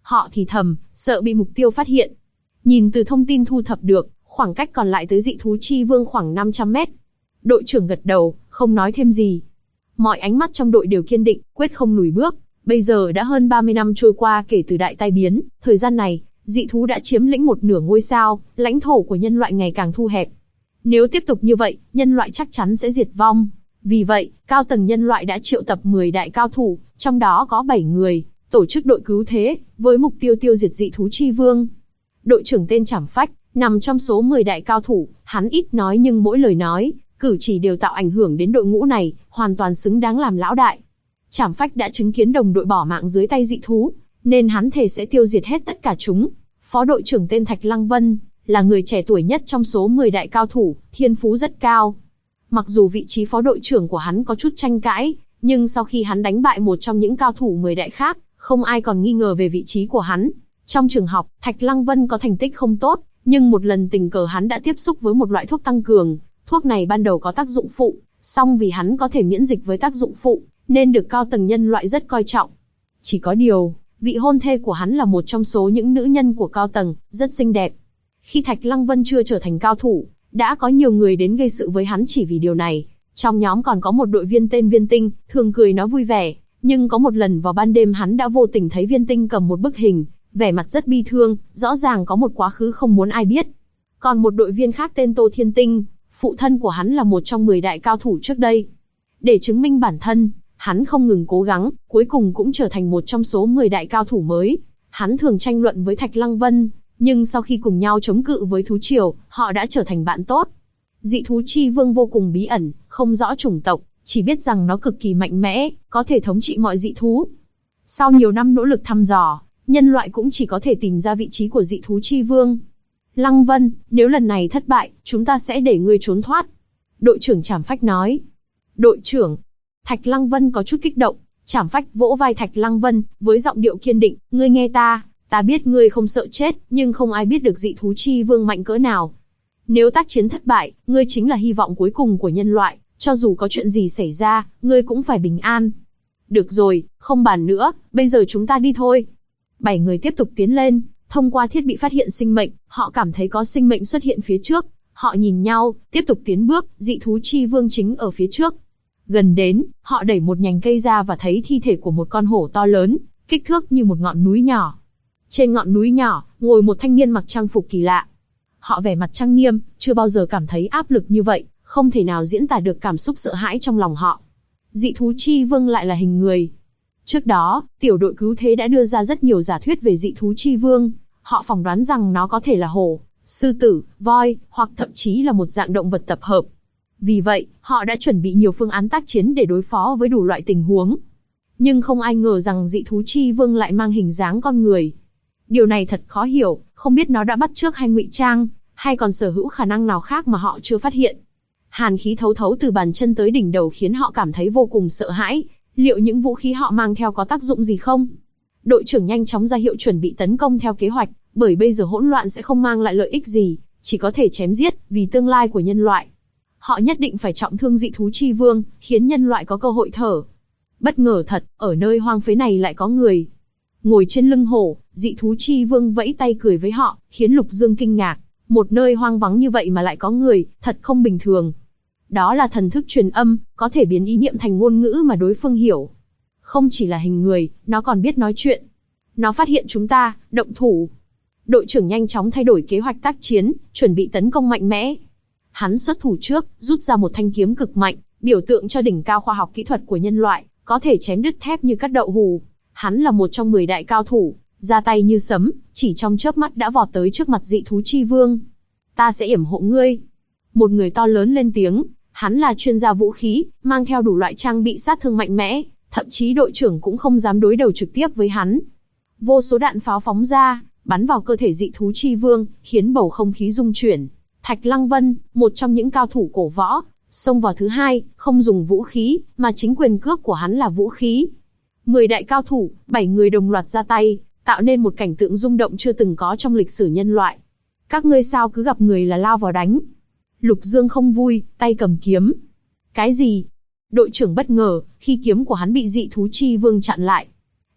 Họ thì thầm, sợ bị mục tiêu phát hiện. Nhìn từ thông tin thu thập được, khoảng cách còn lại tới dị thú chi vương khoảng 500 mét. Đội trưởng gật đầu, không nói thêm gì. Mọi ánh mắt trong đội đều kiên định, quyết không lùi bước. Bây giờ đã hơn 30 năm trôi qua kể từ đại tai biến, thời gian này, dị thú đã chiếm lĩnh một nửa ngôi sao, lãnh thổ của nhân loại ngày càng thu hẹp. Nếu tiếp tục như vậy, nhân loại chắc chắn sẽ diệt vong. Vì vậy, cao tầng nhân loại đã triệu tập 10 đại cao thủ, trong đó có 7 người, tổ chức đội cứu thế, với mục tiêu tiêu diệt dị thú chi vương. Đội trưởng tên Trảm Phách, nằm trong số 10 đại cao thủ, hắn ít nói nhưng mỗi lời nói, cử chỉ đều tạo ảnh hưởng đến đội ngũ này, hoàn toàn xứng đáng làm lão đại. Trảm Phách đã chứng kiến đồng đội bỏ mạng dưới tay dị thú, nên hắn thề sẽ tiêu diệt hết tất cả chúng. Phó đội trưởng tên Thạch Lăng Vân, là người trẻ tuổi nhất trong số 10 đại cao thủ, thiên phú rất cao. Mặc dù vị trí phó đội trưởng của hắn có chút tranh cãi, nhưng sau khi hắn đánh bại một trong những cao thủ 10 đại khác, không ai còn nghi ngờ về vị trí của hắn. Trong trường học, Thạch Lăng Vân có thành tích không tốt, nhưng một lần tình cờ hắn đã tiếp xúc với một loại thuốc tăng cường. Thuốc này ban đầu có tác dụng phụ, song vì hắn có thể miễn dịch với tác dụng phụ, nên được cao tầng nhân loại rất coi trọng. Chỉ có điều, vị hôn thê của hắn là một trong số những nữ nhân của cao tầng, rất xinh đẹp. Khi Thạch Lăng Vân chưa trở thành cao thủ, đã có nhiều người đến gây sự với hắn chỉ vì điều này. Trong nhóm còn có một đội viên tên Viên Tinh, thường cười nói vui vẻ, nhưng có một lần vào ban đêm hắn đã vô tình thấy Viên Tinh cầm một bức hình, vẻ mặt rất bi thương, rõ ràng có một quá khứ không muốn ai biết. Còn một đội viên khác tên Tô Thiên Tinh, phụ thân của hắn là một trong 10 đại cao thủ trước đây. Để chứng minh bản thân, hắn không ngừng cố gắng, cuối cùng cũng trở thành một trong số 10 đại cao thủ mới. Hắn thường tranh luận với Thạch Lăng Vân, nhưng sau khi cùng nhau chống cự với thú triều, họ đã trở thành bạn tốt. Dị thú chi vương vô cùng bí ẩn, không rõ chủng tộc, chỉ biết rằng nó cực kỳ mạnh mẽ, có thể thống trị mọi dị thú. Sau nhiều năm nỗ lực thăm dò, nhân loại cũng chỉ có thể tìm ra vị trí của dị thú chi vương. Lăng Vân, nếu lần này thất bại, chúng ta sẽ để ngươi trốn thoát. Đội trưởng Trảm Phách nói. Đội trưởng. Thạch Lăng Vân có chút kích động. Trảm Phách vỗ vai Thạch Lăng Vân, với giọng điệu kiên định, ngươi nghe ta biết ngươi không sợ chết, nhưng không ai biết được dị thú chi vương mạnh cỡ nào. Nếu tác chiến thất bại, ngươi chính là hy vọng cuối cùng của nhân loại, cho dù có chuyện gì xảy ra, ngươi cũng phải bình an. Được rồi, không bàn nữa, bây giờ chúng ta đi thôi. 7 người tiếp tục tiến lên, thông qua thiết bị phát hiện sinh mệnh, họ cảm thấy có sinh mệnh xuất hiện phía trước. Họ nhìn nhau, tiếp tục tiến bước, dị thú chi vương chính ở phía trước. Gần đến, họ đẩy một nhành cây ra và thấy thi thể của một con hổ to lớn, kích thước như một ngọn núi nhỏ. Trên ngọn núi nhỏ, ngồi một thanh niên mặc trang phục kỳ lạ. Họ vẻ mặt trang nghiêm, chưa bao giờ cảm thấy áp lực như vậy, không thể nào diễn tả được cảm xúc sợ hãi trong lòng họ. Dị thú chi vương lại là hình người. Trước đó, tiểu đội cứu thế đã đưa ra rất nhiều giả thuyết về dị thú chi vương. Họ phỏng đoán rằng nó có thể là hổ, sư tử, voi, hoặc thậm chí là một dạng động vật tập hợp. Vì vậy, họ đã chuẩn bị nhiều phương án tác chiến để đối phó với đủ loại tình huống. Nhưng không ai ngờ rằng dị thú chi vương lại mang hình dáng con người. Điều này thật khó hiểu, không biết nó đã bắt chước hay ngụy trang, hay còn sở hữu khả năng nào khác mà họ chưa phát hiện. Hàn khí thấu thấu từ bàn chân tới đỉnh đầu khiến họ cảm thấy vô cùng sợ hãi. Liệu những vũ khí họ mang theo có tác dụng gì không? Đội trưởng nhanh chóng ra hiệu chuẩn bị tấn công theo kế hoạch, bởi bây giờ hỗn loạn sẽ không mang lại lợi ích gì, chỉ có thể chém giết vì tương lai của nhân loại. Họ nhất định phải trọng thương dị thú chi vương, khiến nhân loại có cơ hội thở. Bất ngờ thật, ở nơi hoang phế này lại có người. Ngồi trên lưng hổ, dị thú chi vương vẫy tay cười với họ, khiến Lục Dương kinh ngạc. Một nơi hoang vắng như vậy mà lại có người, thật không bình thường. Đó là thần thức truyền âm, có thể biến ý niệm thành ngôn ngữ mà đối phương hiểu. Không chỉ là hình người, nó còn biết nói chuyện. Nó phát hiện chúng ta, động thủ. Đội trưởng nhanh chóng thay đổi kế hoạch tác chiến, chuẩn bị tấn công mạnh mẽ. Hắn xuất thủ trước, rút ra một thanh kiếm cực mạnh, biểu tượng cho đỉnh cao khoa học kỹ thuật của nhân loại, có thể chém đứt thép như cắt đậu hù. Hắn là một trong 10 đại cao thủ, ra tay như sấm, chỉ trong chớp mắt đã vọt tới trước mặt dị thú chi vương. Ta sẽ yểm hộ ngươi. Một người to lớn lên tiếng, hắn là chuyên gia vũ khí, mang theo đủ loại trang bị sát thương mạnh mẽ, thậm chí đội trưởng cũng không dám đối đầu trực tiếp với hắn. Vô số đạn pháo phóng ra, bắn vào cơ thể dị thú chi vương, khiến bầu không khí rung chuyển. Thạch Lăng Vân, một trong những cao thủ cổ võ, xông vào thứ hai, không dùng vũ khí, mà chính quyền cước của hắn là vũ khí. 10 đại cao thủ, 7 người đồng loạt ra tay, tạo nên một cảnh tượng rung động chưa từng có trong lịch sử nhân loại. Các ngươi sao cứ gặp người là lao vào đánh? Lục Dương không vui, tay cầm kiếm. Cái gì? Đội trưởng bất ngờ, khi kiếm của hắn bị dị thú chi vương chặn lại.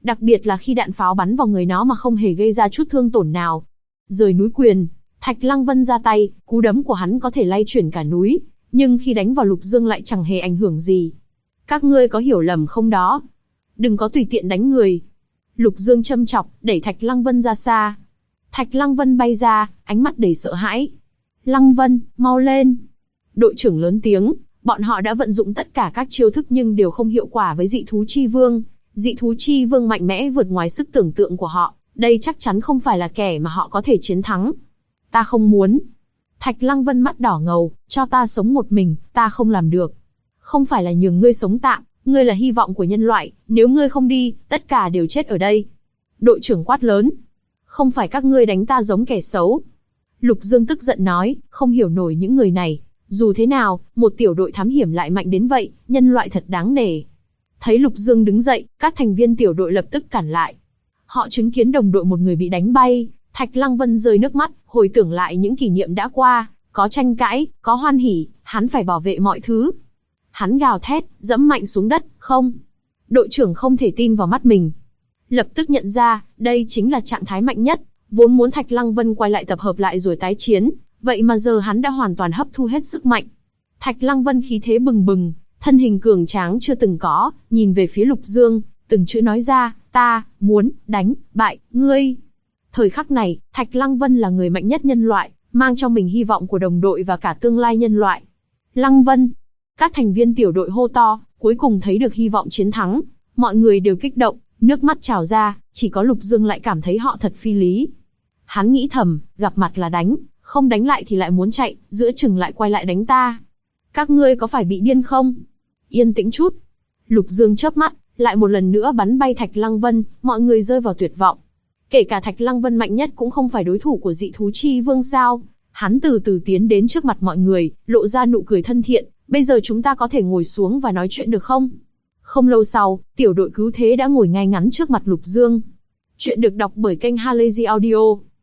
đặc biệt là khi đạn pháo bắn vào người nó mà không hề gây ra chút thương tổn nào. Rời núi quyền, Thạch Lăng Vân ra tay, cú đấm của hắn có thể lay chuyển cả núi, nhưng khi đánh vào Lục Dương lại chẳng hề ảnh hưởng gì. Các ngươi có hiểu lầm không đó? Đừng có tùy tiện đánh người. Lục Dương châm chọc, đẩy Thạch Lăng Vân ra xa. Thạch Lăng Vân bay ra, ánh mắt đầy sợ hãi. Lăng Vân, mau lên. Đội trưởng lớn tiếng, bọn họ đã vận dụng tất cả các chiêu thức nhưng đều không hiệu quả với dị thú chi vương. Dị thú chi vương mạnh mẽ vượt ngoài sức tưởng tượng của họ, đây chắc chắn không phải là kẻ mà họ có thể chiến thắng. Ta không muốn. Thạch Lăng Vân mắt đỏ ngầu, cho ta sống một mình, ta không làm được. Không phải là nhường ngươi sống tạm, ngươi là hy vọng của nhân loại, nếu ngươi không đi, tất cả đều chết ở đây. Đội trưởng quát lớn. Không phải các ngươi đánh ta giống kẻ xấu. Lục Dương tức giận nói, không hiểu nổi những người này. Dù thế nào, một tiểu đội thám hiểm lại mạnh đến vậy, nhân loại thật đáng nể. Thấy Lục Dương đứng dậy, các thành viên tiểu đội lập tức cản lại. Họ chứng kiến đồng đội một người bị đánh bay, Thạch Lăng Vân rơi nước mắt, hồi tưởng lại những kỷ niệm đã qua, có tranh cãi, có hoan hỉ, hắn phải bảo vệ mọi thứ. Hắn gào thét, dẫm mạnh xuống đất, không. Đội trưởng không thể tin vào mắt mình. Lập tức nhận ra, đây chính là trạng thái mạnh nhất, vốn muốn Thạch Lăng Vân quay lại tập hợp lại rồi tái chiến, vậy mà giờ hắn đã hoàn toàn hấp thu hết sức mạnh. Thạch Lăng Vân khí thế bừng bừng, thân hình cường tráng chưa từng có, nhìn về phía Lục Dương, từng chữ nói ra, ta muốn đánh bại ngươi. Thời khắc này, Thạch Lăng Vân là người mạnh nhất nhân loại, mang trong mình hy vọng của đồng đội và cả tương lai nhân loại. Lăng Vân. Các thành viên tiểu đội hô to, cuối cùng thấy được hy vọng chiến thắng. Mọi người đều kích động, nước mắt trào ra, chỉ có Lục Dương lại cảm thấy họ thật phi lý. Hắn nghĩ thầm, gặp mặt là đánh, không đánh lại thì lại muốn chạy, giữa chừng lại quay lại đánh ta. Các ngươi có phải bị điên không? Yên tĩnh chút. Lục Dương chớp mắt, lại một lần nữa bắn bay Thạch Lăng Vân, mọi người rơi vào tuyệt vọng. Kể cả Thạch Lăng Vân mạnh nhất cũng không phải đối thủ của dị thú chi vương sao? Hắn từ từ tiến đến trước mặt mọi người, lộ ra nụ cười thân thiện. Bây giờ chúng ta có thể ngồi xuống và nói chuyện được không? Không lâu sau, tiểu đội cứu thế đã ngồi ngay ngắn trước mặt Lục Dương. Chuyện được đọc bởi kênh Halazy Audio.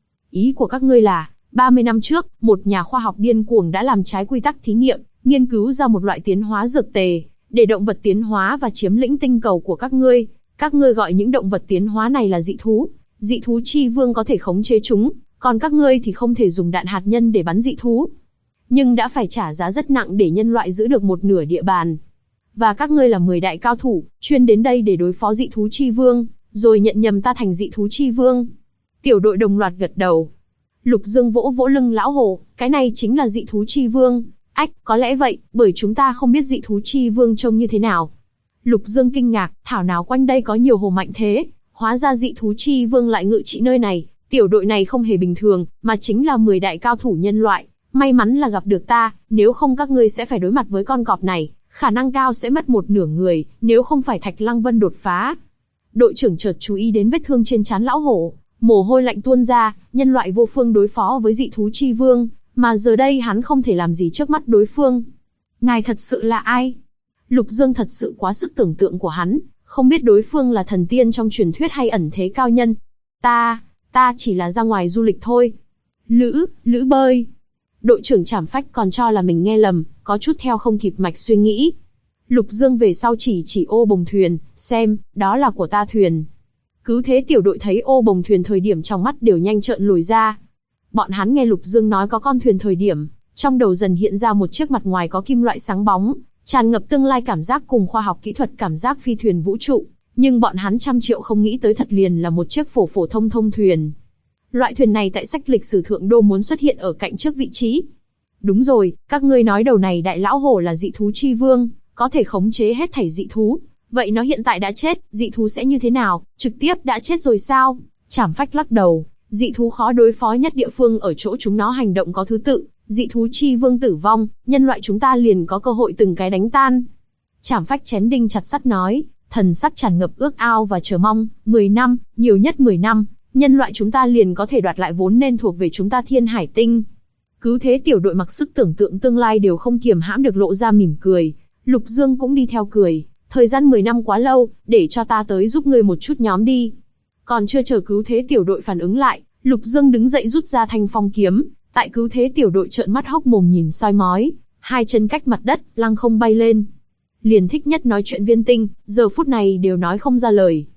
Ý của các ngươi là, 30 năm trước, một nhà khoa học điên cuồng đã làm trái quy tắc thí nghiệm, nghiên cứu ra một loại tiến hóa dược tề, để động vật tiến hóa và chiếm lĩnh tinh cầu của các ngươi. Các ngươi gọi những động vật tiến hóa này là dị thú. Dị thú chi vương có thể khống chế chúng, còn các ngươi thì không thể dùng đạn hạt nhân để bắn dị thú. Nhưng đã phải trả giá rất nặng để nhân loại giữ được một nửa địa bàn. Và các ngươi là 10 đại cao thủ, chuyên đến đây để đối phó dị thú chi vương, rồi nhận nhầm ta thành dị thú chi vương. Tiểu đội đồng loạt gật đầu. Lục Dương vỗ vỗ lưng lão hồ, cái này chính là dị thú chi vương. Ách, có lẽ vậy, bởi chúng ta không biết dị thú chi vương trông như thế nào. Lục Dương kinh ngạc, thảo nào quanh đây có nhiều hồ mạnh thế, hóa ra dị thú chi vương lại ngự trị nơi này. Tiểu đội này không hề bình thường, mà chính là 10 đại cao thủ nhân loại. May mắn là gặp được ta, nếu không các ngươi sẽ phải đối mặt với con cọp này, khả năng cao sẽ mất một nửa người, nếu không phải Thạch Lăng Vân đột phá. Đội trưởng chợt chú ý đến vết thương trên trán lão hổ, mồ hôi lạnh tuôn ra, nhân loại vô phương đối phó với dị thú chi vương, mà giờ đây hắn không thể làm gì trước mắt đối phương. Ngài thật sự là ai? Lục Dương thật sự quá sức tưởng tượng của hắn, không biết đối phương là thần tiên trong truyền thuyết hay ẩn thế cao nhân. Ta chỉ là ra ngoài du lịch thôi. Lữ bơi. Đội trưởng Trảm Phách còn cho là mình nghe lầm, có chút theo không kịp mạch suy nghĩ. Lục Dương về sau chỉ ô bồng thuyền, xem, đó là của ta thuyền. Cứ thế tiểu đội thấy ô bồng thuyền thời điểm trong mắt đều nhanh trợn lồi ra. Bọn hắn nghe Lục Dương nói có con thuyền thời điểm, trong đầu dần hiện ra một chiếc mặt ngoài có kim loại sáng bóng, tràn ngập tương lai cảm giác cùng khoa học kỹ thuật cảm giác phi thuyền vũ trụ. Nhưng bọn hắn trăm triệu không nghĩ tới thật liền là một chiếc phổ thông thuyền. Loại thuyền này tại sách lịch sử thượng đô muốn xuất hiện ở cạnh trước vị trí. Đúng rồi, các ngươi nói đầu này đại lão hổ là dị thú chi vương, có thể khống chế hết thảy dị thú. Vậy nó hiện tại đã chết, dị thú sẽ như thế nào, trực tiếp đã chết rồi sao? Trảm Phách lắc đầu, dị thú khó đối phó nhất địa phương ở chỗ chúng nó hành động có thứ tự, dị thú chi vương tử vong, nhân loại chúng ta liền có cơ hội từng cái đánh tan. Trảm Phách chém đinh chặt sắt nói, thần sắc tràn ngập ước ao và chờ mong, 10 năm, nhiều nhất 10 năm, nhân loại chúng ta liền có thể đoạt lại vốn nên thuộc về chúng ta Thiên Hải Tinh. Cứ thế tiểu đội mặc sức tưởng tượng tương lai đều không kiềm hãm được lộ ra mỉm cười, Lục Dương cũng đi theo cười, thời gian 10 năm quá lâu, để cho ta tới giúp ngươi một chút nhóm đi. Còn chưa chờ cứu thế tiểu đội phản ứng lại, Lục Dương đứng dậy rút ra thanh phong kiếm, tại cứu thế tiểu đội trợn mắt hốc mồm nhìn soi mói, hai chân cách mặt đất, lăng không bay lên. Liền thích nhất nói chuyện Viên Tinh, giờ phút này đều nói không ra lời.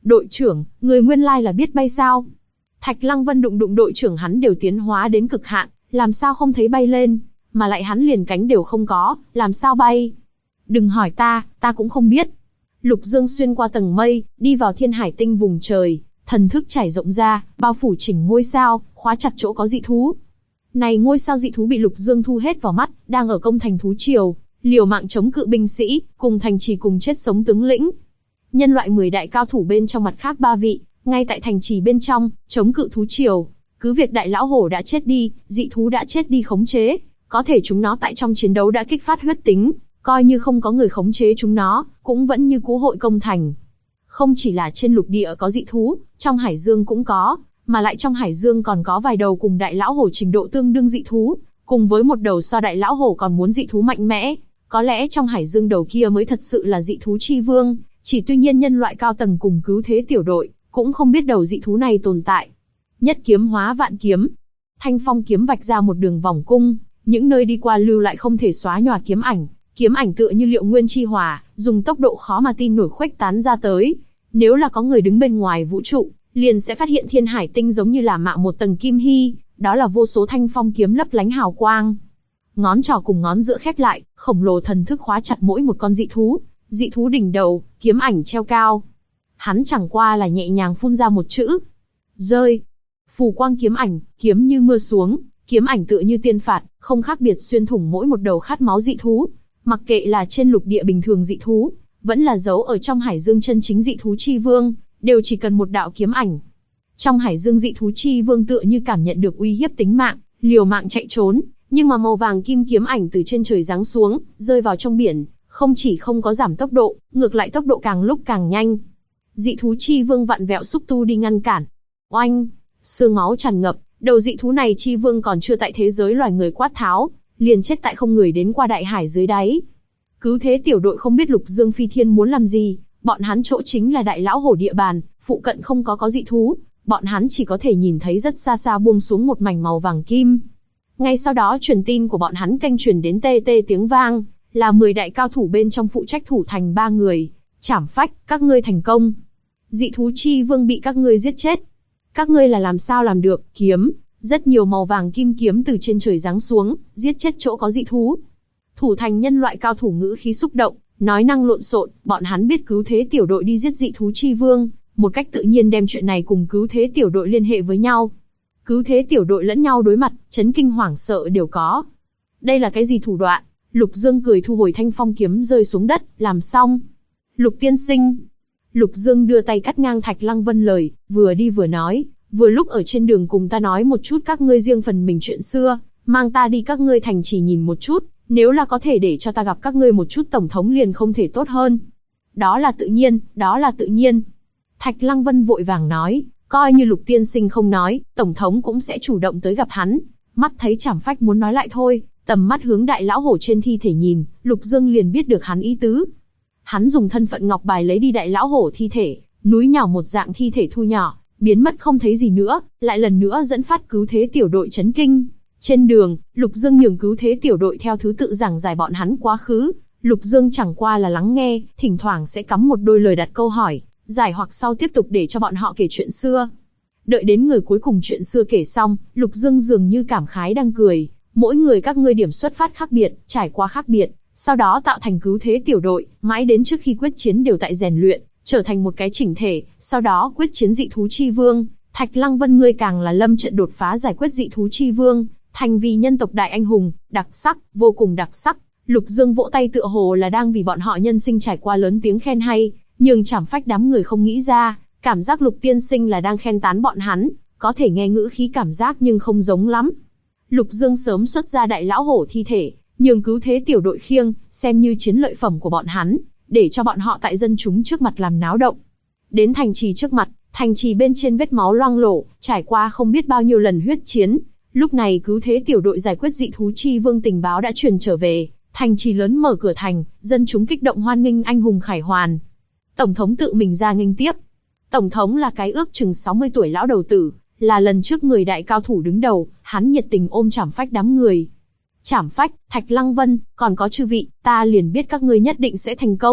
Đội trưởng, người nguyên lai là biết bay sao? Thạch Lăng Vân đụng đụng đội trưởng hắn đều tiến hóa đến cực hạn, làm sao không thấy bay lên, mà lại hắn liền cánh đều không có, làm sao bay? Đừng hỏi ta cũng không biết. Lục Dương xuyên qua tầng mây, đi vào thiên hải tinh vùng trời, thần thức trải rộng ra, bao phủ chỉnh ngôi sao, khóa chặt chỗ có dị thú. Này ngôi sao dị thú bị Lục Dương thu hết vào mắt, đang ở công thành thú triều, liều mạng chống cự binh sĩ, cùng thành trì cùng chết sống tướng lĩnh. Nhân loại 10 đại cao thủ bên trong mặt khác 3 vị, ngay tại thành trì bên trong, chống cự thú triều. Cứ việc đại lão hổ đã chết đi, dị thú đã chết đi khống chế, có thể chúng nó tại trong chiến đấu đã kích phát huyết tính, coi như không có người khống chế chúng nó, cũng vẫn như cũ hội công thành. Không chỉ là trên lục địa có dị thú, trong hải dương cũng có, mà lại trong hải dương còn có vài đầu cùng đại lão hổ trình độ tương đương dị thú, cùng với một đầu so đại lão hổ còn muốn dị thú mạnh mẽ. Có lẽ trong hải dương đầu kia mới thật sự là dị thú chi vương, chỉ tuy nhiên nhân loại cao tầng cùng cứu thế tiểu đội, cũng không biết đầu dị thú này tồn tại. Nhất kiếm hóa vạn kiếm. Thanh phong kiếm vạch ra một đường vòng cung, những nơi đi qua lưu lại không thể xóa nhòa kiếm ảnh tựa như liệu nguyên chi hỏa, dùng tốc độ khó mà tin nổi khuếch tán ra tới. Nếu là có người đứng bên ngoài vũ trụ, liền sẽ phát hiện thiên hải tinh giống như là mạo một tầng kim hy, đó là vô số thanh phong kiếm lấp lánh hào quang. Ngón trỏ cùng ngón giữa khép lại, khổng lồ thần thức khóa chặt mỗi một con dị thú đỉnh đầu, kiếm ảnh treo cao. Hắn chẳng qua là nhẹ nhàng phun ra một chữ: rơi. Phù quang kiếm ảnh, kiếm như mưa xuống, kiếm ảnh tựa như tiên phạt, không khác biệt xuyên thủng mỗi một đầu khát máu dị thú. Mặc kệ là trên lục địa bình thường dị thú, vẫn là giấu ở trong hải dương chân chính dị thú chi vương, đều chỉ cần một đạo kiếm ảnh. Trong hải dương dị thú chi vương tựa như cảm nhận được uy hiếp tính mạng, liều mạng chạy trốn, nhưng mà màu vàng kim kiếm ảnh từ trên trời giáng xuống, rơi vào trong biển, không chỉ không có giảm tốc độ, ngược lại tốc độ càng lúc càng nhanh. Dị thú chi vương vặn vẹo xúc tu đi ngăn cản. Oanh, xương máu tràn ngập, đầu dị thú này chi vương còn chưa tại thế giới loài người quát tháo, liền chết tại không người đến qua đại hải dưới đáy. Cứu thế tiểu đội không biết Lục Dương Phi Thiên muốn làm gì, bọn hắn chỗ chính là đại lão hổ địa bàn, phụ cận không có dị thú, bọn hắn chỉ có thể nhìn thấy rất xa xa buông xuống một mảnh màu vàng kim. Ngay sau đó truyền tin của bọn hắn kênh truyền đến tê tê tiếng vang, là 10 đại cao thủ bên trong phụ trách thủ thành 3 người. Trảm phách, các ngươi thành công. Dị thú chi vương bị các ngươi giết chết. Các ngươi là làm sao làm được? Kiếm, rất nhiều màu vàng kim kiếm từ trên trời giáng xuống, giết chết chỗ có dị thú. Thủ thành nhân loại cao thủ ngữ khí xúc động, nói năng lộn xộn, bọn hắn biết cứu thế tiểu đội đi giết dị thú chi vương, một cách tự nhiên đem chuyện này cùng cứu thế tiểu đội liên hệ với nhau. Cứu thế tiểu đội lẫn nhau đối mặt, chấn kinh hoảng sợ đều có. Đây là cái gì thủ đoạn? Lục Dương cười thu hồi thanh phong kiếm rơi xuống đất, làm xong. Lục tiên sinh. Lục Dương đưa tay cắt ngang Thạch Lăng Vân lời, vừa đi vừa nói, vừa lúc ở trên đường cùng ta nói một chút các ngươi riêng phần mình chuyện xưa, mang ta đi các ngươi thành trì nhìn một chút, nếu là có thể để cho ta gặp các ngươi một chút tổng thống liền không thể tốt hơn. Đó là tự nhiên, đó là tự nhiên. Thạch Lăng Vân vội vàng nói, coi như Lục tiên sinh không nói, tổng thống cũng sẽ chủ động tới gặp hắn. Mắt thấy Trảm Phách muốn nói lại thôi, tầm mắt hướng đại lão hổ trên thi thể nhìn, Lục Dương liền biết được hắn ý tứ. Hắn dùng thân phận ngọc bài lấy đi đại lão hổ thi thể, núi nhỏ một dạng thi thể thu nhỏ, biến mất không thấy gì nữa, lại lần nữa dẫn phát cứu thế tiểu đội chấn kinh. Trên đường, Lục Dương nhường cứu thế tiểu đội theo thứ tự giảng giải bọn hắn quá khứ. Lục Dương chẳng qua là lắng nghe, thỉnh thoảng sẽ cắm một đôi lời đặt câu hỏi, giải hoặc sau tiếp tục để cho bọn họ kể chuyện xưa. Đợi đến người cuối cùng chuyện xưa kể xong, Lục Dương dường như cảm khái đang cười. Mỗi người các ngươi điểm xuất phát khác biệt, trải qua khác biệt, sau đó tạo thành cứu thế tiểu đội, mãi đến trước khi quyết chiến đều tại rèn luyện, trở thành một cái chỉnh thể, sau đó quyết chiến dị thú chi vương. Thạch Lăng Vân ngươi càng là lâm trận đột phá giải quyết dị thú chi vương, thành vì nhân tộc đại anh hùng, đặc sắc, vô cùng đặc sắc. Lục Dương vỗ tay tựa hồ là đang vì bọn họ nhân sinh trải qua lớn tiếng khen hay, nhưng Trảm Phách đám người không nghĩ ra, cảm giác Lục tiên sinh là đang khen tán bọn hắn, có thể nghe ngữ khí cảm giác nhưng không giống lắm. Lục Dương sớm xuất ra đại lão hổ thi thể, nhường cứu thế tiểu đội khiêng, xem như chiến lợi phẩm của bọn hắn, để cho bọn họ tại dân chúng trước mặt làm náo động. Đến thành trì trước mặt, thành trì bên trên vết máu loang lổ, trải qua không biết bao nhiêu lần huyết chiến. Lúc này cứu thế tiểu đội giải quyết dị thú chi vương tình báo đã truyền trở về, thành trì lớn mở cửa thành, dân chúng kích động hoan nghênh anh hùng khải hoàn. Tổng thống tự mình ra nghênh tiếp. Tổng thống là cái ước chừng 60 tuổi lão đầu tử, là lần trước người đại cao thủ đứng đầu, hắn nhiệt tình ôm Trảm Phách đám người. Trảm Phách, Thạch Lăng Vân, còn có chư vị, ta liền biết các ngươi nhất định sẽ thành công.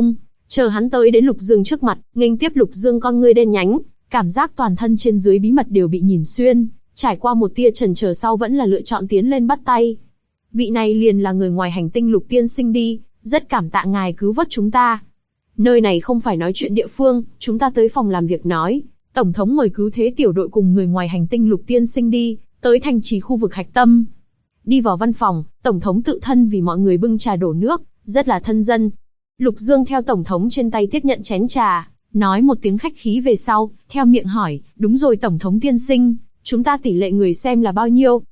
Chờ hắn tới đến Lục Dương trước mặt, nghênh tiếp Lục Dương con ngươi đen nhánh, cảm giác toàn thân trên dưới bí mật đều bị nhìn xuyên, trải qua một tia chần chờ sau vẫn là lựa chọn tiến lên bắt tay. Vị này liền là người ngoài hành tinh Lục tiên sinh đi, rất cảm tạ ngài cứu vớt chúng ta. Nơi này không phải nói chuyện địa phương, chúng ta tới phòng làm việc nói. Tổng thống mời cứu thế tiểu đội cùng người ngoài hành tinh Lục tiên sinh đi, tới thành trì khu vực hạch tâm. Đi vào văn phòng, Tổng thống tự thân vì mọi người bưng trà đổ nước, rất là thân dân. Lục Dương theo Tổng thống trên tay tiếp nhận chén trà, nói một tiếng khách khí về sau, theo miệng hỏi, đúng rồi Tổng thống tiên sinh, chúng ta tỷ lệ người xem là bao nhiêu?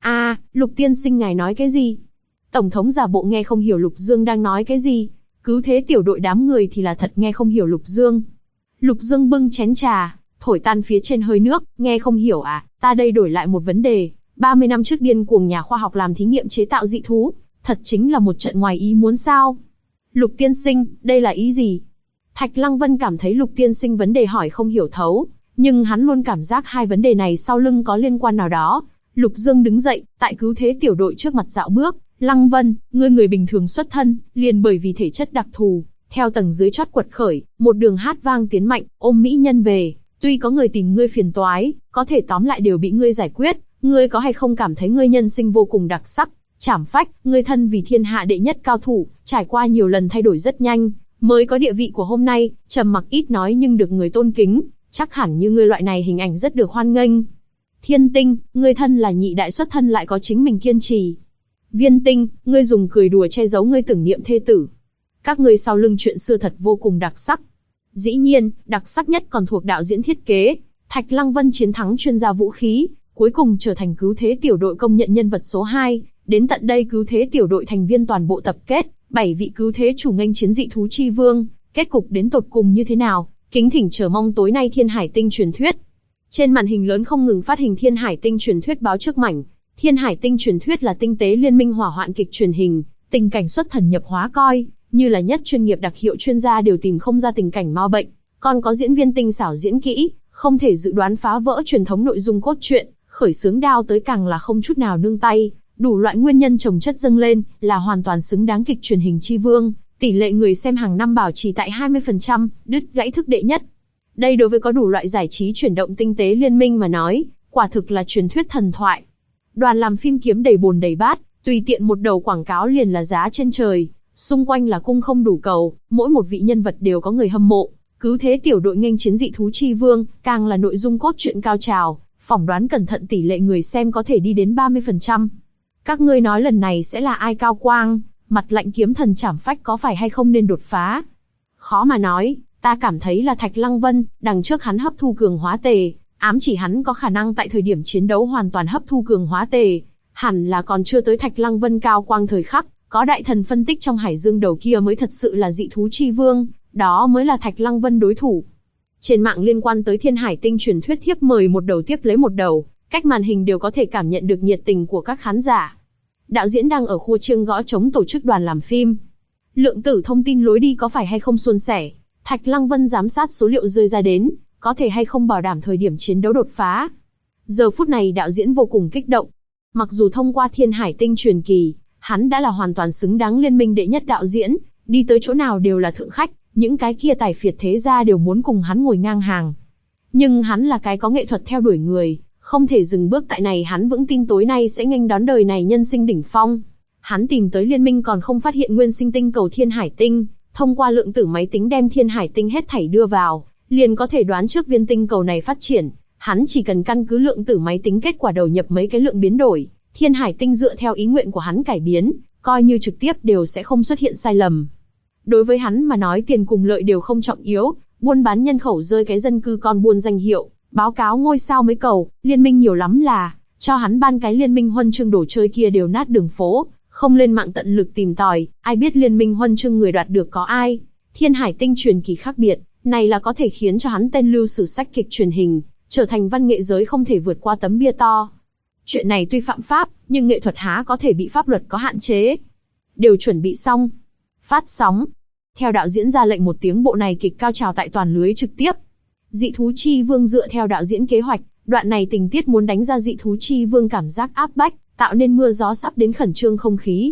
Lục tiên sinh ngài nói cái gì? Tổng thống giả bộ nghe không hiểu Lục Dương đang nói cái gì. Cứu thế tiểu đội đám người thì là thật nghe không hiểu Lục Dương. Lục Dương bưng chén trà, thổi tan phía trên hơi nước, nghe không hiểu à, ta đây đổi lại một vấn đề. 30 năm trước điên cuồng nhà khoa học làm thí nghiệm chế tạo dị thú, thật chính là một trận ngoài ý muốn sao? Lục tiên sinh, đây là ý gì? Thạch Lăng Vân cảm thấy Lục tiên sinh vấn đề hỏi không hiểu thấu, nhưng hắn luôn cảm giác hai vấn đề này sau lưng có liên quan nào đó. Lục Dương đứng dậy, tại cứu thế tiểu đội trước mặt dạo bước, Lăng Vân, ngươi người bình thường xuất thân, liền bởi vì thể chất đặc thù, theo tầng dưới chót quật khởi, một đường hát vang tiến mạnh, ôm mỹ nhân về, tuy có người tìm ngươi phiền toái, có thể tóm lại đều bị ngươi giải quyết, ngươi có hay không cảm thấy ngươi nhân sinh vô cùng đặc sắc, trảm phách, ngươi thân vì thiên hạ đệ nhất cao thủ, trải qua nhiều lần thay đổi rất nhanh, mới có địa vị của hôm nay, trầm mặc ít nói nhưng được người tôn kính, chắc hẳn như ngươi loại này hình ảnh rất được hoan nghênh. Thiên Tinh, ngươi thân là nhị đại xuất thân lại có chính mình kiên trì. Viên Tinh, ngươi dùng cười đùa che giấu ngươi tưởng niệm thê tử. Các ngươi sau lưng chuyện xưa thật vô cùng đặc sắc. Dĩ nhiên, đặc sắc nhất còn thuộc đạo diễn thiết kế. Thạch Lăng Vân chiến thắng chuyên gia vũ khí, cuối cùng trở thành cứu thế tiểu đội công nhận nhân vật số 2. Đến tận đây cứu thế tiểu đội thành viên toàn bộ tập kết, 7 vị cứu thế chủ nghênh chiến dị thú chi vương. Kết cục đến tột cùng như thế nào? Kính thỉnh chờ mong tối nay Thiên Hải Tinh truyền thuyết. Trên màn hình lớn không ngừng phát hình Thiên Hải Tinh truyền thuyết báo trước mảnh. Thiên Hải Tinh truyền thuyết là tinh tế liên minh hỏa hoạn kịch truyền hình, tình cảnh xuất thần nhập hóa coi, như là nhất chuyên nghiệp đặc hiệu chuyên gia đều tìm không ra tình cảnh ma bệnh, còn có diễn viên tinh xảo diễn kỹ, không thể dự đoán phá vỡ truyền thống nội dung cốt truyện, khởi xướng đao tới càng là không chút nào nương tay, đủ loại nguyên nhân chồng chất dâng lên, là hoàn toàn xứng đáng kịch truyền hình chi vương, tỷ lệ người xem hàng năm bảo trì tại 20%, đứt gãy thức đệ nhất. Đây đối với có đủ loại giải trí chuyển động tinh tế liên minh mà nói, quả thực là truyền thuyết thần thoại. Đoàn làm phim kiếm đầy bồn đầy bát, tùy tiện một đầu quảng cáo liền là giá trên trời, xung quanh là cung không đủ cầu, mỗi một vị nhân vật đều có người hâm mộ. Cứu thế tiểu đội nghênh chiến dị thú chi vương, càng là nội dung cốt truyện cao trào, phỏng đoán cẩn thận tỷ lệ người xem có thể đi đến 30%. Các ngươi nói lần này sẽ là ai cao quang, mặt lạnh kiếm thần trảm phách có phải hay không nên đột phá? Khó mà nói, ta cảm thấy là Thạch Lăng Vân, đằng trước hắn hấp thu cường hóa tề, ám chỉ hắn có khả năng tại thời điểm chiến đấu hoàn toàn hấp thu cường hóa tề. Hẳn là còn chưa tới Thạch Lăng Vân cao quang thời khắc, có đại thần phân tích trong hải dương đầu kia mới thật sự là dị thú chi vương, đó mới là Thạch Lăng Vân đối thủ. Trên mạng liên quan tới Thiên Hải Tinh truyền thuyết thiếp mời một đầu tiếp lấy một đầu, cách màn hình đều có thể cảm nhận được nhiệt tình của các khán giả. Đạo diễn đang ở khu chiêng gõ trống tổ chức đoàn làm phim. Lượng tử thông tin lối đi có phải hay không suôn sẻ? Thạch Lăng Vân giám sát số liệu rơi ra đến, có thể hay không bảo đảm thời điểm chiến đấu đột phá? Giờ phút này đạo diễn vô cùng kích động. Mặc dù thông qua Thiên Hải Tinh truyền kỳ, hắn đã là hoàn toàn xứng đáng liên minh đệ nhất đạo diễn, đi tới chỗ nào đều là thượng khách, những cái kia tài phiệt thế gia đều muốn cùng hắn ngồi ngang hàng. Nhưng hắn là cái có nghệ thuật theo đuổi người, không thể dừng bước tại này, hắn vững tin tối nay sẽ nghênh đón đời này nhân sinh đỉnh phong. Hắn tìm tới liên minh còn không phát hiện nguyên sinh tinh cầu Thiên Hải Tinh, thông qua lượng tử máy tính đem Thiên Hải Tinh hết thảy đưa vào, liền có thể đoán trước viên tinh cầu này phát triển. Hắn chỉ cần căn cứ lượng tử máy tính kết quả đầu nhập mấy cái lượng biến đổi, Thiên Hải Tinh dựa theo ý nguyện của hắn cải biến, coi như trực tiếp đều sẽ không xuất hiện sai lầm. Đối với hắn mà nói tiền cùng lợi đều không trọng yếu, buôn bán nhân khẩu rơi cái dân cư con buôn danh hiệu, báo cáo ngôi sao mới cầu, liên minh nhiều lắm là, cho hắn ban cái liên minh huân chương đồ chơi kia đều nát đường phố, không lên mạng tận lực tìm tòi, ai biết liên minh huân chương người đoạt được có ai. Thiên Hải Tinh truyền kỳ khác biệt, này là có thể khiến cho hắn tên lưu sử sách kịch truyền hình, trở thành văn nghệ giới không thể vượt qua tấm bia to. Chuyện này tuy phạm pháp, nhưng nghệ thuật há có thể bị pháp luật có hạn chế. Đều chuẩn bị xong. Phát sóng. Theo đạo diễn ra lệnh một tiếng, bộ này kịch cao trào tại toàn lưới trực tiếp. Dị thú chi vương dựa theo đạo diễn kế hoạch, đoạn này tình tiết muốn đánh ra dị thú chi vương cảm giác áp bách, tạo nên mưa gió sắp đến khẩn trương không khí.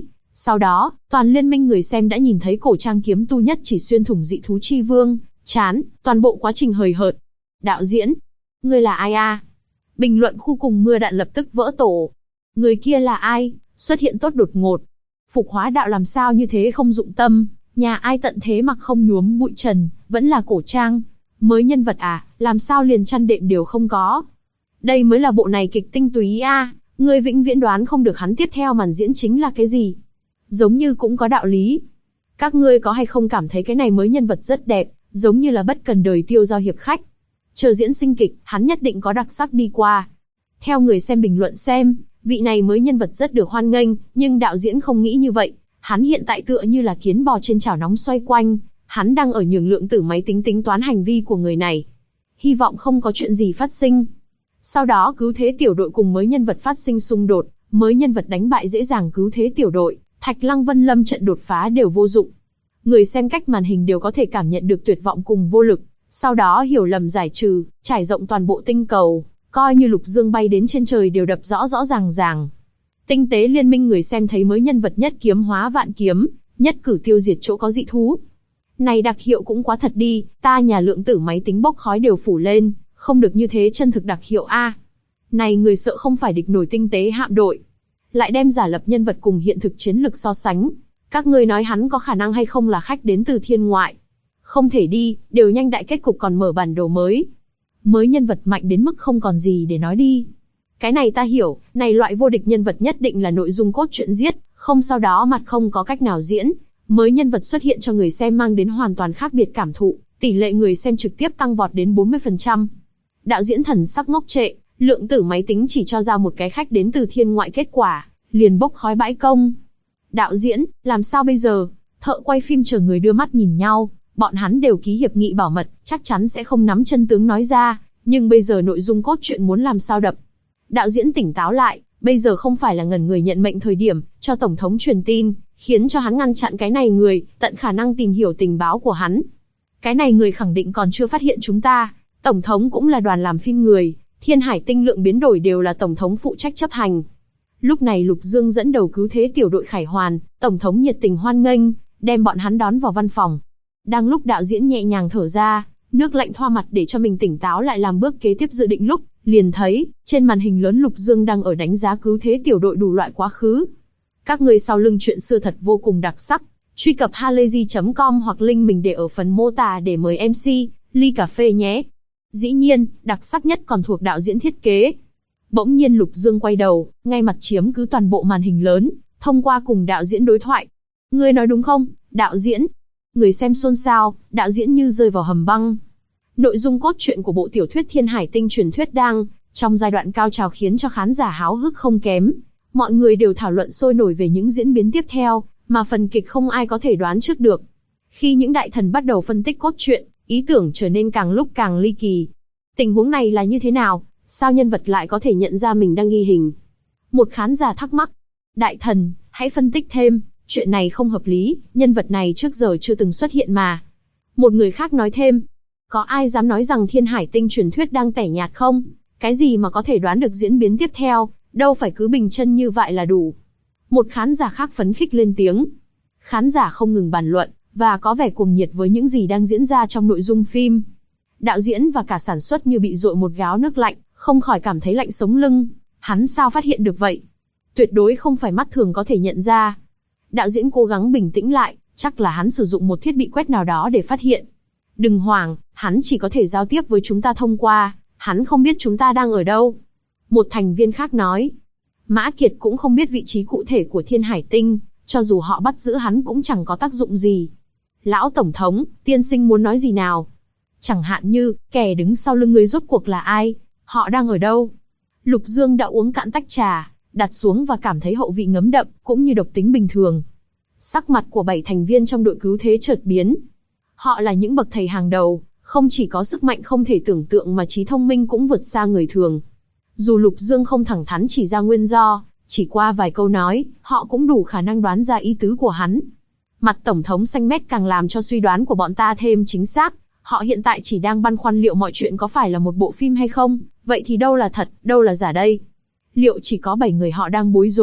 Sau đó, toàn liên minh người xem đã nhìn thấy cổ trang kiếm tu nhất chỉ xuyên thủng dị thú chi vương, chán, toàn bộ quá trình hời hợt. Đạo diễn, ngươi là ai a? Bình luận khu cùng mưa đạn lập tức vỡ tổ. Người kia là ai? Xuất hiện tốt đột ngột. Phục hóa đạo làm sao như thế không dụng tâm, nhà ai tận thế mặc không nhuốm bụi trần, vẫn là cổ trang. Mới nhân vật à, làm sao liền chăn đệm đều không có. Đây mới là bộ này kịch tinh túy a, ngươi vĩnh viễn đoán không được hắn tiếp theo màn diễn chính là cái gì. Giống như cũng có đạo lý. Các ngươi có hay không cảm thấy cái này mới nhân vật rất đẹp, giống như là bất cần đời tiêu giao hiệp khách. Chờ diễn sinh kịch, hắn nhất định có đặc sắc đi qua. Theo người xem bình luận xem, vị này mới nhân vật rất được hoan nghênh, nhưng đạo diễn không nghĩ như vậy. Hắn hiện tại tựa như là kiến bò trên chảo nóng xoay quanh, hắn đang ở nhường lượng tử máy tính tính toán hành vi của người này. Hy vọng không có chuyện gì phát sinh. Sau đó cứu thế tiểu đội cùng mới nhân vật phát sinh xung đột, mới nhân vật đánh bại dễ dàng cứu thế tiểu đội, Thạch Lăng Vân Lâm trận đột phá đều vô dụng. Người xem cách màn hình đều có thể cảm nhận được tuyệt vọng cùng vô lực, sau đó hiểu lầm giải trừ, trải rộng toàn bộ tinh cầu, coi như Lục Dương bay đến trên trời đều đập rõ rõ ràng ràng. Tinh tế liên minh người xem thấy mới nhân vật nhất kiếm hóa vạn kiếm, nhất cử tiêu diệt chỗ có dị thú. Này đặc hiệu cũng quá thật đi, ta nhà lượng tử máy tính bốc khói đều phủ lên, không được như thế chân thực đặc hiệu a. Này người sợ không phải địch nổi tinh tế hạm đội. Lại đem giả lập nhân vật cùng hiện thực chiến lực so sánh. Các ngươi nói hắn có khả năng hay không là khách đến từ thiên ngoại. Không thể đi, đều nhanh đại kết cục còn mở bản đồ mới. Mới nhân vật mạnh đến mức không còn gì để nói đi. Cái này ta hiểu, này loại vô địch nhân vật nhất định là nội dung cốt truyện giết, không sau đó mặt không có cách nào diễn. Mới nhân vật xuất hiện cho người xem mang đến hoàn toàn khác biệt cảm thụ, tỷ lệ người xem trực tiếp tăng vọt đến 40%. Đạo diễn thần sắc ngốc trệ, lượng tử máy tính chỉ cho ra một cái khách đến từ thiên ngoại kết quả, liền bốc khói bãi công. Đạo diễn, làm sao bây giờ? Thợ quay phim chờ người đưa mắt nhìn nhau, bọn hắn đều ký hiệp nghị bảo mật, chắc chắn sẽ không nắm chân tướng nói ra, nhưng bây giờ nội dung cốt truyện muốn làm sao đập. Đạo diễn tỉnh táo lại, bây giờ không phải là ngẩn người nhận mệnh thời điểm, cho Tổng thống truyền tin, khiến cho hắn ngăn chặn cái này người, tận khả năng tìm hiểu tình báo của hắn. Cái này người khẳng định còn chưa phát hiện chúng ta, Tổng thống cũng là đoàn làm phim người, Thiên Hải tinh lượng biến đổi đều là Tổng thống phụ trách chấp hành. Lúc này Lục Dương dẫn đầu cứu thế tiểu đội Khải Hoàn, Tổng thống nhiệt tình hoan nghênh, đem bọn hắn đón vào văn phòng. Đang lúc đạo diễn nhẹ nhàng thở ra, nước lạnh thoa mặt để cho mình tỉnh táo lại làm bước kế tiếp dự định lúc, liền thấy, trên màn hình lớn Lục Dương đang ở đánh giá cứu thế tiểu đội đủ loại quá khứ. Các người sau lưng chuyện xưa thật vô cùng đặc sắc. Truy cập halayzi.com hoặc link mình để ở phần mô tả để mời MC, ly cà phê nhé. Dĩ nhiên, đặc sắc nhất còn thuộc đạo diễn thiết kế. Bỗng nhiên Lục Dương quay đầu, ngay mặt chiếm cứ toàn bộ màn hình lớn, thông qua cùng đạo diễn đối thoại. Ngươi nói đúng không, đạo diễn? Người xem xôn xao, đạo diễn như rơi vào hầm băng. Nội dung cốt truyện của bộ tiểu thuyết Thiên Hải Tinh truyền thuyết đang trong giai đoạn cao trào khiến cho khán giả háo hức không kém. Mọi người đều thảo luận sôi nổi về những diễn biến tiếp theo, mà phần kịch không ai có thể đoán trước được. Khi những đại thần bắt đầu phân tích cốt truyện, ý tưởng trở nên càng lúc càng ly kỳ. Tình huống này là như thế nào? Sao nhân vật lại có thể nhận ra mình đang ghi hình? Một khán giả thắc mắc. Đại thần, hãy phân tích thêm, chuyện này không hợp lý, nhân vật này trước giờ chưa từng xuất hiện mà. Một người khác nói thêm. Có ai dám nói rằng Thiên Hải Tinh truyền thuyết đang tẻ nhạt không? Cái gì mà có thể đoán được diễn biến tiếp theo, đâu phải cứ bình chân như vậy là đủ. Một khán giả khác phấn khích lên tiếng. Khán giả không ngừng bàn luận, và có vẻ cuồng nhiệt với những gì đang diễn ra trong nội dung phim. Đạo diễn và cả sản xuất như bị dội một gáo nước lạnh, không khỏi cảm thấy lạnh sống lưng. Hắn sao phát hiện được vậy? Tuyệt đối không phải mắt thường có thể nhận ra. Đạo diễn cố gắng bình tĩnh lại, chắc là hắn sử dụng một thiết bị quét nào đó để phát hiện. Đừng hoảng, hắn chỉ có thể giao tiếp với chúng ta thông qua, hắn không biết chúng ta đang ở đâu. Một thành viên khác nói. Mã Kiệt cũng không biết vị trí cụ thể của Thiên Hải Tinh, cho dù họ bắt giữ hắn cũng chẳng có tác dụng gì. Lão Tổng thống, tiên sinh muốn nói gì nào? Chẳng hạn như, kẻ đứng sau lưng người rốt cuộc là ai? Họ đang ở đâu? Lục Dương đã uống cạn tách trà, đặt xuống và cảm thấy hậu vị ngấm đậm, cũng như độc tính bình thường. Sắc mặt của 7 thành viên trong đội cứu thế chợt biến. Họ là những bậc thầy hàng đầu, không chỉ có sức mạnh không thể tưởng tượng mà trí thông minh cũng vượt xa người thường. Dù Lục Dương không thẳng thắn chỉ ra nguyên do, chỉ qua vài câu nói, họ cũng đủ khả năng đoán ra ý tứ của hắn. Mặt Tổng thống xanh mét càng làm cho suy đoán của bọn ta thêm chính xác. Họ hiện tại chỉ đang băn khoăn liệu mọi chuyện có phải là một bộ phim hay không, vậy thì đâu là thật, đâu là giả đây? Liệu chỉ có 7 người họ đang bối rối,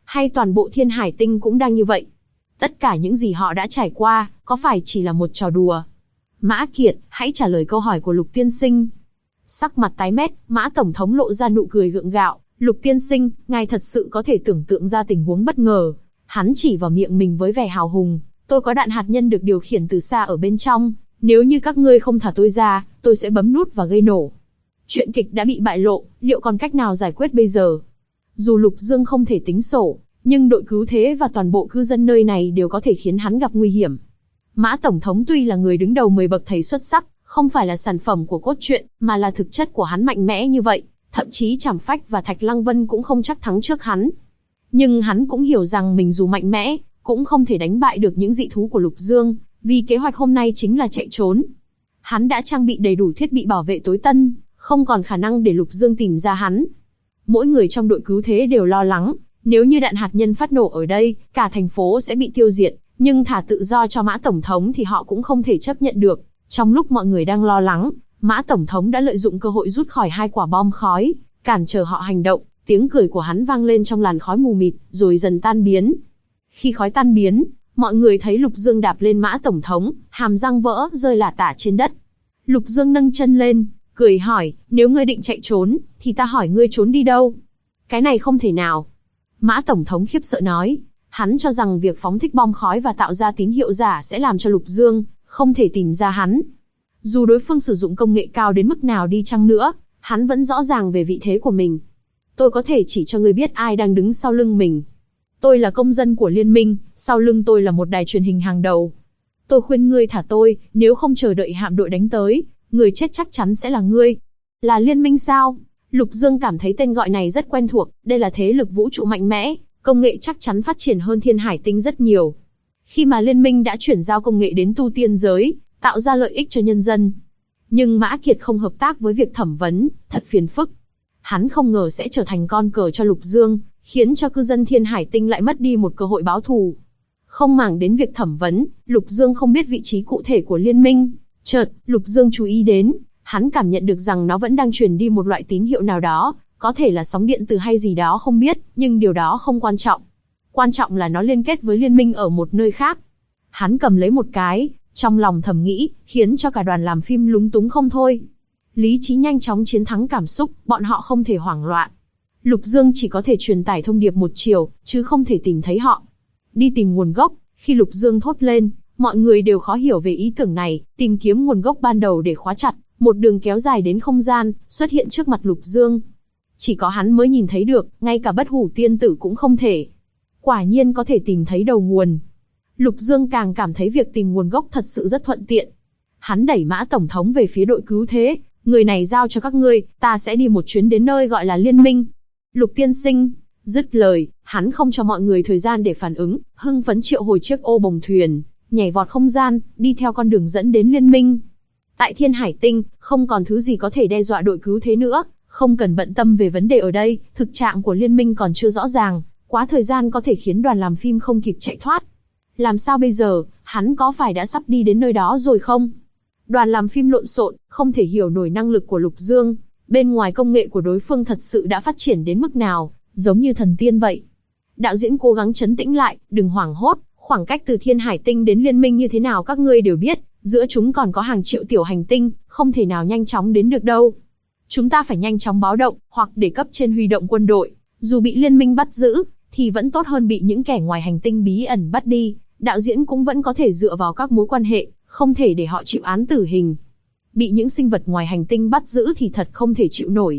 Hay toàn bộ Thiên Hải Tinh cũng đang như vậy? Tất cả những gì họ đã trải qua, có phải chỉ là một trò đùa? Mã Kiệt, hãy trả lời câu hỏi của Lục tiên sinh. Sắc mặt tái mét, Mã tổng thống lộ ra nụ cười gượng gạo. Lục tiên sinh, ngài thật sự có thể tưởng tượng ra tình huống bất ngờ. Hắn chỉ vào miệng mình với vẻ hào hùng. Tôi có đạn hạt nhân được điều khiển từ xa ở bên trong. Nếu như các ngươi không thả tôi ra, tôi sẽ bấm nút và gây nổ. Chuyện kịch đã bị bại lộ, liệu còn cách nào giải quyết bây giờ? Dù Lục Dương không thể tính sổ, nhưng đội cứu thế và toàn bộ cư dân nơi này đều có thể khiến hắn gặp nguy hiểm. Mã Tổng thống tuy là người đứng đầu 10 bậc thầy xuất sắc, không phải là sản phẩm của cốt truyện, mà là thực chất của hắn mạnh mẽ như vậy, thậm chí Trảm Phách và Thạch Lăng Vân cũng không chắc thắng trước hắn. Nhưng hắn cũng hiểu rằng mình dù mạnh mẽ, cũng không thể đánh bại được những dị thú của Lục Dương, vì kế hoạch hôm nay chính là chạy trốn. Hắn đã trang bị đầy đủ thiết bị bảo vệ tối tân, không còn khả năng để Lục Dương tìm ra hắn. Mỗi người trong đội cứu thế đều lo lắng, nếu như đạn hạt nhân phát nổ ở đây, cả thành phố sẽ bị tiêu diệt, nhưng thả tự do cho Mã Tổng thống thì họ cũng không thể chấp nhận được. Trong lúc mọi người đang lo lắng, Mã Tổng thống đã lợi dụng cơ hội rút khỏi 2 quả bom khói, cản trở họ hành động. Tiếng cười của hắn vang lên trong làn khói mù mịt, rồi dần tan biến. Khi khói tan biến, mọi người thấy Lục Dương đạp lên Mã Tổng thống, hàm răng vỡ rơi lả tả trên đất. Lục Dương nâng chân lên, cười hỏi, nếu ngươi định chạy trốn, thì ta hỏi ngươi trốn đi đâu? Cái này không thể nào. Mã Tổng thống khiếp sợ nói, hắn cho rằng việc phóng thích bom khói và tạo ra tín hiệu giả sẽ làm cho Lục Dương không thể tìm ra hắn. Dù đối phương sử dụng công nghệ cao đến mức nào đi chăng nữa, hắn vẫn rõ ràng về vị thế của mình. Tôi có thể chỉ cho ngươi biết ai đang đứng sau lưng mình. Tôi là công dân của liên minh, sau lưng tôi là một đài truyền hình hàng đầu. Tôi khuyên ngươi thả tôi, nếu không chờ đợi hạm đội đánh tới, người chết chắc chắn sẽ là ngươi. Là liên minh sao? Lục Dương cảm thấy tên gọi này rất quen thuộc, đây là thế lực vũ trụ mạnh mẽ, công nghệ chắc chắn phát triển hơn Thiên Hải Tinh rất nhiều. Khi mà liên minh đã chuyển giao công nghệ đến tu tiên giới, tạo ra lợi ích cho nhân dân. Nhưng Mã Kiệt không hợp tác với việc thẩm vấn, thật phiền phức. Hắn không ngờ sẽ trở thành con cờ cho Lục Dương, khiến cho cư dân Thiên Hải Tinh lại mất đi một cơ hội báo thù. Không màng đến việc thẩm vấn, Lục Dương không biết vị trí cụ thể của liên minh. Chợt, Lục Dương chú ý đến, hắn cảm nhận được rằng nó vẫn đang truyền đi một loại tín hiệu nào đó, có thể là sóng điện từ hay gì đó không biết, nhưng điều đó không quan trọng. Quan trọng là nó liên kết với liên minh ở một nơi khác. Hắn cầm lấy một cái, trong lòng thầm nghĩ, khiến cho cả đoàn làm phim lúng túng không thôi. Lý trí nhanh chóng chiến thắng cảm xúc, bọn họ không thể hoảng loạn. Lục Dương chỉ có thể truyền tải thông điệp một chiều, chứ không thể tìm thấy họ. Đi tìm nguồn gốc, khi Lục Dương thốt lên, mọi người đều khó hiểu về ý tưởng này, tìm kiếm nguồn gốc ban đầu để khóa chặt, một đường kéo dài đến không gian, xuất hiện trước mặt Lục Dương. Chỉ có hắn mới nhìn thấy được, ngay cả Bất Hủ tiên tử cũng không thể. Quả nhiên có thể tìm thấy đầu nguồn. Lục Dương càng cảm thấy việc tìm nguồn gốc thật sự rất thuận tiện. Hắn đẩy Mã Tổng thống về phía đội cứu thế, người này giao cho các ngươi, ta sẽ đi một chuyến đến nơi gọi là liên minh. Lục tiên sinh, dứt lời, hắn không cho mọi người thời gian để phản ứng, hưng phấn triệu hồi chiếc ô bồng thuyền, nhảy vọt không gian, đi theo con đường dẫn đến liên minh. Tại Thiên Hải Tinh, không còn thứ gì có thể đe dọa đội cứu thế nữa, không cần bận tâm về vấn đề ở đây, thực trạng của liên minh còn chưa rõ ràng, quá thời gian có thể khiến đoàn làm phim không kịp chạy thoát. Làm sao bây giờ, hắn có phải đã sắp đi đến nơi đó rồi không? Đoàn làm phim lộn xộn, không thể hiểu nổi năng lực của Lục Dương, bên ngoài công nghệ của đối phương thật sự đã phát triển đến mức nào, giống như thần tiên vậy. Đạo diễn cố gắng trấn tĩnh lại, đừng hoảng hốt, khoảng cách từ Thiên Hải Tinh đến liên minh như thế nào các ngươi đều biết, giữa chúng còn có hàng triệu tiểu hành tinh, không thể nào nhanh chóng đến được đâu. Chúng ta phải nhanh chóng báo động, hoặc để cấp trên huy động quân đội, dù bị liên minh bắt giữ, thì vẫn tốt hơn bị những kẻ ngoài hành tinh bí ẩn bắt đi. Đạo diễn cũng vẫn có thể dựa vào các mối quan hệ, không thể để họ chịu án tử hình. Bị những sinh vật ngoài hành tinh bắt giữ thì thật không thể chịu nổi.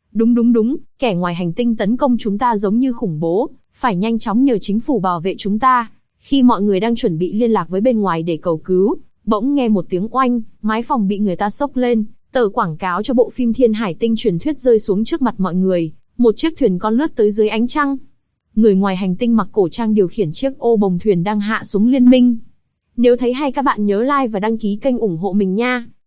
Đúng, kẻ ngoài hành tinh tấn công chúng ta giống như khủng bố, phải nhanh chóng nhờ chính phủ bảo vệ chúng ta. Khi mọi người đang chuẩn bị liên lạc với bên ngoài để cầu cứu, bỗng nghe một tiếng oanh, mái phòng bị người ta xốc lên, tờ quảng cáo cho bộ phim Thiên Hải Tinh truyền thuyết rơi xuống trước mặt mọi người, một chiếc thuyền con lướt tới dưới ánh trăng. Người ngoài hành tinh mặc cổ trang điều khiển chiếc ô bồng thuyền đang hạ xuống liên minh. Nếu thấy hay các bạn nhớ like và đăng ký kênh ủng hộ mình nha.